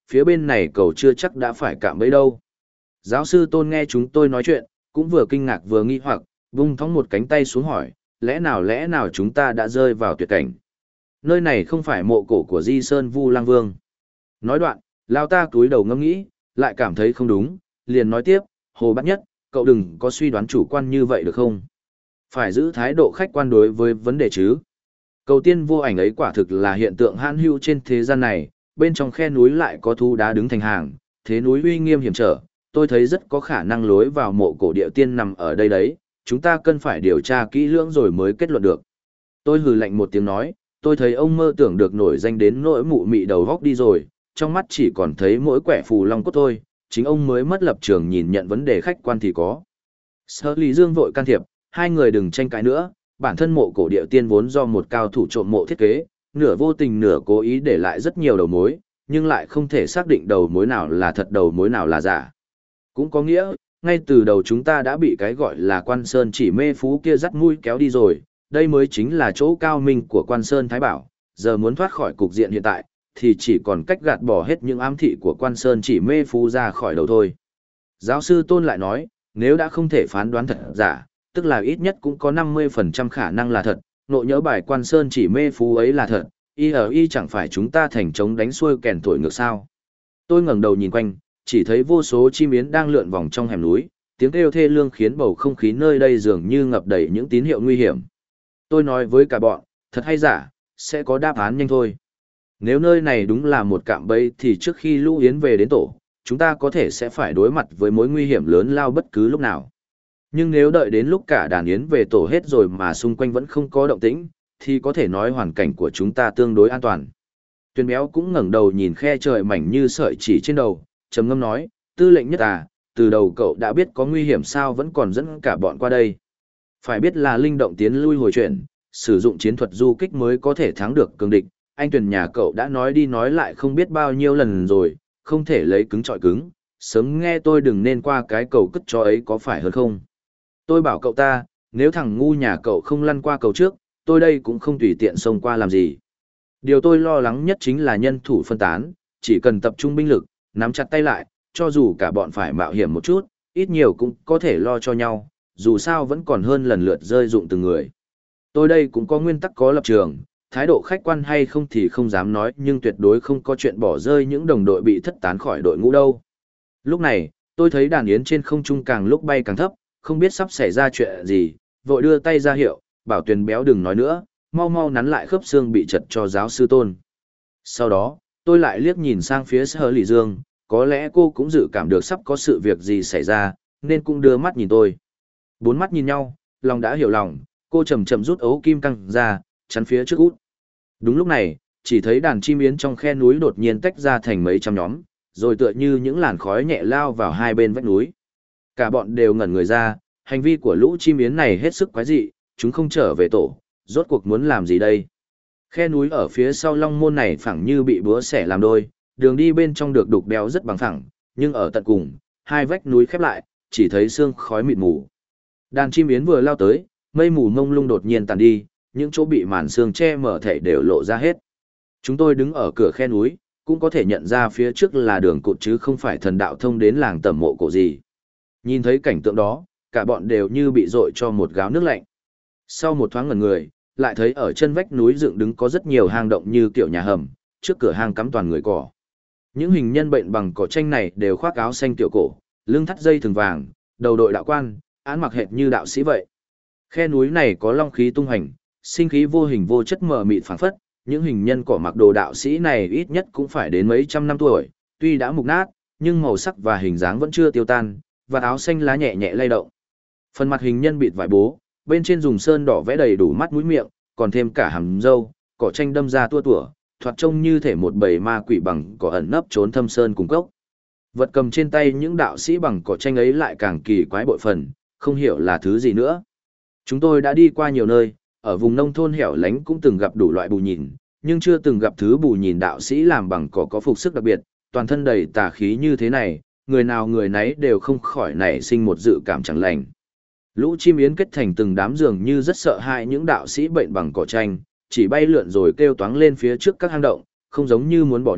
phía bên này cầu chưa chắc đã phải cạm bẫy đâu. Giáo sư Tôn nghe chúng tôi nói chuyện, cũng vừa kinh ngạc vừa nghi hoặc, vung thõng một cánh tay xuống hỏi, lẽ nào chúng ta đã rơi vào tuyệt cảnh. Nơi này không phải mộ cổ của Di Sơn Vu Lang Vương. Nói đoạn, lao ta cúi đầu ngẫm nghĩ, lại cảm thấy không đúng, liền nói tiếp, Hồ Bát Nhất, cậu đừng có suy đoán chủ quan như vậy được không? Phải giữ thái độ khách quan đối với vấn đề chứ. Cầu tiên vô ảnh ấy quả thực là hiện tượng hãn hữu trên thế gian này, bên trong khe núi lại có thú đá đứng thành hàng, thế núi uy nghiêm hiểm trở, tôi thấy rất có khả năng lối vào mộ cổ địa tiên nằm ở đây đấy, chúng ta cần phải điều tra kỹ lưỡng rồi mới kết luận được. Tôi hừ lạnh một tiếng nói, tôi thấy ông mơ tưởng được nổi danh đến nỗi mụ mị đầu góc đi rồi, trong mắt chỉ còn thấy mỗi quẻ phù long cốt thôi, chính ông mới mất lập trường nhìn nhận vấn đề khách quan thì có. Sở Lý Dương vội can thiệp, hai người đừng tranh cãi nữa, bản thân mộ cổ địa tiên vốn do một cao thủ trộm mộ thiết kế, nửa vô tình nửa cố ý để lại rất nhiều đầu mối, nhưng lại không thể xác định đầu mối nào là thật đầu mối nào là giả. Cũng có nghĩa, ngay từ đầu chúng ta đã bị cái gọi là Quan Sơn Chỉ mê phú kia dắt mũi kéo đi rồi, đây mới chính là chỗ cao minh của Quan Sơn Thái Bảo, giờ muốn thoát khỏi cục diện hiện tại, thì chỉ còn cách gạt bỏ hết những ám thị của Quan Sơn Chỉ mê phú ra khỏi đầu thôi. Giáo sư Tôn lại nói, nếu đã không thể phán đoán thật giả, tức là ít nhất cũng có 50% khả năng là thật, nộ nhỡ bài Quan Sơn Chỉ mê phú ấy là thật, y chẳng phải chúng ta thành trống đánh xuôi kèn thổi ngược sao. Tôi ngẩng đầu nhìn quanh, chỉ thấy vô số chim yến đang lượn vòng trong hẻm núi, tiếng kêu thê lương khiến bầu không khí nơi đây dường như ngập đầy những tín hiệu nguy hiểm. Tôi nói với cả bọn, thật hay giả, sẽ có đáp án nhanh thôi. Nếu nơi này đúng là một cạm bẫy thì trước khi lũ yến về đến tổ, chúng ta có thể sẽ phải đối mặt với mối nguy hiểm lớn lao bất cứ lúc nào. Nhưng nếu đợi đến lúc cả đàn yến về tổ hết rồi mà xung quanh vẫn không có động tĩnh, thì có thể nói hoàn cảnh của chúng ta tương đối an toàn. Tuyền Béo cũng ngẩng đầu nhìn khe trời mảnh như sợi chỉ trên đầu, trầm ngâm nói, tư lệnh nhất à, từ đầu cậu đã biết có nguy hiểm sao vẫn còn dẫn cả bọn qua đây. Phải biết là linh động tiến lui hồi chuyển, sử dụng chiến thuật du kích mới có thể thắng được cường địch, anh Tuyền nhà cậu đã nói đi nói lại không biết bao nhiêu lần rồi, không thể lấy cứng trọi cứng, sớm nghe tôi đừng nên qua cái cầu cất cho ấy có phải hơn không. Tôi bảo cậu ta, nếu thằng ngu nhà cậu không lăn qua cầu trước, tôi đây cũng không tùy tiện xông qua làm gì. Điều tôi lo lắng nhất chính là nhân thủ phân tán, chỉ cần tập trung binh lực, nắm chặt tay lại, cho dù cả bọn phải mạo hiểm một chút, ít nhiều cũng có thể lo cho nhau, dù sao vẫn còn hơn lần lượt rơi dụng từng người. Tôi đây cũng có nguyên tắc có lập trường, thái độ khách quan hay không thì không dám nói nhưng tuyệt đối không có chuyện bỏ rơi những đồng đội bị thất tán khỏi đội ngũ đâu. Lúc này, tôi thấy đàn yến trên không trung càng lúc bay càng thấp, không biết sắp xảy ra chuyện gì, vội đưa tay ra hiệu, bảo Tuyền Béo đừng nói nữa, mau mau nắn lại khớp xương bị chật cho giáo sư Tôn. Sau đó, tôi lại liếc nhìn sang phía Sở Lý Dương, có lẽ cô cũng dự cảm được sắp có sự việc gì xảy ra, nên cũng đưa mắt nhìn tôi. Bốn mắt nhìn nhau, lòng đã hiểu lòng, cô chậm chậm rút ấu kim căng ra, chắn phía trước út. Đúng lúc này, chỉ thấy đàn chim yến trong khe núi đột nhiên tách ra thành mấy trăm nhóm, rồi tựa như những làn khói nhẹ lao vào hai bên vách núi. Cả bọn đều ngẩn người ra, hành vi của lũ chim yến này hết sức quái dị, chúng không trở về tổ, rốt cuộc muốn làm gì đây? Khe núi ở phía sau long môn này phẳng như bị búa xẻ làm đôi, đường đi bên trong được đục đẽo rất bằng phẳng, nhưng ở tận cùng, hai vách núi khép lại, chỉ thấy sương khói mịt mù. Đàn chim yến vừa lao tới, mây mù mông lung đột nhiên tàn đi, những chỗ bị màn sương che mở thảy đều lộ ra hết. Chúng tôi đứng ở cửa khe núi, cũng có thể nhận ra phía trước là đường cụt chứ không phải thần đạo thông đến làng tẩm mộ cổ gì. Nhìn thấy cảnh tượng đó, cả bọn đều như bị dội cho một gáo nước lạnh. Sau một thoáng ngẩn người, lại thấy ở chân vách núi dựng đứng có rất nhiều hang động như kiểu nhà hầm, trước cửa hang cắm toàn người cỏ. Những hình nhân bệnh bằng cỏ tranh này đều khoác áo xanh tiểu cổ, lưng thắt dây thừng vàng, đầu đội đạo quan, án mặc hệt như đạo sĩ vậy. Khe núi này có long khí tung hành, sinh khí vô hình vô chất mờ mịt phảng phất, những hình nhân cỏ mặc đồ đạo sĩ này ít nhất cũng phải đến mấy trăm năm tuổi, tuy đã mục nát, nhưng màu sắc và hình dáng vẫn chưa tiêu tan, và áo xanh lá nhẹ nhẹ lay động. Phần mặt hình nhân bịt vải bố, bên trên dùng sơn đỏ vẽ đầy đủ mắt mũi miệng, còn thêm cả hàm râu, cỏ tranh đâm ra tua tủa, thoạt trông như thể một bầy ma quỷ bằng cỏ ẩn nấp trốn thâm sơn cùng cốc. Vật cầm trên tay những đạo sĩ bằng cỏ tranh ấy lại càng kỳ quái bội phần, không hiểu là thứ gì nữa. Chúng tôi đã đi qua nhiều nơi, ở vùng nông thôn hẻo lánh cũng từng gặp đủ loại bù nhìn, nhưng chưa từng gặp thứ bù nhìn đạo sĩ làm bằng cỏ có phục sức đặc biệt, toàn thân đầy tà khí như thế này, người nào người nấy đều không khỏi nảy sinh một dự cảm chẳng lành. Lũ chim yến kết thành từng đám dường như rất sợ hãi những đạo sĩ bệnh bằng cỏ tranh, chỉ bay lượn rồi kêu toáng lên phía trước các hang động, không giống như muốn bỏ đi,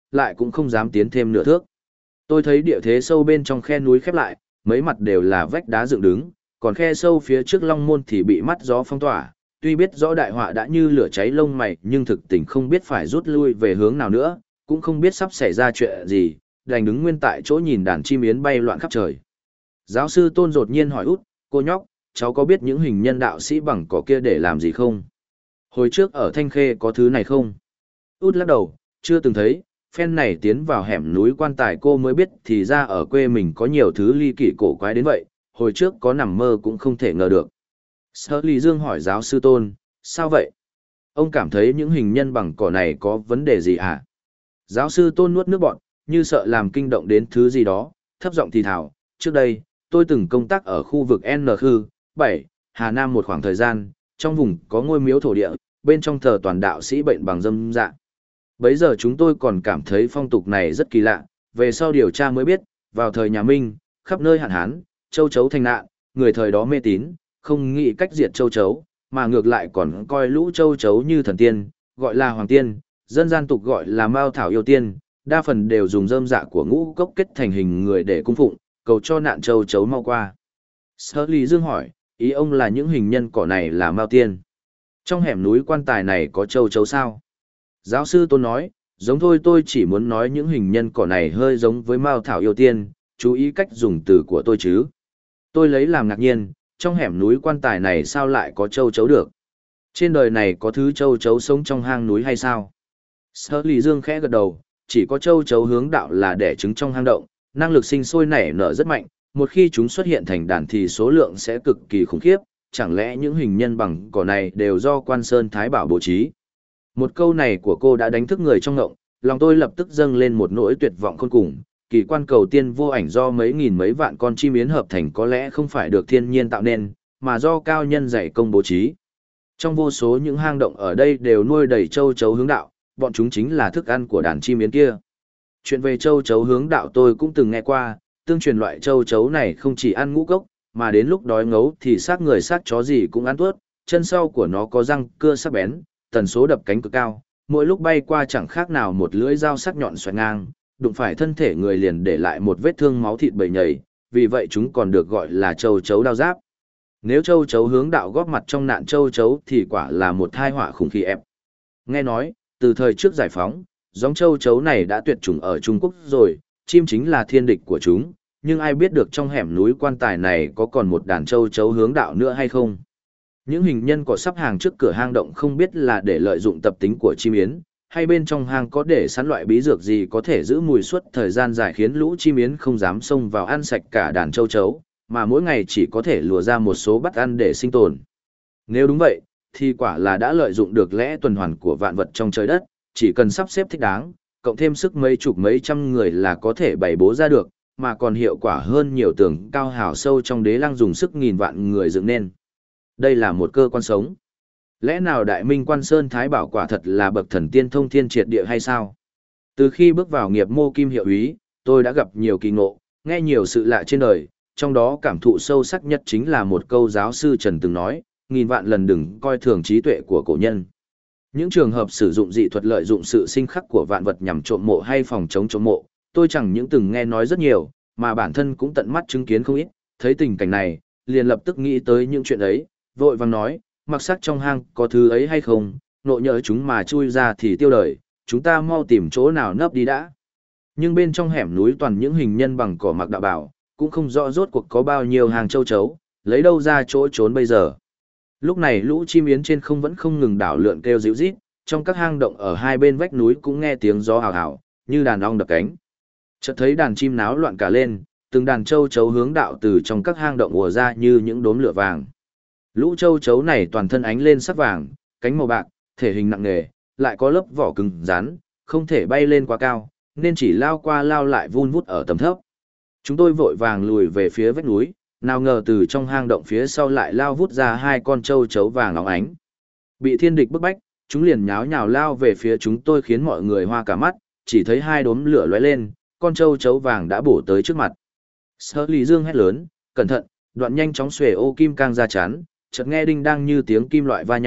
lại cũng không dám tiến thêm nửa thước. Tôi thấy địa thế sâu bên trong khe núi khép lại, mấy mặt đều là vách đá dựng đứng, còn khe sâu phía trước long môn thì bị mắt gió phong tỏa. Tuy biết rõ đại họa đã như lửa cháy lông mày nhưng thực tình không biết phải rút lui về hướng nào nữa, cũng không biết sắp xảy ra chuyện gì, đành đứng nguyên tại chỗ nhìn đàn chim yến bay loạn khắp trời. Giáo sư Tôn đột nhiên hỏi út, cô nhóc, cháu có biết những hình nhân đạo sĩ bằng cỏ kia để làm gì không? Hồi trước ở Thanh Khê có thứ này không? Út lắc đầu, chưa từng thấy, phen này tiến vào hẻm núi quan tài cô mới biết thì ra ở quê mình có nhiều thứ ly kỳ cổ quái đến vậy, hồi trước có nằm mơ cũng không thể ngờ được. Sở Lý Dương hỏi giáo sư Tôn, sao vậy? Ông cảm thấy những hình nhân bằng cỏ này có vấn đề gì hả? Giáo sư Tôn nuốt nước bọt, như sợ làm kinh động đến thứ gì đó, thấp giọng thì thào, trước đây, tôi từng công tác ở khu vực N7, Hà Nam một khoảng thời gian, trong vùng có ngôi miếu thổ địa, bên trong thờ toàn đạo sĩ bệnh bằng dâm dạ. Bấy giờ chúng tôi còn cảm thấy phong tục này rất kỳ lạ, về sau điều tra mới biết, vào thời nhà Minh, khắp nơi hạn hán, châu chấu thành nạn, người thời đó mê tín, không nghĩ cách diệt châu chấu, mà ngược lại còn coi lũ châu chấu như thần tiên, gọi là hoàng tiên, dân gian tục gọi là mao thảo yêu tiên, đa phần đều dùng rơm dạ của ngũ cốc kết thành hình người để cung phụng, cầu cho nạn châu chấu mau qua. Sở Lý Dương hỏi, ý ông là những hình nhân cỏ này là mao tiên. Trong hẻm núi quan tài này có châu chấu sao? Giáo sư Tôn nói, giống thôi, tôi chỉ muốn nói những hình nhân cỏ này hơi giống với mao thảo yêu tiên, chú ý cách dùng từ của tôi chứ. Tôi lấy làm ngạc nhiên, trong hẻm núi quan tài này sao lại có châu chấu được? Trên đời này có thứ châu chấu sống trong hang núi hay sao? Sở Lý Dương khẽ gật đầu, chỉ có châu chấu hướng đạo là đẻ trứng trong hang động, năng lực sinh sôi nảy nở rất mạnh, một khi chúng xuất hiện thành đàn thì số lượng sẽ cực kỳ khủng khiếp, chẳng lẽ những hình nhân bằng cỏ này đều do Quan Sơn Thái Bảo bố trí? Một câu này của cô đã đánh thức người trong ngộng, lòng tôi lập tức dâng lên một nỗi tuyệt vọng khôn cùng. Kỳ quan cầu tiên vô ảnh do mấy nghìn mấy vạn con chim yến hợp thành có lẽ không phải được thiên nhiên tạo nên, mà do cao nhân dạy công bố trí. Trong vô số những hang động ở đây đều nuôi đầy châu chấu hướng đạo, bọn chúng chính là thức ăn của đàn chim yến kia. Chuyện về châu chấu hướng đạo tôi cũng từng nghe qua, tương truyền loại châu chấu này không chỉ ăn ngũ cốc, mà đến lúc đói ngấu thì xác người xác chó gì cũng ăn tuốt, chân sau của nó có răng cưa sắc bén, tần số đập cánh cực cao, mỗi lúc bay qua chẳng khác nào một lưỡi dao sắc nhọn xoẹt ngang, đụng phải thân thể người liền để lại một vết thương máu thịt bầy nhầy, vì vậy chúng còn được gọi là châu chấu đao giáp. Nếu châu chấu hướng đạo góp mặt trong nạn châu chấu thì quả là một tai họa khủng khiếp ép. Nghe nói, từ thời trước giải phóng, giống châu chấu này đã tuyệt chủng ở Trung Quốc rồi, chim chính là thiên địch của chúng, nhưng ai biết được trong hẻm núi quan tài này có còn một đàn châu chấu hướng đạo nữa hay không? Những hình nhân cỏ sắp hàng trước cửa hang động không biết là để lợi dụng tập tính của chim yến, hay bên trong hang có để sẵn loại bí dược gì có thể giữ mùi suốt thời gian dài khiến lũ chim yến không dám xông vào ăn sạch cả đàn châu chấu, mà mỗi ngày chỉ có thể lùa ra một số bắt ăn để sinh tồn. Nếu đúng vậy, thì quả là đã lợi dụng được lẽ tuần hoàn của vạn vật trong trời đất, chỉ cần sắp xếp thích đáng, cộng thêm sức mấy chục mấy trăm người là có thể bày bố ra được, mà còn hiệu quả hơn nhiều tường cao hào sâu trong đế lăng dùng sức nghìn vạn người dựng nên. Đây là một cơ quan sống. Lẽ nào Đại Minh Quan Sơn Thái Bảo quả thật là bậc thần tiên thông thiên triệt địa hay sao? Từ khi bước vào nghiệp mô kim hiệu úy, tôi đã gặp nhiều kỳ ngộ, nghe nhiều sự lạ trên đời, trong đó cảm thụ sâu sắc nhất chính là một câu giáo sư Trần từng nói, nghìn vạn lần đừng coi thường trí tuệ của cổ nhân. Những trường hợp sử dụng dị thuật lợi dụng sự sinh khắc của vạn vật nhằm trộm mộ hay phòng chống trộm mộ, tôi chẳng những từng nghe nói rất nhiều, mà bản thân cũng tận mắt chứng kiến không ít, thấy tình cảnh này, liền lập tức nghĩ tới những chuyện ấy, vội vàng nói, mặc sắc trong hang có thứ ấy hay không, nộ nhỡ chúng mà chui ra thì tiêu đời, chúng ta mau tìm chỗ nào nấp đi đã. Nhưng bên trong hẻm núi toàn những hình nhân bằng cỏ mặc đạo bào, cũng không rõ rốt cuộc có bao nhiêu hàng châu chấu, lấy đâu ra chỗ trốn bây giờ. Lúc này lũ chim yến trên không vẫn không ngừng đảo lượn kêu ríu rít, trong các hang động ở hai bên vách núi cũng nghe tiếng gió hào hào, như đàn ong đập cánh. Chợt thấy đàn chim náo loạn cả lên, từng đàn châu chấu hướng đạo từ trong các hang động ùa ra như những đốm lửa vàng. Lũ châu chấu này toàn thân ánh lên sắc vàng, cánh màu bạc, thể hình nặng nề, lại có lớp vỏ cứng rắn, không thể bay lên quá cao, nên chỉ lao qua lao lại vun vút ở tầm thấp. Chúng tôi vội vàng lùi về phía vách núi, nào ngờ từ trong hang động phía sau lại lao vút ra hai con châu chấu vàng óng ánh. Bị thiên địch bức bách, chúng liền nháo nhào lao về phía chúng tôi khiến mọi người hoa cả mắt, chỉ thấy hai đốm lửa lóe lên, con châu chấu vàng đã bổ tới trước mặt. Sở Lý Dương hét lớn, cẩn thận, đoạn nhanh chóng xuề ô kim cang ra chắn, chợt nghe đinh đang như tiếng kim loại va nhau,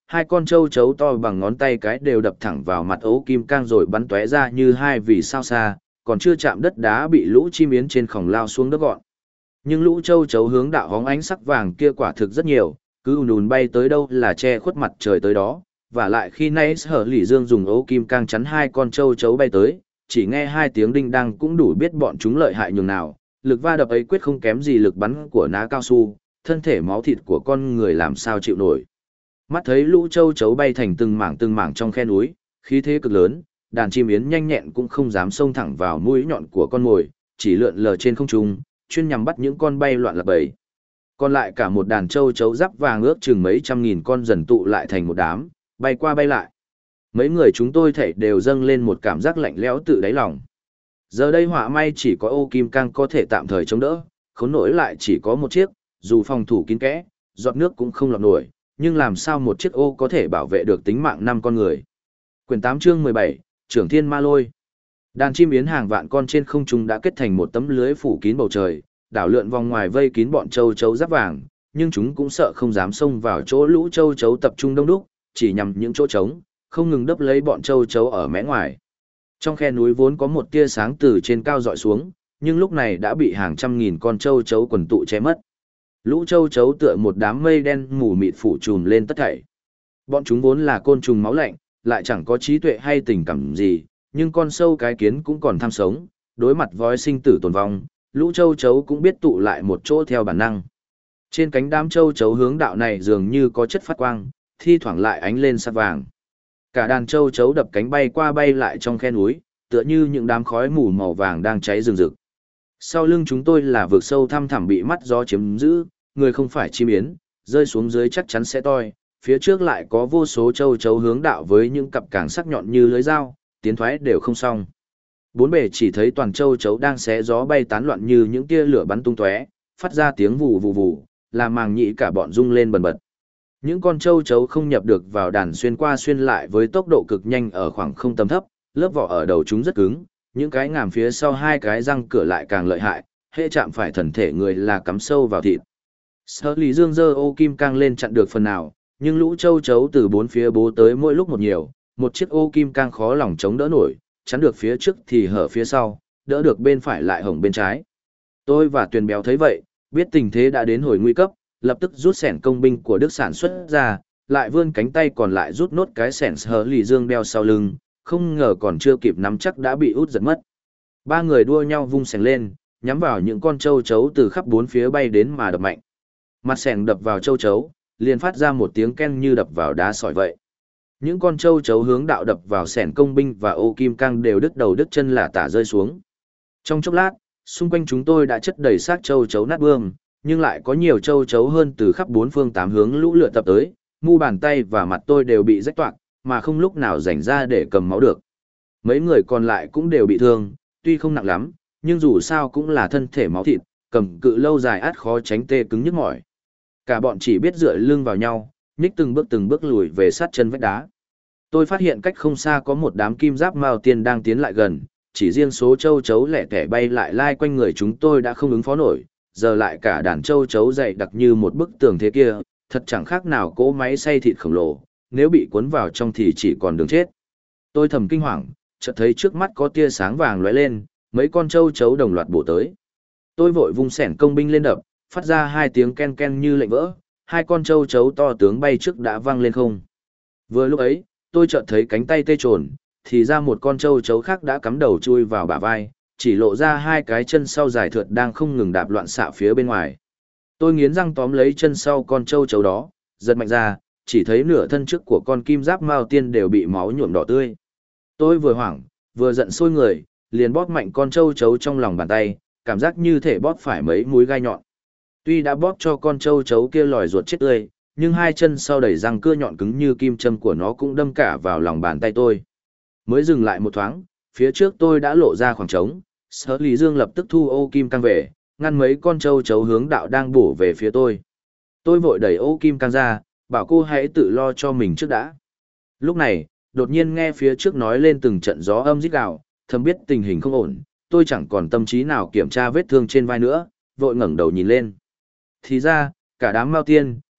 hai con châu chấu to bằng ngón tay cái đều đập thẳng vào mặt Ô Kim Cang rồi bắn tóe ra như hai vì sao xa, còn chưa chạm đất đá bị lũ chim yến trên khổng lao xuống đất gọn. Nhưng lũ châu chấu hướng đạo hóng ánh sắc vàng kia quả thực rất nhiều, cứ ùn ùn bay tới đâu là che khuất mặt trời tới đó, và lại khi nay Sở Lỷ Dương dùng Ô Kim Cang chắn hai con châu chấu bay tới, chỉ nghe hai tiếng đinh đăng cũng đủ biết bọn chúng lợi hại nhường nào, lực va đập ấy quyết không kém gì lực bắn của ná cao su, thân thể máu thịt của con người làm sao chịu nổi. Mắt thấy lũ châu chấu bay thành từng mảng trong khe núi, khí thế cực lớn, đàn chim yến nhanh nhẹn cũng không dám xông thẳng vào mũi nhọn của con mồi, chỉ lượn lờ trên không trung, chuyên nhằm bắt những con bay loạn lập bầy. Còn lại cả một đàn châu chấu giáp vàng ước chừng mấy trăm nghìn con dần tụ lại thành một đám, bay qua bay lại. Mấy người chúng tôi thảy đều dâng lên một cảm giác lạnh lẽo tự đáy lòng. Giờ đây họa may chỉ có Ô Kim Cang có thể tạm thời chống đỡ, khốn nổi lại chỉ có một chiếc, dù phòng thủ kín kẽ, giọt nước cũng không lọt nổi, nhưng làm sao một chiếc ô có thể bảo vệ được tính mạng 5 con người. Quyển 8 chương 17, Trưởng Thiên Ma Lôi. Đàn chim yến hàng vạn con trên không trung đã kết thành một tấm lưới phủ kín bầu trời, đảo lượn vòng ngoài vây kín bọn châu chấu giáp vàng, nhưng chúng cũng sợ không dám xông vào chỗ lũ châu chấu tập trung đông đúc, chỉ nhằm những chỗ trống, không ngừng đấp lấy bọn châu chấu ở mé ngoài. Trong khe núi vốn có một tia sáng từ trên cao dọi xuống, nhưng lúc này đã bị hàng trăm nghìn con châu chấu quần tụ che mất. Lũ châu chấu tựa một đám mây đen mù mịt phủ trùm lên tất thảy. Bọn chúng vốn là côn trùng máu lạnh, lại chẳng có trí tuệ hay tình cảm gì, nhưng con sâu cái kiến cũng còn tham sống, đối mặt với sinh tử tồn vong, lũ châu chấu cũng biết tụ lại một chỗ theo bản năng. Trên cánh đám châu chấu hướng đạo này dường như có chất phát quang, thi thoảng lại ánh lên sắc vàng. Cả đàn châu chấu đập cánh bay qua bay lại trong khe núi, tựa như những đám khói mù màu vàng đang cháy rừng rực. Sau lưng chúng tôi là vực sâu thăm thẳm bị mắt gió chiếm giữ, người không phải chim yến, rơi xuống dưới chắc chắn sẽ toi. Phía trước lại có vô số châu chấu hướng đạo với những cặp càng sắc nhọn như lưới dao, tiến thoái đều không xong. Bốn bề chỉ thấy toàn châu chấu đang xé gió bay tán loạn như những tia lửa bắn tung tóe, phát ra tiếng vù vù vù, làm màng nhĩ cả bọn rung lên bần bật. Những con châu chấu không nhập được vào đàn xuyên qua xuyên lại với tốc độ cực nhanh ở khoảng không tầm thấp, lớp vỏ ở đầu chúng rất cứng, những cái ngàm phía sau hai cái răng cửa lại càng lợi hại, hễ chạm phải thân thể người là cắm sâu vào thịt. Sở Lý Dương giơ Ô Kim Cang lên chặn được phần nào, nhưng lũ châu chấu từ bốn phía bố tới mỗi lúc một nhiều, một chiếc Ô Kim Cang khó lòng chống đỡ nổi, chắn được phía trước thì hở phía sau, đỡ được bên phải lại hổng bên trái. Tôi và Tuyền Béo thấy vậy, biết tình thế đã đến hồi nguy cấp, lập tức rút xẻng công binh của Đức sản xuất ra, lại vươn cánh tay còn lại rút nốt cái xẻng Sở Lý Dương đeo sau lưng, không ngờ còn chưa kịp nắm chắc đã bị út giật mất. Ba người đua nhau vung xẻng lên, nhắm vào những con châu chấu từ khắp bốn phía bay đến mà đập mạnh. Mặt xẻng đập vào châu chấu, liền phát ra một tiếng ken như đập vào đá sỏi vậy. Những con châu chấu hướng đạo đập vào xẻng công binh và Ô Kim Cang đều đứt đầu đứt chân lả tả rơi xuống. Trong chốc lát, xung quanh chúng tôi đã chất đầy xác châu chấu nát bươm, nhưng lại có nhiều châu chấu hơn từ khắp bốn phương tám hướng lũ lượt tập tới, mu bàn tay và mặt tôi đều bị rách toạc, mà không lúc nào rảnh ra để cầm máu được. Mấy người còn lại cũng đều bị thương, tuy không nặng lắm, nhưng dù sao cũng là thân thể máu thịt, cầm cự lâu dài át khó tránh tê cứng nhức mỏi. Cả bọn chỉ biết dựa lưng vào nhau, nhích từng bước lùi về sát chân vách đá. Tôi phát hiện cách không xa có một đám kim giáp mao tiên đang tiến lại gần, chỉ riêng số châu chấu lẻ tẻ bay lại lai quanh người chúng tôi đã không ứng phó nổi, giờ lại cả đàn châu chấu dày đặc như một bức tường thế kia, thật chẳng khác nào cỗ máy xay thịt khổng lồ, nếu bị cuốn vào trong thì chỉ còn đường chết. Tôi thầm kinh hoàng, chợt thấy trước mắt có tia sáng vàng lóe lên, mấy con châu chấu đồng loạt bổ tới. Tôi vội vung xẻng công binh lên đập, phát ra hai tiếng ken ken như lệnh vỡ, hai con châu chấu to tướng bay trước đã văng lên không. Vừa lúc ấy, tôi chợt thấy cánh tay tê trồn, thì ra một con châu chấu khác đã cắm đầu chui vào bả vai, chỉ lộ ra hai cái chân sau dài thượt đang không ngừng đạp loạn xạ phía bên ngoài. Tôi nghiến răng tóm lấy chân sau con châu chấu đó, giật mạnh ra, chỉ thấy nửa thân trước của con kim giáp mao tiên đều bị máu nhuộm đỏ tươi. Tôi vừa hoảng, vừa giận sôi người, liền bóp mạnh con châu chấu trong lòng bàn tay, cảm giác như thể bóp phải mấy múi gai nhọn. Tuy đã bóp cho con châu chấu kia lòi ruột chết tươi, nhưng hai chân sau đầy răng cưa nhọn cứng như kim châm của nó cũng đâm cả vào lòng bàn tay tôi. Mới dừng lại một thoáng, phía trước tôi đã lộ ra khoảng trống, Sở Lý Dương lập tức thu Ô Kim Cang về, ngăn mấy con châu chấu hướng đạo đang bổ về phía tôi. Tôi vội đẩy Ô Kim Cang ra, bảo cô hãy tự lo cho mình trước đã. Lúc này, đột nhiên nghe phía trước nói lên từng trận gió âm rít gào, thầm biết tình hình không ổn, tôi chẳng còn tâm trí nào kiểm tra vết thương trên vai nữa, vội ngẩng đầu nhìn lên. Thì ra, cả đám mao tiên,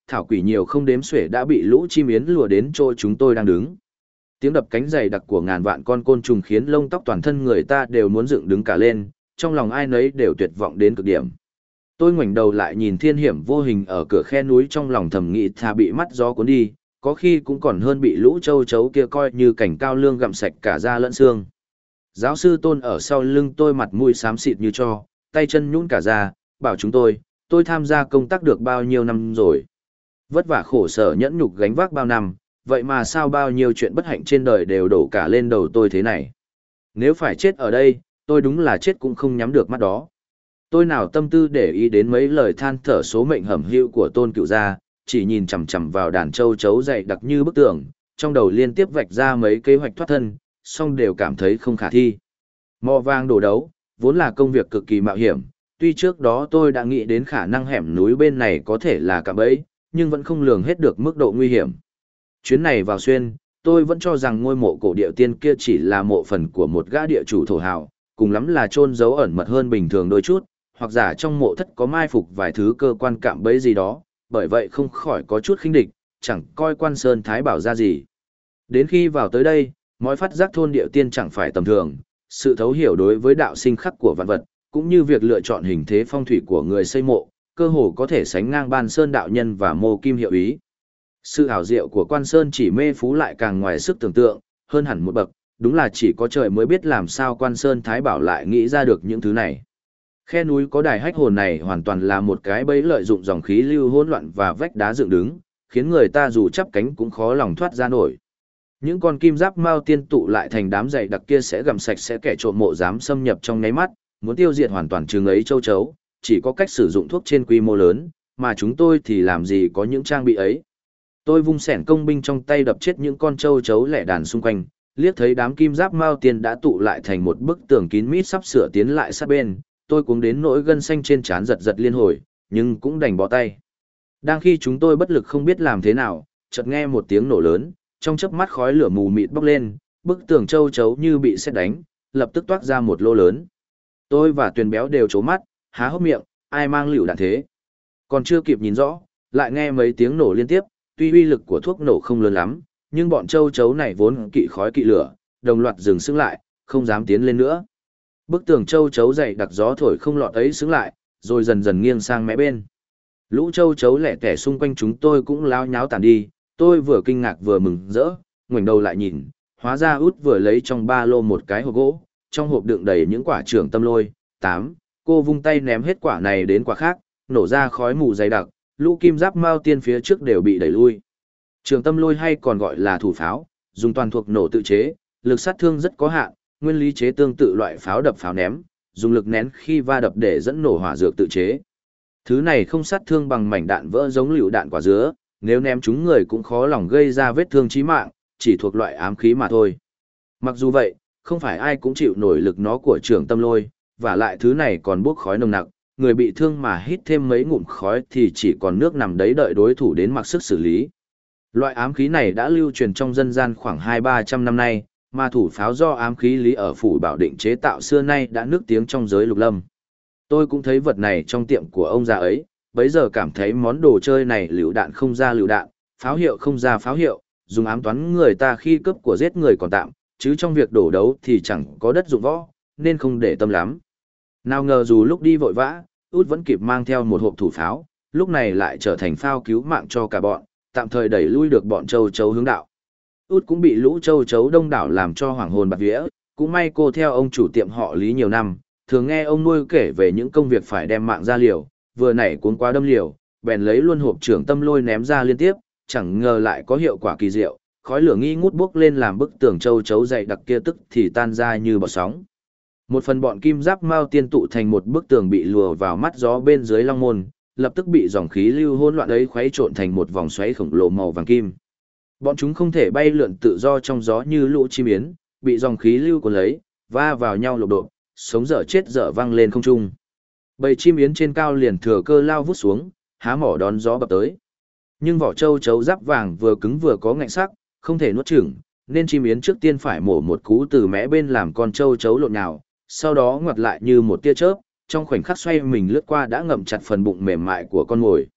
thảo quỷ nhiều không đếm xuể đã bị lũ chim yến lùa đến chỗ chúng tôi đang đứng. Tiếng đập cánh dày đặc của ngàn vạn con côn trùng khiến lông tóc toàn thân người ta đều muốn dựng đứng cả lên, trong lòng ai nấy đều tuyệt vọng đến cực điểm. Tôi ngoảnh đầu lại nhìn thiên hiểm vô hình ở cửa khe núi, trong lòng thầm nghĩ thà bị mắt gió cuốn đi, có khi cũng còn hơn bị lũ châu chấu kia coi như cảnh cao lương gặm sạch cả da lẫn xương. Giáo sư Tôn ở sau lưng tôi mặt mũi xám xịt như tro, tay chân nhũn cả ra, bảo chúng tôi tham gia công tác được bao nhiêu năm rồi. Vất vả khổ sở nhẫn nhục gánh vác bao năm, vậy mà sao bao nhiêu chuyện bất hạnh trên đời đều đổ cả lên đầu tôi thế này. Nếu phải chết ở đây, tôi đúng là chết cũng không nhắm được mắt đó. Tôi nào tâm tư để ý đến mấy lời than thở số mệnh hẩm hữu của Tôn Cựu gia, chỉ nhìn chằm chằm vào đàn châu chấu dày đặc như bức tường, trong đầu liên tiếp vạch ra mấy kế hoạch thoát thân, song đều cảm thấy không khả thi. Mò vàng đổ đấu, vốn là công việc cực kỳ mạo hiểm, tuy trước đó tôi đã nghĩ đến khả năng hẻm núi bên này có thể là cạm bẫy, nhưng vẫn không lường hết được mức độ nguy hiểm. Chuyến này vào xuyên, tôi vẫn cho rằng ngôi mộ cổ địa tiên kia chỉ là mộ phần của một gã địa chủ thổ hào, cùng lắm là chôn giấu ẩn mật hơn bình thường đôi chút, hoặc giả trong mộ thất có mai phục vài thứ cơ quan cạm bẫy gì đó, bởi vậy không khỏi có chút khinh địch, chẳng coi Quan Sơn Thái Bảo ra gì. Đến khi vào tới đây, mới phát giác thôn địa tiên chẳng phải tầm thường, sự thấu hiểu đối với đạo sinh khắc của vạn vật, cũng như việc lựa chọn hình thế phong thủy của người xây mộ, cơ hồ có thể sánh ngang Ban Sơn đạo nhân và Mô Kim hiệu ý. Sự ảo diệu của Quan Sơn chỉ mê phú lại càng ngoài sức tưởng tượng, hơn hẳn một bậc, đúng là chỉ có trời mới biết làm sao Quan Sơn Thái Bảo lại nghĩ ra được những thứ này. Khe núi có đài hách hồn này hoàn toàn là một cái bẫy lợi dụng dòng khí lưu hỗn loạn và vách đá dựng đứng, khiến người ta dù chắp cánh cũng khó lòng thoát ra nổi. Những con kim giáp mao tiên tụ lại thành đám dày đặc kia sẽ gặm sạch sẽ kẻ trộm mộ dám xâm nhập trong nháy mắt, muốn tiêu diệt hoàn toàn chừng ấy châu chấu, chỉ có cách sử dụng thuốc trên quy mô lớn, mà chúng tôi thì làm gì có những trang bị ấy. Tôi vung xẻng công binh trong tay đập chết những con châu chấu lẻ đàn xung quanh, liếc thấy đám kim giáp mao tiên đã tụ lại thành một bức tường kín mít sắp sửa tiến lại sát bên, tôi cuống đến nỗi gân xanh trên trán giật giật liên hồi, nhưng cũng đành bó tay. Đang khi chúng tôi bất lực không biết làm thế nào, chợt nghe một tiếng nổ lớn, trong chớp mắt khói lửa mù mịt bốc lên, bức tường châu chấu như bị sét đánh, lập tức toát ra một lỗ lớn. Tôi và Tuyền Béo đều trố mắt, há hốc miệng, ai mang lựu đạn thế? Còn chưa kịp nhìn rõ, lại nghe mấy tiếng nổ liên tiếp, tuy uy lực của thuốc nổ không lớn lắm, nhưng bọn châu chấu này vốn kỵ khói kỵ lửa, đồng loạt dừng sững lại, không dám tiến lên nữa. Bức tường châu chấu dày đặc gió thổi không lọt ấy sững lại, rồi dần dần nghiêng sang mé bên. Lũ châu chấu lẻ tẻ xung quanh chúng tôi cũng láo nháo tản đi, tôi vừa kinh ngạc vừa mừng rỡ, ngoảnh đầu lại nhìn, hóa ra út vừa lấy trong ba lô một cái hộp gỗ, trong hộp đựng đầy những quả trưởng tâm lôi, 8, cô vung tay ném hết quả này đến quả khác, nổ ra khói mù dày đặc, lũ kim giáp mao tiên phía trước đều bị đẩy lui. Trường tâm lôi hay còn gọi là thủ pháo, dùng toàn thuộc nổ tự chế, lực sát thương rất có hạn, nguyên lý chế tương tự loại pháo đập pháo ném, dùng lực nén khi va đập để dẫn nổ hỏa dược tự chế. Thứ này không sát thương bằng mảnh đạn vỡ giống lựu đạn quả dứa, nếu ném trúng người cũng khó lòng gây ra vết thương chí mạng, chỉ thuộc loại ám khí mà thôi. Mặc dù vậy, không phải ai cũng chịu nổi lực nó của trường tâm lôi, và lại thứ này còn bốc khói nồng nặc, người bị thương mà hít thêm mấy ngụm khói thì chỉ còn nước nằm đấy đợi đối thủ đến mặc sức xử lý. Loại ám khí này đã lưu truyền trong dân gian khoảng 200-300 năm nay, mà thủ pháo do ám khí Lý ở Phủ Bảo Định chế tạo xưa nay đã nức tiếng trong giới lục lâm. Tôi cũng thấy vật này trong tiệm của ông già ấy, bấy giờ cảm thấy món đồ chơi này lựu đạn không ra lựu đạn, pháo hiệu không ra pháo hiệu, dùng ám toán người ta khi cướp của giết người còn tạm, chứ trong việc đổ đấu thì chẳng có đất dụng võ, nên không để tâm lắm. Nào ngờ dù lúc đi vội vã, Út vẫn kịp mang theo một hộp thủ pháo, lúc này lại trở thành phao cứu mạng cho cả bọn, tạm thời đẩy lui được bọn châu chấu hướng đạo. Út cũng bị lũ châu chấu đông đảo làm cho hoảng hồn bạt vía, cũng may cô theo ông chủ tiệm họ Lý nhiều năm, thường nghe ông nuôi kể về những công việc phải đem mạng ra liều, vừa nảy cuống quá đâm liều, bèn lấy luôn hộp trưởng tâm lôi ném ra liên tiếp, chẳng ngờ lại có hiệu quả kỳ diệu, khói lửa nghi ngút bốc lên làm bức tường châu chấu dày đặc kia tức thì tan ra như bọt sóng. Một phần bọn kim giáp mao tiên tụ thành một bức tường bị lùa vào mắt gió bên dưới long môn, lập tức bị dòng khí lưu hỗn loạn ấy khuấy trộn thành một vòng xoáy khổng lồ màu vàng kim. Bọn chúng không thể bay lượn tự do trong gió như lũ chim yến, bị dòng khí lưu cuốn lấy, va vào nhau lộp độp, sống dở chết dở văng lên không trung. Bầy chim yến trên cao liền thừa cơ lao vút xuống, há mỏ đón gió bập tới. Nhưng vỏ châu chấu giáp vàng vừa cứng vừa có ngạnh sắc, không thể nuốt chửng, nên chim yến trước tiên phải mổ một cú từ mé bên làm con châu chấu lộn nhào, sau đó ngoặt lại như một tia chớp, trong khoảnh khắc xoay mình lướt qua đã ngậm chặt phần bụng mềm mại của con mồi.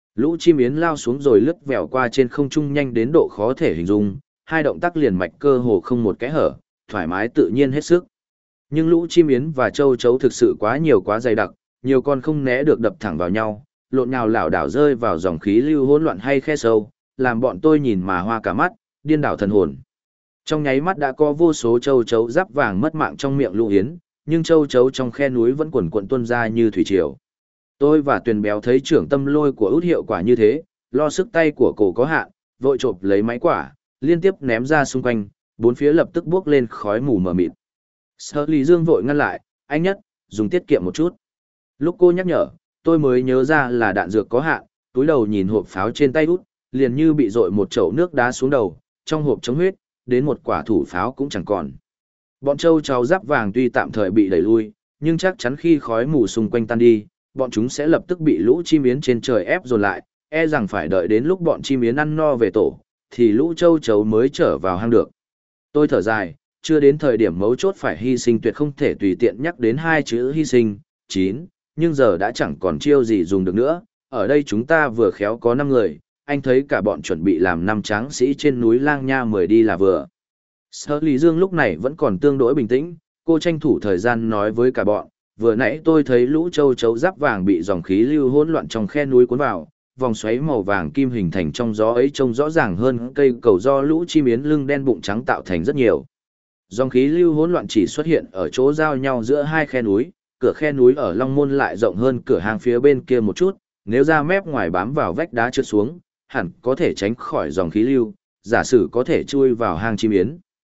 Lũ chim yến lao xuống rồi lướt vèo qua trên không trung nhanh đến độ khó thể hình dung, hai động tác liền mạch cơ hồ không một kẽ hở, thoải mái tự nhiên hết sức. Nhưng lũ chim yến và châu chấu thực sự quá nhiều quá dày đặc, nhiều con không né được đập thẳng vào nhau, lộn nhào lảo đảo rơi vào dòng khí lưu hỗn loạn hay khe sâu, làm bọn tôi nhìn mà hoa cả mắt, điên đảo thần hồn. Trong nháy mắt đã có vô số châu chấu giáp vàng mất mạng trong miệng lũ yến, nhưng châu chấu trong khe núi vẫn quần quận tuôn ra như thủy triều. Tôi và Tuyền Béo thấy trưởng tâm lôi của út hiệu quả như thế, lo sức tay của cổ có hạn, vội chộp lấy máy quả, liên tiếp ném ra xung quanh, bốn phía lập tức bốc lên khói mù mờ mịt. Sở Lý Dương vội ngăn lại, anh Nhất, dùng tiết kiệm một chút. Lúc cô nhắc nhở, tôi mới nhớ ra là đạn dược có hạn, túi đầu nhìn hộp pháo trên tay út, liền như bị dội một chậu nước đá xuống đầu, trong hộp chống huyết, đến một quả thủ pháo cũng chẳng còn. Bọn châu chấu giáp vàng tuy tạm thời bị đẩy lui, nhưng chắc chắn khi khói mù xung quanh tan đi, bọn chúng sẽ lập tức bị lũ chim yến trên trời ép dồn lại, e rằng phải đợi đến lúc bọn chim yến ăn no về tổ, thì lũ châu chấu mới trở vào hang được. Tôi thở dài, chưa đến thời điểm mấu chốt phải hy sinh tuyệt không thể tùy tiện nhắc đến hai chữ hy sinh, nhưng giờ đã chẳng còn chiêu gì dùng được nữa, ở đây chúng ta vừa khéo có 5 người, anh thấy cả bọn chuẩn bị làm 5 tráng sĩ trên núi Lang Nha mời đi là vừa. Sở Lý Dương lúc này vẫn còn tương đối bình tĩnh, cô tranh thủ thời gian nói với cả bọn, vừa nãy tôi thấy lũ châu chấu giáp vàng bị dòng khí lưu hỗn loạn trong khe núi cuốn vào, vòng xoáy màu vàng kim hình thành trong gió ấy trông rõ ràng hơn cây cầu do lũ chim yến lưng đen bụng trắng tạo thành rất nhiều. Dòng khí lưu hỗn loạn chỉ xuất hiện ở chỗ giao nhau giữa hai khe núi, cửa khe núi ở Long Môn lại rộng hơn cửa hang phía bên kia một chút, nếu ra mép ngoài bám vào vách đá trượt xuống, hẳn có thể tránh khỏi dòng khí lưu, giả sử có thể chui vào hang chim yến.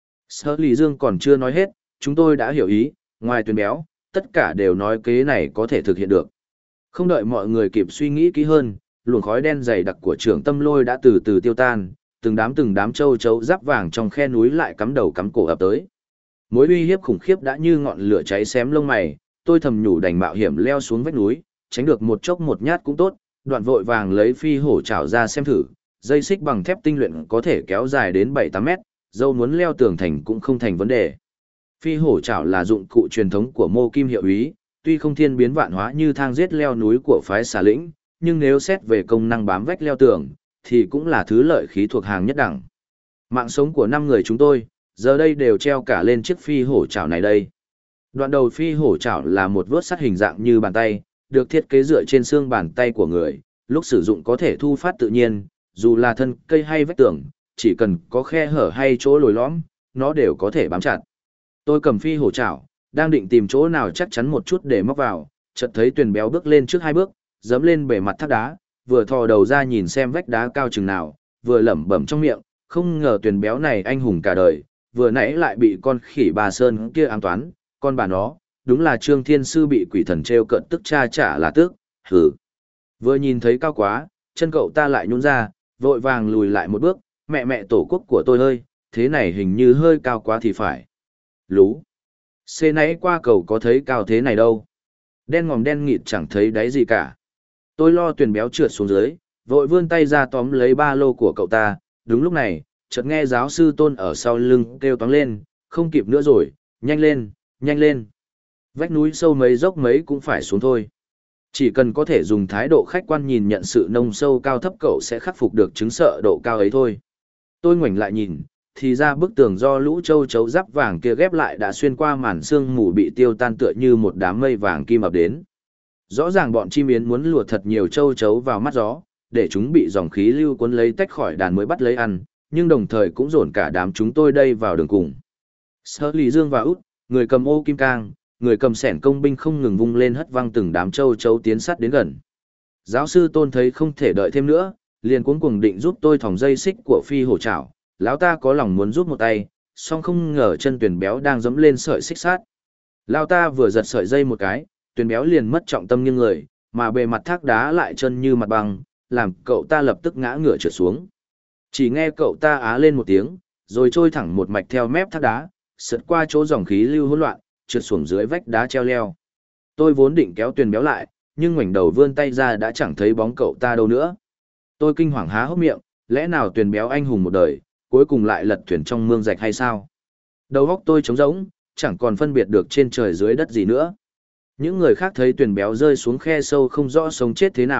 Sở Lý Dương còn chưa nói hết, chúng tôi đã hiểu ý, ngoài Tuyền Béo, tất cả đều nói kế này có thể thực hiện được. Không đợi mọi người kịp suy nghĩ kỹ hơn, luồng khói đen dày đặc của trưởng tâm lôi đã từ từ tiêu tan, từng đám châu chấu giáp vàng trong khe núi lại cắm đầu cắm cổ ập tới. Mối uy hiếp khủng khiếp đã như ngọn lửa cháy xém lông mày, tôi thầm nhủ đành mạo hiểm leo xuống vách núi, tránh được một chốc một nhát cũng tốt, đoạn vội vàng lấy phi hổ chảo ra xem thử, dây xích bằng thép tinh luyện có thể kéo dài đến 7-8 mét, dâu muốn leo tường thành cũng không thành vấn đề. Phi hổ chảo là dụng cụ truyền thống của Mô Kim Hiệu Úy, tuy không thiên biến vạn hóa như thang giết leo núi của phái Xà Lĩnh, nhưng nếu xét về công năng bám vách leo tường, thì cũng là thứ lợi khí thuộc hàng nhất đẳng. Mạng sống của 5 người chúng tôi, giờ đây đều treo cả lên chiếc phi hổ chảo này đây. Đoạn đầu phi hổ chảo là một vớt sắt hình dạng như bàn tay, được thiết kế dựa trên xương bàn tay của người, lúc sử dụng có thể thu phát tự nhiên, dù là thân cây hay vách tường, chỉ cần có khe hở hay chỗ lồi lõm, nó đều có thể bám chặt. Tôi cầm phi hổ chảo, đang định tìm chỗ nào chắc chắn một chút để móc vào, chợt thấy Tuyền Béo bước lên trước 2 bước, giẫm lên bề mặt thác đá, vừa thò đầu ra nhìn xem vách đá cao chừng nào, vừa lẩm bẩm trong miệng, không ngờ Tuyền Béo này anh hùng cả đời, vừa nãy lại bị con khỉ bà Sơn kia ám toán, con bà nó, đúng là Trương Thiên Sư bị quỷ thần trêu cợt tức cha trả là tức, hừ. Vừa nhìn thấy cao quá, chân cậu ta lại nhún ra, vội vàng lùi lại một bước, mẹ tổ quốc của tôi ơi, thế này hình như hơi cao quá thì phải. Lú. Xê nãy qua cầu có thấy cao thế này đâu. Đen ngòm đen nghịt chẳng thấy đáy gì cả. Tôi lo Tuyền Béo trượt xuống dưới, vội vươn tay ra tóm lấy ba lô của cậu ta. Đúng lúc này, chợt nghe giáo sư Tôn ở sau lưng kêu toáng lên, không kịp nữa rồi, nhanh lên, nhanh lên. Vách núi sâu mấy dốc mấy cũng phải xuống thôi. Chỉ cần có thể dùng thái độ khách quan nhìn nhận sự nông sâu cao thấp cậu sẽ khắc phục được chứng sợ độ cao ấy thôi. Tôi ngoảnh lại nhìn, thì ra bức tường do lũ châu chấu giáp vàng kia ghép lại đã xuyên qua màn sương mù bị tiêu tan tựa như một đám mây vàng kim ập đến. Rõ ràng bọn chim yến muốn lùa thật nhiều châu chấu vào mắt gió, để chúng bị dòng khí lưu cuốn lấy tách khỏi đàn mới bắt lấy ăn, nhưng đồng thời cũng dồn cả đám chúng tôi đây vào đường cùng. Sở Lý Dương và Út, người cầm ô kim cang, người cầm sẻn công binh không ngừng vung lên hất văng từng đám châu chấu tiến sát đến gần. Giáo sư Tôn thấy không thể đợi thêm nữa, liền cuống cuồng định giúp tôi thòng dây xích của phi hổ chảo. Lão ta có lòng muốn giúp một tay, song không ngờ chân Tuyền Béo đang giẫm lên sợi xích sắt. Lão ta vừa giật sợi dây một cái, Tuyền Béo liền mất trọng tâm nghiêng người, mà bề mặt thác đá lại chân như mặt băng, làm cậu ta lập tức ngã ngửa trượt xuống. Chỉ nghe cậu ta á lên một tiếng, rồi trôi thẳng một mạch theo mép thác đá, sượt qua chỗ dòng khí lưu hỗn loạn, trượt xuống dưới vách đá treo leo. Tôi vốn định kéo Tuyền Béo lại, nhưng ngoảnh đầu vươn tay ra đã chẳng thấy bóng cậu ta đâu nữa. Tôi kinh hoàng há hốc miệng, lẽ nào Tuyền Béo anh hùng một đời, cuối cùng lại lật thuyền trong mương rạch hay sao? Đầu óc tôi trống rỗng, chẳng còn phân biệt được trên trời dưới đất gì nữa. Những người khác thấy Tuyền Béo rơi xuống khe sâu không rõ sống chết thế nào,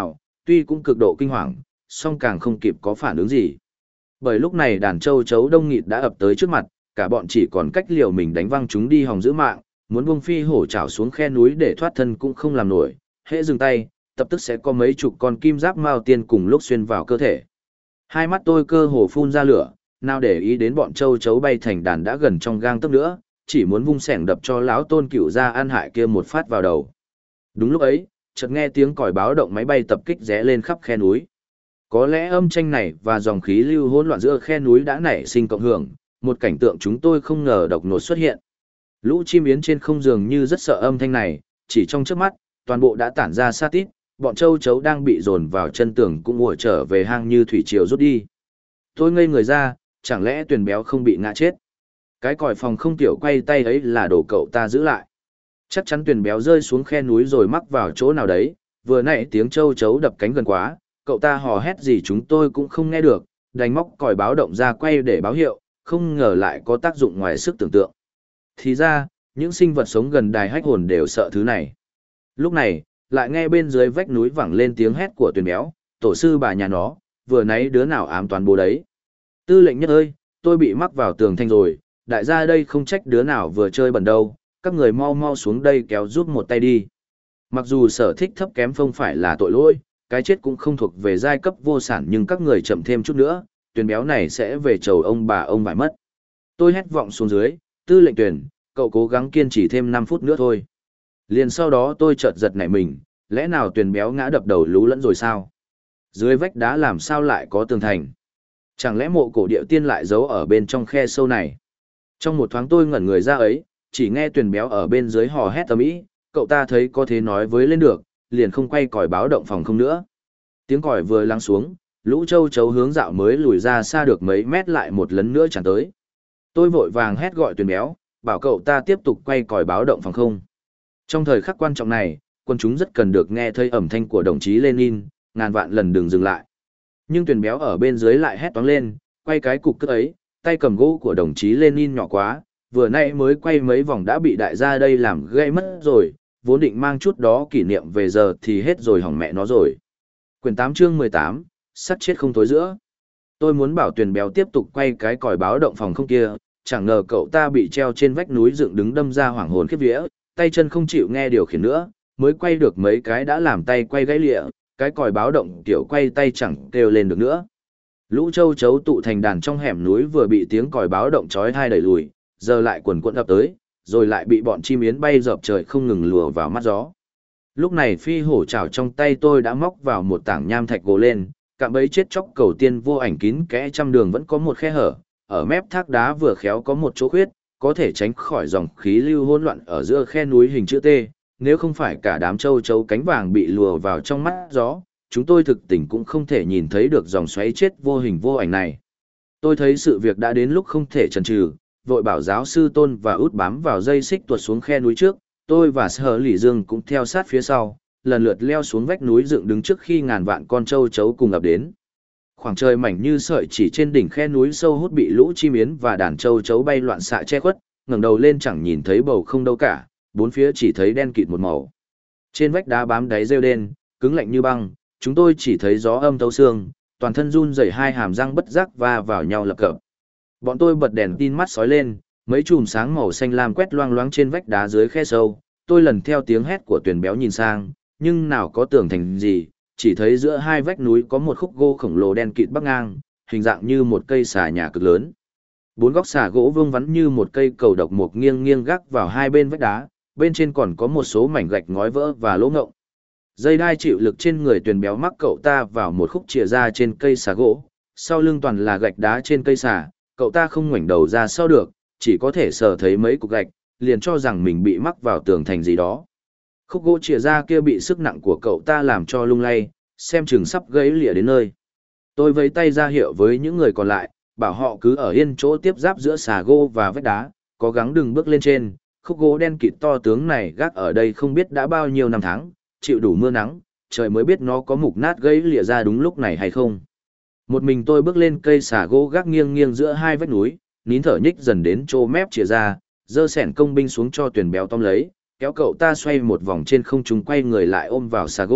tuy cũng cực độ kinh hoàng, song càng không kịp có phản ứng gì. Bởi lúc này đàn châu chấu đông nghịt đã ập tới trước mặt, cả bọn chỉ còn cách liều mình đánh văng chúng đi hòng giữ mạng, muốn buông phi hổ trảo xuống khe núi để thoát thân cũng không làm nổi, hễ dừng tay, tập tức sẽ có mấy chục con kim giáp mao tiên cùng lúc xuyên vào cơ thể. Hai mắt tôi cơ hồ phun ra lửa, nào để ý đến bọn châu chấu bay thành đàn đã gần trong gang tấc nữa, chỉ muốn vung xẻng đập cho lão Tôn Cửu gia ăn hại kia một phát vào đầu. Đúng lúc ấy, chợt nghe tiếng còi báo động máy bay tập kích rẽ lên khắp khe núi. Có lẽ âm thanh này và dòng khí lưu hỗn loạn giữa khe núi đã nảy sinh cộng hưởng, một cảnh tượng chúng tôi không ngờ đột ngột xuất hiện. Lũ chim yến trên không dường như rất sợ âm thanh này, chỉ trong chớp mắt, toàn bộ đã tản ra sát tít, bọn châu chấu đang bị dồn vào chân tường cũng ùa trở về hang như thủy triều rút đi. Tôi ngây người ra, chẳng lẽ Tuyền Béo không bị ngã chết? Cái còi phòng không tiểu quay tay ấy là đồ cậu ta giữ lại. Chắc chắn Tuyền Béo rơi xuống khe núi rồi mắc vào chỗ nào đấy, vừa nãy tiếng châu chấu đập cánh gần quá, cậu ta hò hét gì chúng tôi cũng không nghe được, đành móc còi báo động ra quay để báo hiệu, không ngờ lại có tác dụng ngoài sức tưởng tượng. Thì ra, những sinh vật sống gần đài hách hồn đều sợ thứ này. Lúc này, lại nghe bên dưới vách núi vẳng lên tiếng hét của Tuyền Béo, tổ sư bà nhà nó, vừa nãy đứa nào ám toán bố đấy. Tư lệnh nhất ơi, tôi bị mắc vào tường thanh rồi, đại gia đây không trách đứa nào vừa chơi bẩn đâu, các người mau mau xuống đây kéo giúp một tay đi. Mặc dù sở thích thấp kém không phải là tội lỗi, cái chết cũng không thuộc về giai cấp vô sản nhưng các người chậm thêm chút nữa, Tuyền Béo này sẽ về chầu ông bà ông vải mất. Tôi hét vọng xuống dưới, tư lệnh Tuyền, cậu cố gắng kiên trì thêm 5 phút nữa thôi. Liền sau đó tôi chợt giật nảy mình, lẽ nào Tuyền Béo ngã đập đầu lú lẫn rồi sao? Dưới vách đá làm sao lại có tường thành? Chẳng lẽ mộ cổ điệu tiên lại giấu ở bên trong khe sâu này? Trong một thoáng tôi ngẩn người ra ấy, chỉ nghe Tuyền Béo ở bên dưới hò hét ầm ĩ, cậu ta thấy có thế nói với lên được, liền không quay còi báo động phòng không nữa. Tiếng còi vừa lắng xuống, lũ châu chấu hướng dạo mới lùi ra xa được mấy mét lại một lần nữa tràn tới. Tôi vội vàng hét gọi Tuyền Béo, bảo cậu ta tiếp tục quay còi báo động phòng không. Trong thời khắc quan trọng này, quân chúng rất cần được nghe thấy âm thanh của đồng chí Lenin, ngàn vạn lần đừng dừng lại. Nhưng Tuyền Béo ở bên dưới lại hét toáng lên, quay cái cục cước ấy, tay cầm gỗ của đồng chí Lenin nhỏ quá, vừa nãy mới quay mấy vòng đã bị đại gia đây làm gây mất rồi, vốn định mang chút đó kỷ niệm về giờ thì hết rồi hỏng mẹ nó rồi. Quyển 8 chương 18, sắt chết không tối giữa. Tôi muốn bảo Tuyền Béo tiếp tục quay cái còi báo động phòng không kia, chẳng ngờ cậu ta bị treo trên vách núi dựng đứng đâm ra hoảng hồn khiếp vía, tay chân không chịu nghe điều khiển nữa, mới quay được mấy cái đã làm tay quay gãy lịa, cái còi báo động kiểu quay tay chẳng kêu lên được nữa. Lũ châu chấu tụ thành đàn trong hẻm núi vừa bị tiếng còi báo động chói tai đẩy lùi, giờ lại quần quật ập tới, rồi lại bị bọn chim yến bay dợp trời không ngừng lùa vào mắt gió. Lúc này phi hổ chảo trong tay tôi đã móc vào một tảng nham thạch gồ lên, cạm bẫy chết chóc cầu tiên vô ảnh kín kẽ trăm đường vẫn có một khe hở, ở mép thác đá vừa khéo có một chỗ khuyết, có thể tránh khỏi dòng khí lưu hỗn loạn ở giữa khe núi hình chữ T, nếu không phải cả đám châu chấu cánh vàng bị lùa vào trong mắt gió, chúng tôi thực tình cũng không thể nhìn thấy được dòng xoáy chết vô hình vô ảnh này. Tôi thấy sự việc đã đến lúc không thể chần chừ, vội bảo giáo sư Tôn và út bám vào dây xích tuột xuống khe núi trước, tôi và Sở Lỷ Dương cũng theo sát phía sau, lần lượt leo xuống vách núi dựng đứng trước khi ngàn vạn con châu chấu cùng ập đến. Khoảng trời mảnh như sợi chỉ trên đỉnh khe núi sâu hút bị lũ chim yến và đàn châu chấu bay loạn xạ che khuất, ngẩng đầu lên chẳng nhìn thấy bầu không đâu cả, bốn phía chỉ thấy đen kịt một màu. Trên vách đá bám đáy rêu đen, cứng lạnh như băng, chúng tôi chỉ thấy gió âm thấu xương, toàn thân run rẩy hai hàm răng bất giác va vào nhau lập cập. Bọn tôi bật đèn tin mắt sói lên, mấy chùm sáng màu xanh lam quét loang loáng trên vách đá dưới khe sâu, tôi lần theo tiếng hét của Tuyền Béo nhìn sang, nhưng nào có tường thành gì, chỉ thấy giữa hai vách núi có một khúc gỗ khổng lồ đen kịt bắc ngang, hình dạng như một cây xà nhà cực lớn. Bốn góc xà gỗ vương vắn như một cây cầu độc mục nghiêng nghiêng gác vào hai bên vách đá, bên trên còn có một số mảnh gạch ngói vỡ và lỗ ngộng. Dây đai chịu lực trên người Tuyền Béo mắc cậu ta vào một khúc chìa ra trên cây xà gỗ, sau lưng toàn là gạch đá trên cây xà, cậu ta không ngoảnh đầu ra sau được, chỉ có thể sờ thấy mấy cục gạch, liền cho rằng mình bị mắc vào tường thành gì đó. Khúc gỗ chìa ra kia bị sức nặng của cậu ta làm cho lung lay, xem chừng sắp gãy lìa đến nơi. Tôi vẫy tay ra hiệu với những người còn lại, bảo họ cứ ở yên chỗ tiếp giáp giữa xà gỗ và vách đá, cố gắng đừng bước lên trên. Khúc gỗ đen kịt to tướng này gác ở đây không biết đã bao nhiêu năm tháng, chịu đủ mưa nắng, trời mới biết nó có mục nát gãy lìa ra đúng lúc này hay không. Một mình tôi bước lên cây xà gỗ gác nghiêng nghiêng giữa hai vách núi, nín thở nhích dần đến chỗ mép chìa ra, giơ xẻng công binh xuống cho Tuyền Béo tóm lấy, kéo cậu ta xoay một vòng trên không trung quay người lại ôm vào xà gỗ,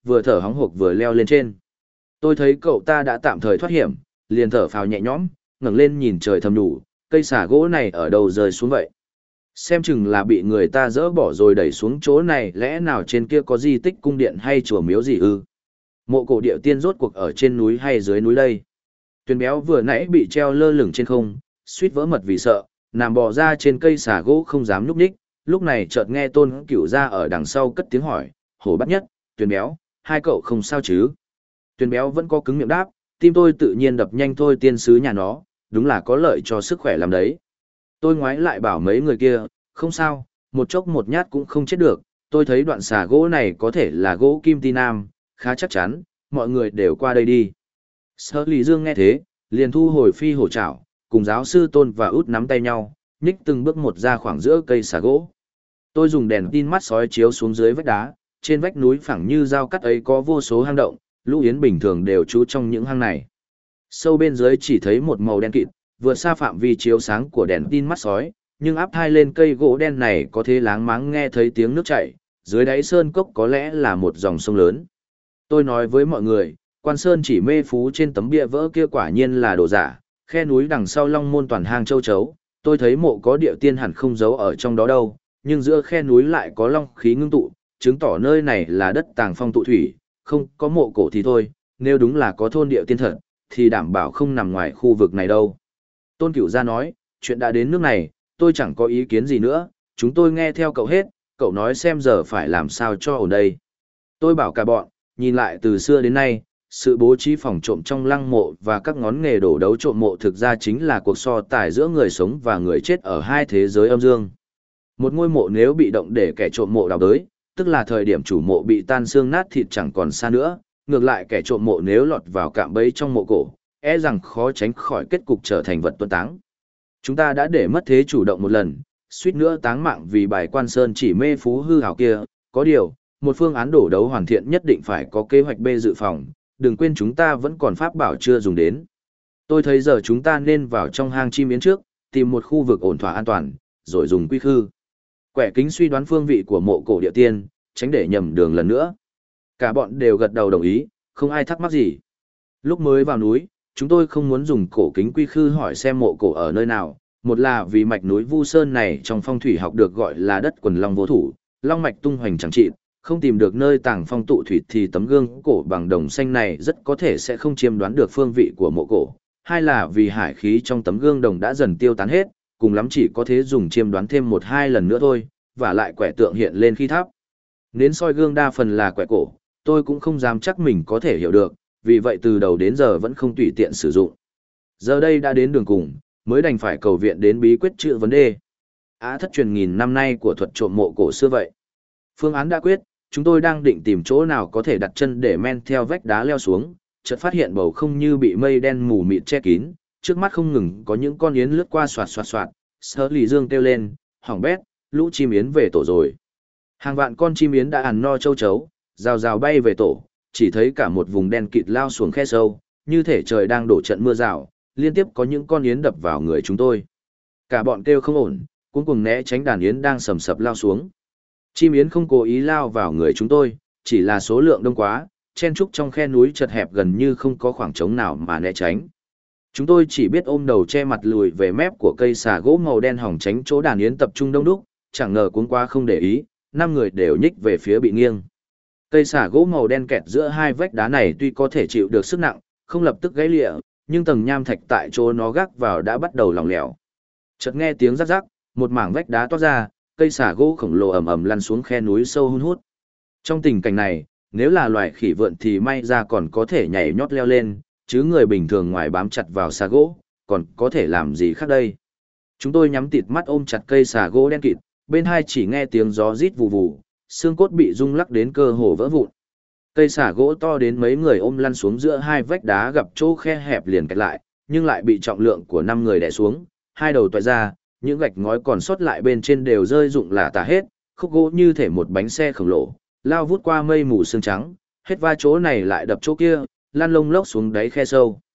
vừa thở hóng hộc vừa leo lên trên. Tôi thấy cậu ta đã tạm thời thoát hiểm, liền thở phào nhẹ nhõm, ngẩng lên nhìn trời thầm đủ, cây xà gỗ này ở đâu rơi xuống vậy? Xem chừng là bị người ta dỡ bỏ rồi đẩy xuống chỗ này, lẽ nào trên kia có di tích cung điện hay chùa miếu gì ư? Mộ cổ điệu tiên rốt cuộc ở trên núi hay dưới núi đây? Tuyền béo vừa nãy bị treo lơ lửng trên không, suýt vỡ mật vì sợ, nằm bò ra trên cây xà gỗ không dám nhúc nhích, lúc này chợt nghe Tôn Cửu Gia ở đằng sau cất tiếng hỏi, hổ bắt nhất, Tuyền béo, hai cậu không sao chứ? Tuyền béo vẫn có cứng miệng đáp, tim tôi tự nhiên đập nhanh thôi, tiên sứ nhà nó, đúng là có lợi cho sức khỏe làm đấy. Tôi ngoái lại bảo mấy người kia, không sao, một chốc một nhát cũng không chết được, tôi thấy đoạn xà gỗ này có thể là gỗ kim ti nam, khá chắc chắn, mọi người đều qua đây đi. Sở Lý Dương nghe thế, liền thu hồi phi hổ trảo, cùng giáo sư Tôn và Út nắm tay nhau, nhích từng bước một ra khoảng giữa cây xà gỗ. Tôi dùng đèn tin mắt sói chiếu xuống dưới vách đá, trên vách núi phẳng như dao cắt ấy có vô số hang động, lũ yến bình thường đều trú trong những hang này. Sâu bên dưới chỉ thấy một màu đen kịt, vượt xa phạm vi chiếu sáng của đèn tin mắt sói, nhưng áp thai lên cây gỗ đen này có thể láng máng nghe thấy tiếng nước chảy, dưới đáy sơn cốc có lẽ là một dòng sông lớn. Tôi nói với mọi người, Quan Sơn Chỉ Mê Phú trên tấm bia vỡ kia quả nhiên là đồ giả, khe núi đằng sau Long Môn toàn hang châu chấu, tôi thấy mộ có điệu tiên hẳn không giấu ở trong đó đâu, nhưng giữa khe núi lại có long khí ngưng tụ, chứng tỏ nơi này là đất tàng phong tụ thủy, không có mộ cổ thì thôi, nếu đúng là có thôn điệu tiên thật, thì đảm bảo không nằm ngoài khu vực này đâu. Tôn Cửu Gia nói, chuyện đã đến nước này, tôi chẳng có ý kiến gì nữa, chúng tôi nghe theo cậu hết, cậu nói xem giờ phải làm sao cho ổn đây. Tôi bảo cả bọn, nhìn lại từ xưa đến nay, sự bố trí phòng trộm trong lăng mộ và các ngón nghề đổ đấu trộm mộ thực ra chính là cuộc so tài giữa người sống và người chết ở hai thế giới âm dương. Một ngôi mộ nếu bị động để kẻ trộm mộ đào đới, tức là thời điểm chủ mộ bị tan xương nát thịt chẳng còn xa nữa, ngược lại kẻ trộm mộ nếu lọt vào cạm bẫy trong mộ cổ, e rằng khó tránh khỏi kết cục trở thành vật tuân táng. Chúng ta đã để mất thế chủ động một lần, suýt nữa táng mạng vì bài Quan Sơn Chỉ Mê Phú hư hảo kia, có điều, một phương án đổ đấu hoàn thiện nhất định phải có kế hoạch B dự phòng, đừng quên chúng ta vẫn còn pháp bảo chưa dùng đến. Tôi thấy giờ chúng ta nên vào trong hang chim yến trước, tìm một khu vực ổn thỏa an toàn, rồi dùng quy khư. Quẻ kính suy đoán phương vị của mộ cổ địa tiên, tránh để nhầm đường lần nữa. Cả bọn đều gật đầu đồng ý, không ai thắc mắc gì. Lúc mới vào núi, chúng tôi không muốn dùng cổ kính quy khư hỏi xem mộ cổ ở nơi nào, một là vì mạch núi Vu Sơn này trong phong thủy học được gọi là đất quần long vô thủ, long mạch tung hoành chẳng trị, không tìm được nơi tàng phong tụ thủy thì tấm gương cổ bằng đồng xanh này rất có thể sẽ không chiêm đoán được phương vị của mộ cổ. Hai là vì hải khí trong tấm gương đồng đã dần tiêu tán hết, cùng lắm chỉ có thể dùng chiêm đoán thêm một hai lần nữa thôi, và lại quẻ tượng hiện lên khi thắp. Nến soi gương đa phần là quẻ cổ, tôi cũng không dám chắc mình có thể hiểu được, vì vậy từ đầu đến giờ vẫn không tùy tiện sử dụng. Giờ đây đã đến đường cùng, mới đành phải cầu viện đến bí quyết chữa vấn đề. Thất truyền nghìn năm nay của thuật trộm mộ cổ xưa vậy. Phương án đã quyết, chúng tôi đang định tìm chỗ nào có thể đặt chân để men theo vách đá leo xuống, chợt phát hiện bầu không như bị mây đen mù mịt che kín, trước mắt không ngừng có những con yến lướt qua xoạt xoạt xoạt. Sở Lý Dương kêu lên, hỏng bét, lũ chim yến về tổ rồi. Hàng vạn con chim yến đã ăn no châu chấu, rào rào bay về tổ, chỉ thấy cả một vùng đen kịt lao xuống khe sâu, như thể trời đang đổ trận mưa rào, liên tiếp có những con yến đập vào người chúng tôi. Cả bọn kêu không ổn, cuống cuồng né tránh đàn yến đang sầm sập lao xuống. Chim yến không cố ý lao vào người chúng tôi, chỉ là số lượng đông quá, chen trúc trong khe núi chật hẹp gần như không có khoảng trống nào mà né tránh. Chúng tôi chỉ biết ôm đầu che mặt lùi về mép của cây xà gỗ màu đen hỏng tránh chỗ đàn yến tập trung đông đúc, chẳng ngờ cuống quá không để ý, 5 người đều nhích về phía bị nghiêng. Cây xà gỗ màu đen kẹt giữa hai vách đá này tuy có thể chịu được sức nặng, không lập tức gãy lịa, nhưng tầng nham thạch tại chỗ nó gác vào đã bắt đầu lỏng lẻo. Chợt nghe tiếng rắc rắc, một mảng vách đá toát ra, cây xà gỗ khổng lồ ầm ầm lăn xuống khe núi sâu hun hút. Trong tình cảnh này, nếu là loài khỉ vượn thì may ra còn có thể nhảy nhót leo lên, chứ người bình thường ngoài bám chặt vào xà gỗ, còn có thể làm gì khác đây. Chúng tôi nhắm tịt mắt ôm chặt cây xà gỗ đen kịt, bên hai chỉ nghe tiếng gió rít vù vù, xương cốt bị rung lắc đến cơ hồ vỡ vụn. Cây xà gỗ to đến mấy người ôm lăn xuống giữa hai vách đá gặp chỗ khe hẹp liền kẹt lại, nhưng lại bị trọng lượng của 5 người đè xuống, hai đầu toại ra, những gạch ngói còn sót lại bên trên đều rơi rụng lả tả hết, khúc gỗ như thể một bánh xe khổng lồ, lao vút qua mây mù sương trắng, hết va chỗ này lại đập chỗ kia, lăn lông lốc xuống đáy khe sâu.